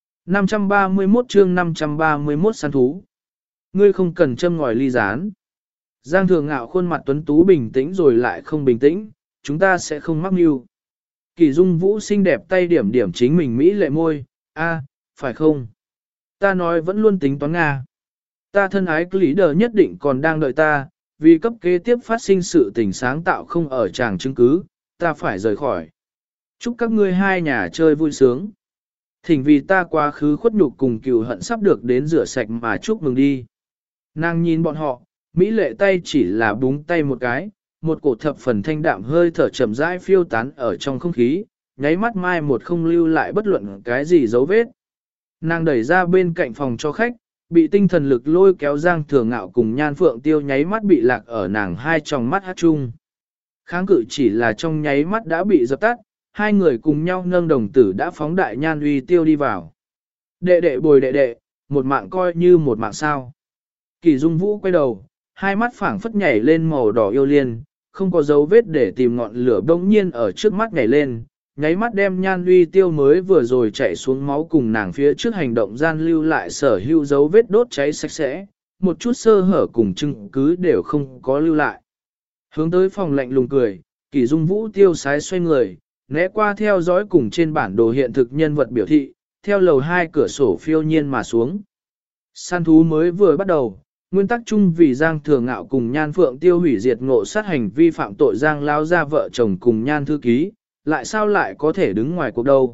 531 chương 531 săn thú. Ngươi không cần châm ngòi ly gián. Giang Thừa Ngạo khuôn mặt tuấn tú bình tĩnh rồi lại không bình tĩnh, chúng ta sẽ không mắc mưu. Kỷ Dung Vũ xinh đẹp tay điểm điểm chính mình Mỹ lệ môi, phải không? Ta nói vẫn luôn tính toán Nga. Ta thân ái lý đờ nhất định còn đang đợi ta, vì cấp kế tiếp phát sinh sự tình sáng tạo không ở tràng chứng cứ, ta phải rời khỏi. Chúc các ngươi hai nhà chơi vui sướng. Thỉnh vì ta quá khứ khuất nhục cùng cừu hận sắp được đến rửa sạch mà chúc mừng đi. Nàng nhìn bọn họ, Mỹ lệ tay chỉ là búng tay một cái, một cổ thập phần thanh đạm hơi thở chậm rãi phiêu tán ở trong không khí, nháy mắt mai một không lưu lại bất luận cái gì dấu vết. Nàng đẩy ra bên cạnh phòng cho khách, bị tinh thần lực lôi kéo Giang Thừa Ngạo cùng Nhan Phượng Tiêu nháy mắt bị lạc ở nàng hai tròng mắt hát chung. Kháng cự chỉ là trong nháy mắt đã bị dập tắt, hai người cùng nhau nâng đồng tử đã phóng đại Nhan Uy Tiêu đi vào. Đệ đệ bồi đệ đệ, một mạng coi như một mạng sao. Kỷ Dung Vũ quay đầu, hai mắt phảng phất nhảy lên màu đỏ yêu liên, không có dấu vết để tìm ngọn lửa bỗng nhiên ở trước mắt nhảy lên, nháy mắt đem Nhan Uy Tiêu mới vừa rồi chạy xuống máu cùng nàng phía trước hành động gian lưu lại sở hữu dấu vết đốt cháy sạch sẽ, một chút sơ hở cùng chứng cứ đều không có lưu lại. Hướng tới phòng lạnh lùng cười, Kỷ Dung Vũ tiêu sái xoay người, né qua theo dõi cùng trên bản đồ hiện thực nhân vật biểu thị, theo lầu hai cửa sổ phiêu nhiên mà xuống. Săn thú mới vừa bắt đầu, nguyên tắc chung vì Giang Thừa Ngạo cùng Nhan Phượng Tiêu hủy diệt ngộ sát hành vi phạm tội Giang lao ra vợ chồng cùng Nhan thư ký, lại sao lại có thể đứng ngoài cuộc đâu.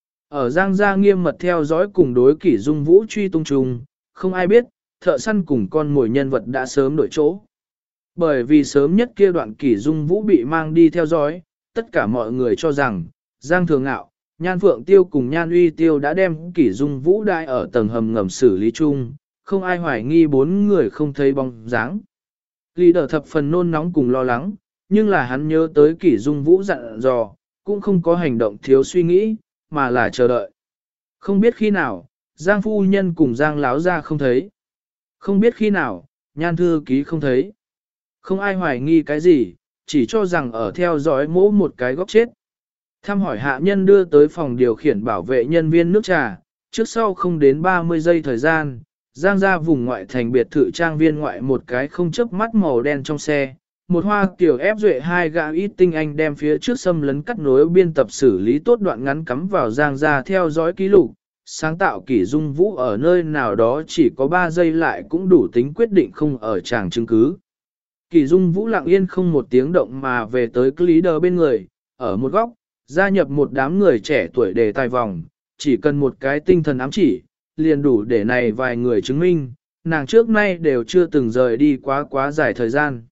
Ở Giang gia nghiêm mật theo dõi cùng đối Kỷ Dung Vũ truy tung trùng, không ai biết, thợ săn cùng con mồi nhân vật đã sớm đổi chỗ. Bởi vì sớm nhất kia đoạn Kỷ Dung Vũ bị mang đi theo dõi, tất cả mọi người cho rằng, Giang Thừa Ngạo, Nhan Phượng Tiêu cùng Nhan Uy Tiêu đã đem Kỷ Dung Vũ đại ở tầng hầm ngầm xử lý chung, không ai hoài nghi bốn người không thấy bóng dáng. Lý đờ thập phần nôn nóng cùng lo lắng, nhưng là hắn nhớ tới Kỷ Dung Vũ dặn dò, cũng không có hành động thiếu suy nghĩ, mà là chờ đợi. Không biết khi nào, Giang phu nhân cùng Giang láo ra không thấy. Không biết khi nào, Nhan thư ký không thấy. Không ai hoài nghi cái gì, chỉ cho rằng ở theo dõi mỗ một cái góc chết. Thăm hỏi hạ nhân đưa tới phòng điều khiển bảo vệ nhân viên nước trà, trước sau không đến 30 giây thời gian, Giang ra vùng ngoại thành biệt thự trang viên ngoại một cái không chớp mắt màu đen trong xe. Một hoa kiểu ép duệ hai gã ít tinh anh đem phía trước xâm lấn cắt nối biên tập xử lý tốt đoạn ngắn cắm vào Giang ra theo dõi ký lục, sáng tạo Kỷ Dung Vũ ở nơi nào đó chỉ có 3 giây lại cũng đủ tính quyết định không ở tràng chứng cứ. Kỷ Dung Vũ lặng yên không một tiếng động mà về tới Lý Đờ bên người, ở một góc, gia nhập một đám người trẻ tuổi đề tài vòng, chỉ cần một cái tinh thần ám chỉ, liền đủ để này vài người chứng minh, nàng trước nay đều chưa từng rời đi quá dài thời gian.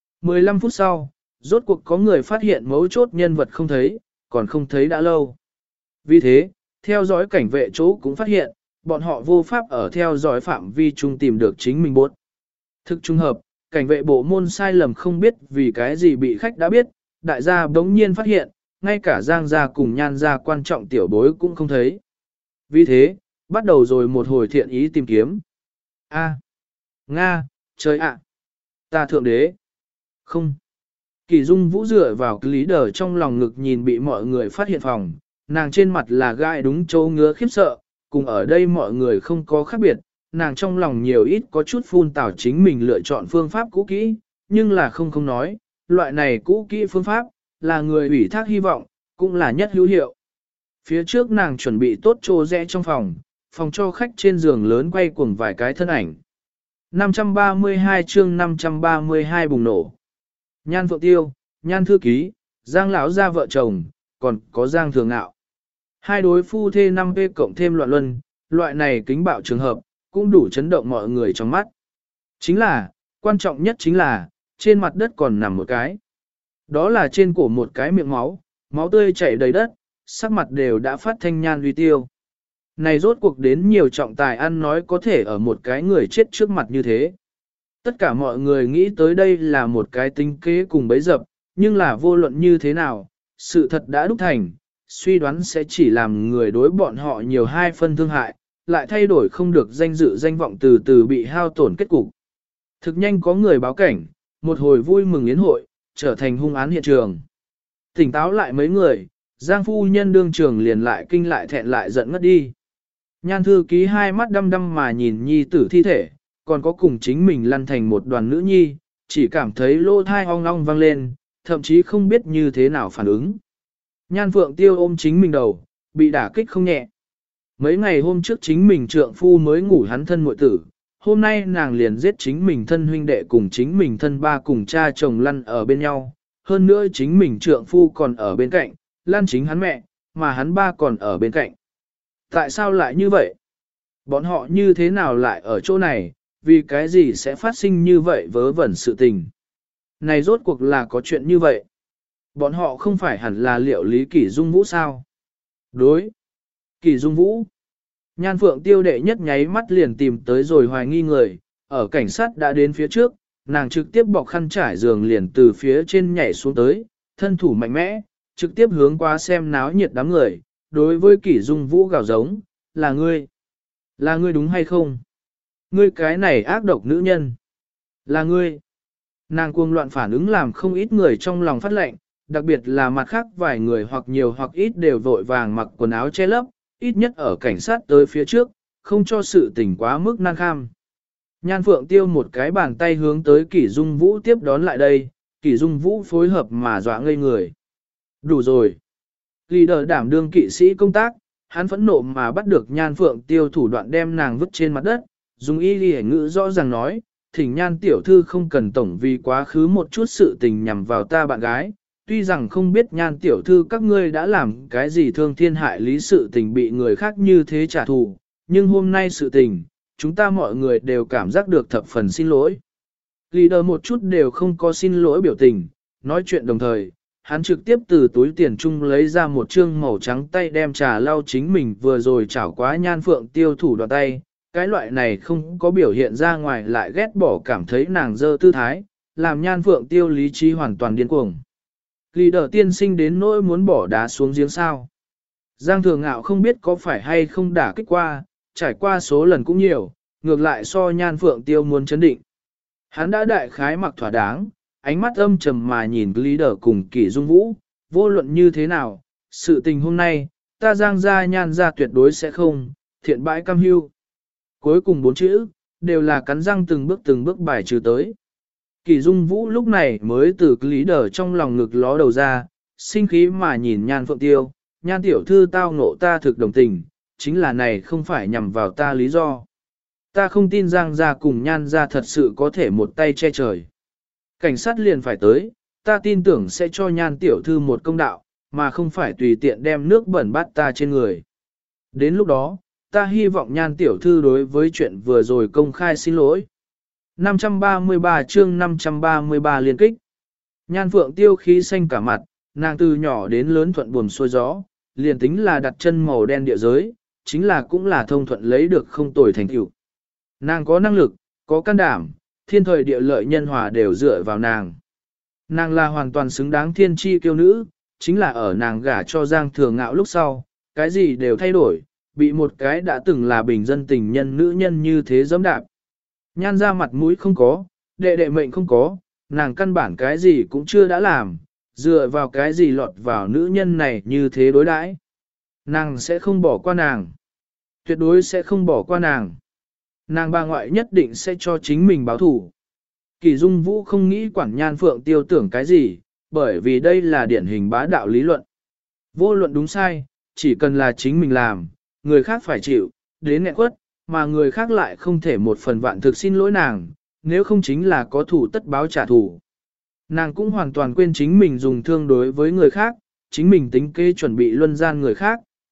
15 phút sau, rốt cuộc có người phát hiện mấu chốt nhân vật không thấy, còn không thấy đã lâu. Vì thế, theo dõi cảnh vệ chỗ cũng phát hiện, bọn họ vô pháp ở theo dõi phạm vi chung tìm được chính mình bốt. Thực trung hợp, cảnh vệ bộ môn sai lầm không biết vì cái gì bị khách đã biết, đại gia bỗng nhiên phát hiện, ngay cả Giang gia cùng Nhan gia quan trọng tiểu bối cũng không thấy. Vì thế, bắt đầu rồi một hồi thiện ý tìm kiếm. Nga, trời ạ! Ta thượng đế! Không! Kỷ Dung Vũ dựa vào Lý Đờ trong lòng ngực nhìn bị mọi người phát hiện phòng, nàng trên mặt là gai đúng chỗ ngứa khiếp sợ, cùng ở đây mọi người không có khác biệt, nàng trong lòng nhiều ít có chút phun tảo chính mình lựa chọn phương pháp cũ kỹ, nhưng là không nói, loại này cũ kỹ phương pháp, là người ủy thác hy vọng, cũng là nhất hữu hiệu. Phía trước nàng chuẩn bị tốt trô rẽ trong phòng cho khách trên giường lớn quay cuồng vài cái thân ảnh. 532 chương 532 bùng nổ. Nhan Phượng Tiêu, Nhan thư ký, Giang lão gia vợ chồng, còn có Giang Thừa Ngạo. Hai đối phu thê 5P cộng thêm loạn luân, loại này kính bạo trường hợp, cũng đủ chấn động mọi người trong mắt. Chính là, quan trọng nhất chính là, trên mặt đất còn nằm một cái. Đó là trên cổ một cái miệng máu, máu tươi chảy đầy đất, sắc mặt đều đã phát thanh nhan uy tiêu. Này rốt cuộc đến nhiều trọng tài ăn nói có thể ở một cái người chết trước mặt như thế. Tất cả mọi người nghĩ tới đây là một cái tính kế cùng bấy dập, nhưng là vô luận như thế nào, sự thật đã đúc thành, suy đoán sẽ chỉ làm người đối bọn họ nhiều hai phân thương hại, lại thay đổi không được danh dự danh vọng từ từ bị hao tổn kết cục. Thực nhanh có người báo cảnh, một hồi vui mừng yến hội, trở thành hung án hiện trường. Tỉnh táo lại mấy người, Giang phu nhân đương trường liền lại kinh lại thẹn lại giận ngất đi. Nhan thư ký hai mắt đăm đăm mà nhìn nhi tử thi thể, còn có cùng chính mình lăn thành một đoàn nữ nhi, chỉ cảm thấy lỗ thai ong ong vang lên, thậm chí không biết như thế nào phản ứng. Nhan Phượng Tiêu ôm chính mình đầu, bị đả kích không nhẹ. Mấy ngày hôm trước chính mình trượng phu mới ngủ hắn thân muội tử, hôm nay nàng liền giết chính mình thân huynh đệ cùng chính mình thân ba cùng cha chồng lăn ở bên nhau, hơn nữa chính mình trượng phu còn ở bên cạnh, lăn chính hắn mẹ, mà hắn ba còn ở bên cạnh. Tại sao lại như vậy? Bọn họ như thế nào lại ở chỗ này, vì cái gì sẽ phát sinh như vậy vớ vẩn sự tình? Này rốt cuộc là có chuyện như vậy? Bọn họ không phải hẳn là liệu lý Kỷ Dung Vũ sao? Đối. Kỷ Dung Vũ. Nhan Phượng Tiêu đệ nhất nháy mắt liền tìm tới rồi hoài nghi người, ở cảnh sát đã đến phía trước, nàng trực tiếp bọc khăn trải giường liền từ phía trên nhảy xuống tới, thân thủ mạnh mẽ, trực tiếp hướng qua xem náo nhiệt đám người, đối với Kỷ Dung Vũ gào giống, là ngươi đúng hay không? Ngươi cái này ác độc nữ nhân, là ngươi. Nàng cuồng loạn phản ứng làm không ít người trong lòng phát lệnh, đặc biệt là mặt khác vài người hoặc nhiều hoặc ít đều vội vàng mặc quần áo che lấp, ít nhất ở cảnh sát tới phía trước, không cho sự tình quá mức nan kham. Nhan Phượng Tiêu một cái bàn tay hướng tới Kỷ Dung Vũ tiếp đón lại đây, Kỷ Dung Vũ phối hợp mà dọa ngây người. Đủ rồi. Leader đảm đương kỵ sĩ công tác, hắn phẫn nộ mà bắt được Nhan Phượng Tiêu thủ đoạn đem nàng vứt trên mặt đất, dùng y lìa ngữ rõ ràng nói, thỉnh Nhan tiểu thư không cần tổng vì quá khứ một chút sự tình nhằm vào ta bạn gái, tuy rằng không biết Nhan tiểu thư các ngươi đã làm cái gì thương thiên hại lý sự tình bị người khác như thế trả thù, nhưng hôm nay sự tình, chúng ta mọi người đều cảm giác được thập phần xin lỗi. Leader một chút đều không có xin lỗi biểu tình, nói chuyện đồng thời, hắn trực tiếp từ túi tiền chung lấy ra một trương màu trắng tay đem trà lau chính mình vừa rồi chảo quá Nhan Phượng Tiêu thủ đoạn tay, cái loại này không có biểu hiện ra ngoài lại ghét bỏ cảm thấy nàng dơ tư thái, làm Nhan Phượng Tiêu lý trí hoàn toàn điên cuồng. Leader tiên sinh đến nỗi muốn bỏ đá xuống giếng sao. Giang Thừa Ngạo không biết có phải hay không đả kích qua, trải qua số lần cũng nhiều, ngược lại so Nhan Phượng Tiêu muốn chấn định. Hắn đã đại khái mặc thỏa đáng, ánh mắt âm trầm mà nhìn Leader cùng Kỷ Dung Vũ, vô luận như thế nào, sự tình hôm nay, ta Giang gia Nhan gia tuyệt đối sẽ không, thiện bãi cam hưu. Cuối cùng 4 chữ, đều là cắn răng từng bước bài trừ tới. Kỷ Dung Vũ lúc này mới từ Leader trong lòng ngực ló đầu ra, sinh khí mà nhìn Nhan Phượng Tiêu, Nhan tiểu thư tao ngộ ta thực đồng tình, chính là này không phải nhằm vào ta lý do. Ta không tin Giang gia cùng Nhan gia thật sự có thể một tay che trời. Cảnh sát liền phải tới, ta tin tưởng sẽ cho Nhan tiểu thư một công đạo, mà không phải tùy tiện đem nước bẩn bát ta trên người. Đến lúc đó, ta hy vọng Nhan tiểu thư đối với chuyện vừa rồi công khai xin lỗi. 533 chương 533 liên kích. Nhan Phượng Tiêu khí xanh cả mặt, nàng từ nhỏ đến lớn thuận buồm xuôi gió, liền tính là đặt chân màu đen địa giới, chính là cũng là thông thuận lấy được không tồi thành tựu. Nàng có năng lực, có can đảm, thiên thời địa lợi nhân hòa đều dựa vào nàng. Nàng là hoàn toàn xứng đáng thiên chi kiêu nữ, chính là ở nàng gả cho Giang Thừa Ngạo lúc sau, cái gì đều thay đổi, bị một cái đã từng là bình dân tình nhân nữ nhân như thế giẫm đạp. Nhan ra mặt mũi không có, đệ đệ mệnh không có, nàng căn bản cái gì cũng chưa đã làm, dựa vào cái gì lọt vào nữ nhân này như thế đối đãi. Nàng sẽ không bỏ qua nàng. Tuyệt đối sẽ không bỏ qua nàng. Nàng bà ngoại nhất định sẽ cho chính mình báo thủ. Kỷ Dung Vũ không nghĩ quản Nhan Phượng Tiêu tưởng cái gì, bởi vì đây là điển hình bá đạo lý luận. Vô luận đúng sai, chỉ cần là chính mình làm, người khác phải chịu, đến nghẹn quất, mà người khác lại không thể một phần vạn thực xin lỗi nàng, nếu không chính là có thủ tất báo trả thù. Nàng cũng hoàn toàn quên chính mình dùng thương đối với người khác, chính mình tính kế chuẩn bị luân gian người khác,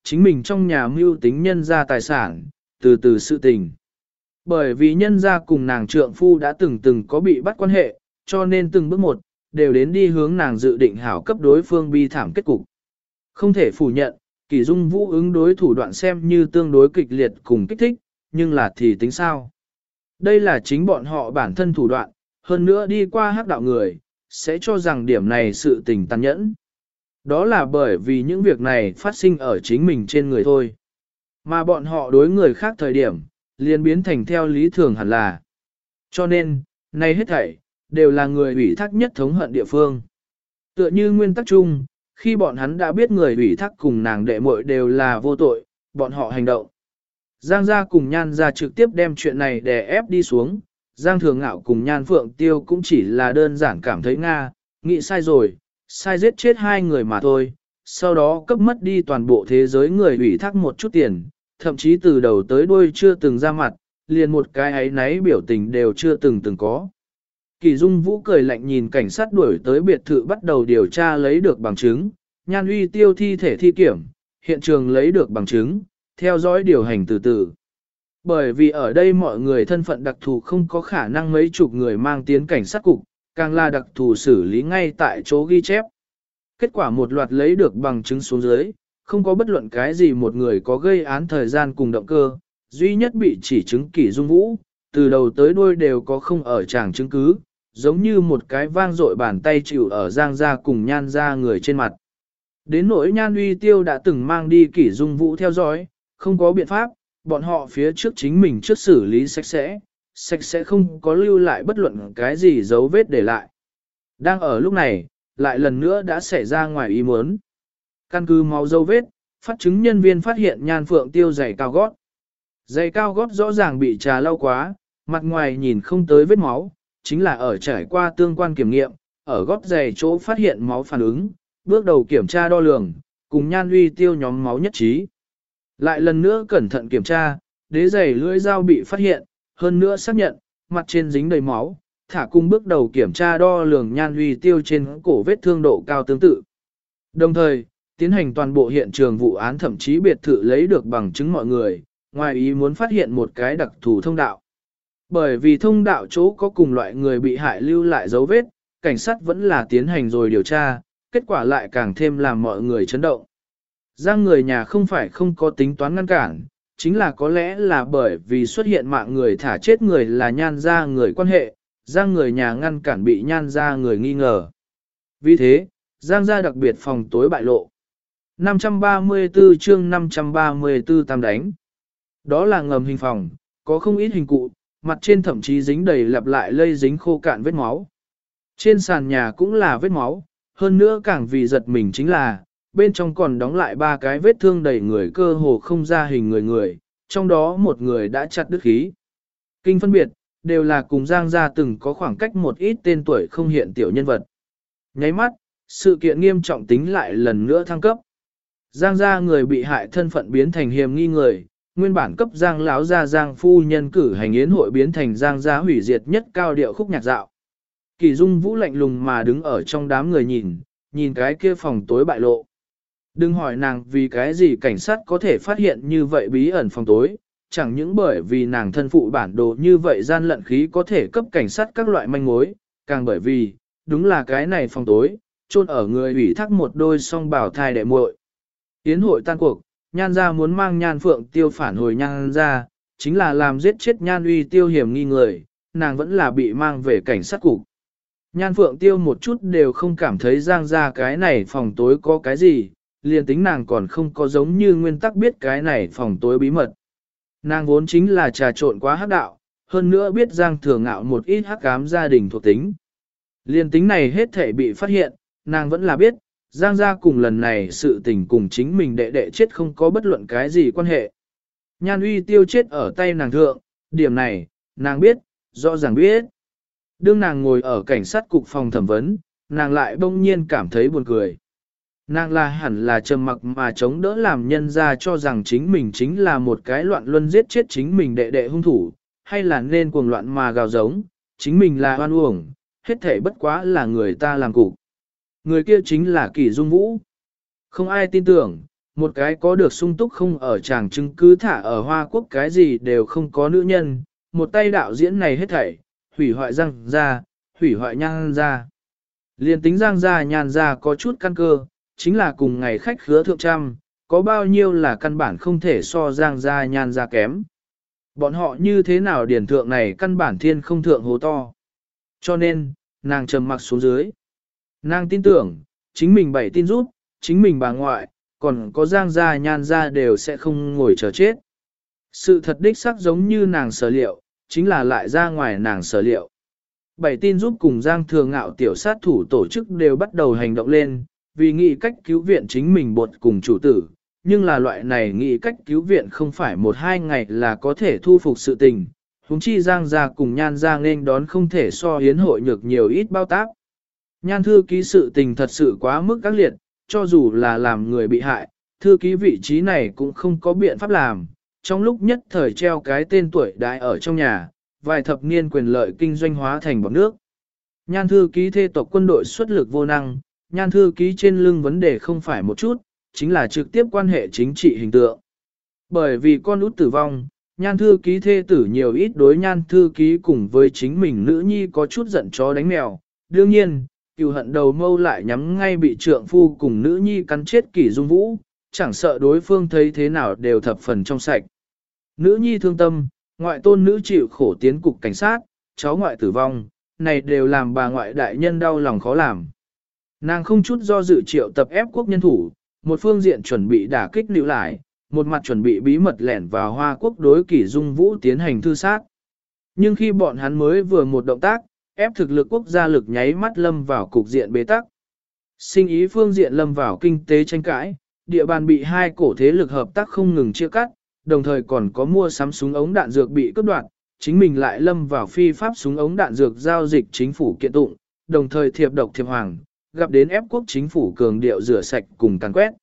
chính mình trong nhà mưu tính nhân ra tài sản, từ từ sự tình. Bởi vì nhân ra cùng nàng trượng phu đã từng có bị bắt quan hệ, cho nên từng bước một, đều đến đi hướng nàng dự định hảo cấp đối phương bi thảm kết cục. Không thể phủ nhận, Kỷ Dung Vũ ứng đối thủ đoạn xem như tương đối kịch liệt cùng kích thích, nhưng là thì tính sao? Đây là chính bọn họ bản thân thủ đoạn, hơn nữa đi qua hắc đạo người, sẽ cho rằng điểm này sự tình tàn nhẫn. Đó là bởi vì những việc này phát sinh ở chính mình trên người thôi. Mà bọn họ đối người khác thời điểm, liền biến thành theo lý thường hẳn là. Cho nên, này hết thảy, đều là người ủy thác nhất thống hận địa phương. Tựa như nguyên tắc chung, khi bọn hắn đã biết người ủy thác cùng nàng đệ muội đều là vô tội, bọn họ hành động. Giang gia cùng Nhan gia trực tiếp đem chuyện này đè ép đi xuống, Giang Thường Ngạo cùng Nhan Phượng Tiêu cũng chỉ là đơn giản cảm thấy Nga, nghĩ sai rồi, sai giết chết hai người mà thôi, sau đó cấp mất đi toàn bộ thế giới người ủy thác một chút tiền, thậm chí từ đầu tới đuôi chưa từng ra mặt, liền một cái ấy náy biểu tình đều chưa từng có. Kỳ Dung Vũ cười lạnh nhìn cảnh sát đuổi tới biệt thự bắt đầu điều tra lấy được bằng chứng, Nhan Uy Tiêu thi thể thi kiểm, hiện trường lấy được bằng chứng, theo dõi điều hành từ từ. Bởi vì ở đây mọi người thân phận đặc thù không có khả năng mấy chục người mang tiến cảnh sát cục, càng là đặc thù xử lý ngay tại chỗ ghi chép. Kết quả một loạt lấy được bằng chứng xuống dưới, không có bất luận cái gì một người có gây án thời gian cùng động cơ, duy nhất bị chỉ chứng Kỷ Dung Vũ, từ đầu tới đuôi đều có không ở tràng chứng cứ, giống như một cái vang dội bàn tay chịu ở Giang gia cùng Nhan gia người trên mặt. Đến nỗi Nhan Uy Tiêu đã từng mang đi Kỷ Dung Vũ theo dõi, không có biện pháp, bọn họ phía trước chính mình trước xử lý sạch sẽ không có lưu lại bất luận cái gì dấu vết để lại. Đang ở lúc này, lại lần nữa đã xảy ra ngoài ý muốn. Căn cứ máu dấu vết, phát chứng nhân viên phát hiện Nhan Phượng Tiêu giày cao gót. Giày cao gót rõ ràng bị trà lau quá, mặt ngoài nhìn không tới vết máu, chính là ở trải qua tương quan kiểm nghiệm, ở gót giày chỗ phát hiện máu phản ứng, bước đầu kiểm tra đo lường, cùng Nhan Uy Tiêu nhóm máu nhất trí. Lại lần nữa cẩn thận kiểm tra, đế giày lưỡi dao bị phát hiện, hơn nữa xác nhận, mặt trên dính đầy máu, thả cung bước đầu kiểm tra đo lường Nhan Uy Tiêu trên cổ vết thương độ cao tương tự. Đồng thời, tiến hành toàn bộ hiện trường vụ án thậm chí biệt thự lấy được bằng chứng mọi người, ngoài ý muốn phát hiện một cái đặc thù thông đạo. Bởi vì thông đạo chỗ có cùng loại người bị hại lưu lại dấu vết, cảnh sát vẫn là tiến hành rồi điều tra, kết quả lại càng thêm làm mọi người chấn động. Giang người nhà không phải không có tính toán ngăn cản, chính là có lẽ là bởi vì xuất hiện mạng người thả chết người là Nhan gia người quan hệ, Giang người nhà ngăn cản bị Nhan gia người nghi ngờ. Vì thế, Giang gia đặc biệt phòng tối bại lộ. 534 chương 534 tam đánh. Đó là ngầm hình phòng, có không ít hình cụ, mặt trên thậm chí dính đầy lặp lại lây dính khô cạn vết máu. Trên sàn nhà cũng là vết máu, hơn nữa càng vì giật mình chính là, bên trong còn đóng lại 3 cái vết thương đầy người cơ hồ không ra hình người, trong đó một người đã chặt đứt khí. Kinh phân biệt, đều là cùng Giang gia từng có khoảng cách một ít tên tuổi không hiện tiểu nhân vật. Nháy mắt, sự kiện nghiêm trọng tính lại lần nữa thăng cấp. Giang gia người bị hại thân phận biến thành hiểm nghi người, nguyên bản cấp Giang lão gia Giang phu nhân cử hành yến hội biến thành Giang gia hủy diệt nhất cao điệu khúc nhạc dạo. Kỳ Dung Vũ lạnh lùng mà đứng ở trong đám người nhìn cái kia phòng tối bại lộ. Đừng hỏi nàng vì cái gì cảnh sát có thể phát hiện như vậy bí ẩn phòng tối, chẳng những bởi vì nàng thân phụ bản đồ như vậy gian lận khí có thể cấp cảnh sát các loại manh mối, càng bởi vì, đúng là cái này phòng tối, chôn ở người ủy thác một đôi song bảo thai đệ muội. Yến hội tan cuộc, Nhan gia muốn mang Nhan Phượng Tiêu phản hồi Nhan gia, chính là làm giết chết Nhan Uy Tiêu hiểm nghi người, nàng vẫn là bị mang về cảnh sát cục. Nhan Phượng Tiêu một chút đều không cảm thấy Giang gia cái này phòng tối có cái gì, liền tính nàng còn không có giống như nguyên tắc biết cái này phòng tối bí mật. Nàng vốn chính là trà trộn quá hắc đạo, hơn nữa biết Giang Thừa Ngạo một ít hắc ám gia đình thuộc tính. Liền tính này hết thể bị phát hiện, nàng vẫn là biết, Giang gia cùng lần này sự tình cùng chính mình đệ đệ chết không có bất luận cái gì quan hệ. Nhan Uy Tiêu chết ở tay nàng thượng, điểm này, nàng biết, rõ ràng biết. Đương nàng ngồi ở cảnh sát cục phòng thẩm vấn, nàng lại bỗng nhiên cảm thấy buồn cười. Nàng là hẳn là trầm mặc mà chống đỡ làm nhân ra cho rằng chính mình chính là một cái loạn luân giết chết chính mình đệ đệ hung thủ, hay là nên cuồng loạn mà gào giống, chính mình là oan uổng, hết thể bất quá là người ta làm cục. Người kia chính là Kỷ Dung Vũ. Không ai tin tưởng, Một cái có được sung túc không ở chàng chứng cứ thả ở Hoa Quốc cái gì đều không có nữ nhân, một tay đạo diễn này hết thảy, hủy hoại Giang gia, hủy hoại Nhan gia. Liên tính Giang gia Nhan gia có chút căn cơ, chính là cùng ngày khách khứa thượng trăm, có bao nhiêu là căn bản không thể so Giang gia Nhan gia kém. Bọn họ như thế nào điển thượng này căn bản thiên không thượng hố to. Cho nên, nàng trầm mặc xuống dưới. Nàng tin tưởng, chính mình bảy tin rút, chính mình bà ngoại, còn có Giang gia Nhan gia đều sẽ không ngồi chờ chết. Sự thật đích xác giống như nàng sở liệu, chính là lại ra ngoài nàng sở liệu. Bảy tin giúp cùng Giang Thừa Ngạo tiểu sát thủ tổ chức đều bắt đầu hành động lên, vì nghĩ cách cứu viện chính mình bột cùng chủ tử, nhưng là loại này nghĩ cách cứu viện không phải một hai ngày là có thể thu phục sự tình. Huống chi Giang gia cùng Nhan gia nên đón không thể so hiến hội nhược nhiều ít bao tác. Nhan thư ký sự tình thật sự quá mức các liệt, cho dù là làm người bị hại, thư ký vị trí này cũng không có biện pháp làm. Trong lúc nhất thời treo cái tên tuổi đại ở trong nhà, vài thập niên quyền lợi kinh doanh hóa thành bọt nước. Nhan thư ký thê tộc quân đội xuất lực vô năng, nhan thư ký trên lưng vấn đề không phải một chút, chính là trực tiếp quan hệ chính trị hình tượng. Bởi vì con út tử vong, nhan thư ký thê tử nhiều ít đối nhan thư ký cùng với chính mình nữ nhi có chút giận chó đánh mèo. Đương nhiên, cựu hận đầu mâu lại nhắm ngay bị trượng phu cùng nữ nhi cắn chết Kỷ Dung Vũ, chẳng sợ đối phương thấy thế nào đều thập phần trong sạch. Nữ nhi thương tâm, ngoại tôn nữ chịu khổ tiến cục cảnh sát, cháu ngoại tử vong, này đều làm bà ngoại đại nhân đau lòng khó làm. Nàng không chút do dự triệu tập ép quốc nhân thủ, một phương diện chuẩn bị đả kích lưu lại, một mặt chuẩn bị bí mật lẻn vào Hoa Quốc đối Kỷ Dung Vũ tiến hành thư sát. Nhưng khi bọn hắn mới vừa một động tác, ép thực lực quốc gia lực nháy mắt lâm vào cục diện bế tắc. Sinh ý phương diện lâm vào kinh tế tranh cãi, địa bàn bị hai cổ thế lực hợp tác không ngừng chia cắt, đồng thời còn có mua sắm súng ống đạn dược bị cướp đoạt, chính mình lại lâm vào phi pháp súng ống đạn dược giao dịch chính phủ kiện tụng, đồng thời thiệp độc thiệp hoàng, gặp đến ép quốc chính phủ cường điệu rửa sạch cùng càn quét.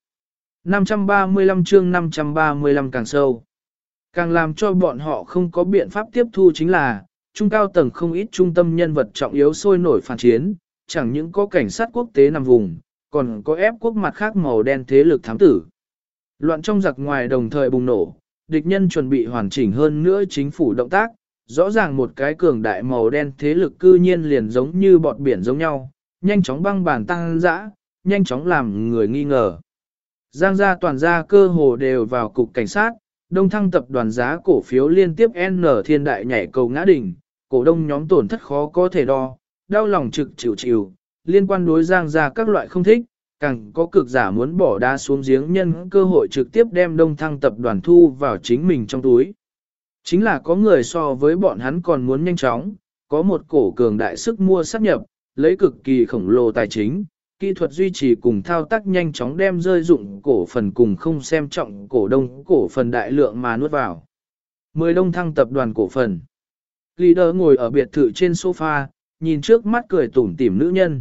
535 chương 535 càng sâu. Càng làm cho bọn họ không có biện pháp tiếp thu chính là, trung cao tầng không ít trung tâm nhân vật trọng yếu sôi nổi phản chiến, chẳng những có cảnh sát quốc tế nằm vùng, còn có ép quốc mặt khác màu đen thế lực thám tử. Loạn trong giặc ngoài đồng thời bùng nổ, địch nhân chuẩn bị hoàn chỉnh hơn nữa chính phủ động tác, rõ ràng một cái cường đại màu đen thế lực cư nhiên liền giống như bọt biển giống nhau, nhanh chóng băng bàn tăng dã, nhanh chóng làm người nghi ngờ. Giang gia toàn gia cơ hồ đều vào cục cảnh sát, Đông Thăng tập đoàn giá cổ phiếu liên tiếp N thiên đại nhảy cầu ngã đỉnh, cổ đông nhóm tổn thất khó có thể đo, đau lòng trực chịu, liên quan đối Giang gia các loại không thích, càng có cực giả muốn bỏ đá xuống giếng nhân cơ hội trực tiếp đem Đông Thăng tập đoàn thu vào chính mình trong túi. Chính là có người so với bọn hắn còn muốn nhanh chóng, có một cổ cường đại sức mua sát nhập, lấy cực kỳ khổng lồ tài chính, kỹ thuật duy trì cùng thao tác nhanh chóng đem rơi dụng cổ phần cùng không xem trọng cổ đông cổ phần đại lượng mà nuốt vào. 10 Đông Thăng tập đoàn cổ phần. Leader ngồi ở biệt thự trên sofa, nhìn trước mắt cười tủm tỉm nữ nhân.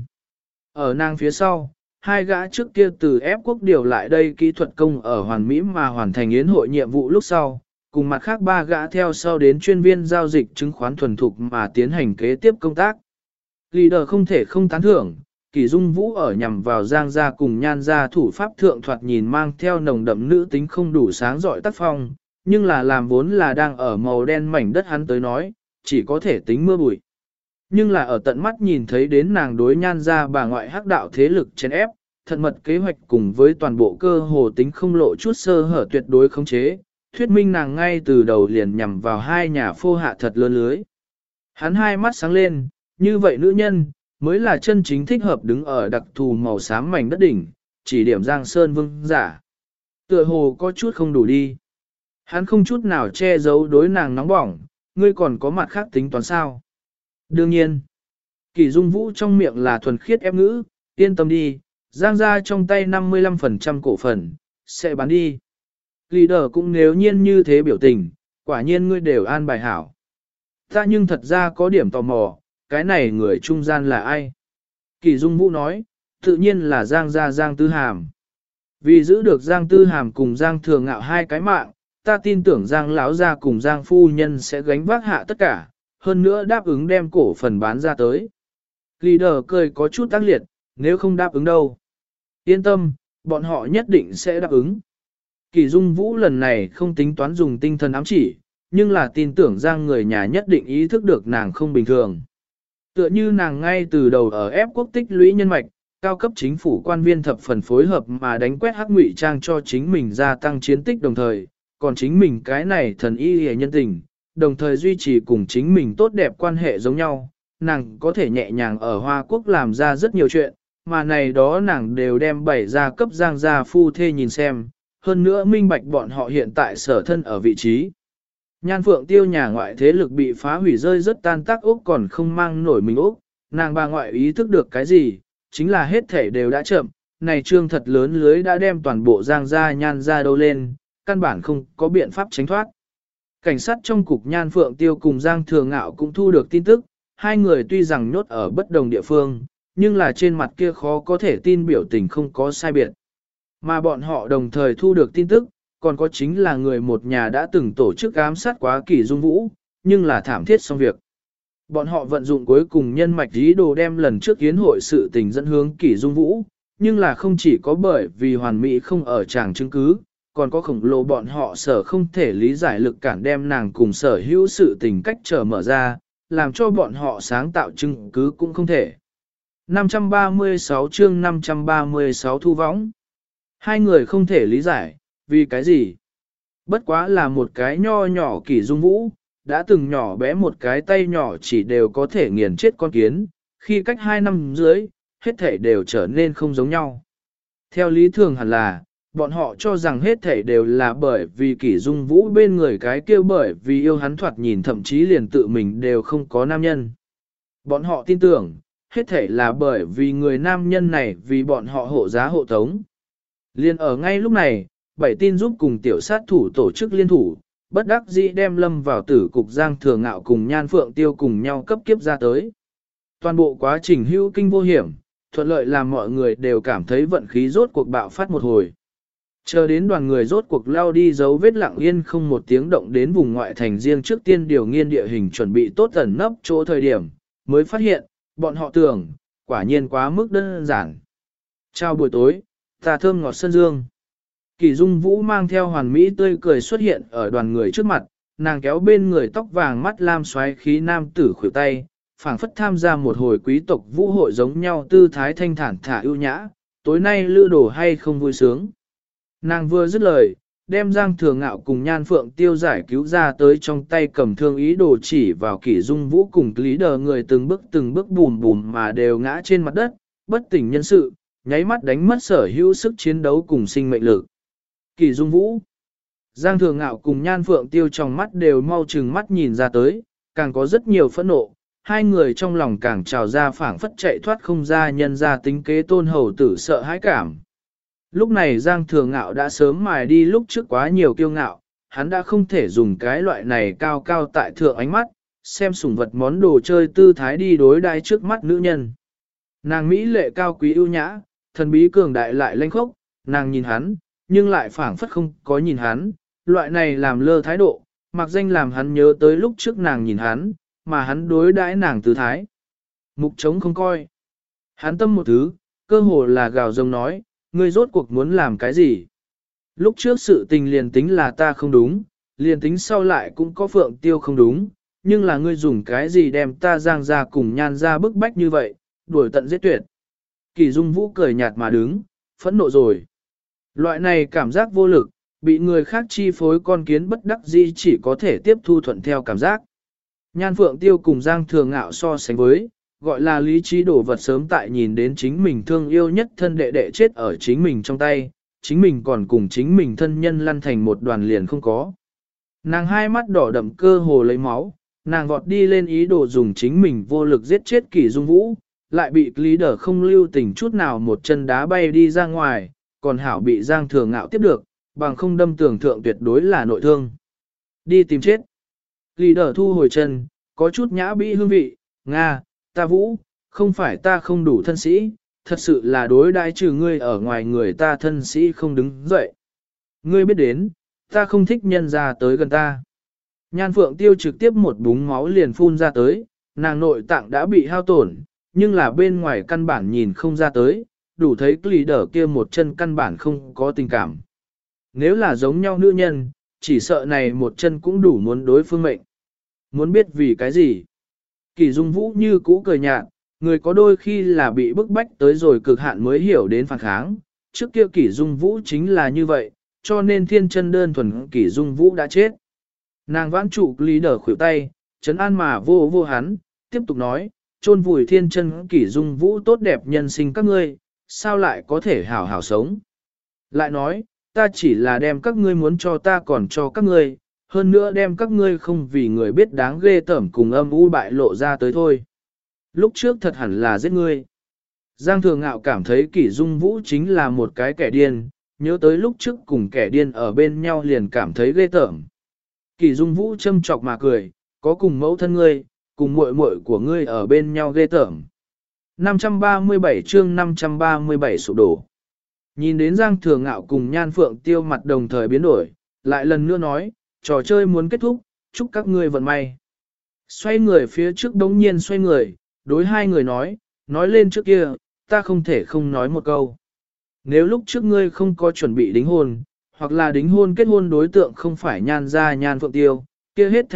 Ở nàng phía sau, hai gã trước kia từ ép quốc điều lại đây kỹ thuật công ở hoàn mỹ mà hoàn thành yến hội nhiệm vụ lúc sau, cùng mặt khác ba gã theo sau đến chuyên viên giao dịch chứng khoán thuần thục mà tiến hành kế tiếp công tác. Leader không thể không tán thưởng, Kỷ Dung Vũ ở nhằm vào Giang gia cùng Nhan gia thủ pháp thượng thoạt nhìn mang theo nồng đậm nữ tính không đủ sáng giỏi tác phong, nhưng là làm vốn là đang ở màu đen mảnh đất hắn tới nói, chỉ có thể tính mưa bụi. Nhưng là ở tận mắt nhìn thấy đến nàng đối Nhan gia bà ngoại hắc đạo thế lực chèn ép, thận mật kế hoạch cùng với toàn bộ cơ hồ tính không lộ chút sơ hở tuyệt đối khống chế, thuyết minh nàng ngay từ đầu liền nhằm vào hai nhà phô hạ thật lớn lưới. Hắn hai mắt sáng lên, như vậy nữ nhân, mới là chân chính thích hợp đứng ở đặc thù màu xám mảnh đất đỉnh, chỉ điểm Giang Sơn vương giả. Tựa hồ có chút không đủ đi. Hắn không chút nào che giấu đối nàng nóng bỏng, ngươi còn có mặt khác tính toán sao. Đương nhiên, Kỷ Dung Vũ trong miệng là thuần khiết ép ngữ, yên tâm đi, Giang gia trong tay 55% cổ phần, sẽ bán đi. Leader cũng nếu nhiên như thế biểu tình, quả nhiên ngươi đều an bài hảo. Ta nhưng thật ra có điểm tò mò, cái này người trung gian là ai? Kỷ Dung Vũ nói, tự nhiên là Giang gia Giang Tư Hàm. Vì giữ được Giang Tư Hàm cùng Giang Thừa Ngạo hai cái mạng, ta tin tưởng Giang lão gia cùng Giang phu nhân sẽ gánh vác hạ tất cả, hơn nữa đáp ứng đem cổ phần bán ra tới. Leader cười có chút tác liệt, nếu không đáp ứng đâu. Yên tâm, bọn họ nhất định sẽ đáp ứng. Kỷ Dung Vũ lần này không tính toán dùng tinh thần ám chỉ, nhưng là tin tưởng Giang người nhà nhất định ý thức được nàng không bình thường. Tựa như nàng ngay từ đầu ở ép quốc tích lũy nhân mạch, cao cấp chính phủ quan viên thập phần phối hợp mà đánh quét hắc ngụy trang cho chính mình gia tăng chiến tích đồng thời, còn chính mình cái này thần y hề nhân tình, đồng thời duy trì cùng chính mình tốt đẹp quan hệ giống nhau, nàng có thể nhẹ nhàng ở Hoa Quốc làm ra rất nhiều chuyện, mà này đó nàng đều đem bày ra cấp Giang gia phu thê nhìn xem, hơn nữa minh bạch bọn họ hiện tại sở thân ở vị trí. Nhan Phượng Tiêu nhà ngoại thế lực bị phá hủy rơi rất tan tác Úc còn không mang nổi mình Úc, nàng bà ngoại ý thức được cái gì, chính là hết thể đều đã chậm, này trương thật lớn lưới đã đem toàn bộ Giang gia Nhan gia đâu lên, căn bản không có biện pháp tránh thoát. Cảnh sát trong cục Nhan Phượng Tiêu cùng Giang Thừa Ngạo cũng thu được tin tức, hai người tuy rằng nhốt ở bất đồng địa phương, nhưng là trên mặt kia khó có thể tin biểu tình không có sai biệt. Mà bọn họ đồng thời thu được tin tức, còn có chính là người một nhà đã từng tổ chức ám sát quá Kỷ Dung Vũ, nhưng là thảm thiết xong việc. Bọn họ vận dụng cuối cùng nhân mạch ý đồ đem lần trước yến hội sự tình dẫn hướng Kỷ Dung Vũ, nhưng là không chỉ có bởi vì hoàn mỹ không ở tràng chứng cứ, còn có khổng lồ bọn họ sở không thể lý giải lực cản đem nàng cùng sở hữu sự tình cách trở mở ra, làm cho bọn họ sáng tạo chứng cứ cũng không thể. 536 chương 536 thu võng. Hai người không thể lý giải, vì cái gì? Bất quá là một cái nho nhỏ Kỷ Dung Vũ, đã từng nhỏ bé một cái tay nhỏ chỉ đều có thể nghiền chết con kiến, khi cách 2 năm dưới, hết thể đều trở nên không giống nhau. Theo lý thường hẳn là, bọn họ cho rằng hết thể đều là bởi vì Kỷ Dung Vũ bên người cái kêu bởi vì yêu hắn thoạt nhìn thậm chí liền tự mình đều không có nam nhân. Bọn họ tin tưởng, hết thể là bởi vì người nam nhân này vì bọn họ hộ giá hộ tống. Liên ở ngay lúc này, bảy tin giúp cùng tiểu sát thủ tổ chức liên thủ, bất đắc dĩ đem lâm vào tử cục Giang Thừa Ngạo cùng Nhan Phượng Tiêu cùng nhau cấp kiếp ra tới. Toàn bộ quá trình hữu kinh vô hiểm, thuận lợi làm mọi người đều cảm thấy vận khí rốt cuộc bạo phát một hồi. Chờ đến đoàn người rốt cuộc lao đi dấu vết lặng yên không một tiếng động đến vùng ngoại thành riêng trước tiên điều nghiên địa hình chuẩn bị tốt ẩn nấp chỗ thời điểm, mới phát hiện, bọn họ tưởng, quả nhiên quá mức đơn giản. Chào buổi tối, ta thơm ngọt sân dương. Kỷ Dung Vũ mang theo hoàn mỹ tươi cười xuất hiện ở đoàn người trước mặt, nàng kéo bên người tóc vàng mắt lam xoáy khí nam tử khuỷu tay, phảng phất tham gia một hồi quý tộc vũ hội giống nhau tư thái thanh thản thả ưu nhã, tối nay lữ đồ hay không vui sướng. Nàng vừa dứt lời, đem Giang Thừa Ngạo cùng Nhan Phượng Tiêu giải cứu ra tới trong tay cầm thương ý đồ chỉ vào Kỷ Dung Vũ cùng lý đờ người từng bước bùm bùm mà đều ngã trên mặt đất, bất tỉnh nhân sự, nháy mắt đánh mất sở hữu sức chiến đấu cùng sinh mệnh lực. Kỷ Dung Vũ, Giang Thừa Ngạo cùng Nhan Phượng Tiêu trong mắt đều mau chừng mắt nhìn ra tới, càng có rất nhiều phẫn nộ, hai người trong lòng càng trào ra phảng phất chạy thoát không ra nhân ra tính kế tôn hầu tử sợ hãi cảm. Lúc này Giang Thừa Ngạo đã sớm mài đi lúc trước quá nhiều kiêu ngạo, hắn đã không thể dùng cái loại này cao cao tại thượng ánh mắt, xem sủng vật món đồ chơi tư thái đi đối đãi trước mắt nữ nhân. Nàng Mỹ lệ cao quý ưu nhã, thần bí cường đại lại lanh khốc, nàng nhìn hắn, nhưng lại phảng phất không có nhìn hắn, loại này làm lơ thái độ, mặc danh làm hắn nhớ tới lúc trước nàng nhìn hắn, mà hắn đối đãi nàng tư thái. Mục trống không coi. Hắn tâm một thứ, cơ hồ là gào rông nói, ngươi rốt cuộc muốn làm cái gì? Lúc trước sự tình liền tính là ta không đúng, liền tính sau lại cũng có Phượng Tiêu không đúng, nhưng là ngươi dùng cái gì đem ta Giang ra cùng Nhan ra bức bách như vậy, đuổi tận giết tuyệt. Kỷ Dung Vũ cười nhạt mà đứng, phẫn nộ rồi. Loại này cảm giác vô lực, bị người khác chi phối con kiến bất đắc dĩ chỉ có thể tiếp thu thuận theo cảm giác. Nhan Phượng Tiêu cùng Giang Thừa Ngạo so sánh với, gọi là lý trí đổ vật sớm tại nhìn đến chính mình thương yêu nhất thân đệ đệ chết ở chính mình trong tay, chính mình còn cùng chính mình thân nhân lăn thành một đoàn liền không có. Nàng hai mắt đỏ đậm cơ hồ lấy máu, nàng vọt đi lên ý đồ dùng chính mình vô lực giết chết Kỷ Dung Vũ, lại bị lý đờ không lưu tình chút nào một chân đá bay đi ra ngoài, còn hảo bị Giang Thừa Ngạo tiếp được, bằng không đâm tưởng thượng tuyệt đối là nội thương. Đi tìm chết. Lý đờ thu hồi chân, có chút nhã bĩ hương vị, Nga, ta Vũ, không phải ta không đủ thân sĩ, thật sự là đối đãi trừ ngươi ở ngoài người ta thân sĩ không đứng dậy. Ngươi biết đến, ta không thích nhân ra tới gần ta. Nhan Phượng Tiêu trực tiếp một búng máu liền phun ra tới, nàng nội tạng đã bị hao tổn, nhưng là bên ngoài căn bản nhìn không ra tới, đủ thấy lì đỡ kia một chân căn bản không có tình cảm. Nếu là giống nhau nữ nhân, chỉ sợ này một chân cũng đủ muốn đối phương mệnh. Muốn biết vì cái gì? Kỷ Dung Vũ như cũ cười nhạt, người có đôi khi là bị bức bách tới rồi cực hạn mới hiểu đến phản kháng. Trước kia Kỷ Dung Vũ chính là như vậy, cho nên thiên chân đơn thuần Kỷ Dung Vũ đã chết. Nàng vãn trụ lý đờ khuỷu tay, trấn an mà vô vô hắn, tiếp tục nói, chôn vùi thiên chân Kỷ Dung Vũ tốt đẹp nhân sinh các ngươi, sao lại có thể hảo hảo sống. Lại nói, ta chỉ là đem các ngươi muốn cho ta còn cho các ngươi, hơn nữa đem các ngươi không vì người biết đáng ghê tởm cùng âm u bại lộ ra tới thôi. Lúc trước thật hẳn là giết ngươi. Giang Thừa Ngạo cảm thấy Kỷ Dung Vũ chính là một cái kẻ điên, nhớ tới lúc trước cùng kẻ điên ở bên nhau liền cảm thấy ghê tởm. Kỷ Dung Vũ châm chọc mà cười, có cùng mẫu thân ngươi, cùng muội muội của ngươi ở bên nhau ghê tởm. 537 chương 537 sụp đổ. Nhìn đến Giang Thừa Ngạo cùng Nhan Phượng Tiêu mặt đồng thời biến đổi, lại lần nữa nói, trò chơi muốn kết thúc, chúc các ngươi vận may. Xoay người phía trước đống nhiên xoay người, đối hai người nói lên trước kia, ta không thể không nói một câu. Nếu lúc trước ngươi không có chuẩn bị đính hôn, hoặc là đính hôn kết hôn đối tượng không phải Nhan gia Nhan Phượng Tiêu, kia hết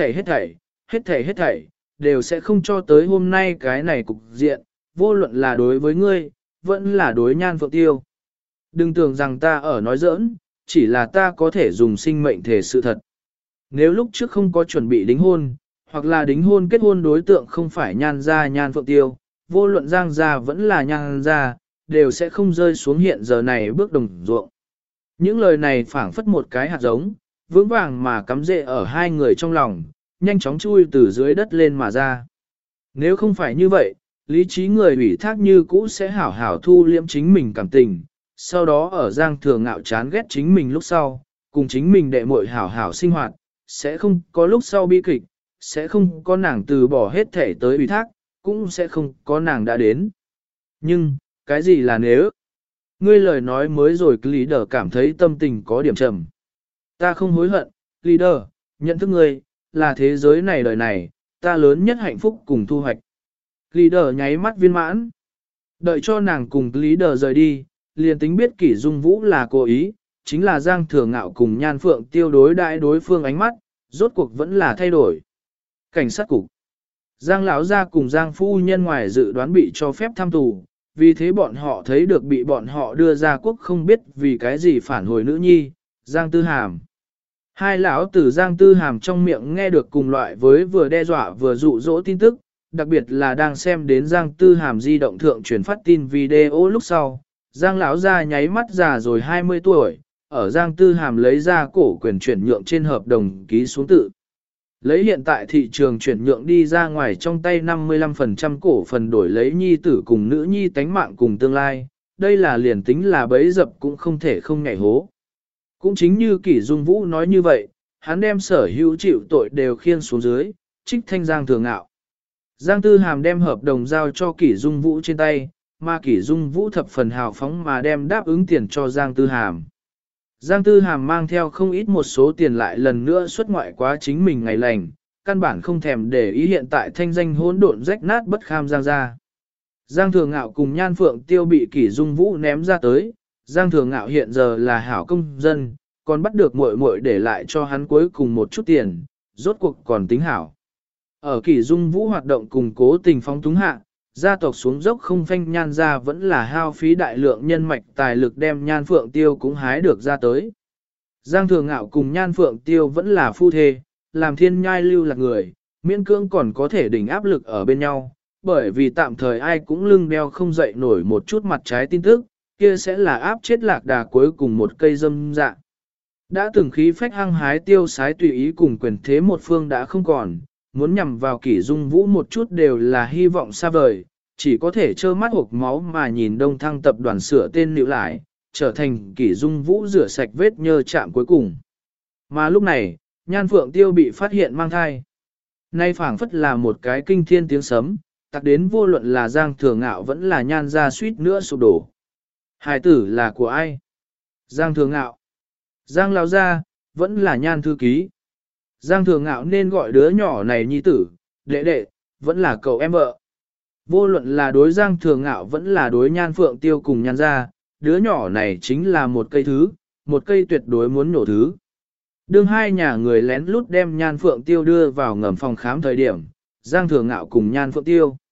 thảy, đều sẽ không cho tới hôm nay cái này cục diện, vô luận là đối với ngươi, vẫn là đối Nhan Phượng Tiêu. Đừng tưởng rằng ta ở nói giỡn, chỉ là ta có thể dùng sinh mệnh thể sự thật. Nếu lúc trước không có chuẩn bị đính hôn, hoặc là đính hôn kết hôn đối tượng không phải Nhan gia Nhan Phượng Tiêu, vô luận Giang gia vẫn là Nhan gia, đều sẽ không rơi xuống hiện giờ này bước đồng ruộng. Những lời này phảng phất một cái hạt giống, vững vàng mà cắm rễ ở hai người trong lòng, nhanh chóng chui từ dưới đất lên mà ra. Nếu không phải như vậy, lý trí người ủy thác như cũ sẽ hảo hảo thu liễm chính mình cảm tình, sau đó ở Giang Thừa Ngạo chán ghét chính mình lúc sau, cùng chính mình đệ muội hảo hảo sinh hoạt, sẽ không có lúc sau bi kịch, sẽ không có nàng từ bỏ hết thể tới ủy thác, cũng sẽ không có nàng đã đến. Nhưng, cái gì là nếu? Ngươi lời nói mới rồi Leader cảm thấy tâm tình có điểm trầm. Ta không hối hận, Leader, nhận thức ngươi, là thế giới này đời này, ta lớn nhất hạnh phúc cùng thu hoạch. Leader nháy mắt viên mãn. Đợi cho nàng cùng Leader rời đi, liền tính biết Kỷ Dung Vũ là cố ý, chính là Giang Thừa Ngạo cùng Nhan Phượng Tiêu đối đại đối phương ánh mắt, rốt cuộc vẫn là thay đổi. Cảnh sát cục. Giang lão gia cùng Giang phu nhân ngoài dự đoán bị cho phép thăm tù, vì thế bọn họ thấy được bị bọn họ đưa ra quốc không biết vì cái gì phản hồi nữ nhi, Giang Tư Hàm. Hai lão từ Giang Tư Hàm trong miệng nghe được cùng loại với vừa đe dọa vừa dụ dỗ tin tức, đặc biệt là đang xem đến Giang Tư Hàm di động thượng truyền phát tin video lúc sau. Giang lão gia nháy mắt già rồi 20 tuổi, ở Giang Tư Hàm lấy ra cổ quyền chuyển nhượng trên hợp đồng ký xuống tự. Lấy hiện tại thị trường chuyển nhượng đi ra ngoài trong tay 55% cổ phần đổi lấy nhi tử cùng nữ nhi tánh mạng cùng tương lai, đây là liền tính là bấy dập cũng không thể không nhảy hố. Cũng chính như Kỷ Dung Vũ nói như vậy, hắn đem sở hữu chịu tội đều khiên xuống dưới, trích thanh Giang Thừa Ngạo. Giang Tư Hàm đem hợp đồng giao cho Kỷ Dung Vũ trên tay, mà Kỷ Dung Vũ thập phần hào phóng mà đem đáp ứng tiền cho Giang Tư Hàm. Giang Tư Hàm mang theo không ít một số tiền lại lần nữa xuất ngoại quá chính mình ngày lành, căn bản không thèm để ý hiện tại thanh danh hỗn độn rách nát bất kham Giang gia. Giang Thừa Ngạo cùng Nhan Phượng Tiêu bị Kỷ Dung Vũ ném ra tới, Giang Thừa Ngạo hiện giờ là hảo công dân, còn bắt được muội muội để lại cho hắn cuối cùng một chút tiền, rốt cuộc còn tính hảo. Ở Kỷ Dung Vũ hoạt động cùng cố tình phóng túng hạ, gia tộc xuống dốc không phanh Nhan ra vẫn là hao phí đại lượng nhân mạch tài lực đem Nhan Phượng Tiêu cũng hái được ra tới. Giang Thừa Ngạo cùng Nhan Phượng Tiêu vẫn là phu thê, làm thiên nhai lưu lạc người, miễn cưỡng còn có thể đỉnh áp lực ở bên nhau, bởi vì tạm thời ai cũng lưng đeo không dậy nổi một chút mặt trái tin tức, kia sẽ là áp chết lạc đà cuối cùng một cây dâm dạ. Đã từng khí phách hăng hái tiêu sái tùy ý cùng quyền thế một phương đã không còn, muốn nhằm vào Kỷ Dung Vũ một chút đều là hy vọng xa vời, chỉ có thể trơ mắt hộc máu mà nhìn Đông Thăng tập đoàn sửa tên liệu lại, trở thành Kỷ Dung Vũ rửa sạch vết nhơ chạm cuối cùng. Mà lúc này, Nhan Phượng Tiêu bị phát hiện mang thai. Nay phảng phất là một cái kinh thiên tiếng sấm, tặc đến vô luận là Giang Thừa Ngạo vẫn là Nhan ra suýt nữa sụp đổ. Hài tử là của ai? Giang Thừa Ngạo. Giang Lão gia vẫn là Nhan thư ký. Giang Thừa Ngạo nên gọi đứa nhỏ này nhi tử, đệ đệ, vẫn là cậu em vợ. Vô luận là đối Giang Thừa Ngạo vẫn là đối Nhan Phượng Tiêu cùng Nhan gia, đứa nhỏ này chính là một cây thứ, một cây tuyệt đối muốn nổ thứ. Đương hai nhà người lén lút đem Nhan Phượng Tiêu đưa vào ngầm phòng khám thời điểm, Giang Thừa Ngạo cùng Nhan Phượng Tiêu.